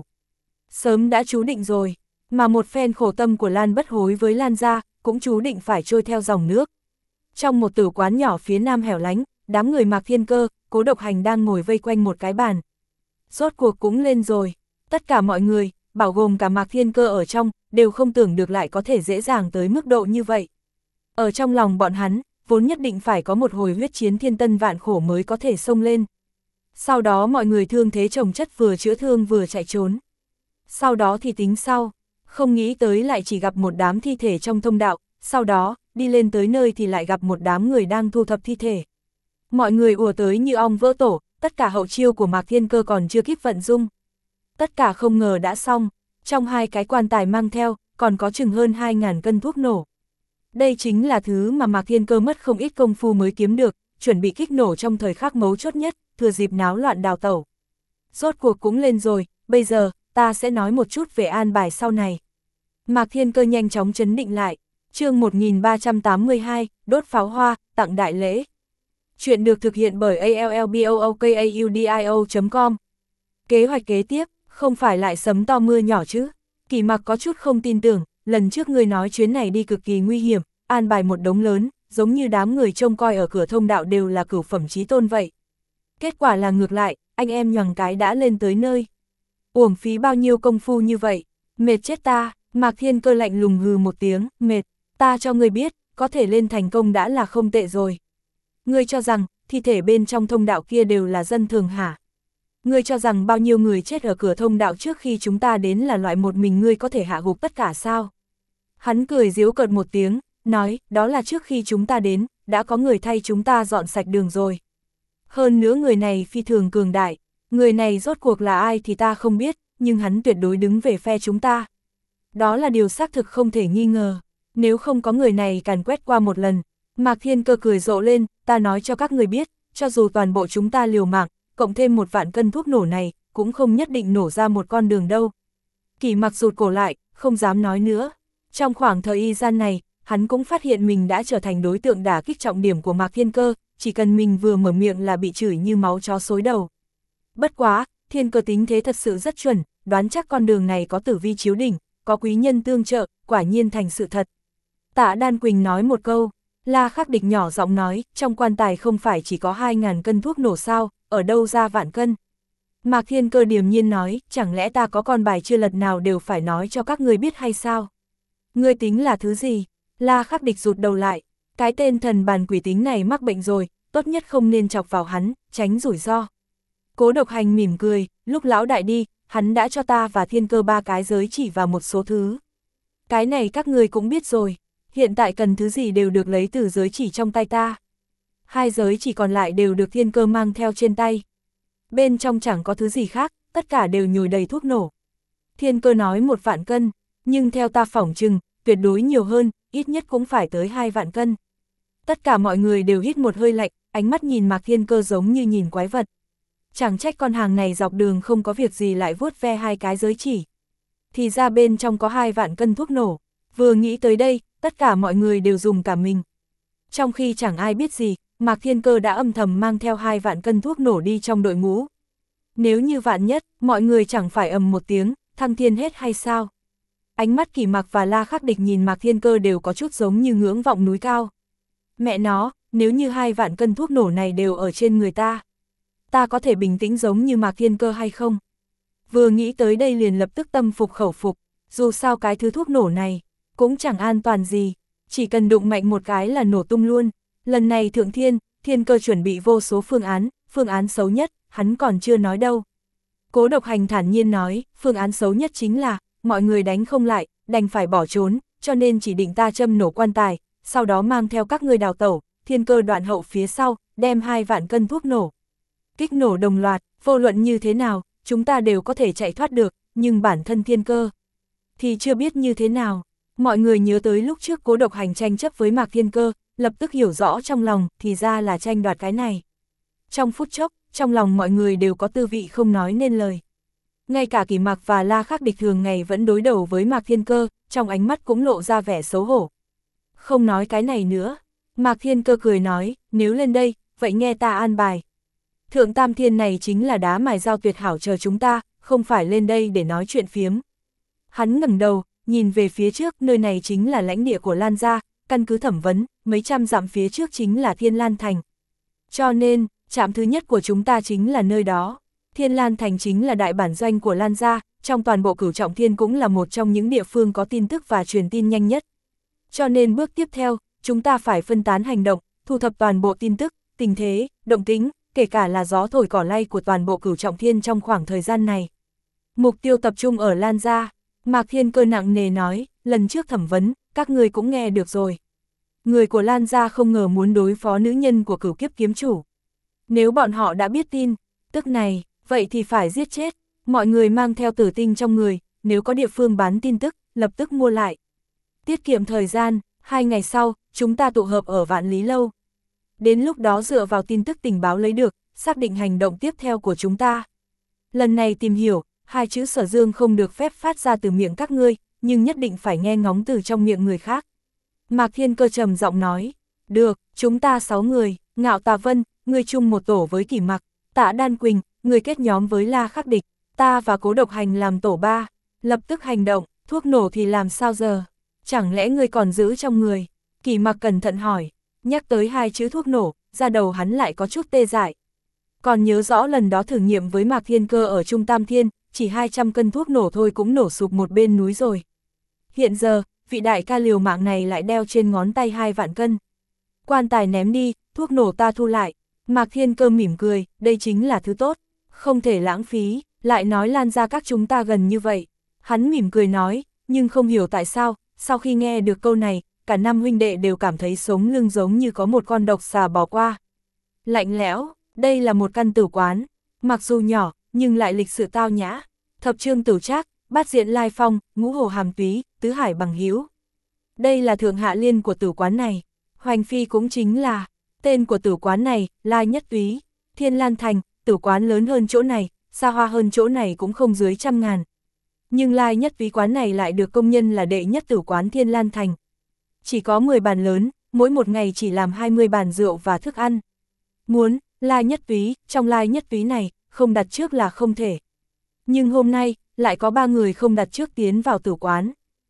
Sớm đã chú định rồi, mà một phen khổ tâm của Lan Bất Hối với Lan gia, cũng chú định phải trôi theo dòng nước. Trong một tử quán nhỏ phía nam hẻo lánh, đám người Mạc Thiên Cơ, Cố Độc Hành đang ngồi vây quanh một cái bàn. Rốt cuộc cũng lên rồi, tất cả mọi người, bao gồm cả Mạc Thiên Cơ ở trong, đều không tưởng được lại có thể dễ dàng tới mức độ như vậy. Ở trong lòng bọn hắn, vốn nhất định phải có một hồi huyết chiến thiên tân vạn khổ mới có thể xông lên. Sau đó mọi người thương thế chồng chất vừa chữa thương vừa chạy trốn. Sau đó thì tính sau, không nghĩ tới lại chỉ gặp một đám thi thể trong thông đạo, sau đó, đi lên tới nơi thì lại gặp một đám người đang thu thập thi thể. Mọi người ùa tới như ong vỡ tổ, tất cả hậu chiêu của Mạc Thiên Cơ còn chưa kịp vận dung. Tất cả không ngờ đã xong, trong hai cái quan tài mang theo, còn có chừng hơn hai ngàn cân thuốc nổ. Đây chính là thứ mà Mạc Thiên Cơ mất không ít công phu mới kiếm được, chuẩn bị kích nổ trong thời khắc mấu chốt nhất, thừa dịp náo loạn đào tẩu. Rốt cuộc cũng lên rồi, bây giờ, ta sẽ nói một chút về an bài sau này. Mạc Thiên Cơ nhanh chóng trấn định lại, chương một nghìn ba trăm tám mươi hai, đốt pháo hoa, tặng đại lễ. Chuyện được thực hiện bởi a l l b o o k a u d i o chấm com. Kế hoạch kế tiếp, không phải lại sấm to mưa nhỏ chứ? Kỳ Mặc có chút không tin tưởng, lần trước ngươi nói chuyến này đi cực kỳ nguy hiểm, an bài một đống lớn, giống như đám người trông coi ở cửa thông đạo đều là cửu phẩm chí tôn vậy. Kết quả là ngược lại, anh em nhoằng cái đã lên tới nơi. Uổng phí bao nhiêu công phu như vậy, mệt chết ta. Mạc Thiên Cơ lạnh lùng hừ một tiếng, mệt, ta cho ngươi biết, có thể lên thành công đã là không tệ rồi. Ngươi cho rằng, thi thể bên trong thông đạo kia đều là dân thường hả? Ngươi cho rằng bao nhiêu người chết ở cửa thông đạo trước khi chúng ta đến là loại một mình ngươi có thể hạ gục tất cả sao? Hắn cười giễu cợt một tiếng, nói, đó là trước khi chúng ta đến, đã có người thay chúng ta dọn sạch đường rồi. Hơn nữa người này phi thường cường đại, người này rốt cuộc là ai thì ta không biết, nhưng hắn tuyệt đối đứng về phe chúng ta. Đó là điều xác thực không thể nghi ngờ, nếu không có người này càn quét qua một lần. Mạc Thiên Cơ cười rộ lên, ta nói cho các người biết, cho dù toàn bộ chúng ta liều mạng, cộng thêm một vạn cân thuốc nổ này, cũng không nhất định nổ ra một con đường đâu. Kỳ Mặc rụt cổ lại, không dám nói nữa. Trong khoảng thời y gian này, hắn cũng phát hiện mình đã trở thành đối tượng đả kích trọng điểm của Mạc Thiên Cơ, chỉ cần mình vừa mở miệng là bị chửi như máu chó xối đầu. Bất quá, Thiên Cơ tính thế thật sự rất chuẩn, đoán chắc con đường này có tử vi chiếu đỉnh, có quý nhân tương trợ, quả nhiên thành sự thật. Tạ Đan Quỳnh nói một câu, La Khắc Địch nhỏ giọng nói, trong quan tài không phải chỉ có hai ngàn cân thuốc nổ sao, ở đâu ra vạn cân. Mạc Thiên Cơ điềm nhiên nói, chẳng lẽ ta có con bài chưa lật nào đều phải nói cho các ngươi biết hay sao? Ngươi tính là thứ gì? La Khắc Địch rụt đầu lại, cái tên thần bàn quỷ tính này mắc bệnh rồi, tốt nhất không nên chọc vào hắn, tránh rủi ro. Cố Độc Hành mỉm cười, lúc lão đại đi, hắn đã cho ta và Thiên Cơ ba cái giới chỉ vào một số thứ. Cái này các ngươi cũng biết rồi, hiện tại cần thứ gì đều được lấy từ giới chỉ trong tay ta. Hai giới chỉ còn lại đều được Thiên Cơ mang theo trên tay. bên trong chẳng có thứ gì khác, tất cả đều nhồi đầy thuốc nổ. Thiên Cơ nói một vạn cân, nhưng theo ta phỏng chừng, tuyệt đối nhiều hơn, ít nhất cũng phải tới hai vạn cân. Tất cả mọi người đều hít một hơi lạnh, ánh mắt nhìn Mạc Thiên Cơ giống như nhìn quái vật. Chẳng trách con hàng này dọc đường không có việc gì lại vuốt ve hai cái giới chỉ. Thì ra bên trong có hai vạn cân thuốc nổ. Vừa nghĩ tới đây, tất cả mọi người đều dùng cả mình. Trong khi chẳng ai biết gì, Mạc Thiên Cơ đã âm thầm mang theo hai vạn cân thuốc nổ đi trong đội ngũ. Nếu như vạn nhất, mọi người chẳng phải ầm một tiếng, thăng thiên hết hay sao? Ánh mắt Kỷ Mặc và La Khắc Địch nhìn Mạc Thiên Cơ đều có chút giống như ngưỡng vọng núi cao. Mẹ nó, nếu như hai vạn cân thuốc nổ này đều ở trên người ta, ta có thể bình tĩnh giống như Mạc Thiên Cơ hay không? Vừa nghĩ tới đây liền lập tức tâm phục khẩu phục, dù sao cái thứ thuốc nổ này, cũng chẳng an toàn gì, chỉ cần đụng mạnh một cái là nổ tung luôn. Lần này Thượng Thiên, Thiên Cơ chuẩn bị vô số phương án, phương án xấu nhất, hắn còn chưa nói đâu. Cố Độc Hành thản nhiên nói, phương án xấu nhất chính là, mọi người đánh không lại, đành phải bỏ trốn, cho nên chỉ định ta châm nổ quan tài, sau đó mang theo các ngươi đào tẩu. Thiên Cơ đoạn hậu phía sau, đem hai vạn cân thuốc nổ. Kích nổ đồng loạt, vô luận như thế nào, chúng ta đều có thể chạy thoát được, nhưng bản thân Thiên Cơ thì chưa biết như thế nào. Mọi người nhớ tới lúc trước Cố Độc Hành tranh chấp với Mạc Thiên Cơ, lập tức hiểu rõ trong lòng, thì ra là tranh đoạt cái này. Trong phút chốc, trong lòng mọi người đều có tư vị không nói nên lời. Ngay cả Kỷ Mặc và La Khắc Địch thường ngày vẫn đối đầu với Mạc Thiên Cơ, trong ánh mắt cũng lộ ra vẻ xấu hổ. Không nói cái này nữa, Mạc Thiên Cơ cười nói, nếu lên đây, vậy nghe ta an bài. Thượng Tam Thiên này chính là đá mài dao tuyệt hảo chờ chúng ta, không phải lên đây để nói chuyện phiếm. Hắn ngẩng đầu, nhìn về phía trước, nơi này chính là lãnh địa của Lan gia, căn cứ thẩm vấn, mấy trăm dặm phía trước chính là Thiên Lan Thành. Cho nên, trạm thứ nhất của chúng ta chính là nơi đó. Thiên Lan Thành chính là đại bản doanh của Lan gia, trong toàn bộ Cửu Trọng Thiên cũng là một trong những địa phương có tin tức và truyền tin nhanh nhất. Cho nên bước tiếp theo, chúng ta phải phân tán hành động, thu thập toàn bộ tin tức, tình thế, động tĩnh, kể cả là gió thổi cỏ lay của toàn bộ Cửu Trọng Thiên trong khoảng thời gian này. Mục tiêu tập trung ở Lan gia. Mạc Thiên Cơ nặng nề nói, lần trước thẩm vấn, các người cũng nghe được rồi. Người của Lan gia không ngờ muốn đối phó nữ nhân của Cửu Kiếp kiếm chủ. Nếu bọn họ đã biết tin, tức này, vậy thì phải giết chết. Mọi người mang theo tử tinh trong người, nếu có địa phương bán tin tức, lập tức mua lại. Tiết kiệm thời gian, hai ngày sau, chúng ta tụ hợp ở Vạn Lý Lâu. Đến lúc đó dựa vào tin tức tình báo lấy được, xác định hành động tiếp theo của chúng ta. Lần này tìm hiểu, hai chữ Sở Dương không được phép phát ra từ miệng các ngươi, nhưng nhất định phải nghe ngóng từ trong miệng người khác. Mạc Thiên Cơ trầm giọng nói, được, chúng ta sáu người, Ngạo Tà Vân, người chung một tổ với Kỷ Mặc, Tạ Đan Quỳnh, người kết nhóm với La Khắc Địch, ta và Cố Độc Hành làm tổ ba, lập tức hành động, thuốc nổ thì làm sao giờ? Chẳng lẽ người còn giữ trong người? Kỷ Mặc cẩn thận hỏi, nhắc tới hai chữ thuốc nổ, ra đầu hắn lại có chút tê dại. Còn nhớ rõ lần đó thử nghiệm với Mạc Thiên Cơ ở Trung Tam Thiên, chỉ hai trăm cân thuốc nổ thôi cũng nổ sụp một bên núi rồi. Hiện giờ, vị đại ca liều mạng này lại đeo trên ngón tay hai vạn cân. Quan tài ném đi, thuốc nổ ta thu lại. Mạc Thiên Cơ mỉm cười, đây chính là thứ tốt, không thể lãng phí, lại nói Lan gia các chúng ta gần như vậy. Hắn mỉm cười nói, nhưng không hiểu tại sao, sau khi nghe được câu này, cả năm huynh đệ đều cảm thấy sống lưng giống như có một con độc xà bò qua. Lạnh lẽo, đây là một căn tử quán, mặc dù nhỏ, nhưng lại lịch sự tao nhã. Thập trương Tửu Trác, bát diện Lai Phong, ngũ hồ hàm túy, tứ hải bằng hữu. Đây là thượng hạ liên của tử quán này. Hoành phi cũng chính là tên của tử quán này, Lai Nhất Túy. Thiên Lan Thành, tử quán lớn hơn chỗ này, xa hoa hơn chỗ này cũng không dưới trăm ngàn. Nhưng Lai Nhất Túy quán này lại được công nhân là đệ nhất tử quán Thiên Lan Thành. Chỉ có mười bàn lớn, mỗi một ngày chỉ làm hai mươi bàn rượu và thức ăn. Muốn, Lai Nhất Túy, trong Lai Nhất Túy này, không đặt trước là không thể. Nhưng hôm nay, lại có ba người không đặt trước tiến vào tử quán.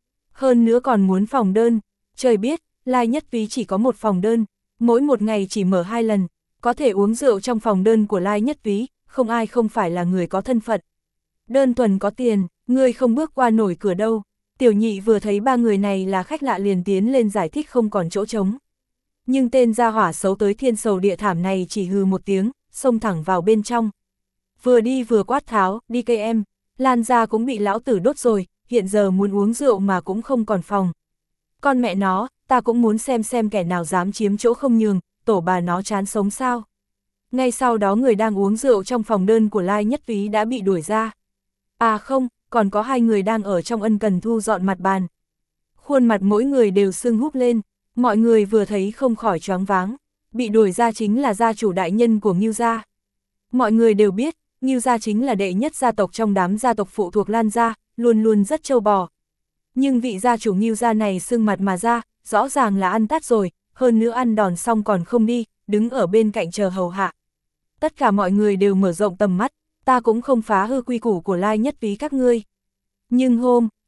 Hơn nữa còn muốn phòng đơn, trời biết, Lai Nhất Túy chỉ có một phòng đơn, mỗi một ngày chỉ mở hai lần, có thể uống rượu trong phòng đơn của Lai Nhất Túy, không ai không phải là người có thân phận. Đơn thuần có tiền, người không bước qua nổi cửa đâu. Tiểu nhị vừa thấy ba người này là khách lạ liền tiến lên giải thích không còn chỗ trống. Nhưng tên gia hỏa xấu tới thiên sầu địa thảm này chỉ hừ một tiếng, xông thẳng vào bên trong. Vừa đi vừa quát tháo, đi cây em, Lan gia cũng bị lão tử đốt rồi, hiện giờ muốn uống rượu mà cũng không còn phòng. Con mẹ nó, ta cũng muốn xem xem kẻ nào dám chiếm chỗ không nhường, tổ bà nó chán sống sao. Ngay sau đó người đang uống rượu trong phòng đơn của Lai Nhất Ví đã bị đuổi ra. À không, còn có hai người đang ở trong ân cần thu dọn mặt bàn. Khuôn mặt mỗi người đều sưng húp lên, mọi người vừa thấy không khỏi choáng váng. Bị đuổi ra chính là gia chủ đại nhân của Ngưu gia. Mọi người đều biết, Ngưu gia chính là đệ nhất gia tộc trong đám gia tộc phụ thuộc Lan gia, luôn luôn rất trâu bò. Nhưng vị gia chủ Ngưu gia này sưng mặt mà ra, rõ ràng là ăn tát rồi, hơn nữa ăn đòn xong còn không đi, đứng ở bên cạnh chờ hầu hạ. Tất cả mọi người đều mở rộng tầm mắt, ta cũng không phá hư quy củ của Lai Nhất Ví các ngươi. Nhưng hôm